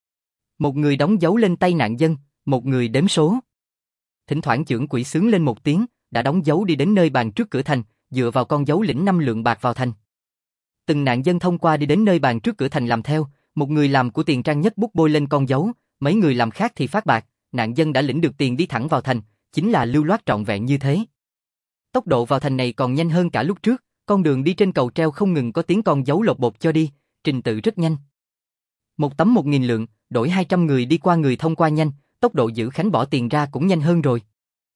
Một người đóng dấu lên tay nạn dân, một người đếm số. Thỉnh thoảng trưởng quỹ xướng lên một tiếng, đã đóng dấu đi đến nơi bàn trước cửa thành, dựa vào con dấu lĩnh 5 lượng bạc vào thành. Từng nạn dân thông qua đi đến nơi bàn trước cửa thành làm theo, một người làm của Tiền Trang nhất bút bôi lên con dấu, mấy người làm khác thì phát bạc, nạn dân đã lĩnh được tiền đi thẳng vào thành, chính là lưu loát trọn vẹn như thế. Tốc độ vào thành này còn nhanh hơn cả lúc trước, con đường đi trên cầu treo không ngừng có tiếng con dấu lột bột cho đi, trình tự rất nhanh. Một tấm 1.000 lượng, đổi 200 người đi qua người thông qua nhanh, tốc độ Dữ Khánh bỏ tiền ra cũng nhanh hơn rồi.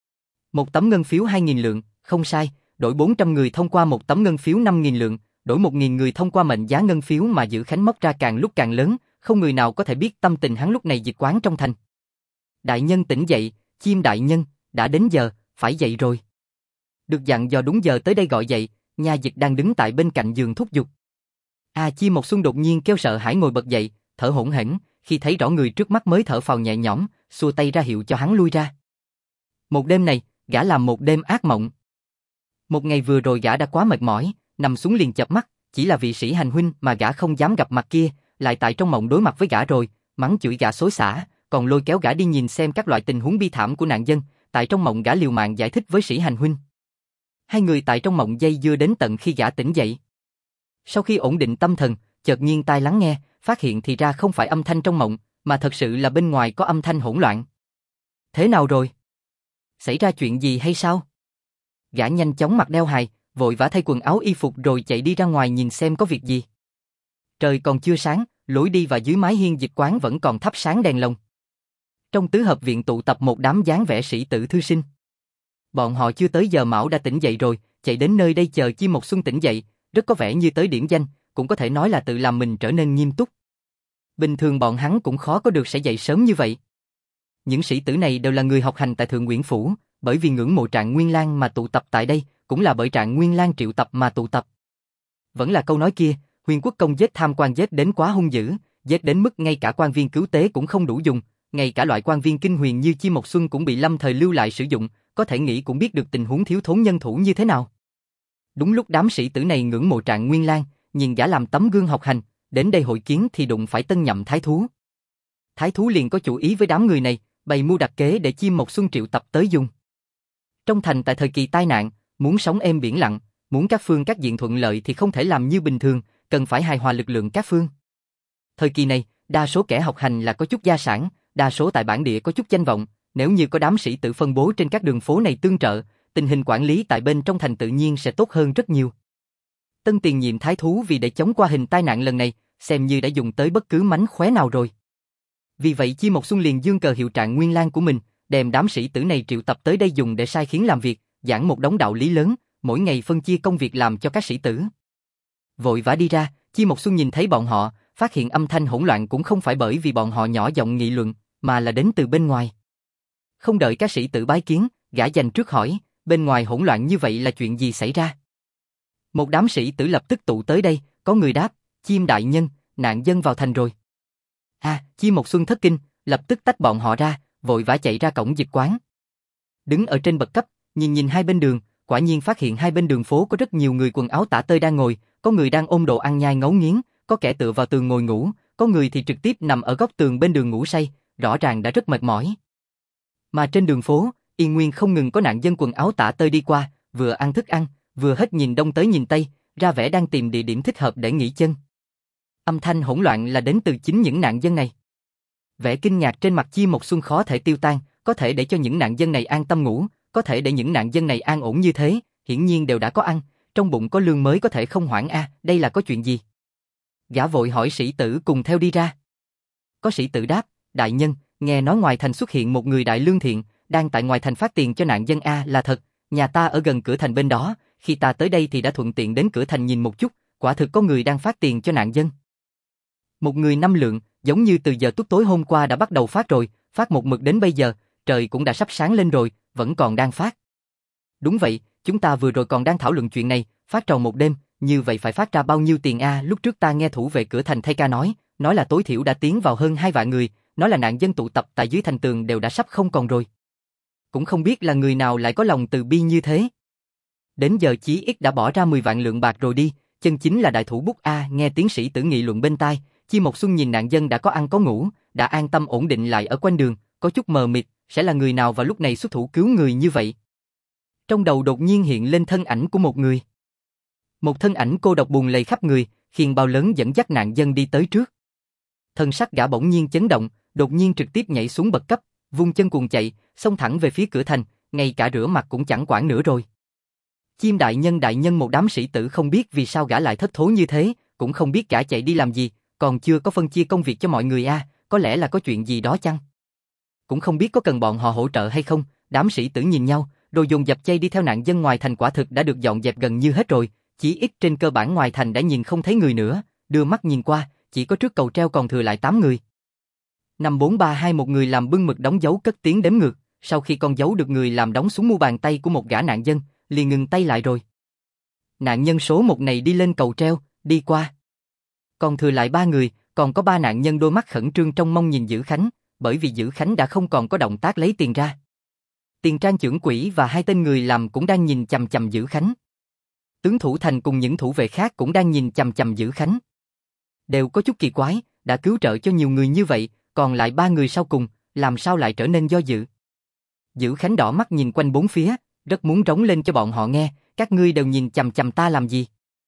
Một tấm ngân phiếu 2.000 lượng, không sai, đổi 400 người thông qua một tấm ngân phiếu 5.000 lượng, đổi 1.000 người thông qua mệnh giá ngân phiếu mà Dữ Khánh móc ra càng lúc càng lớn, không người nào có thể biết tâm tình hắn lúc này dịch quán trong thành. Đại nhân tỉnh dậy, Chim đại nhân, đã đến giờ, phải dậy rồi. Được dặn dò đúng giờ tới đây gọi dậy, nha dịch đang đứng tại bên cạnh giường thúc giục. Chim Một Xuân đột nhiên kêu sợ hãi ngồi bật dậy, thở hổn hển, khi thấy rõ người trước mắt mới thở phào nhẹ nhõm, xua tay ra hiệu cho hắn lui ra. Một đêm này, gã làm một đêm ác mộng. Một ngày vừa rồi gã đã quá mệt mỏi, nằm xuống liền chợp mắt, chỉ là vị Sĩ Hành huynh mà gã không dám gặp mặt kia, lại tại trong mộng đối mặt với gã rồi, mắng chửi gã xối xả, còn lôi kéo gã đi nhìn xem các loại tình huống bi thảm của nạn dân, tại trong mộng gã liều mạng giải thích với Sĩ Hành huynh. 2 người tại trong mộng dây dưa đến tận khi gã tỉnh dậy. Sau khi ổn định tâm thần, chợt nghiêng tai lắng nghe, phát hiện thì ra không phải âm thanh trong mộng, mà thật sự là bên ngoài có âm thanh hỗn loạn. Thế nào rồi? Xảy ra chuyện gì hay sao? Gã nhanh chóng mặc đeo hài, vội vã thay quần áo y phục rồi chạy đi ra ngoài nhìn xem có việc gì. Trời còn chưa sáng, lối đi và dưới mái hiên dịch quán vẫn còn thắp sáng đèn lồng. Trong tứ hợp viện tụ tập một đám dáng vẻ sĩ tử thư sinh. Bọn họ chưa tới giờ mão đã tỉnh dậy rồi, chạy đến nơi đây chờ Chim Một Xuân tỉnh dậy, rất có vẻ như tới điểm danh, cũng có thể nói là tự làm mình trở nên nghiêm túc. Bình thường bọn hắn cũng khó có được sẽ dậy sớm như vậy. Những sĩ tử này đều là người học hành tại Thượng Nguyễn Phủ, bởi vì ngưỡng mộ Trạng Nguyên Lang mà tụ tập tại đây, cũng là bởi Trạng Nguyên Lang triệu tập mà tụ tập. Vẫn là câu nói kia, Huyền Quốc công giết tham quan giết đến quá hung dữ, giết đến mức ngay cả quan viên cứu tế cũng không đủ dùng, ngay cả loại quan viên kinh huyền như Chim Một Xuân cũng bị lâm thời lưu lại sử dụng, có thể nghĩ cũng biết được tình huống thiếu thốn nhân thủ như thế nào. Đúng lúc đám sĩ tử này ngưỡng mộ Trạng Nguyên Lang, nhìn gã làm tấm gương học hành, đến đây hội kiến thì đụng phải Tân Nhậm thái thú. Thái thú liền có chủ ý với đám người này, bày mưu đặt kế để Chim Một Xuân triệu tập tới dùng. Trong thành tại thời kỳ tai nạn, muốn sống êm biển lặng, muốn các phương các diện thuận lợi thì không thể làm như bình thường, cần phải hài hòa lực lượng các phương. Thời kỳ này, đa số kẻ học hành là có chút gia sản, đa số tại bản địa có chút danh vọng, nếu như có đám sĩ tử phân bố trên các đường phố này tương trợ, tình hình quản lý tại bên trong thành tự nhiên sẽ tốt hơn rất nhiều. Tân tiền nhiệm thái thú vì để chống qua hình tai nạn lần này, xem như đã dùng tới bất cứ mánh khóe nào rồi. Vì vậy Chim Một Xuân liền dương cờ hiệu Trạng Nguyên Lang của mình, đem đám sĩ tử này triệu tập tới đây dùng để sai khiến làm việc, giảng một đống đạo lý lớn, mỗi ngày phân chia công việc làm cho các sĩ tử. Vội vã đi ra, Chim Một Xuân nhìn thấy bọn họ, phát hiện âm thanh hỗn loạn cũng không phải bởi vì bọn họ nhỏ giọng nghị luận, mà là đến từ bên ngoài. Không đợi các sĩ tử bái kiến, gã dành trước hỏi, bên ngoài hỗn loạn như vậy là chuyện gì xảy ra? Một đám sĩ tử lập tức tụ tới đây, có người đáp, Chim đại nhân, nạn dân vào thành rồi. Chim Một Xuân thất kinh, lập tức tách bọn họ ra, vội vã chạy ra cổng dịch quán. Đứng ở trên bậc cấp, nhìn hai bên đường, quả nhiên phát hiện hai bên đường phố có rất nhiều người quần áo tả tơi đang ngồi, có người đang ôm đồ ăn nhai ngấu nghiến, có kẻ tựa vào tường ngồi ngủ, có người thì trực tiếp nằm ở góc tường bên đường ngủ say, rõ ràng đã rất mệt mỏi. Mà trên đường phố, y nguyên không ngừng có nạn dân quần áo tả tơi đi qua, vừa ăn thức ăn, vừa hết nhìn đông tới nhìn tây, ra vẻ đang tìm địa điểm thích hợp để nghỉ chân. Âm thanh hỗn loạn là đến từ chính những nạn dân này. Vẻ kinh ngạc trên mặt Chi Mộc Xuân khó thể tiêu tan, có thể để cho những nạn dân này an tâm ngủ, có thể để những nạn dân này an ổn như thế, hiển nhiên đều đã có ăn, trong bụng có lương mới có thể không hoảng đây là có chuyện gì? Gã vội hỏi sĩ tử cùng theo đi ra. Có sĩ tử đáp, đại nhân, nghe nói ngoài thành xuất hiện một người đại lương thiện, đang tại ngoài thành phát tiền cho nạn dân là thật, nhà ta ở gần cửa thành bên đó, khi ta tới đây thì đã thuận tiện đến cửa thành nhìn một chút, quả thực có người đang phát tiền cho nạn dân. Một người 5 lượng, giống như từ giờ tuất tối hôm qua đã bắt đầu phát rồi, phát một mực đến bây giờ, trời cũng đã sắp sáng lên rồi, vẫn còn đang phát. Đúng vậy, chúng ta vừa rồi còn đang thảo luận chuyện này, phát tròn một đêm, như vậy phải phát ra bao nhiêu tiền lúc trước ta nghe thủ vệ cửa thành thay ca nói là tối thiểu đã tiến vào hơn 2 vạn người, nói là nạn dân tụ tập tại dưới thành tường đều đã sắp không còn rồi. Cũng không biết là người nào lại có lòng từ bi như thế. Đến giờ chí ít đã bỏ ra 10 vạn lượng bạc rồi đi, chân chính là đại thủ bút nghe tiến sĩ tử nghị luận bên tai, Chi Mộc Xuân nhìn nạn dân đã có ăn có ngủ, đã an tâm ổn định lại ở quanh đường, có chút mờ mịt, sẽ là người nào vào lúc này xuất thủ cứu người như vậy. Trong đầu đột nhiên hiện lên thân ảnh của một người. Một thân ảnh cô độc buồn lầy khắp người, khiêng bao lớn dẫn dắt nạn dân đi tới trước. Thân sắc gã bỗng nhiên chấn động, đột nhiên trực tiếp nhảy xuống bậc cấp, vung chân cuồng chạy, xông thẳng về phía cửa thành, ngay cả rửa mặt cũng chẳng quản nữa rồi. Chim đại nhân một đám sĩ tử không biết vì sao gã lại thất thố như thế, cũng không biết gã chạy đi làm gì, còn chưa có phân chia công việc cho mọi người có lẽ là có chuyện gì đó chăng? Cũng không biết có cần bọn họ hỗ trợ hay không, đám sĩ tử nhìn nhau, rồi dồn dập chay đi theo nạn dân ngoài thành quả thực đã được dọn dẹp gần như hết rồi, chỉ ít trên cơ bản ngoài thành đã nhìn không thấy người nữa, đưa mắt nhìn qua, chỉ có trước cầu treo còn thừa lại 8 người. 5 4 3 2 một người làm bưng mực đóng dấu cất tiếng đếm ngược, sau khi con dấu được người làm đóng xuống mu bàn tay của một gã nạn dân, liền ngừng tay lại rồi. Nạn nhân số 1 này đi lên cầu treo, đi qua. Còn thừa lại 3 người, còn có 3 nạn nhân đôi mắt khẩn trương trong mong nhìn Dữ Khánh, bởi vì Dữ Khánh đã không còn có động tác lấy tiền ra. Tiền Trang trưởng quỹ và 2 tên người làm cũng đang nhìn chằm chằm Dữ Khánh. Tướng Thủ Thành cùng những thủ vệ khác cũng đang nhìn chằm chằm Dữ Khánh. Đều có chút kỳ quái, đã cứu trợ cho nhiều người như vậy, còn lại 3 người sau cùng, làm sao lại trở nên do dự. Dữ Khánh đỏ mắt nhìn quanh bốn phía, rất muốn rống lên cho bọn họ nghe, các ngươi đều nhìn chằm chằm ta làm gì?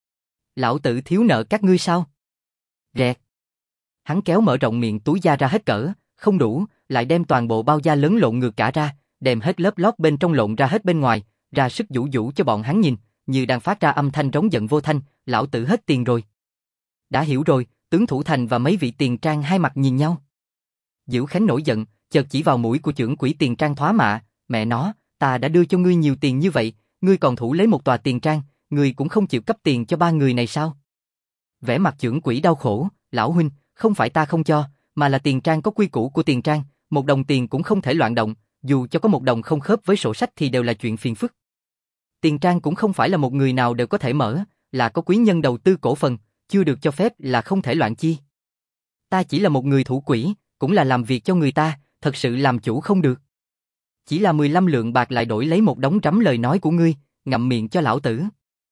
Lão tử thiếu nợ các ngươi sao? Rẹt. Hắn kéo mở rộng miệng túi da ra hết cỡ, không đủ, lại đem toàn bộ bao da lớn lộn ngược cả ra, đem hết lớp lót bên trong lộn ra hết bên ngoài, ra sức vũ vũ cho bọn hắn nhìn, như đang phát ra âm thanh rống giận vô thanh, lão tử hết tiền rồi. Đã hiểu rồi, tướng Thủ Thành và mấy vị Tiền Trang hai mặt nhìn nhau. Dữ Khánh nổi giận, chợt chỉ vào mũi của trưởng quỹ Tiền Trang thoá mạ, mẹ nó, ta đã đưa cho ngươi nhiều tiền như vậy, ngươi còn thủ lấy một tòa Tiền Trang, ngươi cũng không chịu cấp tiền cho 3 người này sao? Vẻ mặt trưởng quỹ đau khổ, lão huynh, không phải ta không cho, mà là Tiền Trang có quy củ của Tiền Trang, 1 đồng tiền cũng không thể loạn động, dù cho có 1 đồng không khớp với sổ sách thì đều là chuyện phiền phức. Tiền Trang cũng không phải là một người nào đều có thể mở, là có quý nhân đầu tư cổ phần, chưa được cho phép là không thể loạn chi. Ta chỉ là một người thủ quỹ, cũng là làm việc cho người ta, thật sự làm chủ không được. Chỉ là 15 lượng bạc lại đổi lấy một đống rắm lời nói của ngươi, ngậm miệng cho lão tử.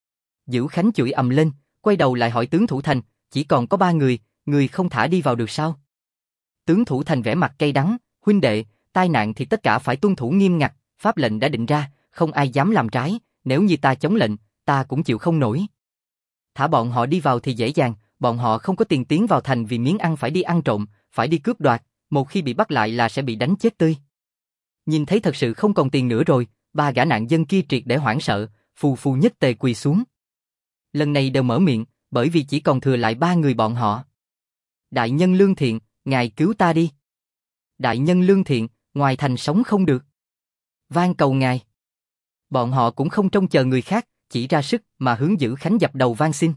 Dữ Khánh chửi ầm lên, quay đầu lại hỏi tướng Thủ Thành, chỉ còn có 3 người, người không thả đi vào được sao? Tướng Thủ Thành vẻ mặt cay đắng, huynh đệ, tai nạn thì tất cả phải tuân thủ nghiêm ngặt, pháp lệnh đã định ra, không ai dám làm trái, nếu như ta chống lệnh, ta cũng chịu không nổi. Thả bọn họ đi vào thì dễ dàng, bọn họ không có tiền tiến vào thành vì miếng ăn phải đi ăn trộm, phải đi cướp đoạt, một khi bị bắt lại là sẽ bị đánh chết tươi. Nhìn thấy thật sự không còn tiền nữa rồi, 3 gã nạn dân kia triệt để hoảng sợ, phù phù nhất tề quỳ xuống. Lần này đều mở miệng, bởi vì chỉ còn thừa lại 3 người bọn họ. Đại nhân lương thiện, ngài cứu ta đi. Đại nhân lương thiện, ngoài thành sống không được. Van cầu ngài. Bọn họ cũng không trông chờ người khác, chỉ ra sức mà hướng Dữ Khánh dập đầu van xin.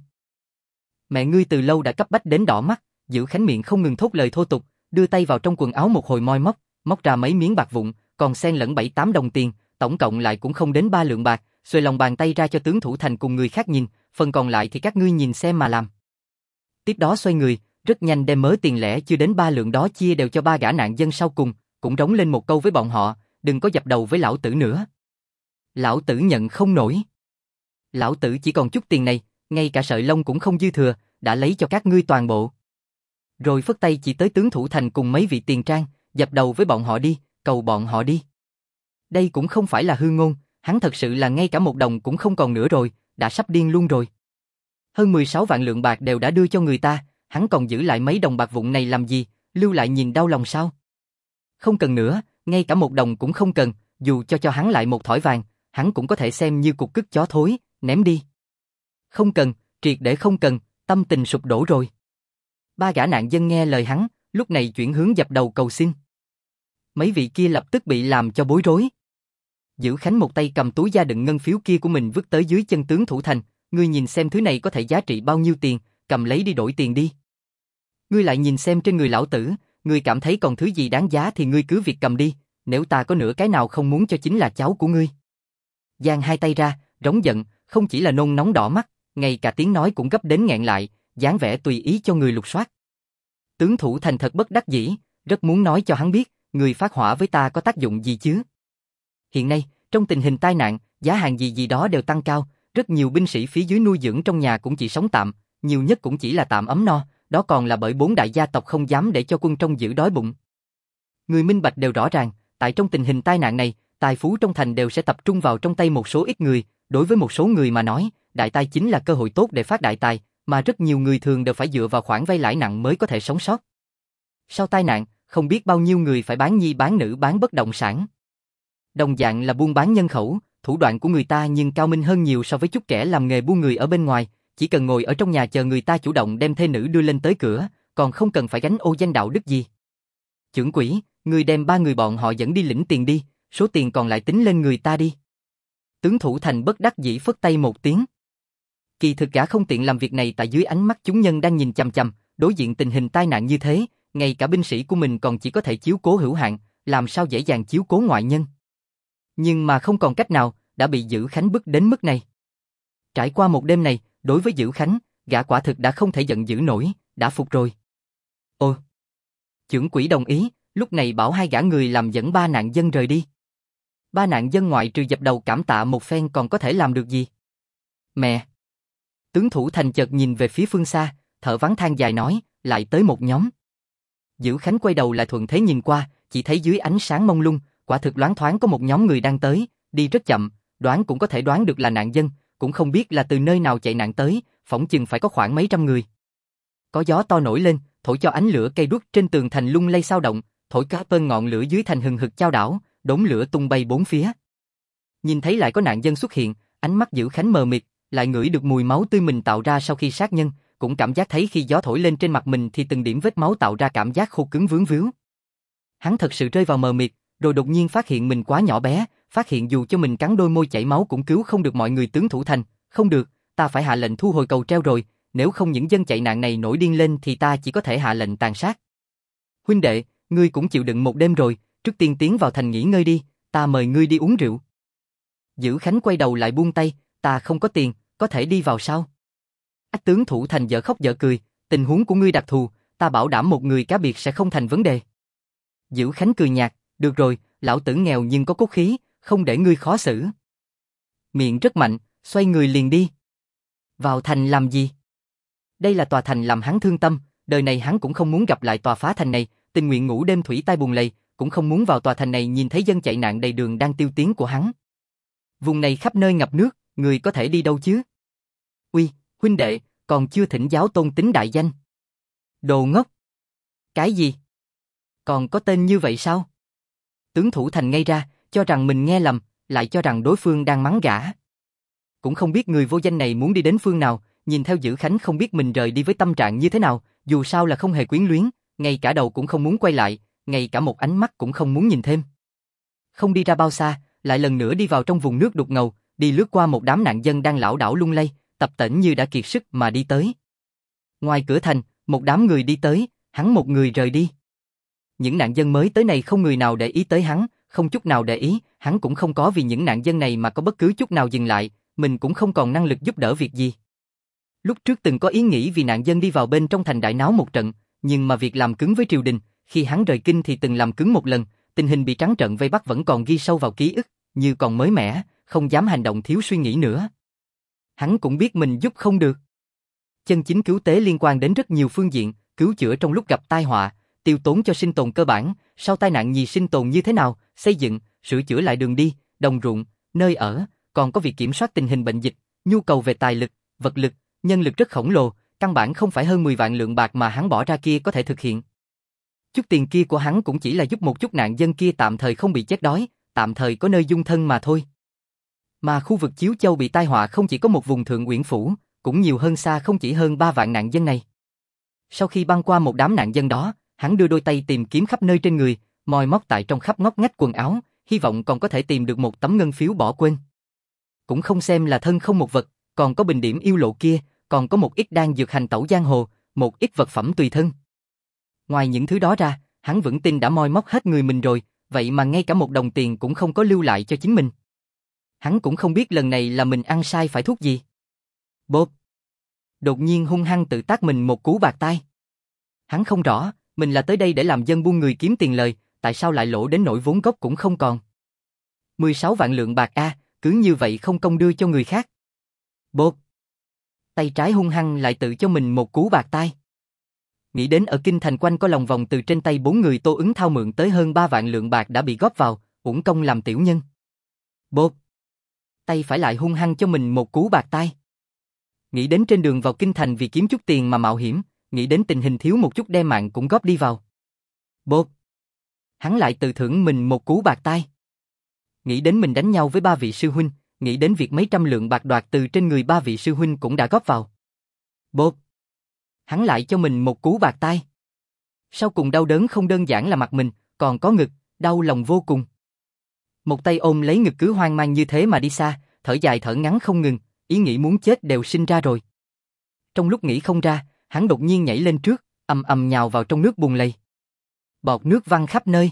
Mẹ ngươi từ lâu đã cấp bách đến đỏ mắt, Dữ Khánh miệng không ngừng thốt lời thô tục, đưa tay vào trong quần áo một hồi moi móc ra mấy miếng bạc vụn, còn xen lẫn 7-8 đồng tiền, tổng cộng lại cũng không đến 3 lượng bạc, xuề lòng bàn tay ra cho tướng Thủ Thành cùng người khác nhìn, phần còn lại thì các ngươi nhìn xem mà làm. Tiếp đó xoay người, rất nhanh đem mớ tiền lẻ chưa đến 3 lượng đó chia đều cho 3 gã nạn dân sau cùng, cũng rống lên một câu với bọn họ, đừng có dập đầu với lão tử nữa. Lão tử nhận không nổi. Lão tử chỉ còn chút tiền này, ngay cả sợi lông cũng không dư thừa, đã lấy cho các ngươi toàn bộ. Rồi phất tay chỉ tới tướng Thủ Thành cùng mấy vị Tiền Trang, dập đầu với bọn họ đi, cầu bọn họ đi. Đây cũng không phải là hư ngôn, hắn thật sự là ngay cả một đồng cũng không còn nữa rồi, đã sắp điên luôn rồi. Hơn 16 vạn lượng bạc đều đã đưa cho người ta, hắn còn giữ lại mấy đồng bạc vụn này làm gì, lưu lại nhìn đau lòng sao? Không cần nữa, ngay cả một đồng cũng không cần, dù cho hắn lại một thỏi vàng, hắn cũng có thể xem như cục cứt chó thối, ném đi. Không cần, triệt để không cần, tâm tình sụp đổ rồi. Ba gã nạn dân nghe lời hắn, lúc này chuyển hướng dập đầu cầu xin. Mấy vị kia lập tức bị làm cho bối rối. Dữ Khánh một tay cầm túi da đựng ngân phiếu kia của mình vứt tới dưới chân tướng thủ thành, ngươi nhìn xem thứ này có thể giá trị bao nhiêu tiền, cầm lấy đi đổi tiền đi. Ngươi lại nhìn xem trên người lão tử, ngươi cảm thấy còn thứ gì đáng giá thì ngươi cứ việc cầm đi, nếu ta có nửa cái nào không muốn cho chính là cháu của ngươi. Giang hai tay ra, rống giận, không chỉ là nôn nóng đỏ mắt, ngay cả tiếng nói cũng gấp đến nghẹn lại, dáng vẻ tùy ý cho người lục soát. Tướng thủ thành thật bất đắc dĩ, rất muốn nói cho hắn biết, người phát hỏa với ta có tác dụng gì chứ. Hiện nay, trong tình hình tai nạn, giá hàng gì gì đó đều tăng cao, rất nhiều binh sĩ phía dưới nuôi dưỡng trong nhà cũng chỉ sống tạm, nhiều nhất cũng chỉ là tạm ấm no, đó còn là bởi 4 đại gia tộc không dám để cho quân trong giữ đói bụng. Người minh bạch đều rõ ràng, tại trong tình hình tai nạn này, tài phú trong thành đều sẽ tập trung vào trong tay một số ít người, đối với một số người mà nói, đại tài chính là cơ hội tốt để phát đại tài, mà rất nhiều người thường đều phải dựa vào khoản vay lãi nặng mới có thể sống sót. Sau tai nạn, không biết bao nhiêu người phải bán nhi bán nữ bán bất động sản. Đồng dạng là buôn bán nhân khẩu, thủ đoạn của người ta nhưng cao minh hơn nhiều so với chút kẻ làm nghề buôn người ở bên ngoài, chỉ cần ngồi ở trong nhà chờ người ta chủ động đem thê nữ đưa lên tới cửa, còn không cần phải gánh ô danh đạo đức gì. Chưởng quỷ, người đem 3 người bọn họ dẫn đi lĩnh tiền đi, số tiền còn lại tính lên người ta đi. Tướng thủ thành bất đắc dĩ phất tay một tiếng. Kỳ thực gã không tiện làm việc này tại dưới ánh mắt chúng nhân đang nhìn chằm chằm, đối diện tình hình tai nạn như thế, ngay cả binh sĩ của mình còn chỉ có thể chiếu cố hữu hạn, làm sao dễ dàng chiếu cố ngoại nhân. Nhưng mà không còn cách nào, đã bị Dữ Khánh bức đến mức này. Trải qua một đêm này, đối với Dữ Khánh, gã quả thực đã không thể giận dữ nổi, đã phục rồi. Ồ! Chưởng quỷ đồng ý, lúc này bảo 2 gã người làm dẫn 3 nạn dân rời đi. 3 nạn dân ngoại trừ dập đầu cảm tạ một phen còn có thể làm được gì? Mẹ! Tướng thủ thành chợt nhìn về phía phương xa, thở vắng than dài nói, lại tới một nhóm. Dữ Khánh quay đầu lại thuận thế nhìn qua, chỉ thấy dưới ánh sáng mông lung, quả thực loáng thoáng có một nhóm người đang tới, đi rất chậm, đoán cũng có thể đoán được là nạn dân, cũng không biết là từ nơi nào chạy nạn tới, phỏng chừng phải có khoảng mấy trăm người. Có gió to nổi lên, thổi cho ánh lửa cây đuốc trên tường thành lung lay xao động, thổi cả bên ngọn lửa dưới thành hừng hực chao đảo, đống lửa tung bay bốn phía. Nhìn thấy lại có nạn dân xuất hiện, ánh mắt Dữ Khánh mờ mịt, lại ngửi được mùi máu tươi mình tạo ra sau khi sát nhân, cũng cảm giác thấy khi gió thổi lên trên mặt mình thì từng điểm vết máu tạo ra cảm giác khô cứng vướng víu. Hắn thật sự rơi vào mờ mịt, rồi đột nhiên phát hiện mình quá nhỏ bé, phát hiện dù cho mình cắn đôi môi chảy máu cũng cứu không được mọi người tướng thủ thành, không được, ta phải hạ lệnh thu hồi cầu treo rồi, nếu không những dân chạy nạn này nổi điên lên thì ta chỉ có thể hạ lệnh tàn sát. Huynh đệ, ngươi cũng chịu đựng một đêm rồi, trước tiên tiến vào thành nghỉ ngơi đi, ta mời ngươi đi uống rượu. Dữ Khánh quay đầu lại buông tay, ta không có tiền, có thể đi vào sao? Ách tướng thủ thành dở khóc dở cười, tình huống của ngươi đặc thù, ta bảo đảm một người cá biệt sẽ không thành vấn đề. Dữ Khánh cười nhạt, được rồi, lão tử nghèo nhưng có cốt khí, không để ngươi khó xử. Miệng rất mạnh, xoay người liền đi. Vào thành làm gì? Đây là tòa thành làm hắn thương tâm, đời này hắn cũng không muốn gặp lại tòa phá thành này, tình nguyện ngủ đêm thủy tai buồn lầy, cũng không muốn vào tòa thành này nhìn thấy dân chạy nạn đầy đường đang tiêu tiếng của hắn. Vùng này khắp nơi ngập nước, người có thể đi đâu chứ? Uy, huynh đệ, còn chưa thỉnh giáo tôn tính đại danh. Đồ ngốc. Cái gì? Còn có tên như vậy sao? Tướng thủ thành ngây ra, cho rằng mình nghe lầm, lại cho rằng đối phương đang mắng gã. Cũng không biết người vô danh này muốn đi đến phương nào, nhìn theo Dữ Khánh không biết mình rời đi với tâm trạng như thế nào, dù sao là không hề quyến luyến, ngay cả đầu cũng không muốn quay lại, ngay cả một ánh mắt cũng không muốn nhìn thêm. Không đi ra bao xa, lại lần nữa đi vào trong vùng nước đục ngầu, đi lướt qua một đám nạn dân đang lảo đảo lung lay, tập tễnh như đã kiệt sức mà đi tới. Ngoài cửa thành, một đám người đi tới, hắn một người rời đi. Những nạn dân mới tới này không người nào để ý tới hắn, không chút nào để ý, hắn cũng không có vì những nạn dân này mà có bất cứ chút nào dừng lại, mình cũng không còn năng lực giúp đỡ việc gì. Lúc trước từng có ý nghĩ vì nạn dân đi vào bên trong thành đại náo một trận, nhưng mà việc làm cứng với triều đình, khi hắn rời kinh thì từng làm cứng một lần, tình hình bị trắng trợn vây bắt vẫn còn ghi sâu vào ký ức, như còn mới mẻ, không dám hành động thiếu suy nghĩ nữa. Hắn cũng biết mình giúp không được. Chân chính cứu tế liên quan đến rất nhiều phương diện, cứu chữa trong lúc gặp tai họa, tiêu tốn cho sinh tồn cơ bản, sau tai nạn nhì sinh tồn như thế nào, xây dựng, sửa chữa lại đường đi, đồng ruộng, nơi ở, còn có việc kiểm soát tình hình bệnh dịch, nhu cầu về tài lực, vật lực, nhân lực rất khổng lồ, căn bản không phải hơn 10 vạn lượng bạc mà hắn bỏ ra kia có thể thực hiện. Chút tiền kia của hắn cũng chỉ là giúp một chút nạn dân kia tạm thời không bị chết đói, tạm thời có nơi dung thân mà thôi. Mà khu vực Chiếu Châu bị tai họa không chỉ có một vùng Thượng Uyển Phủ, cũng nhiều hơn xa không chỉ hơn 3 vạn nạn dân này. Sau khi băng qua một đám nạn dân đó, hắn đưa đôi tay tìm kiếm khắp nơi trên người, moi móc tại trong khắp ngóc ngách quần áo, hy vọng còn có thể tìm được một tấm ngân phiếu bỏ quên. Cũng không xem là thân không một vật, còn có bình điểm yêu lộ kia, còn có một ít đan dược hành tẩu giang hồ, một ít vật phẩm tùy thân. Ngoài những thứ đó ra, hắn vẫn tin đã moi móc hết người mình rồi, vậy mà ngay cả một đồng tiền cũng không có lưu lại cho chính mình. Hắn cũng không biết lần này là mình ăn sai phải thuốc gì. Bốp! Đột nhiên hung hăng tự tát mình một cú bạt tai. Hắn không rõ, mình là tới đây để làm dân buôn người kiếm tiền lời, tại sao lại lỗ đến nỗi vốn gốc cũng không còn. 16 vạn lượng bạc a, cứ như vậy không công đưa cho người khác. Bốp! Tay trái hung hăng lại tự cho mình một cú bạt tai. Nghĩ đến ở kinh thành quanh có lòng vòng từ trên tay 4 người Tô Ứng Thao mượn tới hơn 3 vạn lượng bạc đã bị góp vào, uổng công làm tiểu nhân. Bốp! Tay phải lại hung hăng cho mình một cú bạt tai. Nghĩ đến trên đường vào kinh thành vì kiếm chút tiền mà mạo hiểm, nghĩ đến tình hình thiếu một chút đem mạng cũng góp đi vào. Bốp! Hắn lại tự thưởng mình một cú bạt tai. Nghĩ đến mình đánh nhau với 3 vị sư huynh, nghĩ đến việc mấy trăm lượng bạc đoạt từ trên người 3 vị sư huynh cũng đã góp vào. Bốp! Hắn lại cho mình một cú bạt tai. Sau cùng đau đớn không đơn giản là mặt mình, còn có ngực, đau lòng vô cùng. Một tay ôm lấy ngực cứ hoang mang như thế mà đi xa, thở dài thở ngắn không ngừng, ý nghĩ muốn chết đều sinh ra rồi. Trong lúc nghĩ không ra, hắn đột nhiên nhảy lên trước, ầm ầm nhào vào trong nước bùn lầy. Bọt nước văng khắp nơi.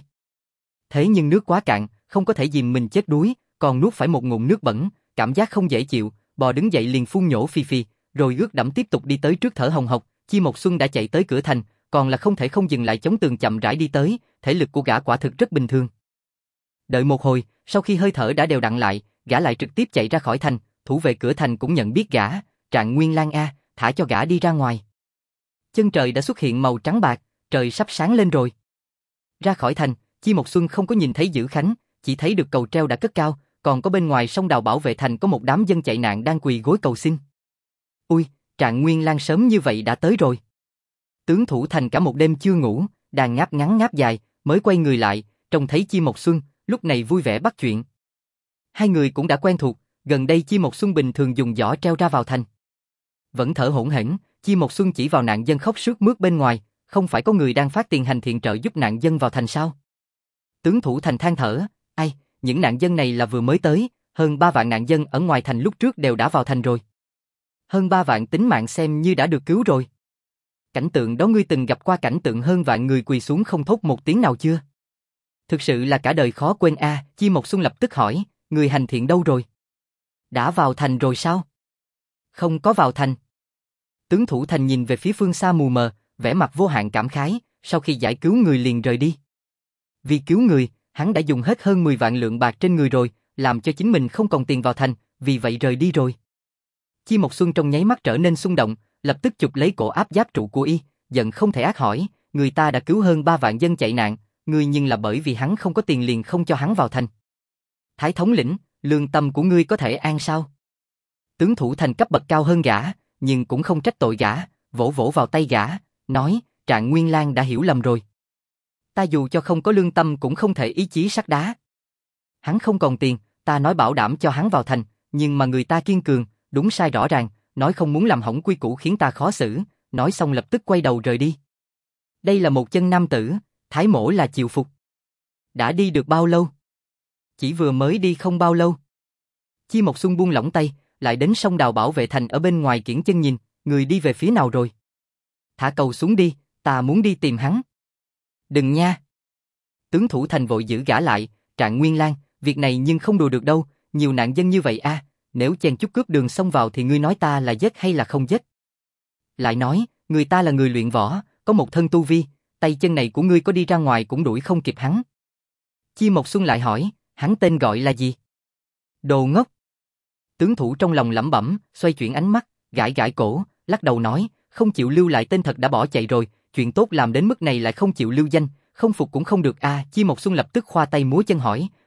Thế nhưng nước quá cạn, không có thể dìm mình chết đuối, còn nuốt phải một ngụm nước bẩn, cảm giác không dễ chịu, bò đứng dậy liền phun nhổ phì phì, rồi ướt đẫm tiếp tục đi tới trước thở hồng hộc. Chi Mộc Xuân đã chạy tới cửa thành, còn là không thể không dừng lại chống tường chậm rãi đi tới, thể lực của gã quả thực rất bình thường. Đợi một hồi, sau khi hơi thở đã đều đặn lại, gã lại trực tiếp chạy ra khỏi thành, thủ vệ cửa thành cũng nhận biết gã, Trạng Nguyên Lang a, thả cho gã đi ra ngoài. Chân trời đã xuất hiện màu trắng bạc, trời sắp sáng lên rồi. Ra khỏi thành, Chi Mộc Xuân không có nhìn thấy Dữ Khánh, chỉ thấy được cầu treo đã cất cao, còn có bên ngoài sông đào bảo vệ thành có một đám dân chạy nạn đang quỳ gối cầu xin. Ui, Trạng Nguyên Lang sớm như vậy đã tới rồi. Tướng thủ thành cả một đêm chưa ngủ, đàn ngáp ngắn ngáp dài, mới quay người lại, trông thấy Chi Mộc Xuân, lúc này vui vẻ bắt chuyện. Hai người cũng đã quen thuộc, gần đây Chi Mộc Xuân bình thường dùng giỏ treo ra vào thành. Vẫn thở hổn hển, Chi Mộc Xuân chỉ vào nạn dân khóc sướt mướt bên ngoài, không phải có người đang phát tiền hành thiện trợ giúp nạn dân vào thành sao? Tướng thủ thành than thở, ai, những nạn dân này là vừa mới tới, hơn 3 vạn nạn dân ở ngoài thành lúc trước đều đã vào thành rồi. Hơn 3 vạn tính mạng xem như đã được cứu rồi. Cảnh tượng đó ngươi từng gặp qua cảnh tượng hơn vạn người quỳ xuống không thốt một tiếng nào chưa? Thực sự là cả đời khó quên a. Chi Mộc Xuân lập tức hỏi, người hành thiện đâu rồi? Đã vào thành rồi sao? Không có vào thành. Tướng thủ thành nhìn về phía phương xa mù mờ, vẻ mặt vô hạn cảm khái, sau khi giải cứu người liền rời đi. Vì cứu người, hắn đã dùng hết hơn 10 vạn lượng bạc trên người rồi, làm cho chính mình không còn tiền vào thành, vì vậy rời đi rồi. Chi Mộc Xuân trong nháy mắt trở nên xung động, lập tức chụp lấy cổ áp giáp trụ của y, giận không thể ác hỏi, người ta đã cứu hơn 3 vạn dân chạy nạn, ngươi nhưng là bởi vì hắn không có tiền liền không cho hắn vào thành. Thái thống lĩnh, lương tâm của ngươi có thể an sao? Tướng thủ thành cấp bậc cao hơn gã, nhưng cũng không trách tội gã, vỗ vỗ vào tay gã, nói, Trạng Nguyên Lang đã hiểu lầm rồi. Ta dù cho không có lương tâm cũng không thể ý chí sắt đá. Hắn không còn tiền, ta nói bảo đảm cho hắn vào thành, nhưng mà người ta kiên cường, đúng sai rõ ràng, nói không muốn làm hỏng quy củ khiến ta khó xử, nói xong lập tức quay đầu rời đi. Đây là một chân nam tử, Thái mỗ là chịu phục. Đã đi được bao lâu? Chỉ vừa mới đi không bao lâu. Chi Mộc Xuân buông lỏng tay, lại đến sông đào bảo vệ thành ở bên ngoài kiễng chân nhìn, người đi về phía nào rồi? Thả cầu xuống đi, ta muốn đi tìm hắn. Đừng nha. Tướng thủ thành vội giữ gã lại, Trạng Nguyên Lang, việc này nhưng không đùa được đâu, nhiều nạn dân như vậy a, nếu chen chút cướp đường xông vào thì ngươi nói ta là giết hay là không giết? Lại nói, người ta là người luyện võ, có một thân tu vi, tay chân này của ngươi có đi ra ngoài cũng đuổi không kịp hắn. Chi Mộc Xuân lại hỏi, hắn tên gọi là gì? Đồ ngốc. Tướng thủ trong lòng lẩm bẩm, xoay chuyển ánh mắt, gãi gãi cổ, lắc đầu nói, không chịu lưu lại tên thật đã bỏ chạy rồi, chuyện tốt làm đến mức này lại không chịu lưu danh, không phục cũng không được a. Chi Mộc Xuân lập tức khoa tay múa chân hỏi,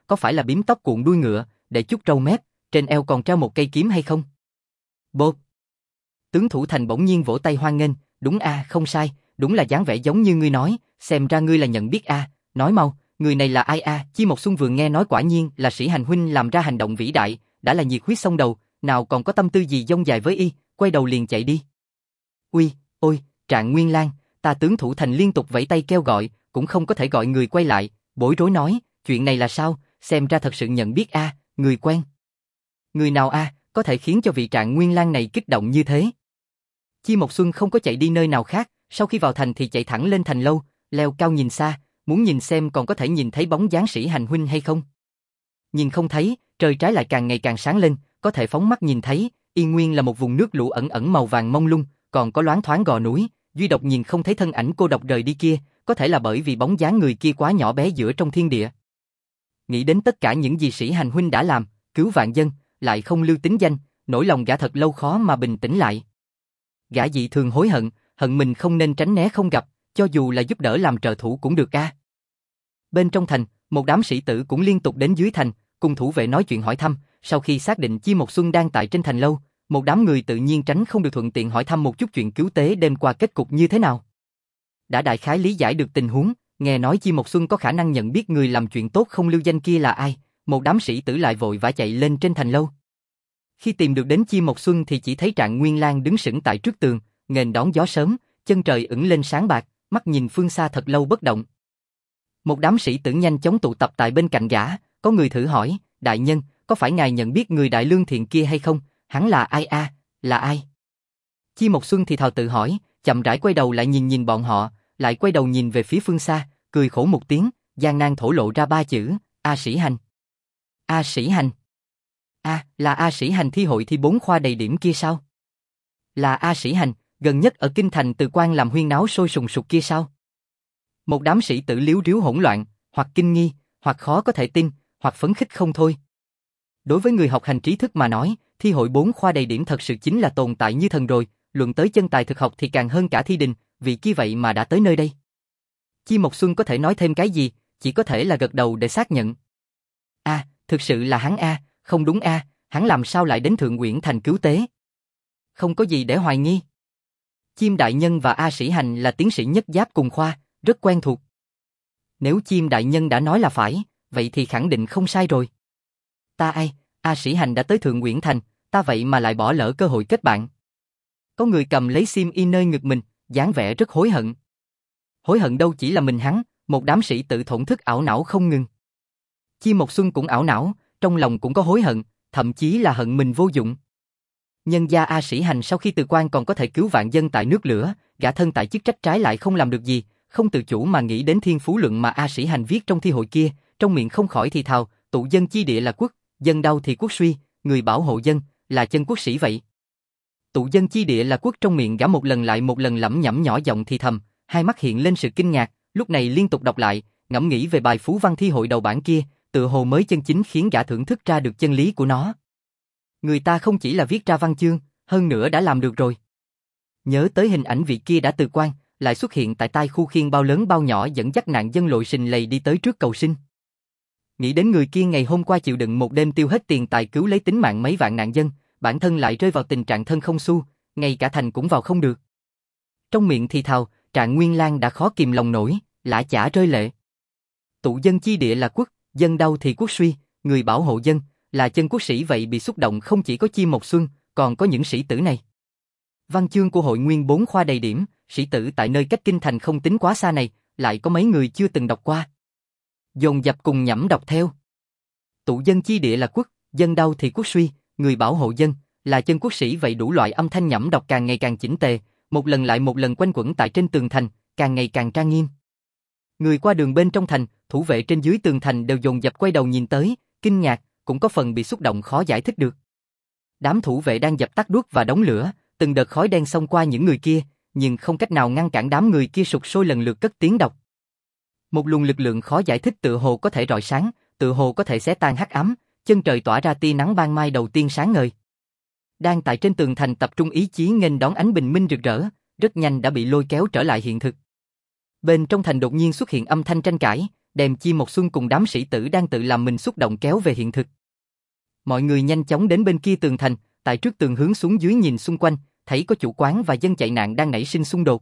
có phải là bím tóc cuộn đuôi ngựa, để chút râu mép, trên eo còn treo một cây kiếm hay không? Bộp! Tướng thủ thành bỗng nhiên vỗ tay hoan nghênh, đúng a, không sai, đúng là dáng vẻ giống như ngươi nói, xem ra ngươi là nhận biết a, nói mau, người này là ai a? Chi Mộc Xuân vừa nghe nói quả nhiên là Sĩ Hành huynh làm ra hành động vĩ đại, đã là nhiệt huyết xông đầu, nào còn có tâm tư gì dông dài với y, quay đầu liền chạy đi. Uy, ôi, Trạng Nguyên Lang, ta tướng thủ thành liên tục vẫy tay kêu gọi, cũng không có thể gọi người quay lại, bối rối nói, chuyện này là sao, xem ra thật sự nhận biết a, người quen. Người nào a, có thể khiến cho vị Trạng Nguyên Lang này kích động như thế? Chi Mộc Xuân không có chạy đi nơi nào khác, sau khi vào thành thì chạy thẳng lên thành lâu, leo cao nhìn xa, muốn nhìn xem còn có thể nhìn thấy bóng dáng Sĩ Hành huynh hay không. Nhìn không thấy, trời trái lại càng ngày càng sáng lên, có thể phóng mắt nhìn thấy, Yên Nguyên là một vùng nước lũ ẩn ẩn màu vàng mông lung, còn có loáng thoáng gò núi, duy độc nhìn không thấy thân ảnh cô độc rời đi kia, có thể là bởi vì bóng dáng người kia quá nhỏ bé giữa trong thiên địa. Nghĩ đến tất cả những gì Sĩ Hành huynh đã làm, cứu vạn dân, lại không lưu tính danh, nỗi lòng gã thật lâu khó mà bình tĩnh lại. Gã dị thường hối hận, hận mình không nên tránh né không gặp, cho dù là giúp đỡ làm trợ thủ cũng được a. Bên trong thành, một đám sĩ tử cũng liên tục đến dưới thành, cùng thủ vệ nói chuyện hỏi thăm, sau khi xác định Chi Mộc Xuân đang tại trên thành lâu, một đám người tự nhiên tránh không được thuận tiện hỏi thăm một chút chuyện cứu tế đêm qua kết cục như thế nào. Đã đại khái lý giải được tình huống, nghe nói Chi Mộc Xuân có khả năng nhận biết người làm chuyện tốt không lưu danh kia là ai, một đám sĩ tử lại vội vã chạy lên trên thành lâu. Khi tìm được đến Chi Mộc Xuân thì chỉ thấy Trạng Nguyên Lang đứng sững tại trước tường, nghênh đón gió sớm, chân trời ửng lên sáng bạc, mắt nhìn phương xa thật lâu bất động. Một đám sĩ tử nhanh chóng tụ tập tại bên cạnh gã, có người thử hỏi, đại nhân, có phải ngài nhận biết người đại lương thiện kia hay không, hắn là ai a, là ai? Chi Mộc Xuân thì thào tự hỏi, chậm rãi quay đầu lại nhìn bọn họ, lại quay đầu nhìn về phía phương xa, cười khổ một tiếng, gian nan thổ lộ ra ba chữ, A Sĩ Hành. A Sĩ Hành. A, là A Sĩ Hành thi hội thi 4 khoa đầy điểm kia sao? Là A Sĩ Hành, gần nhất ở kinh thành Từ Quan làm huyên náo sôi sùng sục kia sao? Một đám sĩ tử liếu riếu hỗn loạn, hoặc kinh nghi, hoặc khó có thể tin, hoặc phấn khích không thôi. Đối với người học hành trí thức mà nói, thi hội 4 khoa đầy điểm thật sự chính là tồn tại như thần rồi, luận tới chân tài thực học thì càng hơn cả thi đình, vì kia vậy mà đã tới nơi đây. Chi Mộc Xuân có thể nói thêm cái gì, chỉ có thể là gật đầu để xác nhận. A, thực sự là hắn a, không đúng a, hắn làm sao lại đến Thượng Uyển thành cứu tế? Không có gì để hoài nghi. Chim đại nhân và A Sĩ Hành là tiến sĩ nhất giáp cùng khoa, rất quen thuộc. Nếu Chim đại nhân đã nói là phải, vậy thì khẳng định không sai rồi. Ta ai, A Sĩ Hành đã tới Thượng Uyển thành, ta vậy mà lại bỏ lỡ cơ hội kết bạn. Có người cầm lấy sim y nơi ngực mình, dáng vẻ rất hối hận. Hối hận đâu chỉ là mình hắn, một đám sĩ tự thổn thức ảo não không ngừng. Chi Mộc Xuân cũng ảo não, trong lòng cũng có hối hận, thậm chí là hận mình vô dụng. Nhân gia A Sĩ Hành sau khi từ quan còn có thể cứu vạn dân tại nước lửa, gã thân tại chức trách trái lại không làm được gì, không tự chủ mà nghĩ đến thiên phú luận mà A Sĩ Hành viết trong thi hội kia, trong miệng không khỏi thì thào, tụ dân chi địa là quốc, dân đau thì quốc suy, người bảo hộ dân, là chân quốc sĩ vậy. Tụ dân chi địa là quốc trong miệng gã một lần lại một lần lẩm nhẩm nhỏ giọng thì thầm, hai mắt hiện lên sự kinh ngạc, lúc này liên tục đọc lại, ngẫm nghĩ về bài phú văn thi hội đầu bản kia, tựa hồ mới chân chính khiến gã thưởng thức ra được chân lý của nó. Người ta không chỉ là viết ra văn chương, hơn nữa đã làm được rồi. Nhớ tới hình ảnh vị kia đã từ quan, lại xuất hiện tại tai khu khiên bao lớn bao nhỏ dẫn dắt nạn dân lội sình lầy đi tới trước cầu sinh. Nghĩ đến người kia ngày hôm qua chịu đựng một đêm tiêu hết tiền tài cứu lấy tính mạng mấy vạn nạn dân, bản thân lại rơi vào tình trạng thân không xu, ngay cả thành cũng vào không được. Trong miệng thì thào, Trạng Nguyên Lang đã khó kìm lòng nổi, lã chả rơi lệ. Tụ dân chi địa là quốc, dân đau thì quốc suy, người bảo hộ dân, là chân quốc sĩ vậy bị xúc động không chỉ có Chi Mộc Xuân, còn có những sĩ tử này. Văn chương của hội nguyên 4 khoa đầy điểm, sĩ tử tại nơi cách kinh thành không tính quá xa này, lại có mấy người chưa từng đọc qua. Dồn dập cùng nhẩm đọc theo. Tụ dân chi địa là quốc, dân đau thì quốc suy, người bảo hộ dân, là chân quốc sĩ vậy đủ loại âm thanh nhẩm đọc càng ngày càng chỉnh tề, một lần lại một lần quanh quẩn tại trên tường thành, càng ngày càng trang nghiêm. Người qua đường bên trong thành, thủ vệ trên dưới tường thành đều dồn dập quay đầu nhìn tới, kinh ngạc, cũng có phần bị xúc động khó giải thích được. Đám thủ vệ đang dập tắt đuốc và đống lửa, từng đợt khói đen xông qua những người kia, nhưng không cách nào ngăn cản đám người kia sục sôi lần lượt cất tiếng đọc. Một luồng lực lượng khó giải thích tựa hồ có thể rọi sáng, tựa hồ có thể xé tan hắc ám, chân trời tỏa ra tia nắng ban mai đầu tiên sáng ngời. Đang tại trên tường thành tập trung ý chí nghênh đón ánh bình minh rực rỡ, rất nhanh đã bị lôi kéo trở lại hiện thực. Bên trong thành đột nhiên xuất hiện âm thanh tranh cãi, đem Chi Mộc Xuân cùng đám sĩ tử đang tự làm mình xúc động kéo về hiện thực. Mọi người nhanh chóng đến bên kia tường thành, tại trước tường hướng xuống dưới nhìn xung quanh, thấy có chủ quán và dân chạy nạn đang nảy sinh xung đột.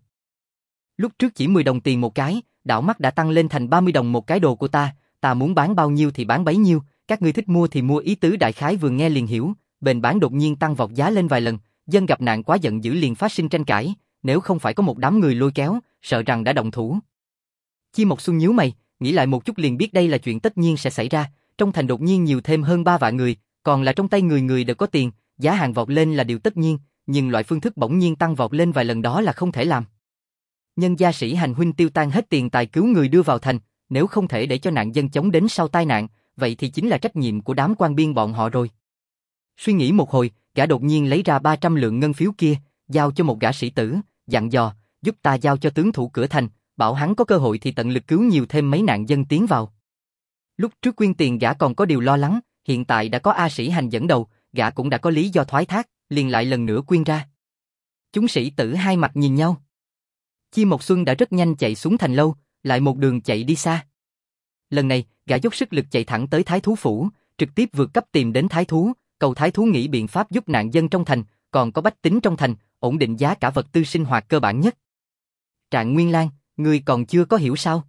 Lúc trước chỉ 10 đồng tiền một cái, đảo mắt đã tăng lên thành 30 đồng một cái đồ của ta muốn bán bao nhiêu thì bán bấy nhiêu, các ngươi thích mua thì mua, ý tứ đại khái vừa nghe liền hiểu. Bền bán đột nhiên tăng vọt giá lên vài lần, dân gặp nạn quá giận dữ liền phát sinh tranh cãi, nếu không phải có một đám người lôi kéo, sợ rằng đã động thủ. Chi Mộc Xuân nhíu mày, nghĩ lại một chút liền biết đây là chuyện tất nhiên sẽ xảy ra, trong thành đột nhiên nhiều thêm hơn 3 vạn người, còn là trong tay người người đều có tiền, giá hàng vọt lên là điều tất nhiên, nhưng loại phương thức bỗng nhiên tăng vọt lên vài lần đó là không thể làm. Nhân gia Sĩ Hành huynh tiêu tan hết tiền tài cứu người đưa vào thành, nếu không thể để cho nạn dân chống đến sau tai nạn, vậy thì chính là trách nhiệm của đám quan biên bọn họ rồi. Suy nghĩ một hồi, gã đột nhiên lấy ra 300 lượng ngân phiếu kia, giao cho một gã sĩ tử, dặn dò, giúp ta giao cho tướng thủ cửa thành, bảo hắn có cơ hội thì tận lực cứu nhiều thêm mấy nạn dân tiến vào. Lúc trước quyên tiền gã còn có điều lo lắng, hiện tại đã có A Sĩ Hành dẫn đầu, gã cũng đã có lý do thoái thác, liền lại lần nữa quyên ra. Chúng sĩ tử hai mặt nhìn nhau. Chi Mộc Xuân đã rất nhanh chạy xuống thành lâu, lại một đường chạy đi xa. Lần này, gã dốc sức lực chạy thẳng tới Thái Thú Phủ, trực tiếp vượt cấp tìm đến Thái Thú, cầu Thái Thú nghĩ biện pháp giúp nạn dân trong thành, còn có bách tính trong thành, ổn định giá cả vật tư sinh hoạt cơ bản nhất. Trạng Nguyên Lang, ngươi còn chưa có hiểu sao?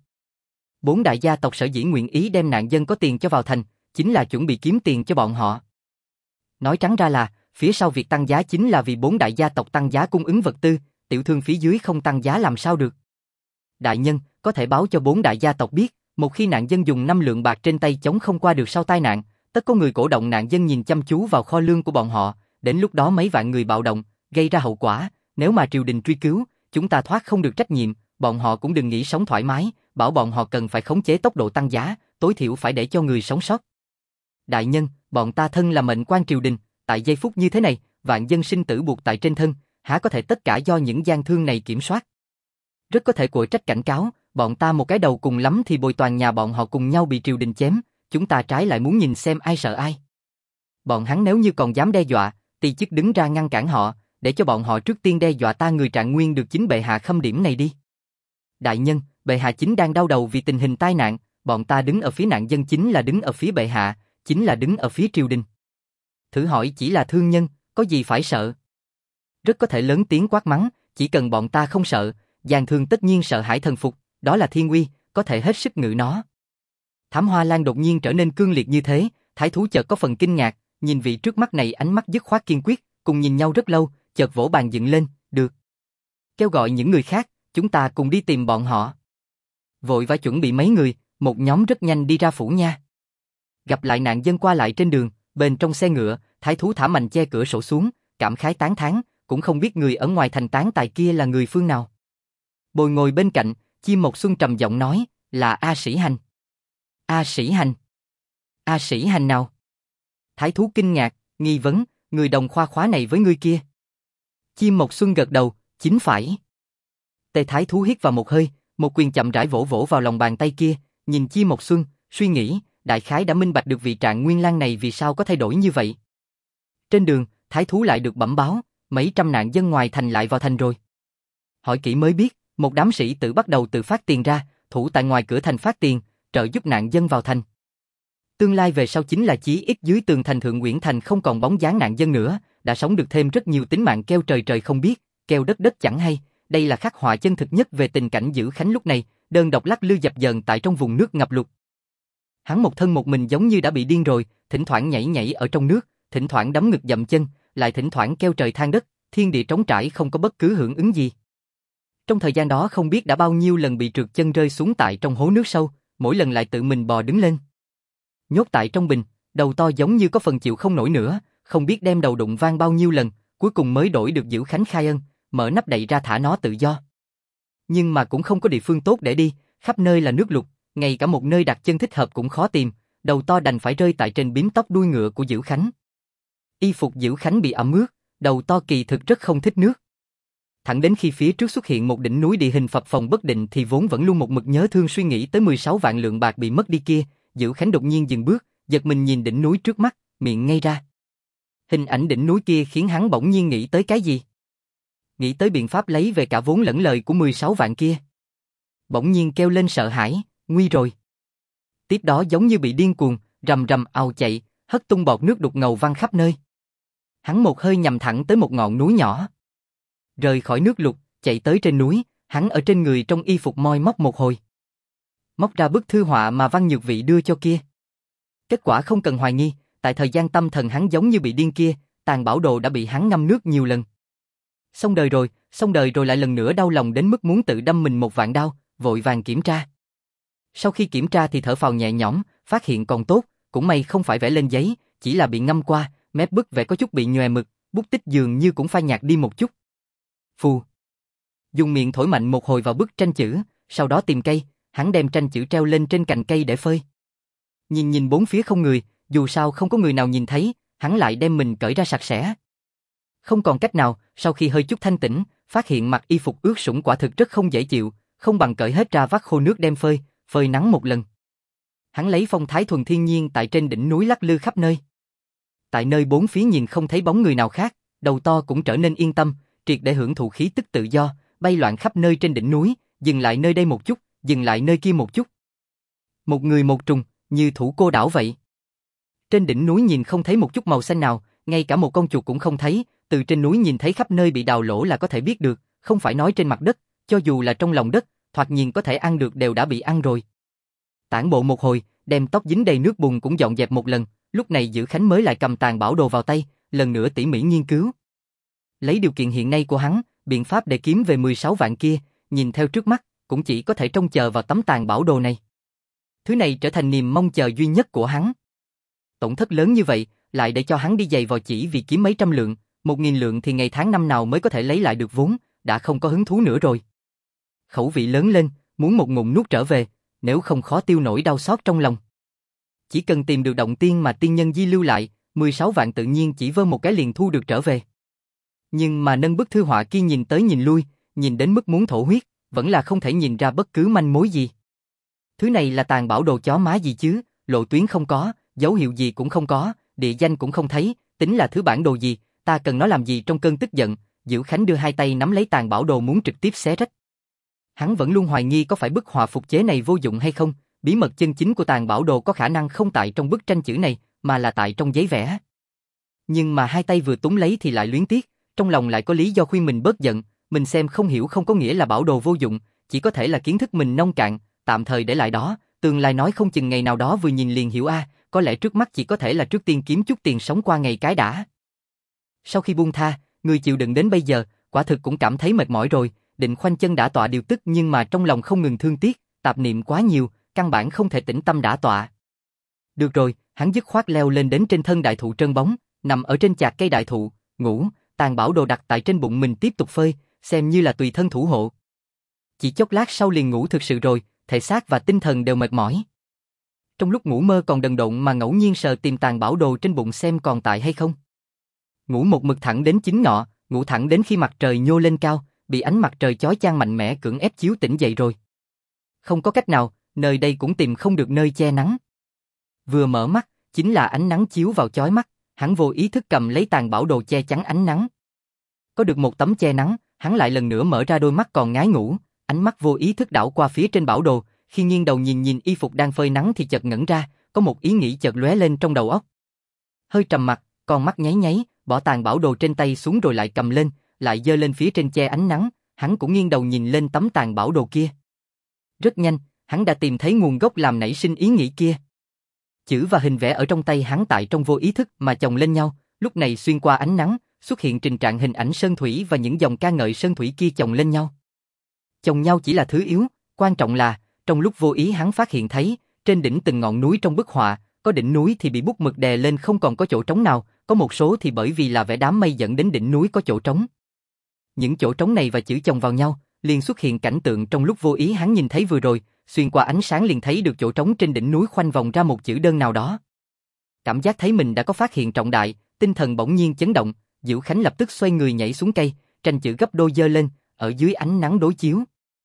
4 đại gia tộc sở dĩ nguyện ý đem nạn dân có tiền cho vào thành, chính là chuẩn bị kiếm tiền cho bọn họ. Nói trắng ra là, phía sau việc tăng giá chính là vì 4 đại gia tộc tăng giá cung ứng vật tư, tiểu thương phía dưới không tăng giá làm sao được. Đại nhân, có thể báo cho 4 đại gia tộc biết, một khi nạn dân dùng 5 lượng bạc trên tay chống không qua được sau tai nạn, tất có người cổ động nạn dân nhìn chăm chú vào kho lương của bọn họ, đến lúc đó mấy vạn người bạo động, gây ra hậu quả, nếu mà triều đình truy cứu, chúng ta thoát không được trách nhiệm, bọn họ cũng đừng nghĩ sống thoải mái, bảo bọn họ cần phải khống chế tốc độ tăng giá, tối thiểu phải để cho người sống sót. Đại nhân, bọn ta thân là mệnh quan triều đình, tại giây phút như thế này, vạn dân sinh tử buộc tại trên thân, há có thể tất cả do những gian thương này kiểm soát. Rất có thể quở trách cảnh cáo, bọn ta một cái đầu cùng lắm thì bồi toàn nhà bọn họ cùng nhau bị triều đình chém, chúng ta trái lại muốn nhìn xem ai sợ ai. Bọn hắn nếu như còn dám đe dọa, thì chức đứng ra ngăn cản họ, để cho bọn họ trước tiên đe dọa ta người Trạng Nguyên được chính bệ hạ khâm điểm này đi. Đại nhân, bệ hạ chính đang đau đầu vì tình hình tai nạn, bọn ta đứng ở phía nạn dân chính là đứng ở phía bệ hạ, chính là đứng ở phía triều đình. Thử hỏi chỉ là thương nhân, có gì phải sợ? Rất có thể lớn tiếng quát mắng, chỉ cần bọn ta không sợ, gian thương tất nhiên sợ hãi thần phục, đó là thiên uy, có thể hết sức ngự nó. Thám Hoa Lan đột nhiên trở nên cương liệt như thế, Thái Thú chợt có phần kinh ngạc, nhìn vị trước mắt này ánh mắt dứt khoát kiên quyết, cùng nhìn nhau rất lâu, chợt vỗ bàn dựng lên, được. Kêu gọi những người khác, chúng ta cùng đi tìm bọn họ. Vội vã chuẩn bị mấy người, một nhóm rất nhanh đi ra phủ nha. Gặp lại nạn dân qua lại trên đường, bên trong xe ngựa, Thái Thú thả mành che cửa sổ xuống, cảm khái tán thán, cũng không biết người ở ngoài thành tán tài kia là người phương nào. Bồi ngồi bên cạnh, Chi Mộc Xuân trầm giọng nói, là A Sĩ Hành. A Sĩ Hành? A Sĩ Hành nào? Thái Thú kinh ngạc, nghi vấn, người đồng khoa khóa này với người kia. Chi Mộc Xuân gật đầu, chính phải. Tề Thái Thú hít vào một hơi, một quyền chậm rãi vỗ vỗ vào lòng bàn tay kia, nhìn Chi Mộc Xuân, suy nghĩ, đại khái đã minh bạch được vị Trạng Nguyên Lang này vì sao có thay đổi như vậy. Trên đường, Thái Thú lại được bẩm báo, mấy trăm nạn dân ngoài thành lại vào thành rồi. Hỏi kỹ mới biết, một đám sĩ tử bắt đầu tự phát tiền ra, thủ tại ngoài cửa thành phát tiền, trợ giúp nạn dân vào thành. Tương lai về sau chính là chí ít dưới tường thành Thượng Uyển Thành không còn bóng dáng nạn dân nữa, đã sống được thêm rất nhiều tính mạng kêu trời trời không biết, kêu đất đất chẳng hay. Đây là khắc họa chân thực nhất về tình cảnh Dữ Khánh lúc này, đơn độc lắc lư dập dờn tại trong vùng nước ngập lụt. Hắn một thân một mình giống như đã bị điên rồi, thỉnh thoảng nhảy nhảy ở trong nước, thỉnh thoảng đấm ngực dậm chân, lại thỉnh thoảng kêu trời than đất, thiên địa trống trải không có bất cứ hưởng ứng gì. Trong thời gian đó không biết đã bao nhiêu lần bị trượt chân rơi xuống tại trong hố nước sâu, mỗi lần lại tự mình bò đứng lên. Nhốt tại trong bình, đầu to giống như có phần chịu không nổi nữa, không biết đem đầu đụng vang bao nhiêu lần, cuối cùng mới đổi được Dữ Khánh khai ân, mở nắp đậy ra thả nó tự do. Nhưng mà cũng không có địa phương tốt để đi, khắp nơi là nước lụt, ngay cả một nơi đặt chân thích hợp cũng khó tìm, đầu to đành phải rơi tại trên bím tóc đuôi ngựa của Dữ Khánh. Y phục Dữ Khánh bị ẩm ướt, đầu to kỳ thực rất không thích nước. Thẳng đến khi phía trước xuất hiện một đỉnh núi địa hình phập phồng bất định thì vốn vẫn luôn một mực nhớ thương suy nghĩ tới 16 vạn lượng bạc bị mất đi kia, Dữ Khánh đột nhiên dừng bước, giật mình nhìn đỉnh núi trước mắt, miệng ngây ra. Hình ảnh đỉnh núi kia khiến hắn bỗng nhiên nghĩ tới cái gì? Nghĩ tới biện pháp lấy về cả vốn lẫn lời của 16 vạn kia. Bỗng nhiên kêu lên sợ hãi, nguy rồi. tiếp đó giống như bị điên cuồng, rầm rầm ào chạy, hất tung bọt nước đục ngầu văng khắp nơi. Hắn một hơi nhằm thẳng tới một ngọn núi nhỏ. Rời khỏi nước lụt, chạy tới trên núi, hắn ở trên người trong y phục moi móc một hồi. Móc ra bức thư họa mà Văn Nhược Vị đưa cho kia. Kết quả không cần hoài nghi, tại thời gian tâm thần hắn giống như bị điên kia, tàn bảo đồ đã bị hắn ngâm nước nhiều lần. Xong đời rồi lại lần nữa đau lòng đến mức muốn tự đâm mình một vạn đao, vội vàng kiểm tra. Sau khi kiểm tra thì thở phào nhẹ nhõm, phát hiện còn tốt, cũng may không phải vẽ lên giấy, chỉ là bị ngâm qua, mép bức vẽ có chút bị nhòe mực, bút tích dường như cũng phai nhạt đi một chút. Phù. Dùng miệng thổi mạnh một hồi vào bức tranh chữ, sau đó tìm cây, hắn đem tranh chữ treo lên trên cành cây để phơi. Nhìn bốn phía không người, dù sao không có người nào nhìn thấy, hắn lại đem mình cởi ra sạch sẽ. Không còn cách nào, sau khi hơi chút thanh tĩnh, phát hiện mặc y phục ướt sũng quả thực rất không dễ chịu, không bằng cởi hết ra vắt khô nước đem phơi nắng một lần. Hắn lấy phong thái thuần thiên nhiên tại trên đỉnh núi lắc lư khắp nơi. Tại nơi bốn phía nhìn không thấy bóng người nào khác, đầu to cũng trở nên yên tâm, triệt để hưởng thụ khí tức tự do, bay loạn khắp nơi trên đỉnh núi, dừng lại nơi đây một chút, dừng lại nơi kia một chút. Một người một trùng, như thủ cô đảo vậy. Trên đỉnh núi nhìn không thấy một chút màu xanh nào, ngay cả một con chuột cũng không thấy, từ trên núi nhìn thấy khắp nơi bị đào lỗ là có thể biết được, không phải nói trên mặt đất, cho dù là trong lòng đất, thoạt nhìn có thể ăn được đều đã bị ăn rồi. Tản bộ một hồi, đem tóc dính đầy nước bùn cũng dọn dẹp một lần, lúc này Dữ Khánh mới lại cầm tàn bảo đồ vào tay, lần nữa tỉ mỉ nghiên cứu. Lấy điều kiện hiện nay của hắn, biện pháp để kiếm về 16 vạn kia, nhìn theo trước mắt, cũng chỉ có thể trông chờ vào tấm tàn bảo đồ này. Thứ này trở thành niềm mong chờ duy nhất của hắn. Tổn thất lớn như vậy, lại để cho hắn đi giày vò chỉ vì kiếm mấy trăm lượng, 1000 lượng thì ngày tháng năm nào mới có thể lấy lại được vốn, đã không có hứng thú nữa rồi. Khẩu vị lớn lên, muốn một ngụm nuốt trở về, nếu không khó tiêu nổi đau xót trong lòng. Chỉ cần tìm được động tiên mà tiên nhân di lưu lại, 16 vạn tự nhiên chỉ vơ một cái liền thu được trở về. Nhưng mà nâng bức thư họa kia nhìn tới nhìn lui, nhìn đến mức muốn thổ huyết, vẫn là không thể nhìn ra bất cứ manh mối gì. Thứ này là tàn bảo đồ chó má gì chứ, lộ tuyến không có, dấu hiệu gì cũng không có, địa danh cũng không thấy, tính là thứ bản đồ gì, ta cần nó làm gì trong cơn tức giận. Dữ Khánh đưa hai tay nắm lấy tàn bảo đồ muốn trực tiếp xé rách. Hắn vẫn luôn hoài nghi có phải bức họa phục chế này vô dụng hay không, bí mật chân chính của tàn bảo đồ có khả năng không tại trong bức tranh chữ này, mà là tại trong giấy vẽ. Nhưng mà hai tay vừa túm lấy thì lại luyến tiếc, trong lòng lại có lý do khuyên mình bớt giận, mình xem không hiểu không có nghĩa là bảo đồ vô dụng, chỉ có thể là kiến thức mình nông cạn, tạm thời để lại đó, tương lai nói không chừng ngày nào đó vừa nhìn liền hiểu có lẽ trước mắt chỉ có thể là trước tiên kiếm chút tiền sống qua ngày cái đã. Sau khi buông tha, người chịu đựng đến bây giờ, quả thực cũng cảm thấy mệt mỏi rồi, định khoanh chân đả tọa điều tức nhưng mà trong lòng không ngừng thương tiếc, tạp niệm quá nhiều, căn bản không thể tĩnh tâm đả tọa. Được rồi, hắn dứt khoát leo lên đến trên thân đại thụ trơn bóng, nằm ở trên chạc cây đại thụ, ngủ, tàn bảo đồ đặt tại trên bụng mình tiếp tục phơi, xem như là tùy thân thủ hộ. Chỉ chốc lát sau liền ngủ thực sự rồi, thể xác và tinh thần đều mệt mỏi. Trong lúc ngủ mơ còn đần độn mà ngẫu nhiên sờ tìm tàn bảo đồ trên bụng xem còn tại hay không. Ngủ một mực thẳng đến chính ngọ, ngủ thẳng đến khi mặt trời nhô lên cao, bị ánh mặt trời chói chang mạnh mẽ cưỡng ép chiếu tỉnh dậy rồi. Không có cách nào, nơi đây cũng tìm không được nơi che nắng. Vừa mở mắt, chính là ánh nắng chiếu vào chói mắt, hắn vô ý thức cầm lấy tàn bảo đồ che chắn ánh nắng. Có được một tấm che nắng, hắn lại lần nữa mở ra đôi mắt còn ngái ngủ, ánh mắt vô ý thức đảo qua phía trên bảo đồ, khi nghiêng đầu nhìn y phục đang phơi nắng thì chợt ngẩn ra, có một ý nghĩ chợt lóe lên trong đầu óc. Hơi trầm mặt, con mắt nháy nháy, bỏ tàn bảo đồ trên tay xuống rồi lại cầm lên, lại giơ lên phía trên che ánh nắng, hắn cũng nghiêng đầu nhìn lên tấm tàn bảo đồ kia. Rất nhanh, hắn đã tìm thấy nguồn gốc làm nảy sinh ý nghĩ kia. Chữ và hình vẽ ở trong tay hắn tại trong vô ý thức mà chồng lên nhau, lúc này xuyên qua ánh nắng, xuất hiện trình trạng hình ảnh sơn thủy và những dòng ca ngợi sơn thủy kia chồng lên nhau. Chồng nhau chỉ là thứ yếu, quan trọng là, trong lúc vô ý hắn phát hiện thấy, trên đỉnh từng ngọn núi trong bức họa, có đỉnh núi thì bị bút mực đè lên không còn có chỗ trống nào, có một số thì bởi vì là vẽ đám mây dẫn đến đỉnh núi có chỗ trống. Những chỗ trống này và chữ chồng vào nhau, liền xuất hiện cảnh tượng trong lúc vô ý hắn nhìn thấy vừa rồi, xuyên qua ánh sáng liền thấy được chỗ trống trên đỉnh núi khoanh vòng ra một chữ đơn nào đó. Cảm giác thấy mình đã có phát hiện trọng đại, tinh thần bỗng nhiên chấn động, Dữ Khánh lập tức xoay người nhảy xuống cây, tranh chữ gấp đôi giơ lên, ở dưới ánh nắng đối chiếu.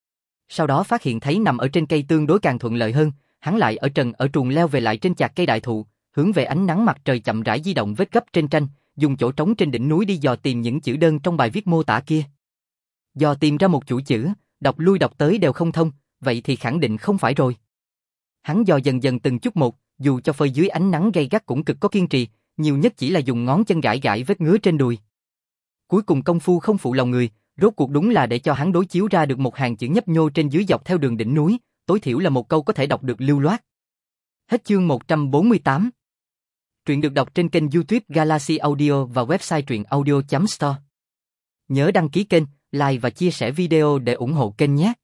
Sau đó phát hiện thấy nằm ở trên cây tương đối càng thuận lợi hơn, hắn lại ở trần ở truồng leo về lại trên chạc cây đại thụ, hướng về ánh nắng mặt trời chậm rãi di động vết gấp trên tranh, dùng chỗ trống trên đỉnh núi đi dò tìm những chữ đơn trong bài viết mô tả kia. Dò tìm ra một chuỗi chữ, đọc lui đọc tới đều không thông, vậy thì khẳng định không phải rồi. Hắn dò dần dần từng chút một, dù cho phơi dưới ánh nắng gay gắt cũng cực có kiên trì, nhiều nhất chỉ là dùng ngón chân gãi gãi vết ngứa trên đùi. Cuối cùng công phu không phụ lòng người, rốt cuộc đúng là để cho hắn đối chiếu ra được một hàng chữ nhấp nhô trên dưới dọc theo đường đỉnh núi, tối thiểu là một câu có thể đọc được lưu loát. Hết chương 148. Truyện được đọc trên kênh YouTube Galaxy Audio và website truyện audio.store. Nhớ đăng ký kênh, like và chia sẻ video để ủng hộ kênh nhé.